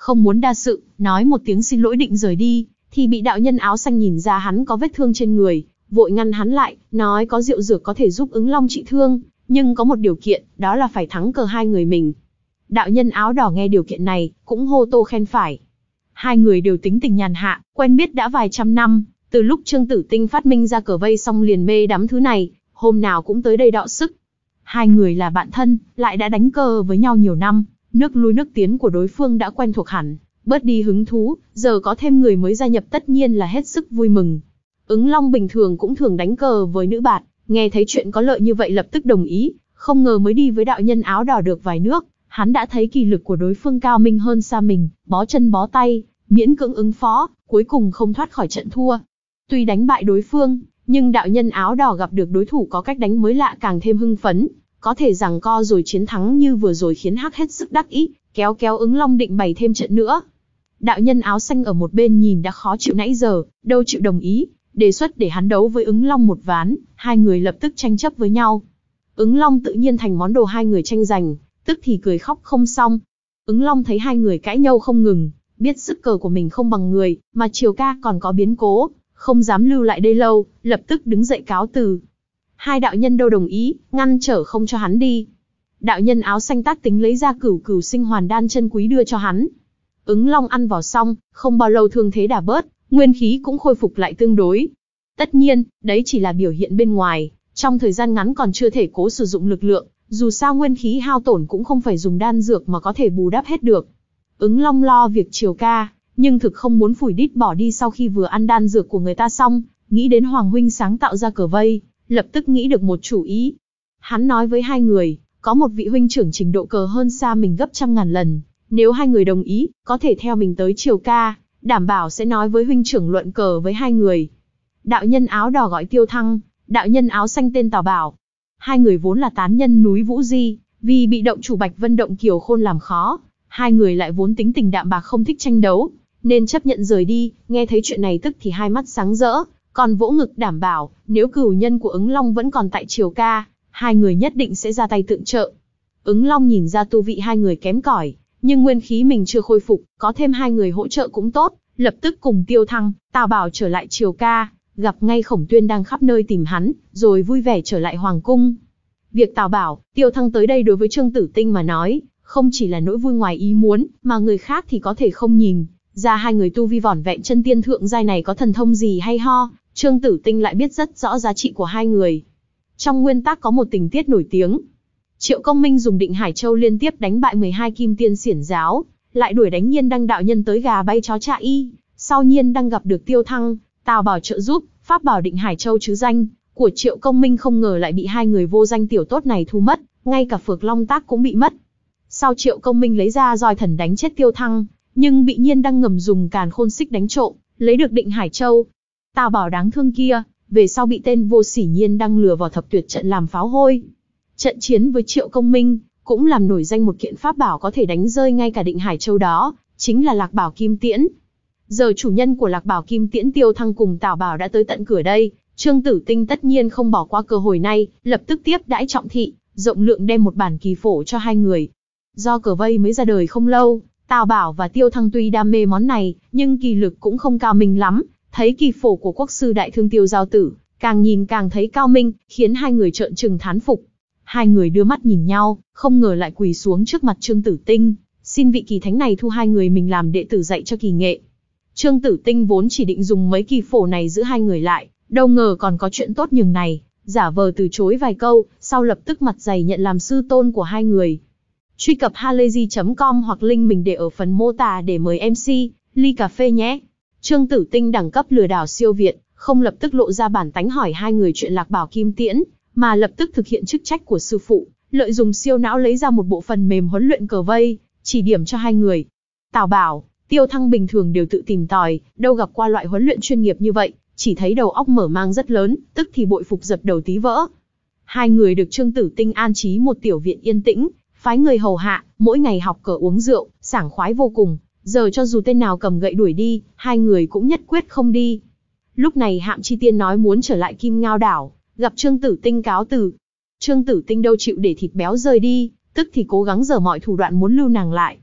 không muốn đa sự, nói một tiếng xin lỗi định rời đi, thì bị đạo nhân áo xanh nhìn ra hắn có vết thương trên người, vội ngăn hắn lại, nói có rượu dược có thể giúp Ứng Long trị thương, nhưng có một điều kiện, đó là phải thắng cờ hai người mình. Đạo nhân áo đỏ nghe điều kiện này, cũng hô tô khen phải. Hai người đều tính tình nhàn hạ, quen biết đã vài trăm năm, từ lúc Trương Tử Tinh phát minh ra cờ vây xong liền mê đắm thứ này, hôm nào cũng tới đây đọ sức. Hai người là bạn thân, lại đã đánh cờ với nhau nhiều năm, nước lui nước tiến của đối phương đã quen thuộc hẳn, bớt đi hứng thú, giờ có thêm người mới gia nhập tất nhiên là hết sức vui mừng. Ứng Long bình thường cũng thường đánh cờ với nữ bạt, nghe thấy chuyện có lợi như vậy lập tức đồng ý, không ngờ mới đi với đạo nhân áo đỏ được vài nước, hắn đã thấy kỳ lực của đối phương cao minh hơn xa mình, bó chân bó tay, miễn cưỡng ứng phó, cuối cùng không thoát khỏi trận thua. Tuy đánh bại đối phương, nhưng đạo nhân áo đỏ gặp được đối thủ có cách đánh mới lạ càng thêm hưng phấn, có thể giằng co rồi chiến thắng như vừa rồi khiến Hắc hết sức đắc ý, kéo kéo Ứng Long định bày thêm trận nữa. Đạo nhân áo xanh ở một bên nhìn đã khó chịu nãy giờ, đâu chịu đồng ý, đề xuất để hắn đấu với Ứng Long một ván, hai người lập tức tranh chấp với nhau. Ứng Long tự nhiên thành món đồ hai người tranh giành, tức thì cười khóc không xong. Ứng Long thấy hai người cãi nhau không ngừng, biết sức cờ của mình không bằng người, mà Triều Ca còn có biến cố, không dám lưu lại đây lâu, lập tức đứng dậy cáo từ. Hai đạo nhân đâu đồng ý, ngăn trở không cho hắn đi. Đạo nhân áo xanh tác tính lấy ra cửu cửu sinh hoàn đan chân quý đưa cho hắn. Ứng Long ăn vào xong, không bao lâu thương thế đã bớt, nguyên khí cũng khôi phục lại tương đối. Tất nhiên, đấy chỉ là biểu hiện bên ngoài, trong thời gian ngắn còn chưa thể cố sử dụng lực lượng, dù sao nguyên khí hao tổn cũng không phải dùng đan dược mà có thể bù đắp hết được. Ứng Long lo việc Triều Ca, nhưng thực không muốn phủi đít bỏ đi sau khi vừa ăn đan dược của người ta xong, nghĩ đến Hoàng huynh sáng tạo ra cờ vây, lập tức nghĩ được một chủ ý. Hắn nói với hai người, có một vị huynh trưởng trình độ cờ hơn xa mình gấp trăm ngàn lần, nếu hai người đồng ý, có thể theo mình tới Triều Ca, đảm bảo sẽ nói với huynh trưởng luận cờ với hai người. Đạo nhân áo đỏ gọi Tiêu Thăng, đạo nhân áo xanh tên Tào Bảo. Hai người vốn là tán nhân núi Vũ Di, vì bị động chủ Bạch Vân Động Kiều Khôn làm khó, hai người lại vốn tính tình đạm bạc không thích tranh đấu, nên chấp nhận rời đi. Nghe thấy chuyện này tức thì hai mắt sáng rỡ, còn vỗ ngực đảm bảo, nếu cửu nhân của Ứng Long vẫn còn tại Triều Ca, hai người nhất định sẽ ra tay tượng trợ. Ứng Long nhìn ra tu vị hai người kém cỏi, nhưng nguyên khí mình chưa khôi phục, có thêm hai người hỗ trợ cũng tốt, lập tức cùng Tiêu Thăng, Tào Bảo trở lại Triều Ca, gặp ngay Khổng Tuyên đang khắp nơi tìm hắn, rồi vui vẻ trở lại hoàng cung. Việc Tào Bảo, Tiêu Thăng tới đây đối với Trương Tử Tinh mà nói, không chỉ là nỗi vui ngoài ý muốn, mà người khác thì có thể không nhìn ra hai người tu vi vỏn vẹn chân tiên thượng giai này có thần thông gì hay ho. Trương Tử Tinh lại biết rất rõ giá trị của hai người. Trong nguyên tắc có một tình tiết nổi tiếng. Triệu Công Minh dùng Định Hải Châu liên tiếp đánh bại mười hai kim tiên xiển giáo, lại đuổi đánh Nhiên Đăng đạo nhân tới gà bay chó chạy y. Sau Nhiên Đăng gặp được Tiêu Thăng, Tào Bảo trợ giúp, pháp bảo Định Hải Châu chứ danh của Triệu Công Minh không ngờ lại bị hai người vô danh tiểu tốt này thu mất, ngay cả Phược Long Tác cũng bị mất. Sau Triệu Công Minh lấy ra roi thần đánh chết Tiêu Thăng, nhưng bị Nhiên Đăng ngầm dùng Càn Khôn Xích đánh trộm, lấy được Định Hải Châu. Tào Bảo đáng thương kia, về sau bị tên vô sỉ Nhiên Đăng lừa vào thập tuyệt trận làm pháo hôi. Trận chiến với Triệu Công Minh, cũng làm nổi danh một kiện pháp bảo có thể đánh rơi ngay cả Định Hải Châu đó, chính là Lạc Bảo Kim Tiễn. Giờ chủ nhân của Lạc Bảo Kim Tiễn Tiêu Thăng cùng Tào Bảo đã tới tận cửa đây, Trương Tử Tinh tất nhiên không bỏ qua cơ hội này, lập tức tiếp đãi trọng thị, rộng lượng đem một bản kỳ phổ cho hai người. Do cờ vây mới ra đời không lâu, Tào Bảo và Tiêu Thăng tuy đam mê món này, nhưng kỳ lực cũng không cao minh lắm. Thấy kỳ phổ của quốc sư đại thương Tiêu Giao Tử, càng nhìn càng thấy cao minh, khiến hai người trợn trừng thán phục. Hai người đưa mắt nhìn nhau, không ngờ lại quỳ xuống trước mặt Trương Tử Tinh, xin vị kỳ thánh này thu hai người mình làm đệ tử dạy cho kỳ nghệ. Trương Tử Tinh vốn chỉ định dùng mấy kỳ phổ này giữ hai người lại, đâu ngờ còn có chuyện tốt nhường này, giả vờ từ chối vài câu, sau lập tức mặt dày nhận làm sư tôn của hai người. Truy cập halayzi chấm com hoặc link mình để ở phần mô tả để mời em xê, ly cà phê nhé. Trương Tử Tinh đẳng cấp lừa đảo siêu việt, không lập tức lộ ra bản tánh hỏi hai người chuyện Lạc Bảo Kim Tiễn, mà lập tức thực hiện chức trách của sư phụ, lợi dụng siêu não lấy ra một bộ phần mềm huấn luyện cờ vây, chỉ điểm cho hai người. Tào Bảo, Tiêu Thăng bình thường đều tự tìm tòi, đâu gặp qua loại huấn luyện chuyên nghiệp như vậy, chỉ thấy đầu óc mở mang rất lớn, tức thì bội phục dập đầu tí vỡ. Hai người được Trương Tử Tinh an trí một tiểu viện yên tĩnh, phái người hầu hạ, mỗi ngày học cờ uống rượu, sảng khoái vô cùng. Giờ cho dù tên nào cầm gậy đuổi đi, hai người cũng nhất quyết không đi. Lúc này Hạm Chi Tiên nói muốn trở lại Kim Ngao đảo, gặp Trương Tử Tinh cáo từ. Trương Tử Tinh đâu chịu để thịt béo rời đi, tức thì cố gắng giở mọi thủ đoạn muốn lưu nàng lại.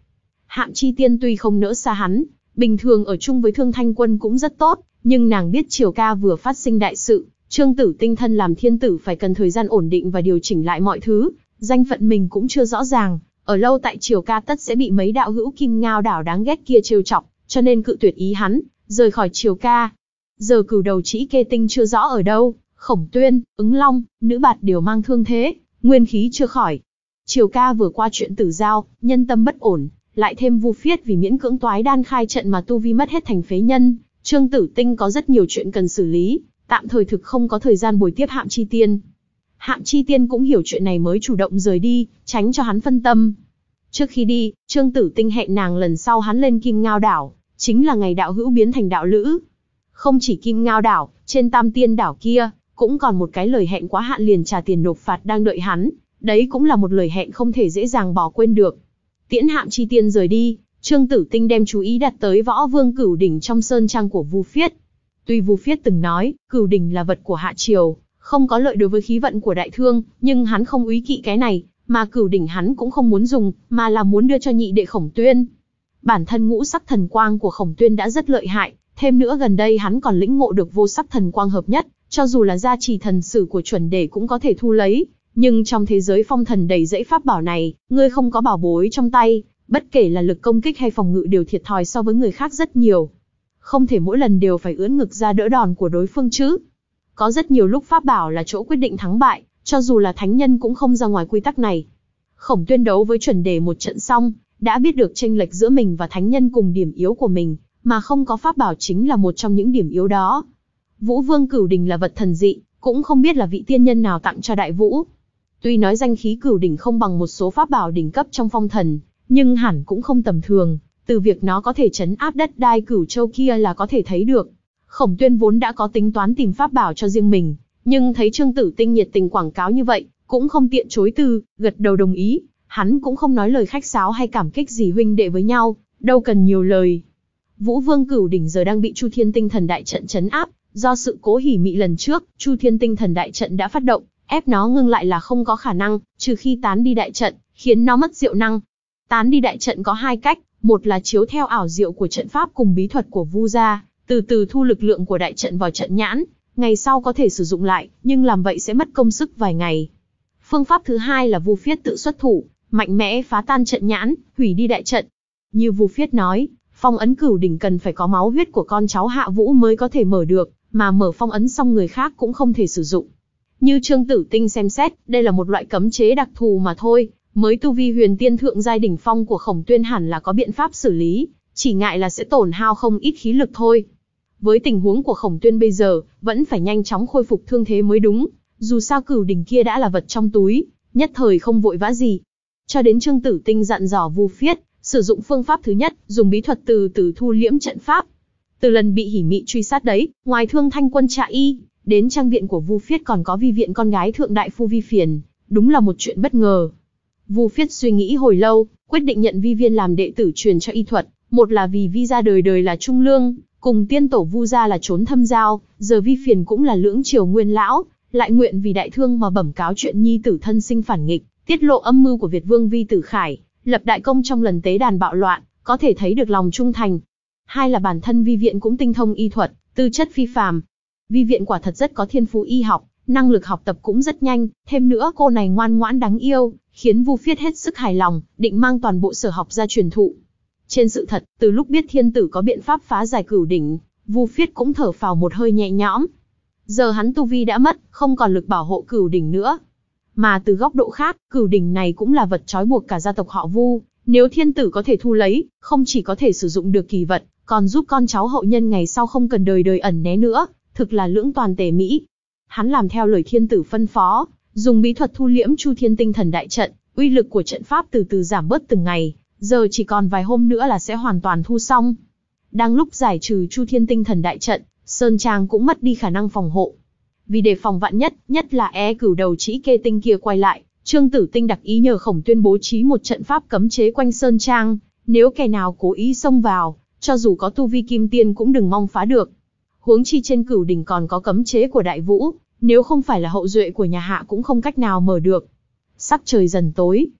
Hạm Chi Tiên tuy không nỡ xa hắn, bình thường ở chung với Thương Thanh Quân cũng rất tốt, nhưng nàng biết Triều Ca vừa phát sinh đại sự, Trương Tử Tinh thân làm thiên tử phải cần thời gian ổn định và điều chỉnh lại mọi thứ, danh phận mình cũng chưa rõ ràng, ở lâu tại Triều Ca tất sẽ bị mấy đạo hữu Kim Ngao đảo đáng ghét kia trêu chọc, cho nên cự tuyệt ý hắn, rời khỏi Triều Ca. Giờ Cửu Đầu Trĩ Kê Tinh chưa rõ ở đâu, Khổng Tuyên, Ứng Long, Nữ Bạt đều mang thương thế, nguyên khí chưa khỏi. Triều Ca vừa qua chuyện Tử Giao, nhân tâm bất ổn, lại thêm Vu Phiết vì miễn cưỡng toái đan khai trận mà tu vi mất hết thành phế nhân, Trương Tử Tinh có rất nhiều chuyện cần xử lý, tạm thời thực không có thời gian bồi tiếp Hạm Chi Tiên. Hạm Chi Tiên cũng hiểu chuyện này mới chủ động rời đi, tránh cho hắn phân tâm. Trước khi đi, Trương Tử Tinh hẹn nàng lần sau hắn lên Kim Ngao đảo, chính là ngày đạo hữu biến thành đạo lữ. Không chỉ Kim Ngao đảo, trên Tam Tiên đảo kia, cũng còn một cái lời hẹn quá hạn liền trả tiền nộp phạt đang đợi hắn, đấy cũng là một lời hẹn không thể dễ dàng bỏ quên được. Tiễn Hạm Chi Tiên rời đi, Trương Tử Tinh đem chú ý đặt tới Võ Vương Cửu Đỉnh trong sơn trang của Vu Phiết. Tuy Vu Phiết từng nói, Cửu Đỉnh là vật của Hạ Triều, không có lợi đối với khí vận của Đại Thương, nhưng hắn không úy kỵ cái này, mà Cửu Đỉnh hắn cũng không muốn dùng, mà là muốn đưa cho nhị đệ Khổng Tuyên. Bản thân ngũ sắc thần quang của Khổng Tuyên đã rất lợi hại, thêm nữa gần đây hắn còn lĩnh ngộ được vô sắc thần quang hợp nhất, cho dù là gia trì thần sử của chuẩn đề cũng có thể thu lấy. Nhưng trong thế giới phong thần đầy dẫy pháp bảo này, ngươi không có bảo bối trong tay, bất kể là lực công kích hay phòng ngự đều thiệt thòi so với người khác rất nhiều. Không thể mỗi lần đều phải ưỡn ngực ra đỡ đòn của đối phương chứ. Có rất nhiều lúc pháp bảo là chỗ quyết định thắng bại, cho dù là thánh nhân cũng không ra ngoài quy tắc này. Khổng Tuyên đấu với chuẩn đề một trận xong, đã biết được chênh lệch giữa mình và thánh nhân cùng điểm yếu của mình, mà không có pháp bảo chính là một trong những điểm yếu đó. Vũ Vương Cửu Đỉnh là vật thần dị, cũng không biết là vị tiên nhân nào tặng cho Đại Vũ. Tuy nói danh khí Cửu Đỉnh không bằng một số pháp bảo đỉnh cấp trong phong thần, nhưng hẳn cũng không tầm thường, từ việc nó có thể trấn áp đất đai Cửu Châu kia là có thể thấy được. Khổng Tuyên vốn đã có tính toán tìm pháp bảo cho riêng mình, nhưng thấy Trương Tử Tinh nhiệt tình quảng cáo như vậy, cũng không tiện chối từ, gật đầu đồng ý. Hắn cũng không nói lời khách sáo hay cảm kích gì huynh đệ với nhau, đâu cần nhiều lời. Vũ Vương Cửu Đỉnh giờ đang bị Chu Thiên Tinh Thần Đại Trận trấn áp, do sự cố hỉ mị lần trước, Chu Thiên Tinh Thần Đại Trận đã phát động, ép nó ngưng lại là không có khả năng, trừ khi tán đi đại trận, khiến nó mất diệu năng. Tán đi đại trận có hai cách, một là chiếu theo ảo diệu của trận pháp cùng bí thuật của Vu gia, từ từ thu lực lượng của đại trận vào trận nhãn, ngày sau có thể sử dụng lại, nhưng làm vậy sẽ mất công sức vài ngày. Phương pháp thứ hai là Vu Phiết tự xuất thủ, mạnh mẽ phá tan trận nhãn, hủy đi đại trận. Như Vu Phiết nói, phong ấn Cửu Đỉnh cần phải có máu huyết của con cháu Hạ Vũ mới có thể mở được, mà mở phong ấn xong người khác cũng không thể sử dụng. Như Trương Tử Tinh xem xét, đây là một loại cấm chế đặc thù mà thôi, mới tu vi huyền tiên thượng giai đỉnh phong của Khổng Tuyên hẳn là có biện pháp xử lý, chỉ ngại là sẽ tổn hao không ít khí lực thôi. Với tình huống của Khổng Tuyên bây giờ, vẫn phải nhanh chóng khôi phục thương thế mới đúng, dù sao Cửu Đỉnh kia đã là vật trong túi, nhất thời không vội vã gì. Cho đến Trương Tử Tinh dặn dò Vu Phiết, sử dụng phương pháp thứ nhất, dùng bí thuật từ từ thu liễm trận pháp. Từ lần bị hỉ mị truy sát đấy, ngoài Thương Thanh Quân Trạ Y, đến trang viện của Vu Phiết còn có Vi Viện con gái thượng đại phu Vi Phiền, đúng là một chuyện bất ngờ. Vu Phiết suy nghĩ hồi lâu, quyết định nhận Vi Viên làm đệ tử truyền cho y thuật, một là vì Vi gia đời đời là trung lương, cùng tiên tổ Vu gia là trốn thâm giao, giờ Vi Phiền cũng là lưỡng triều nguyên lão, lại nguyện vì đại thương mà bẩm cáo chuyện nhi tử thân sinh phản nghịch, tiết lộ âm mưu của Việt Vương Vi Tử Khải, lập đại công trong lần tế đàn bạo loạn, có thể thấy được lòng trung thành. Hai là bản thân Vi Viện cũng tinh thông y thuật, tư chất phi phàm. Vi Viện quả thật rất có thiên phú y học, năng lực học tập cũng rất nhanh, thêm nữa cô này ngoan ngoãn đáng yêu, khiến Vu Phiết hết sức hài lòng, định mang toàn bộ sở học ra truyền thụ. Trên sự thật, từ lúc biết thiên tử có biện pháp phá giải Cửu Đỉnh, Vu Phiết cũng thở phào một hơi nhẹ nhõm. Giờ hắn tu vi đã mất, không còn lực bảo hộ Cửu Đỉnh nữa. Mà từ góc độ khác, Cửu Đỉnh này cũng là vật trói buộc cả gia tộc họ Vu, nếu thiên tử có thể thu lấy, không chỉ có thể sử dụng được kỳ vật, còn giúp con cháu hậu nhân ngày sau không cần đời đời ẩn né nữa, thực là lưỡng toàn tề mỹ. Hắn làm theo lời thiên tử phân phó, dùng bí thuật thu liễm Chu Thiên Tinh Thần Đại Trận, uy lực của trận pháp từ từ giảm bớt từng ngày, giờ chỉ còn vài hôm nữa là sẽ hoàn toàn thu xong. Đang lúc giải trừ Chu Thiên Tinh Thần Đại Trận, Sơn Trang cũng mất đi khả năng phòng hộ. Vì đề phòng vạn nhất, nhất là e Cửu Đầu Trĩ Kê Tinh kia quay lại, Trương Tử Tinh đặc ý nhờ Khổng Tuyên bố trí một trận pháp cấm chế quanh Sơn Trang, nếu kẻ nào cố ý xông vào, cho dù có tu vi kim tiên cũng đừng mong phá được. Huống chi trên Cửu Đỉnh còn có cấm chế của Đại Vũ, nếu không phải là hậu duệ của nhà Hạ cũng không cách nào mở được. Sắc trời dần tối,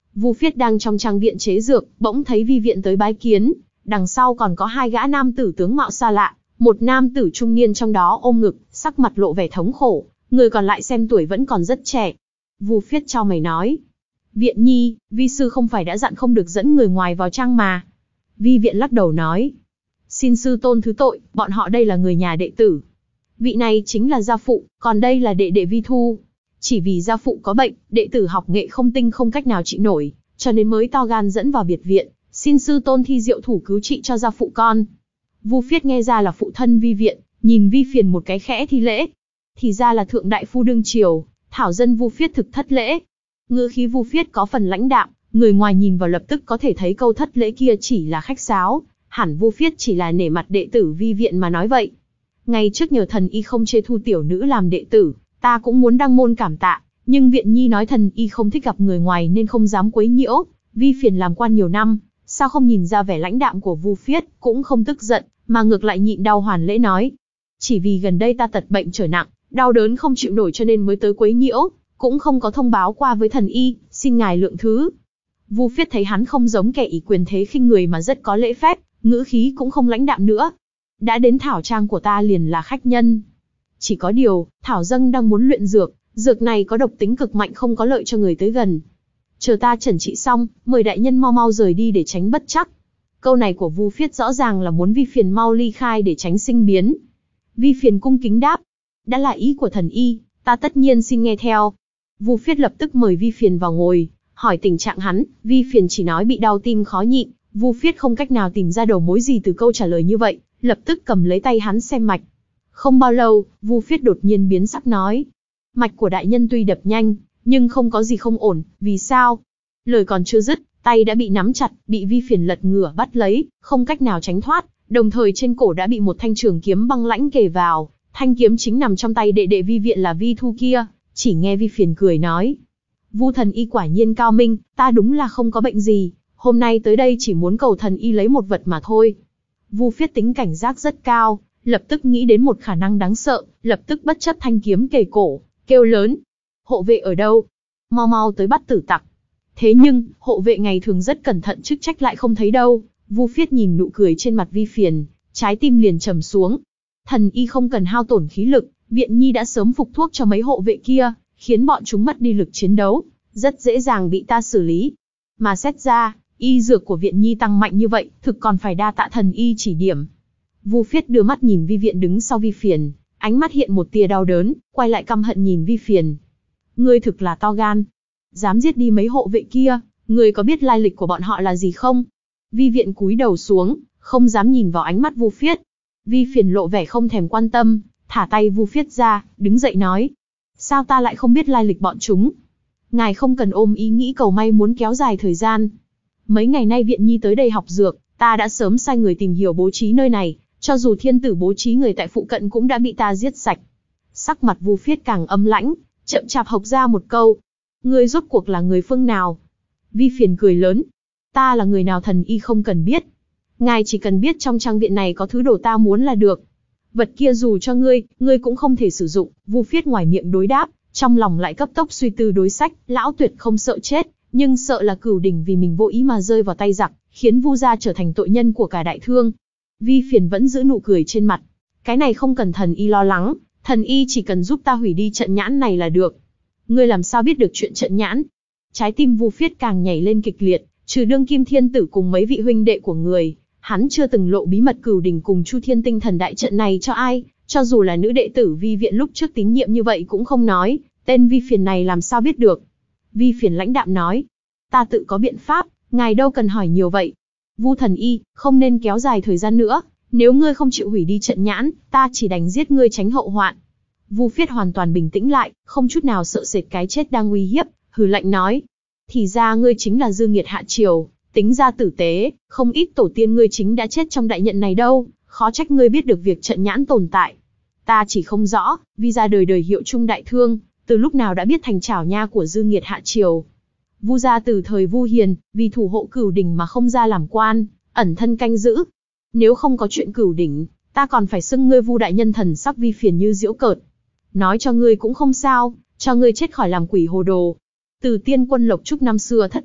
Vu Phiết đang trong trang viện chế dược, bỗng thấy Vi Viện tới bái kiến, đằng sau còn có hai gã nam tử tướng mạo xa lạ, một nam tử trung niên trong đó ôm ngực, sắc mặt lộ vẻ thống khổ, người còn lại xem tuổi vẫn còn rất trẻ. Vu Phiết chau mày nói: Viện nhi, vi sư không phải đã dặn không được dẫn người ngoài vào trang mà. Vi Viện lắc đầu nói: Xin sư tôn thứ tội, bọn họ đây là người nhà đệ tử. Vị này chính là gia phụ, còn đây là đệ đệ Vi Thu. Chỉ vì gia phụ có bệnh, đệ tử học nghệ không tinh không cách nào trị nổi, cho nên mới to gan dẫn vào biệt viện, xin sư tôn thi diệu thủ cứu trị cho gia phụ con. Vu Phiết nghe ra là phụ thân Vi Viện, nhìn Vi Phiền một cái khẽ thi lễ. Thì ra là thượng đại phu đương triều, thảo dân Vu Phiết thực thất lễ. Ngữ khí Vu Phiết có phần lãnh đạm, người ngoài nhìn vào lập tức có thể thấy câu thất lễ kia chỉ là khách sáo, hẳn Vu Phiết chỉ là nể mặt đệ tử Vi Viện mà nói vậy. Ngày trước nhờ thần y không chê thu tiểu nữ làm đệ tử, ta cũng muốn đăng môn cảm tạ, nhưng Viện nhi nói thần y không thích gặp người ngoài nên không dám quấy nhiễu. Vi Phiền làm quan nhiều năm, sao không nhìn ra vẻ lãnh đạm của Vu Phiết, cũng không tức giận, mà ngược lại nhịn đau hoàn lễ nói: Chỉ vì gần đây ta tật bệnh trở nặng, đau đớn không chịu nổi cho nên mới tới quấy nhiễu, cũng không có thông báo qua với thần y, xin ngài lượng thứ. Vu Phiết thấy hắn không giống kẻ ỷ quyền thế khinh người mà rất có lễ phép, ngữ khí cũng không lãnh đạm nữa. Đã đến thảo trang của ta liền là khách nhân. Chỉ có điều, thảo dâng đang muốn luyện dược, dược này có độc tính cực mạnh không có lợi cho người tới gần. Chờ ta chẩn trị xong, mời đại nhân mau mau rời đi để tránh bất trắc. Câu này của Vu Phiết rõ ràng là muốn Vi Phiền mau ly khai để tránh sinh biến. Vi Phiền cung kính đáp: Đã là ý của thần y, ta tất nhiên xin nghe theo. Vu Phiết lập tức mời Vi Phiền vào ngồi, hỏi tình trạng hắn. Vi Phiền chỉ nói bị đau tim khó nhịn. Vu Phiết không cách nào tìm ra đầu mối gì từ câu trả lời như vậy, lập tức cầm lấy tay hắn xem mạch. Không bao lâu, Vu Phiết đột nhiên biến sắc nói: Mạch của đại nhân tuy đập nhanh, nhưng không có gì không ổn, vì sao? Lời còn chưa dứt, tay đã bị nắm chặt, bị Vi Phiền lật ngửa bắt lấy, không cách nào tránh thoát, đồng thời trên cổ đã bị một thanh trường kiếm băng lãnh kề vào, thanh kiếm chính nằm trong tay đệ đệ Vi Viện là Vi Thu kia. Chỉ nghe Vi Phiền cười nói: Vu thần y quả nhiên cao minh, ta đúng là không có bệnh gì, hôm nay tới đây chỉ muốn cầu thần y lấy một vật mà thôi. Vu Phiết tính cảnh giác rất cao, lập tức nghĩ đến một khả năng đáng sợ, lập tức bất chấp thanh kiếm kề cổ, kêu lớn: Hộ vệ ở đâu? Mau mau tới bắt tử tặc. Thế nhưng, hộ vệ ngày thường rất cẩn thận chức trách lại không thấy đâu. Vu Phiết nhìn nụ cười trên mặt Vi Phiền, trái tim liền trầm xuống. Thần y không cần hao tổn khí lực, Viện nhi đã sớm phục thuốc cho mấy hộ vệ kia, khiến bọn chúng mất đi lực chiến đấu, rất dễ dàng bị ta xử lý. Mà xét ra, y dược của Viện nhi tăng mạnh như vậy, thực còn phải đa tạ thần y chỉ điểm. Vu Phiết đưa mắt nhìn Vi Viện đứng sau Vi Phiền, ánh mắt hiện một tia đau đớn, quay lại căm hận nhìn Vi Phiền. Ngươi thực là to gan, dám giết đi mấy hộ vệ kia, ngươi có biết lai lịch của bọn họ là gì không? Vi Viện cúi đầu xuống, không dám nhìn vào ánh mắt Vu Phiết. Vi Phiền lộ vẻ không thèm quan tâm, thả tay Vu Phiết ra, đứng dậy nói: Sao ta lại không biết lai lịch bọn chúng? Ngài không cần ôm ý nghĩ cầu may muốn kéo dài thời gian. Mấy ngày nay Viện nhi tới đây học dược, ta đã sớm sai người tìm hiểu bố trí nơi này, cho dù thiên tử bố trí người tại phụ cận cũng đã bị ta giết sạch. Sắc mặt Vu Phiết càng âm lãnh, chậm chạp hộc ra một câu: Ngươi rốt cuộc là người phương nào? Vi Phiền cười lớn: Ta là người nào thần y không cần biết. Ngài chỉ cần biết trong trang viện này có thứ đồ ta muốn là được. Vật kia dù cho ngươi, ngươi cũng không thể sử dụng. Vu Phiết ngoài miệng đối đáp, trong lòng lại cấp tốc suy tư đối sách. Lão Tuyệt không sợ chết, nhưng sợ là Cửu Đỉnh vì mình vô ý mà rơi vào tay giặc, khiến Vu gia trở thành tội nhân của cả đại thương. Vi Phiền vẫn giữ nụ cười trên mặt. Cái này không cần thần y lo lắng, thần y chỉ cần giúp ta hủy đi trận nhãn này là được. Ngươi làm sao biết được chuyện trận nhãn? Trái tim Vu Phiết càng nhảy lên kịch liệt, trừ đương kim thiên tử cùng mấy vị huynh đệ của người, hắn chưa từng lộ bí mật Cửu Đỉnh cùng Chu Thiên Tinh Thần đại trận này cho ai, cho dù là nữ đệ tử Vi Viện lúc trước tín nhiệm như vậy cũng không nói, tên Vi Phiền này làm sao biết được? Vi Phiền lãnh đạm nói: Ta tự có biện pháp, ngài đâu cần hỏi nhiều vậy. Vu thần y, không nên kéo dài thời gian nữa, nếu ngươi không chịu hủy đi trận nhãn, ta chỉ đành giết ngươi tránh hậu hoạn. Vu Phiết hoàn toàn bình tĩnh lại, không chút nào sợ sệt cái chết đang uy hiếp, hừ lạnh nói: Thì ra ngươi chính là dư nghiệt hạ triều, tính ra tử tế, không ít tổ tiên ngươi chính đã chết trong đại nhận này đâu, khó trách ngươi biết được việc trận nhãn tồn tại. Ta chỉ không rõ, vì ra đời đời hiệu trung đại thương, từ lúc nào đã biết thành trảo nha của dư nghiệt hạ triều. Vu gia từ thời Vu Hiền, vì thủ hộ Cửu Đỉnh mà không ra làm quan, ẩn thân canh giữ. Nếu không có chuyện Cửu Đỉnh, ta còn phải xưng ngươi Vu đại nhân. Thần sắc Vi Phiền như giễu cợt. Nói cho ngươi cũng không sao, cho ngươi chết khỏi làm quỷ hồ đồ. Từ Tiên quân Lộc Trúc năm xưa thất bại,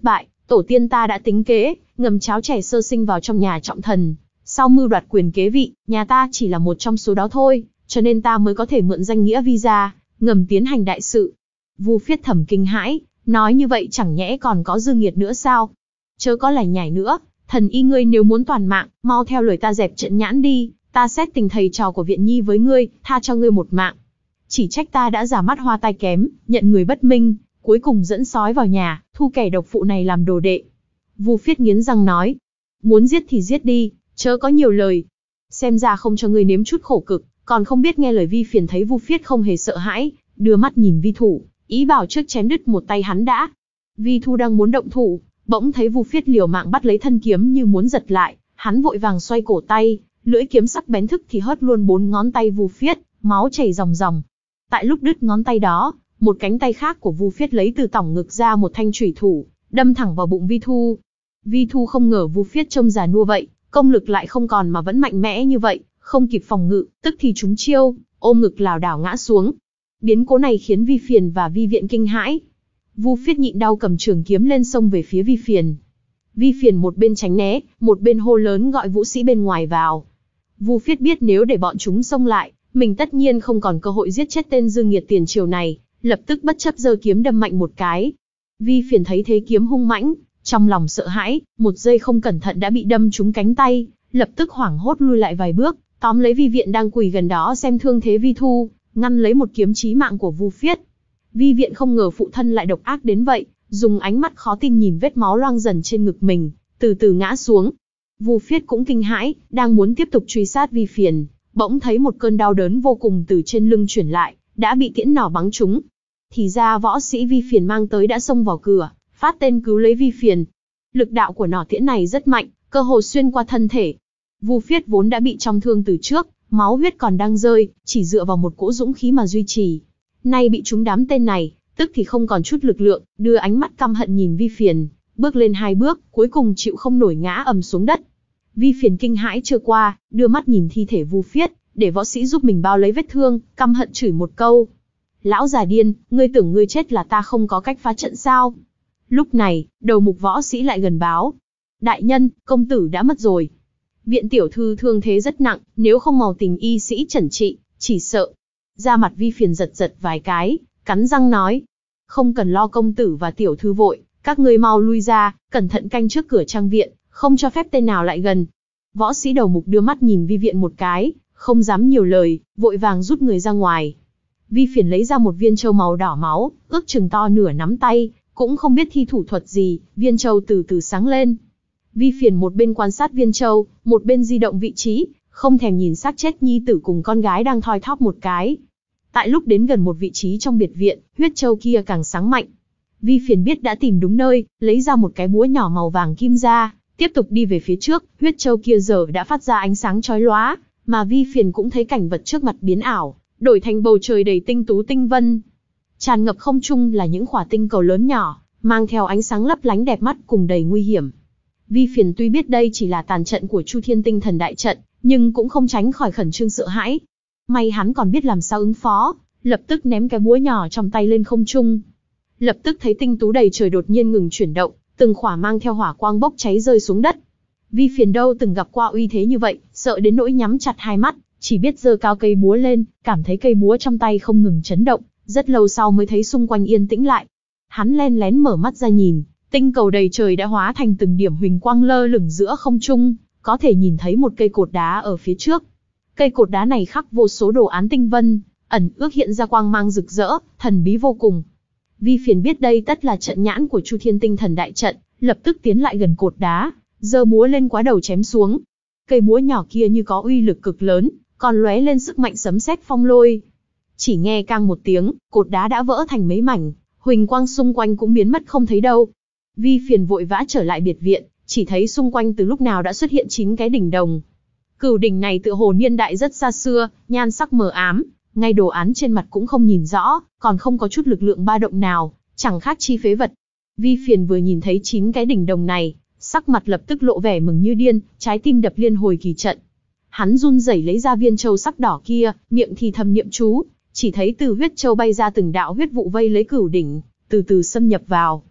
Tổ tiên ta đã tính kế, ngầm cháo trẻ sơ sinh vào trong nhà trọng thần, sau mưu đoạt quyền kế vị, nhà ta chỉ là một trong số đó thôi, cho nên ta mới có thể mượn danh nghĩa Vi gia, ngầm tiến hành đại sự. Vu Phiết thầm kinh hãi, nói như vậy chẳng nhẽ còn có dư nghiệt nữa sao? Chớ có lải nhải nữa, thần y ngươi nếu muốn toàn mạng, mau theo lời ta dẹp trận nhãn đi, ta xét tình thầy trò của viện nhi với ngươi, tha cho ngươi một mạng. Chỉ trách ta đã giả mắt hoa tai kém, nhận người bất minh, cuối cùng dẫn sói vào nhà, thu kẻ độc phụ này làm đồ đệ. Vu Phiết nghiến răng nói, muốn giết thì giết đi, chớ có nhiều lời. Xem ra không cho ngươi nếm chút khổ cực, còn không biết nghe lời. Vi Phiền thấy Vu Phiết không hề sợ hãi, đưa mắt nhìn Vi Thủ, ý bảo trước chém đứt một tay hắn đã. Vi Thu đang muốn động thủ, bỗng thấy Vu Phiết liều mạng bắt lấy thân kiếm như muốn giật lại, hắn vội vàng xoay cổ tay, lưỡi kiếm sắc bén thức thì hất luôn bốn ngón tay Vu Phiết, máu chảy ròng ròng. Tại lúc đứt ngón tay đó, một cánh tay khác của Vu Phiết lấy từ tỏng ngực ra một thanh chủy thủ, đâm thẳng vào bụng Vi Thu. Vi Thu không ngờ Vu Phiết trông già nua vậy, công lực lại không còn mà vẫn mạnh mẽ như vậy, không kịp phòng ngự, tức thì trúng chiêu, ôm ngực lảo đảo ngã xuống. Biến cố này khiến Vi Phiền và Vi Viện kinh hãi. Vu Phiết nhịn đau cầm trường kiếm lên xông về phía Vi Phiền. Vi Phiền một bên tránh né, một bên hô lớn gọi vũ sĩ bên ngoài vào. Vu Phiết biết nếu để bọn chúng xông lại, mình tất nhiên không còn cơ hội giết chết tên dư nghiệt tiền triều này, lập tức bất chấp giơ kiếm đâm mạnh một cái. Vi Phiền thấy thế kiếm hung mãnh, trong lòng sợ hãi, một giây không cẩn thận đã bị đâm trúng cánh tay, lập tức hoảng hốt lui lại vài bước, tóm lấy Vi Viện đang quỳ gần đó xem thương thế Vi Thu, ngăn lấy một kiếm chí mạng của Vu Phiết. Vi Viện không ngờ phụ thân lại độc ác đến vậy, dùng ánh mắt khó tin nhìn vết máu loang dần trên ngực mình, từ từ ngã xuống. Vu Phiết cũng kinh hãi, đang muốn tiếp tục truy sát Vi Phiền, bỗng thấy một cơn đau đớn vô cùng từ trên lưng chuyển lại, đã bị tiễn nỏ bắn trúng. Thì ra võ sĩ Vi Phiền mang tới đã xông vào cửa, phát tên cứu lấy Vi Phiền. Lực đạo của nỏ tiễn này rất mạnh, cơ hồ xuyên qua thân thể. Vu Phiết vốn đã bị trọng thương từ trước, máu huyết còn đang rơi, chỉ dựa vào một cỗ dũng khí mà duy trì. Nay bị trúng đám tên này, tức thì không còn chút lực lượng, đưa ánh mắt căm hận nhìn Vi Phiền, bước lên hai bước, cuối cùng chịu không nổi ngã ầm xuống đất. Vi Phiền kinh hãi chưa qua, đưa mắt nhìn thi thể Vu Phiết, để võ sĩ giúp mình bao lấy vết thương, căm hận chửi một câu. Lão già điên, ngươi tưởng ngươi chết là ta không có cách phá trận sao? Lúc này, đầu mục võ sĩ lại gần báo. Đại nhân, công tử đã mất rồi. Viện tiểu thư thương thế rất nặng, nếu không màu tình y sĩ chẩn trị, chỉ sợ. Da mặt Vi Phiền giật giật vài cái, cắn răng nói. Không cần lo công tử và tiểu thư vội, các ngươi mau lui ra, cẩn thận canh trước cửa trang viện, không cho phép tên nào lại gần. Võ sĩ đầu mục đưa mắt nhìn Vi Viện một cái, không dám nhiều lời, vội vàng rút người ra ngoài. Vi Phiền lấy ra một viên châu màu đỏ máu, ước chừng to nửa nắm tay, cũng không biết thi thủ thuật gì, viên châu từ từ sáng lên. Vi Phiền một bên quan sát viên châu, một bên di động vị trí, không thèm nhìn xác chết nhi tử cùng con gái đang thoi thóp một cái. Tại lúc đến gần một vị trí trong biệt viện, huyết châu kia càng sáng mạnh. Vi Phiền biết đã tìm đúng nơi, lấy ra một cái búa nhỏ màu vàng kim ra, tiếp tục đi về phía trước, huyết châu kia giờ đã phát ra ánh sáng chói lóa, mà Vi Phiền cũng thấy cảnh vật trước mặt biến ảo, đổi thành bầu trời đầy tinh tú tinh vân. Tràn ngập không trung là những khỏa tinh cầu lớn nhỏ, mang theo ánh sáng lấp lánh đẹp mắt cùng đầy nguy hiểm. Vi Phiền tuy biết đây chỉ là tàn trận của Chu Thiên Tinh Thần Đại Trận, nhưng cũng không tránh khỏi khẩn trương sợ hãi. May hắn còn biết làm sao ứng phó, lập tức ném cái búa nhỏ trong tay lên không trung. Lập tức thấy tinh tú đầy trời đột nhiên ngừng chuyển động, từng khỏa mang theo hỏa quang bốc cháy rơi xuống đất. Vi Phiền đâu từng gặp qua uy thế như vậy, sợ đến nỗi nhắm chặt hai mắt, chỉ biết giơ cao cây búa lên, cảm thấy cây búa trong tay không ngừng chấn động, rất lâu sau mới thấy xung quanh yên tĩnh lại. Hắn len lén mở mắt ra nhìn, tinh cầu đầy trời đã hóa thành từng điểm huỳnh quang lơ lửng giữa không trung, có thể nhìn thấy một cây cột đá ở phía trước. Cây cột đá này khắc vô số đồ án tinh vân, ẩn ước hiện ra quang mang rực rỡ, thần bí vô cùng. Vi Phiền biết đây tất là trận nhãn của Chu Thiên Tinh Thần Đại Trận, lập tức tiến lại gần cột đá, giơ búa lên quá đầu chém xuống. Cây búa nhỏ kia như có uy lực cực lớn, còn lóe lên sức mạnh sấm sét phong lôi. Chỉ nghe cang một tiếng, cột đá đã vỡ thành mấy mảnh, huỳnh quang xung quanh cũng biến mất không thấy đâu. Vi Phiền vội vã trở lại biệt viện, chỉ thấy xung quanh từ lúc nào đã xuất hiện chín cái đỉnh đồng. Cửu đỉnh này tựa hồ niên đại rất xa xưa, nhan sắc mờ ám, ngay đồ án trên mặt cũng không nhìn rõ, còn không có chút lực lượng ba động nào, chẳng khác chi phế vật. Vi Phiền vừa nhìn thấy chín cái đỉnh đồng này, sắc mặt lập tức lộ vẻ mừng như điên, trái tim đập liên hồi kỳ trận. Hắn run rẩy lấy ra viên châu sắc đỏ kia, miệng thì thầm niệm chú, chỉ thấy từ huyết châu bay ra từng đạo huyết vụ vây lấy cửu đỉnh, từ từ xâm nhập vào.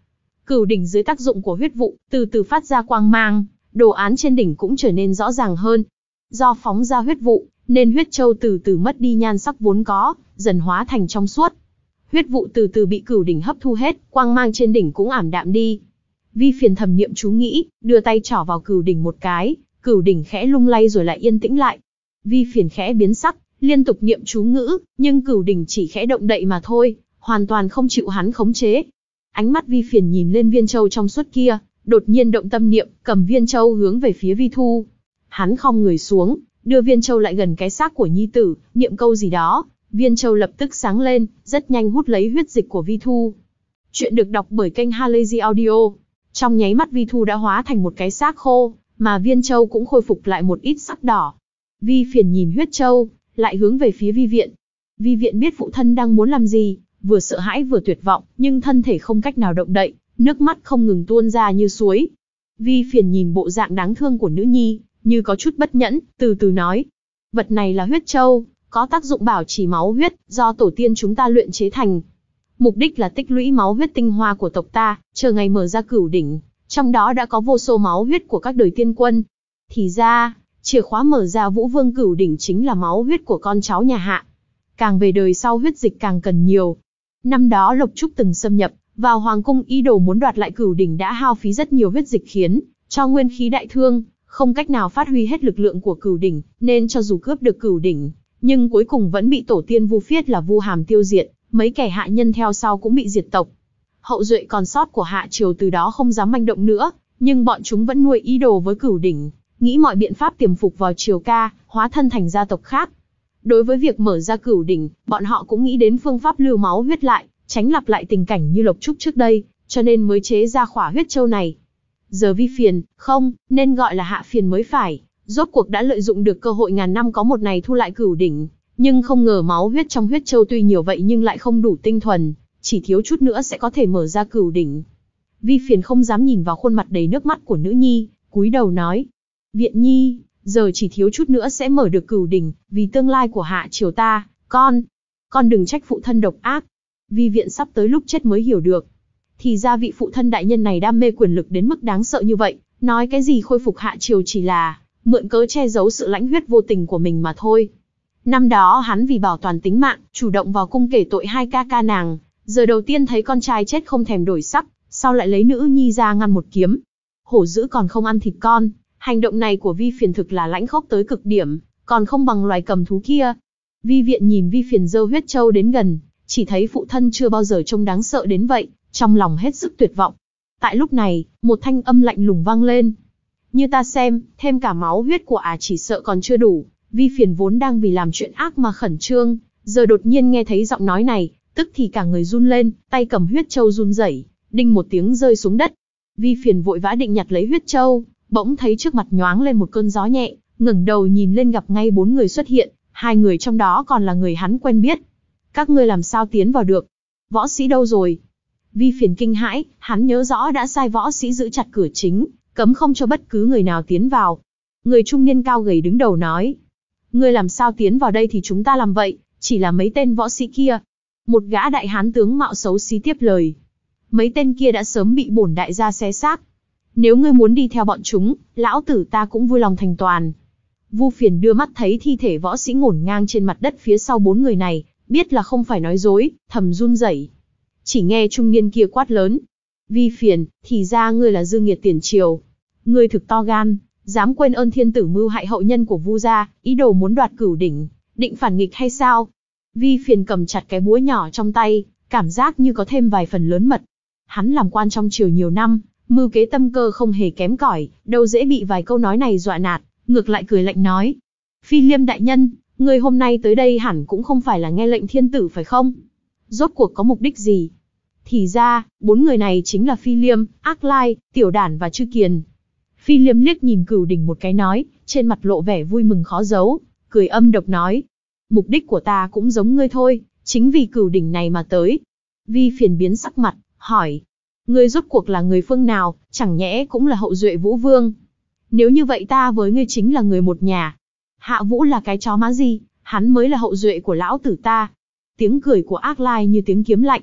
Cửu đỉnh dưới tác dụng của huyết vụ, từ từ phát ra quang mang, đồ án trên đỉnh cũng trở nên rõ ràng hơn. Do phóng ra huyết vụ, nên huyết châu từ từ mất đi nhan sắc vốn có, dần hóa thành trong suốt. Huyết vụ từ từ bị cửu đỉnh hấp thu hết, quang mang trên đỉnh cũng ảm đạm đi. Vi Phiền thầm niệm chú nghĩ, đưa tay trỏ vào cửu đỉnh một cái, cửu đỉnh khẽ lung lay rồi lại yên tĩnh lại. Vi Phiền khẽ biến sắc, liên tục niệm chú ngữ, nhưng cửu đỉnh chỉ khẽ động đậy mà thôi, hoàn toàn không chịu hắn khống chế. Ánh mắt Vi Phiền nhìn lên viên châu trong suốt kia, đột nhiên động tâm niệm, cầm viên châu hướng về phía Vi Thu. Hắn khom người xuống, đưa viên châu lại gần cái xác của nhi tử, niệm câu gì đó, viên châu lập tức sáng lên, rất nhanh hút lấy huyết dịch của Vi Thu. Chuyện được đọc bởi kênh Halazy Audio. Trong nháy mắt Vi Thu đã hóa thành một cái xác khô, mà viên châu cũng khôi phục lại một ít sắc đỏ. Vi Phiền nhìn huyết châu, lại hướng về phía Vi Viện. Vi Viện biết phụ thân đang muốn làm gì, vừa sợ hãi vừa tuyệt vọng, nhưng thân thể không cách nào động đậy, nước mắt không ngừng tuôn ra như suối. Vi Phiền nhìn bộ dạng đáng thương của nữ nhi, như có chút bất nhẫn, từ từ nói. Vật này là huyết châu, có tác dụng bảo trì máu huyết, do tổ tiên chúng ta luyện chế thành. Mục đích là tích lũy máu huyết tinh hoa của tộc ta, chờ ngày mở ra cửu đỉnh, trong đó đã có vô số máu huyết của các đời tiên quân. Thì ra, chìa khóa mở ra Vũ Vương cửu đỉnh chính là máu huyết của con cháu nhà Hạ. Càng về đời sau huyết dịch càng cần nhiều. Năm đó Lộc Trúc từng xâm nhập vào hoàng cung ý đồ muốn đoạt lại cửu đỉnh đã hao phí rất nhiều huyết dịch khiến cho nguyên khí đại thương, không cách nào phát huy hết lực lượng của cửu đỉnh, nên cho dù cướp được cửu đỉnh, nhưng cuối cùng vẫn bị tổ tiên Vu Phiết là Vu Hàm tiêu diệt, mấy kẻ hạ nhân theo sau cũng bị diệt tộc. Hậu duệ còn sót của Hạ triều từ đó không dám manh động nữa, nhưng bọn chúng vẫn nuôi ý đồ với cửu đỉnh, nghĩ mọi biện pháp tiềm phục vào triều ca, hóa thân thành gia tộc khác. Đối với việc mở ra cửu đỉnh, bọn họ cũng nghĩ đến phương pháp lưu máu huyết lại, tránh lặp lại tình cảnh như Lộc Trúc trước đây, cho nên mới chế ra khỏa huyết châu này. Giờ Vi Phiền, không, nên gọi là Hạ Phiền mới phải, rốt cuộc đã lợi dụng được cơ hội ngàn năm có một này thu lại cửu đỉnh, nhưng không ngờ máu huyết trong huyết châu tuy nhiều vậy nhưng lại không đủ tinh thuần, chỉ thiếu chút nữa sẽ có thể mở ra cửu đỉnh. Vi Phiền không dám nhìn vào khuôn mặt đầy nước mắt của nữ nhi, cúi đầu nói: Viện nhi, giờ chỉ thiếu chút nữa sẽ mở được cửu đỉnh, vì tương lai của Hạ triều ta, con, con đừng trách phụ thân độc ác. Vi Viện sắp tới lúc chết mới hiểu được. Thì ra vị phụ thân đại nhân này đam mê quyền lực đến mức đáng sợ như vậy, nói cái gì khôi phục Hạ triều chỉ là mượn cớ che giấu sự lãnh huyết vô tình của mình mà thôi. Năm đó hắn vì bảo toàn tính mạng, chủ động vào cung kể tội hai ca ca nàng, giờ đầu tiên thấy con trai chết không thèm đổi sắc, sau lại lấy nữ nhi ra ngăn một kiếm. Hổ dữ còn không ăn thịt con, hành động này của Vi Phiền thực là lãnh khốc tới cực điểm, còn không bằng loài cầm thú kia. Vi Viện nhìn Vi Phiền giơ huyết châu đến gần, chỉ thấy phụ thân chưa bao giờ trông đáng sợ đến vậy, trong lòng hết sức tuyệt vọng. Tại lúc này, một thanh âm lạnh lùng vang lên. Như ta xem, thêm cả máu huyết của ả chỉ sợ còn chưa đủ. Vi Phiền vốn đang vì làm chuyện ác mà khẩn trương, giờ đột nhiên nghe thấy giọng nói này, tức thì cả người run lên, tay cầm huyết châu run rẩy, đinh một tiếng rơi xuống đất. Vi Phiền vội vã định nhặt lấy huyết châu, bỗng thấy trước mặt nhoáng lên một cơn gió nhẹ, ngẩng đầu nhìn lên gặp ngay bốn người xuất hiện, hai người trong đó còn là người hắn quen biết. Các ngươi làm sao tiến vào được? Võ sĩ đâu rồi? Vi Phiền kinh hãi, hắn nhớ rõ đã sai võ sĩ giữ chặt cửa chính, cấm không cho bất cứ người nào tiến vào. Người trung niên cao gầy đứng đầu nói: Ngươi làm sao tiến vào đây thì chúng ta làm vậy, chỉ là mấy tên võ sĩ kia. Một gã đại hán tướng mạo xấu xí tiếp lời: Mấy tên kia đã sớm bị bổn đại gia xé xác. Nếu ngươi muốn đi theo bọn chúng, lão tử ta cũng vui lòng thành toàn. Vu Phiền đưa mắt thấy thi thể võ sĩ ngổn ngang trên mặt đất phía sau bốn người này, biết là không phải nói dối, thầm run rẩy. Chỉ nghe trung niên kia quát lớn: Vi Phiền, thì ra ngươi là dư nghiệt tiền triều. Ngươi thực to gan, dám quên ơn thiên tử mưu hại hậu nhân của Vu gia, ý đồ muốn đoạt cửu đỉnh, định phản nghịch hay sao? Vi Phiền cầm chặt cái búa nhỏ trong tay, cảm giác như có thêm vài phần lớn mật. Hắn làm quan trong triều nhiều năm, mưu kế tâm cơ không hề kém cỏi, đâu dễ bị vài câu nói này dọa nạt, ngược lại cười lạnh nói: Phi Liêm đại nhân, ngươi hôm nay tới đây hẳn cũng không phải là nghe lệnh thiên tử phải không? Rốt cuộc có mục đích gì? Thì ra, bốn người này chính là Phi Liêm, Ác Lai, Tiểu Đản và Trư Kiền. Phi Liêm liếc nhìn cửu đỉnh một cái nói, trên mặt lộ vẻ vui mừng khó giấu, cười âm độc nói: Mục đích của ta cũng giống ngươi thôi, chính vì cửu đỉnh này mà tới. Vi Phiền biến sắc mặt, hỏi: Ngươi rốt cuộc là người phương nào, chẳng nhẽ cũng là hậu duệ Vũ Vương? Nếu như vậy ta với ngươi chính là người một nhà. Hạ Vũ là cái chó má gì, hắn mới là hậu duệ của lão tử ta. Tiếng cười của Ác Lai như tiếng kiếm lạnh.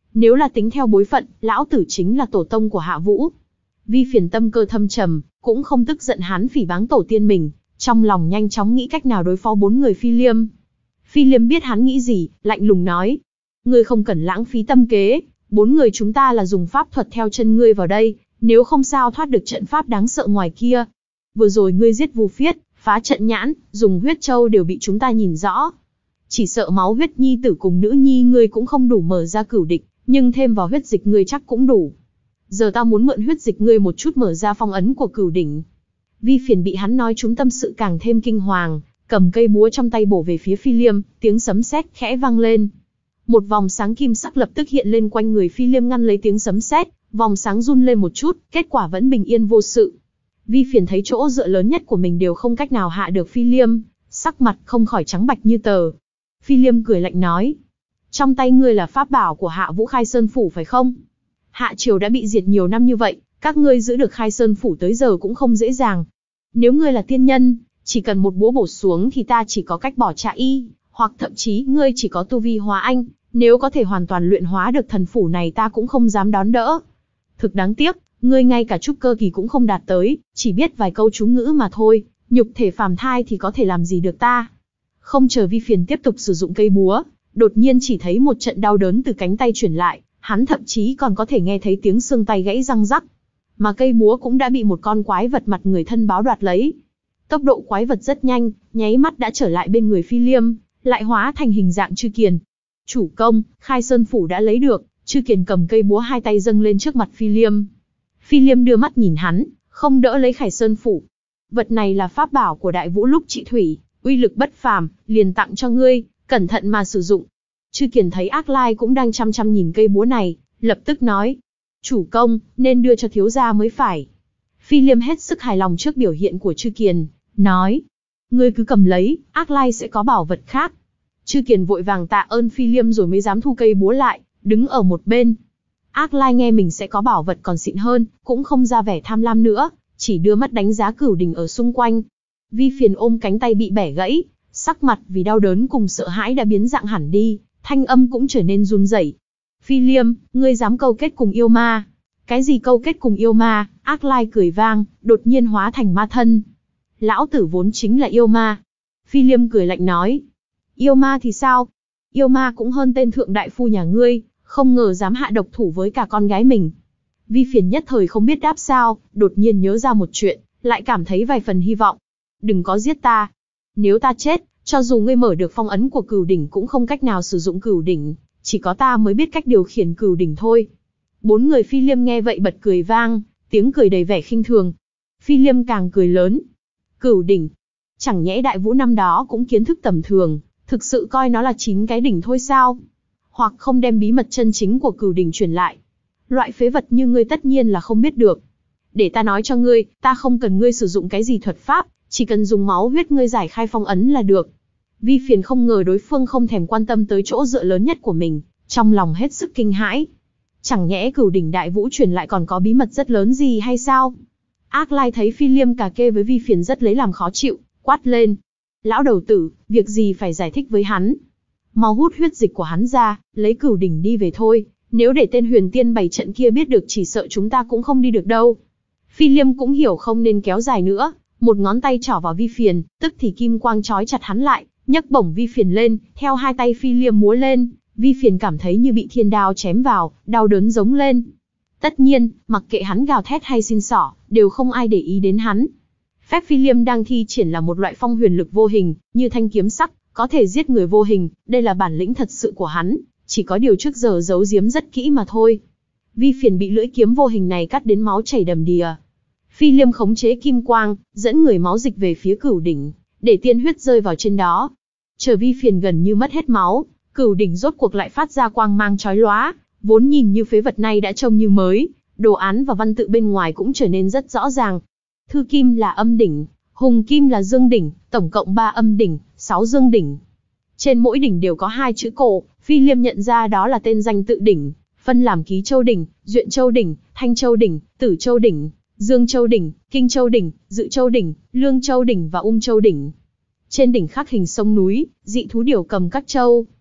Nếu là tính theo bối phận, lão tử chính là tổ tông của Hạ Vũ. Vi Phiền tâm cơ thâm trầm, cũng không tức giận hắn phỉ báng tổ tiên mình, trong lòng nhanh chóng nghĩ cách nào đối phó bốn người Phi Liêm. Phi Liêm biết hắn nghĩ gì, lạnh lùng nói. Ngươi không cần lãng phí tâm kế, bốn người chúng ta là dùng pháp thuật theo chân ngươi vào đây, nếu không sao thoát được trận pháp đáng sợ ngoài kia. Vừa rồi ngươi giết Vu Phiết, phá trận nhãn, dùng huyết châu đều bị chúng ta nhìn rõ. Chỉ sợ máu huyết nhi tử cùng nữ nhi ngươi cũng không đủ mở ra cửu địch, nhưng thêm vào huyết dịch ngươi chắc cũng đủ. Giờ ta muốn mượn huyết dịch ngươi một chút mở ra phong ấn của cửu đỉnh. Vi Phiền bị hắn nói trúng tâm sự càng thêm kinh hoàng, cầm cây búa trong tay bổ về phía Phi Liêm, tiếng sấm sét khẽ vang lên. Một vòng sáng kim sắc lập tức hiện lên quanh người Phi Liêm ngăn lấy tiếng sấm sét, vòng sáng run lên một chút, kết quả vẫn bình yên vô sự. Vi Phiền thấy chỗ dựa lớn nhất của mình đều không cách nào hạ được Phi Liêm, sắc mặt không khỏi trắng bạch như tờ. Phi Liêm cười lạnh nói, trong tay ngươi là pháp bảo của Hạ Vũ Khai Sơn Phủ phải không? Hạ triều đã bị diệt nhiều năm như vậy, các ngươi giữ được Khai Sơn Phủ tới giờ cũng không dễ dàng. Nếu ngươi là tiên nhân, chỉ cần một búa bổ xuống thì ta chỉ có cách bỏ trả y, hoặc thậm chí ngươi chỉ có tu vi hóa anh, nếu có thể hoàn toàn luyện hóa được thần phủ này ta cũng không dám đón đỡ. Thực đáng tiếc, ngươi ngay cả trúc cơ kỳ cũng không đạt tới, chỉ biết vài câu chú ngữ mà thôi, nhục thể phàm thai thì có thể làm gì được ta. Không chờ Vi Phiền tiếp tục sử dụng cây búa, đột nhiên chỉ thấy một trận đau đớn từ cánh tay truyền lại, hắn thậm chí còn có thể nghe thấy tiếng xương tay gãy răng rắc. Mà cây búa cũng đã bị một con quái vật mặt người thân báo đoạt lấy. Tốc độ quái vật rất nhanh, nháy mắt đã trở lại bên người Phi Liêm, lại hóa thành hình dạng Chư Kiền. Chủ công, Khai Sơn Phủ đã lấy được. Chư Kiền cầm cây búa hai tay dâng lên trước mặt Phi Liêm. Phi Liêm đưa mắt nhìn hắn, không đỡ lấy Khai Sơn Phủ. Vật này là pháp bảo của Đại Vũ lúc trị thủy, uy lực bất phàm, liền tặng cho ngươi, cẩn thận mà sử dụng. Chư Kiền thấy Ác Lai cũng đang chăm chăm nhìn cây búa này, lập tức nói, chủ công, nên đưa cho thiếu gia mới phải. Phi Liêm hết sức hài lòng trước biểu hiện của Chư Kiền, nói, ngươi cứ cầm lấy, Ác Lai sẽ có bảo vật khác. Chư Kiền vội vàng tạ ơn Phi Liêm rồi mới dám thu cây búa lại, đứng ở một bên. Ác Lai nghe mình sẽ có bảo vật còn xịn hơn, cũng không ra vẻ tham lam nữa, chỉ đưa mắt đánh giá cửu đỉnh ở xung quanh. Vi Phiền ôm cánh tay bị bẻ gãy, sắc mặt vì đau đớn cùng sợ hãi đã biến dạng hẳn đi, thanh âm cũng trở nên run rẩy. Phi Liêm, ngươi dám câu kết cùng yêu ma? Cái gì câu kết cùng yêu ma? Ác Lai cười vang, đột nhiên hóa thành ma thân. Lão tử vốn chính là yêu ma. Phi Liêm cười lạnh nói. Yêu ma thì sao? Yêu ma cũng hơn tên thượng đại phu nhà ngươi, không ngờ dám hạ độc thủ với cả con gái mình. Vi Phiền nhất thời không biết đáp sao, đột nhiên nhớ ra một chuyện, lại cảm thấy vài phần hy vọng. Đừng có giết ta. Nếu ta chết, cho dù ngươi mở được phong ấn của cửu đỉnh cũng không cách nào sử dụng cửu đỉnh, chỉ có ta mới biết cách điều khiển cửu đỉnh thôi. Bốn người Phi Liêm nghe vậy bật cười vang, tiếng cười đầy vẻ khinh thường. Phi Liêm càng cười lớn. Cửu đỉnh. Chẳng nhẽ Đại Vũ năm đó cũng kiến thức tầm thường, thực sự coi nó là chín cái đỉnh thôi sao? Hoặc không đem bí mật chân chính của cửu đỉnh truyền lại. Loại phế vật như ngươi tất nhiên là không biết được. Để ta nói cho ngươi, ta không cần ngươi sử dụng cái gì thuật pháp, chỉ cần dùng máu huyết ngươi giải khai phong ấn là được. Vi Phiền không ngờ đối phương không thèm quan tâm tới chỗ dựa lớn nhất của mình, trong lòng hết sức kinh hãi. Chẳng nhẽ cửu đỉnh Đại Vũ truyền lại còn có bí mật rất lớn gì hay sao? Ác Lai thấy Phi Liêm cà kê với Vi Phiền rất lấy làm khó chịu, quát lên. Lão đầu tử, việc gì phải giải thích với hắn? Mau hút huyết dịch của hắn ra, lấy cửu đỉnh đi về thôi, nếu để tên huyền tiên bày trận kia biết được chỉ sợ chúng ta cũng không đi được đâu. Phi Liêm cũng hiểu không nên kéo dài nữa, một ngón tay trỏ vào Vi Phiền, tức thì kim quang trói chặt hắn lại, nhấc bổng Vi Phiền lên, theo hai tay Phi Liêm múa lên, Vi Phiền cảm thấy như bị thiên đao chém vào, đau đớn giống lên. Tất nhiên, mặc kệ hắn gào thét hay xin xỏ, đều không ai để ý đến hắn. Phép Phi Liêm đang thi triển là một loại phong huyền lực vô hình, như thanh kiếm sắc, có thể giết người vô hình, đây là bản lĩnh thật sự của hắn, chỉ có điều trước giờ giấu giếm rất kỹ mà thôi. Vi Phiền bị lưỡi kiếm vô hình này cắt đến máu chảy đầm đìa. Phi Liêm khống chế kim quang, dẫn người máu dịch về phía cửu đỉnh, để tiên huyết rơi vào trên đó. Chờ Vi Phiền gần như mất hết máu, cửu đỉnh rốt cuộc lại phát ra quang mang chói lóa, vốn nhìn như phế vật này đã trông như mới, đồ án và văn tự bên ngoài cũng trở nên rất rõ ràng. Thư kim là âm đỉnh, hùng kim là dương đỉnh, tổng cộng ba âm đỉnh, sáu dương đỉnh. Trên mỗi đỉnh đều có hai chữ cổ, Phi Liêm nhận ra đó là tên danh tự đỉnh, phân làm Ký Châu đỉnh, Duyện Châu đỉnh, Thanh Châu đỉnh, Tử Châu đỉnh, Dương Châu đỉnh, Kinh Châu đỉnh, Dự Châu đỉnh, Lương Châu đỉnh và Ung Châu đỉnh. Trên đỉnh khắc hình sông núi, dị thú điểu cầm các châu.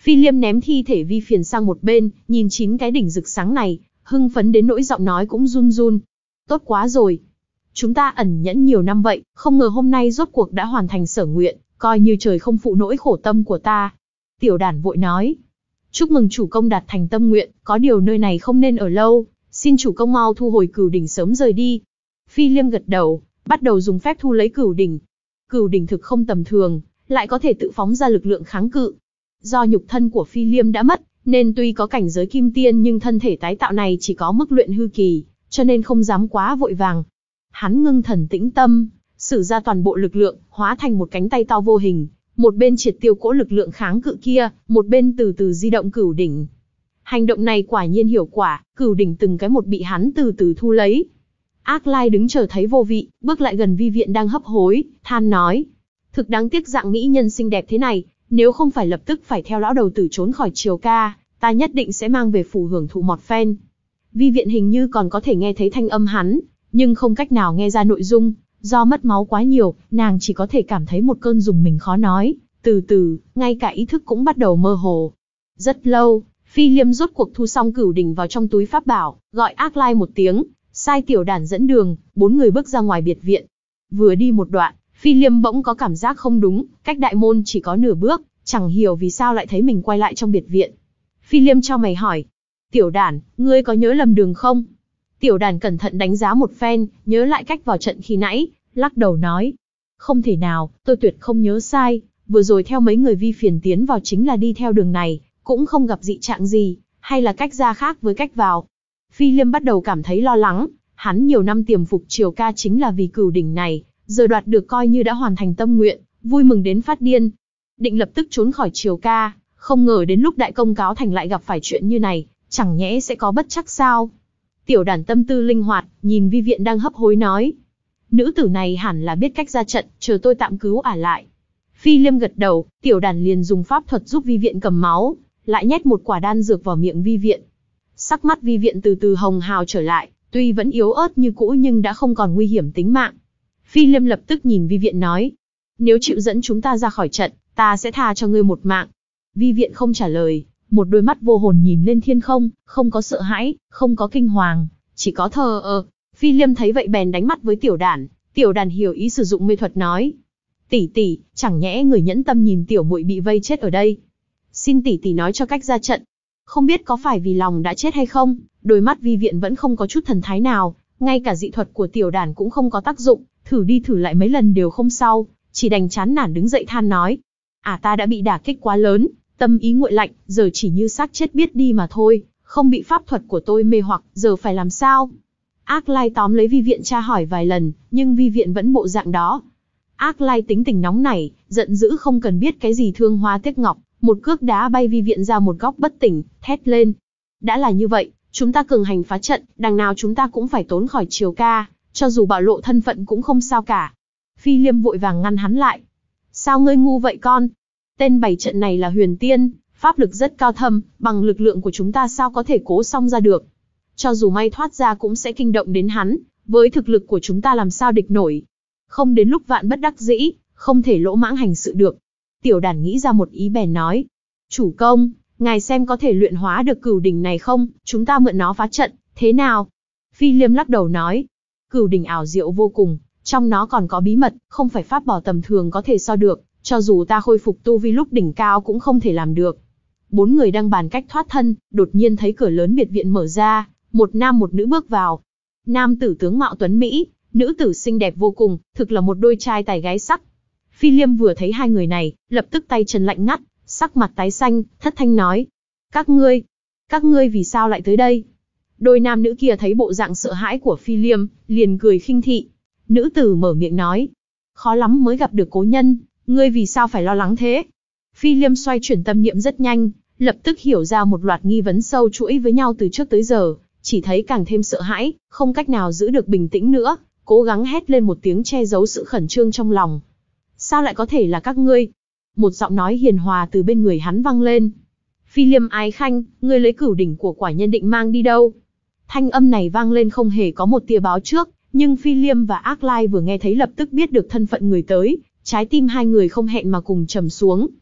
Phi Liêm ném thi thể Vi Phiền sang một bên, nhìn chín cái đỉnh rực sáng này, hưng phấn đến nỗi giọng nói cũng run run. Tốt quá rồi. Chúng ta ẩn nhẫn nhiều năm vậy, không ngờ hôm nay rốt cuộc đã hoàn thành sở nguyện, coi như trời không phụ nỗi khổ tâm của ta. Tiểu đản vội nói. Chúc mừng chủ công đạt thành tâm nguyện, có điều nơi này không nên ở lâu, xin chủ công mau thu hồi cửu đỉnh sớm rời đi. Phi Liêm gật đầu, bắt đầu dùng phép thu lấy cửu đỉnh. Cửu đỉnh thực không tầm thường, lại có thể tự phóng ra lực lượng kháng cự. Do nhục thân của Phi Liêm đã mất, nên tuy có cảnh giới kim tiên nhưng thân thể tái tạo này chỉ có mức luyện hư kỳ, cho nên không dám quá vội vàng. Hắn ngưng thần tĩnh tâm, sử ra toàn bộ lực lượng, hóa thành một cánh tay to vô hình, một bên triệt tiêu cỗ lực lượng kháng cự kia, một bên từ từ di động cửu đỉnh. Hành động này quả nhiên hiệu quả, cửu đỉnh từng cái một bị hắn từ từ thu lấy. Ác Lai đứng chờ thấy vô vị, bước lại gần Vi Viện đang hấp hối, than nói: thực đáng tiếc dạng mỹ nhân xinh đẹp thế này, nếu không phải lập tức phải theo lão đầu tử trốn khỏi Triều Ca, ta nhất định sẽ mang về phủ hưởng thụ một phen. Vi Viện hình như còn có thể nghe thấy thanh âm hắn, nhưng không cách nào nghe ra nội dung, do mất máu quá nhiều, nàng chỉ có thể cảm thấy một cơn rùng mình khó nói, từ từ, ngay cả ý thức cũng bắt đầu mơ hồ. Rất lâu, Phi Liêm rốt cuộc thu xong cửu đỉnh vào trong túi pháp bảo, gọi Ác Lai một tiếng, sai tiểu đản dẫn đường, bốn người bước ra ngoài biệt viện. Vừa đi một đoạn, Phi Liêm bỗng có cảm giác không đúng, cách đại môn chỉ có nửa bước, chẳng hiểu vì sao lại thấy mình quay lại trong biệt viện. Phi Liêm chau mày hỏi: tiểu đản, ngươi có nhớ lầm đường không? Tiểu đản cẩn thận đánh giá một phen, nhớ lại cách vào trận khi nãy, lắc đầu nói: không thể nào, tôi tuyệt không nhớ sai, vừa rồi theo mấy người Vi Phiền tiến vào chính là đi theo đường này, cũng không gặp dị trạng gì, hay là cách ra khác với cách vào. Phi Liêm bắt đầu cảm thấy lo lắng, hắn nhiều năm tiềm phục Triều Ca chính là vì cửu đỉnh này, giờ đoạt được coi như đã hoàn thành tâm nguyện, vui mừng đến phát điên. Định lập tức trốn khỏi Triều Ca, không ngờ đến lúc đại công cáo thành lại gặp phải chuyện như này, chẳng nhẽ sẽ có bất trắc sao? Tiểu đản tâm tư linh hoạt, nhìn Vi Viện đang hấp hối nói: nữ tử này hẳn là biết cách ra trận, chờ tôi tạm cứu ả lại. Phi Liêm gật đầu, tiểu đản liền dùng pháp thuật giúp Vi Viện cầm máu, lại nhét một quả đan dược vào miệng Vi Viện. Sắc mắt Vi Viện từ từ hồng hào trở lại, tuy vẫn yếu ớt như cũ nhưng đã không còn nguy hiểm tính mạng. Phi Liêm lập tức nhìn Vi Viện nói: nếu chịu dẫn chúng ta ra khỏi trận, ta sẽ tha cho ngươi một mạng. Vi Viện không trả lời, một đôi mắt vô hồn nhìn lên thiên không, không có sợ hãi, không có kinh hoàng, chỉ có thờ ơ. Phi Liêm thấy vậy bèn đánh mắt với tiểu đản, tiểu đản hiểu ý sử dụng mê thuật nói: tỷ tỷ, chẳng nhẽ người nhẫn tâm nhìn tiểu muội bị vây chết ở đây? Xin tỷ tỷ nói cho cách ra trận. Không biết có phải vì lòng đã chết hay không, đôi mắt Vi Viện vẫn không có chút thần thái nào, ngay cả dị thuật của tiểu đản cũng không có tác dụng, thử đi thử lại mấy lần đều không sao, chỉ đành chán nản đứng dậy than nói: à ta đã bị đả kích quá lớn, tâm ý nguội lạnh, giờ chỉ như xác chết biết đi mà thôi, không bị pháp thuật của tôi mê hoặc, giờ phải làm sao? Ác Lai tóm lấy Vi Viện tra hỏi vài lần, nhưng Vi Viện vẫn bộ dạng đó. Ác Lai tính tình nóng nảy, giận dữ không cần biết cái gì thương hoa tiếc ngọc, một cước đá bay Vi Viện ra một góc bất tỉnh, thét lên: đã là như vậy, chúng ta cường hành phá trận, đằng nào chúng ta cũng phải trốn khỏi Triều Ca, cho dù bạo lộ thân phận cũng không sao cả. Phi Liêm vội vàng ngăn hắn lại: sao ngươi ngu vậy con? Tên bày trận này là huyền tiên, pháp lực rất cao thâm, bằng lực lượng của chúng ta sao có thể cố xong ra được? Cho dù may thoát ra cũng sẽ kinh động đến hắn, với thực lực của chúng ta làm sao địch nổi? Không đến lúc vạn bất đắc dĩ, không thể lỗ mãng hành sự được. Tiểu đản nghĩ ra một ý bèn nói: chủ công, ngài xem có thể luyện hóa được cửu đỉnh này không, chúng ta mượn nó phá trận, thế nào? Phi Liêm lắc đầu nói: cửu đỉnh ảo diệu vô cùng, trong nó còn có bí mật, không phải pháp bảo tầm thường có thể so được, cho dù ta khôi phục tu vi lúc đỉnh cao cũng không thể làm được. Bốn người đang bàn cách thoát thân, đột nhiên thấy cửa lớn biệt viện mở ra, một nam một nữ bước vào. Nam tử tướng mạo tuấn mỹ, nữ tử xinh đẹp vô cùng, thực là một đôi trai tài gái sắc. Phi Liêm vừa thấy hai người này, lập tức tay chân lạnh ngắt, sắc mặt tái xanh, thất thanh nói: các ngươi, các ngươi vì sao lại tới đây? Đôi nam nữ kia thấy bộ dạng sợ hãi của Phi Liêm, liền cười khinh thị. Nữ tử mở miệng nói: khó lắm mới gặp được cố nhân, ngươi vì sao phải lo lắng thế? Phi Liêm xoay chuyển tâm niệm rất nhanh, lập tức hiểu ra một loạt nghi vấn sâu chuỗi với nhau từ trước tới giờ, chỉ thấy càng thêm sợ hãi, không cách nào giữ được bình tĩnh nữa, cố gắng hét lên một tiếng che giấu sự khẩn trương trong lòng. Sao lại có thể là các ngươi? Một giọng nói hiền hòa từ bên người hắn vang lên. Phi Liêm ái khanh, ngươi lấy cửu đỉnh của quả nhân định mang đi đâu? Thanh âm này vang lên không hề có một tia báo trước, nhưng Phi Liêm và Ác Lai vừa nghe thấy lập tức biết được thân phận người tới, trái tim hai người không hẹn mà cùng trầm xuống.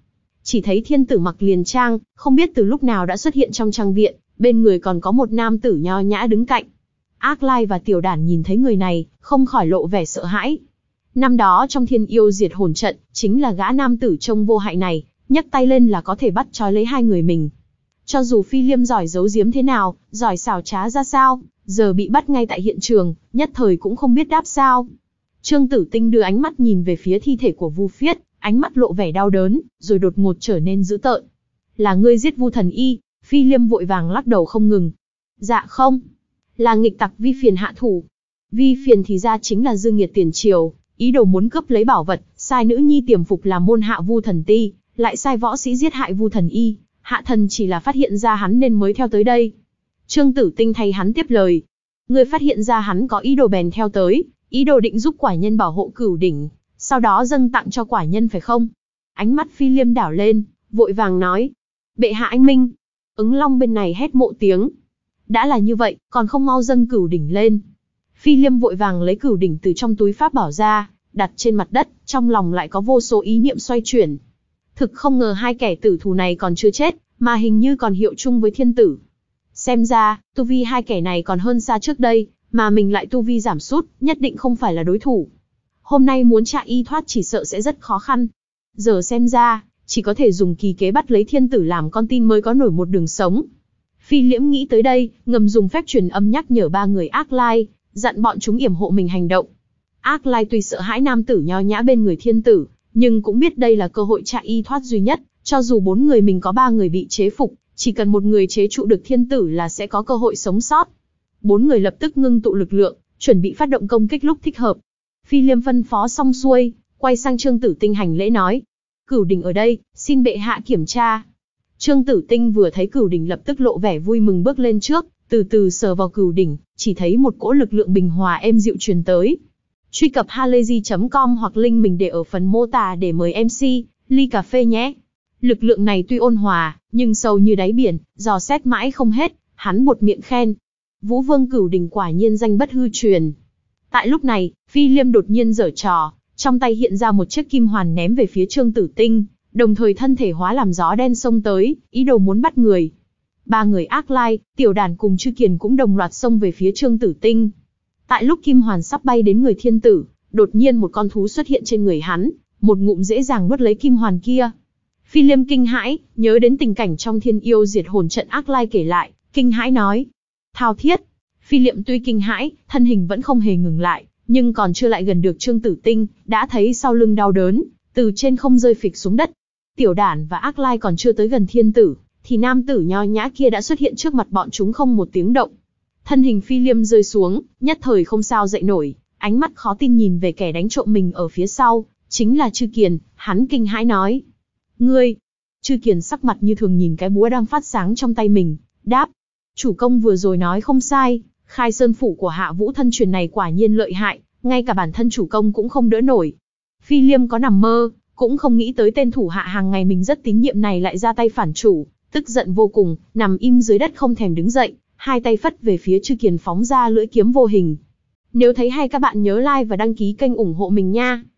Chỉ thấy thiên tử mặc liền trang, không biết từ lúc nào đã xuất hiện trong trang viện, bên người còn có một nam tử nho nhã đứng cạnh. Ác Lai và Tiểu Đản nhìn thấy người này, không khỏi lộ vẻ sợ hãi. Năm đó trong Thiên Yêu Diệt Hồn trận, chính là gã nam tử trông vô hại này, nhấc tay lên là có thể bắt trói lấy hai người mình. Cho dù Phi Liêm giỏi giấu giếm thế nào, giỏi xảo trá ra sao, giờ bị bắt ngay tại hiện trường, nhất thời cũng không biết đáp sao. Trương Tử Tinh đưa ánh mắt nhìn về phía thi thể của Vu Phiết, ánh mắt lộ vẻ đau đớn, rồi đột ngột trở nên dữ tợn. Là ngươi giết Vu Thần Y? Phi Liêm vội vàng lắc đầu không ngừng. Dạ không, là nghịch tặc Vi Phiền hạ thủ. Vi Phiền thì ra chính là dương nghiệt tiền triều, ý đồ muốn cướp lấy bảo vật, sai nữ nhi tiềm phục làm môn hạ Vu Thần Ti, lại sai võ sĩ giết hại Vu Thần Y. Hạ thần chỉ là phát hiện ra hắn nên mới theo tới đây. Trương Tử Tinh thay hắn tiếp lời. Ngươi phát hiện ra hắn có ý đồ bèn theo tới, ý đồ định giúp quả nhân bảo hộ Cửu Đỉnh, sau đó dâng tặng cho quả nhân phải không? Ánh mắt Phi Liêm đảo lên, vội vàng nói. Bệ hạ anh minh. Ứng Long bên này hét mộ tiếng. Đã là như vậy, còn không mau dâng Cửu Đỉnh lên. Phi Liêm vội vàng lấy Cửu Đỉnh từ trong túi pháp bảo ra, đặt trên mặt đất, trong lòng lại có vô số ý niệm xoay chuyển. Thực không ngờ hai kẻ tử thù này còn chưa chết, mà hình như còn hiệu chung với thiên tử. Xem ra, tu vi hai kẻ này còn hơn xa trước đây, mà mình lại tu vi giảm sút, nhất định không phải là đối thủ. Hôm nay muốn chạy y thoát chỉ sợ sẽ rất khó khăn. Giờ xem ra, chỉ có thể dùng kỳ kế bắt lấy thiên tử làm con tin mới có nổi một đường sống. Phi Liễm nghĩ tới đây, ngầm dùng phép truyền âm nhắc nhở ba người Ác Lai, dặn bọn chúng yểm hộ mình hành động. Ác Lai tuy sợ hãi nam tử nho nhã bên người thiên tử, nhưng cũng biết đây là cơ hội chạy y thoát duy nhất, cho dù bốn người mình có ba người bị chế phục, chỉ cần một người chế trụ được thiên tử là sẽ có cơ hội sống sót. Bốn người lập tức ngưng tụ lực lượng, chuẩn bị phát động công kích lúc thích hợp. Phi Liêm phân phó xong xuôi, quay sang Trương Tử Tinh hành lễ nói. Cửu Đỉnh ở đây, xin bệ hạ kiểm tra. Trương Tử Tinh vừa thấy Cửu Đỉnh lập tức lộ vẻ vui mừng bước lên trước, từ từ sờ vào Cửu Đỉnh, chỉ thấy một cỗ lực lượng bình hòa êm dịu truyền tới. Truy cập halayzi chấm com hoặc link mình để ở phần mô tả để mời em xê, ly cà phê nhé. Lực lượng này tuy ôn hòa, nhưng sâu như đáy biển, dò xét mãi không hết, hắn buột miệng khen. Vũ Vương Cửu Đỉnh quả nhiên danh bất hư truyền. Tại lúc này, Phi Liêm đột nhiên giở trò, trong tay hiện ra một chiếc kim hoàn ném về phía Trương Tử Tinh, đồng thời thân thể hóa làm gió đen xông tới, ý đồ muốn bắt người. Ba người Ác Lai, Tiểu Đản cùng Chư Kiền cũng đồng loạt xông về phía Trương Tử Tinh. Tại lúc kim hoàn sắp bay đến người thiên tử, đột nhiên một con thú xuất hiện trên người hắn, một ngụm dễ dàng nuốt lấy kim hoàn kia. Phi Liêm kinh hãi, nhớ đến tình cảnh trong Thiên Yêu Diệt Hồn trận Ác Lai kể lại, kinh hãi nói. Thao thiết! Phi Liêm tuy kinh hãi, thân hình vẫn không hề ngừng lại, nhưng còn chưa lại gần được Trương Tử Tinh, đã thấy sau lưng đau đớn, từ trên không rơi phịch xuống đất. Tiểu Đản và Ác Lai còn chưa tới gần thiên tử, thì nam tử nho nhã kia đã xuất hiện trước mặt bọn chúng không một tiếng động. Thân hình Phi Liêm rơi xuống, nhất thời không sao dậy nổi, ánh mắt khó tin nhìn về kẻ đánh trộm mình ở phía sau, chính là Chư Kiền, hắn kinh hãi nói. Ngươi! Chư Kiền sắc mặt như thường nhìn cái búa đang phát sáng trong tay mình, đáp. Chủ công vừa rồi nói không sai, Khai Sơn phủ của Hạ Vũ thân truyền này quả nhiên lợi hại, ngay cả bản thân chủ công cũng không đỡ nổi. Phi Liêm có nằm mơ, cũng không nghĩ tới tên thủ hạ hàng ngày mình rất tín nhiệm này lại ra tay phản chủ, tức giận vô cùng, nằm im dưới đất không thèm đứng dậy, hai tay phất về phía Chư Kiền phóng ra lưỡi kiếm vô hình. Nếu thấy hay các bạn nhớ like và đăng ký kênh ủng hộ mình nha.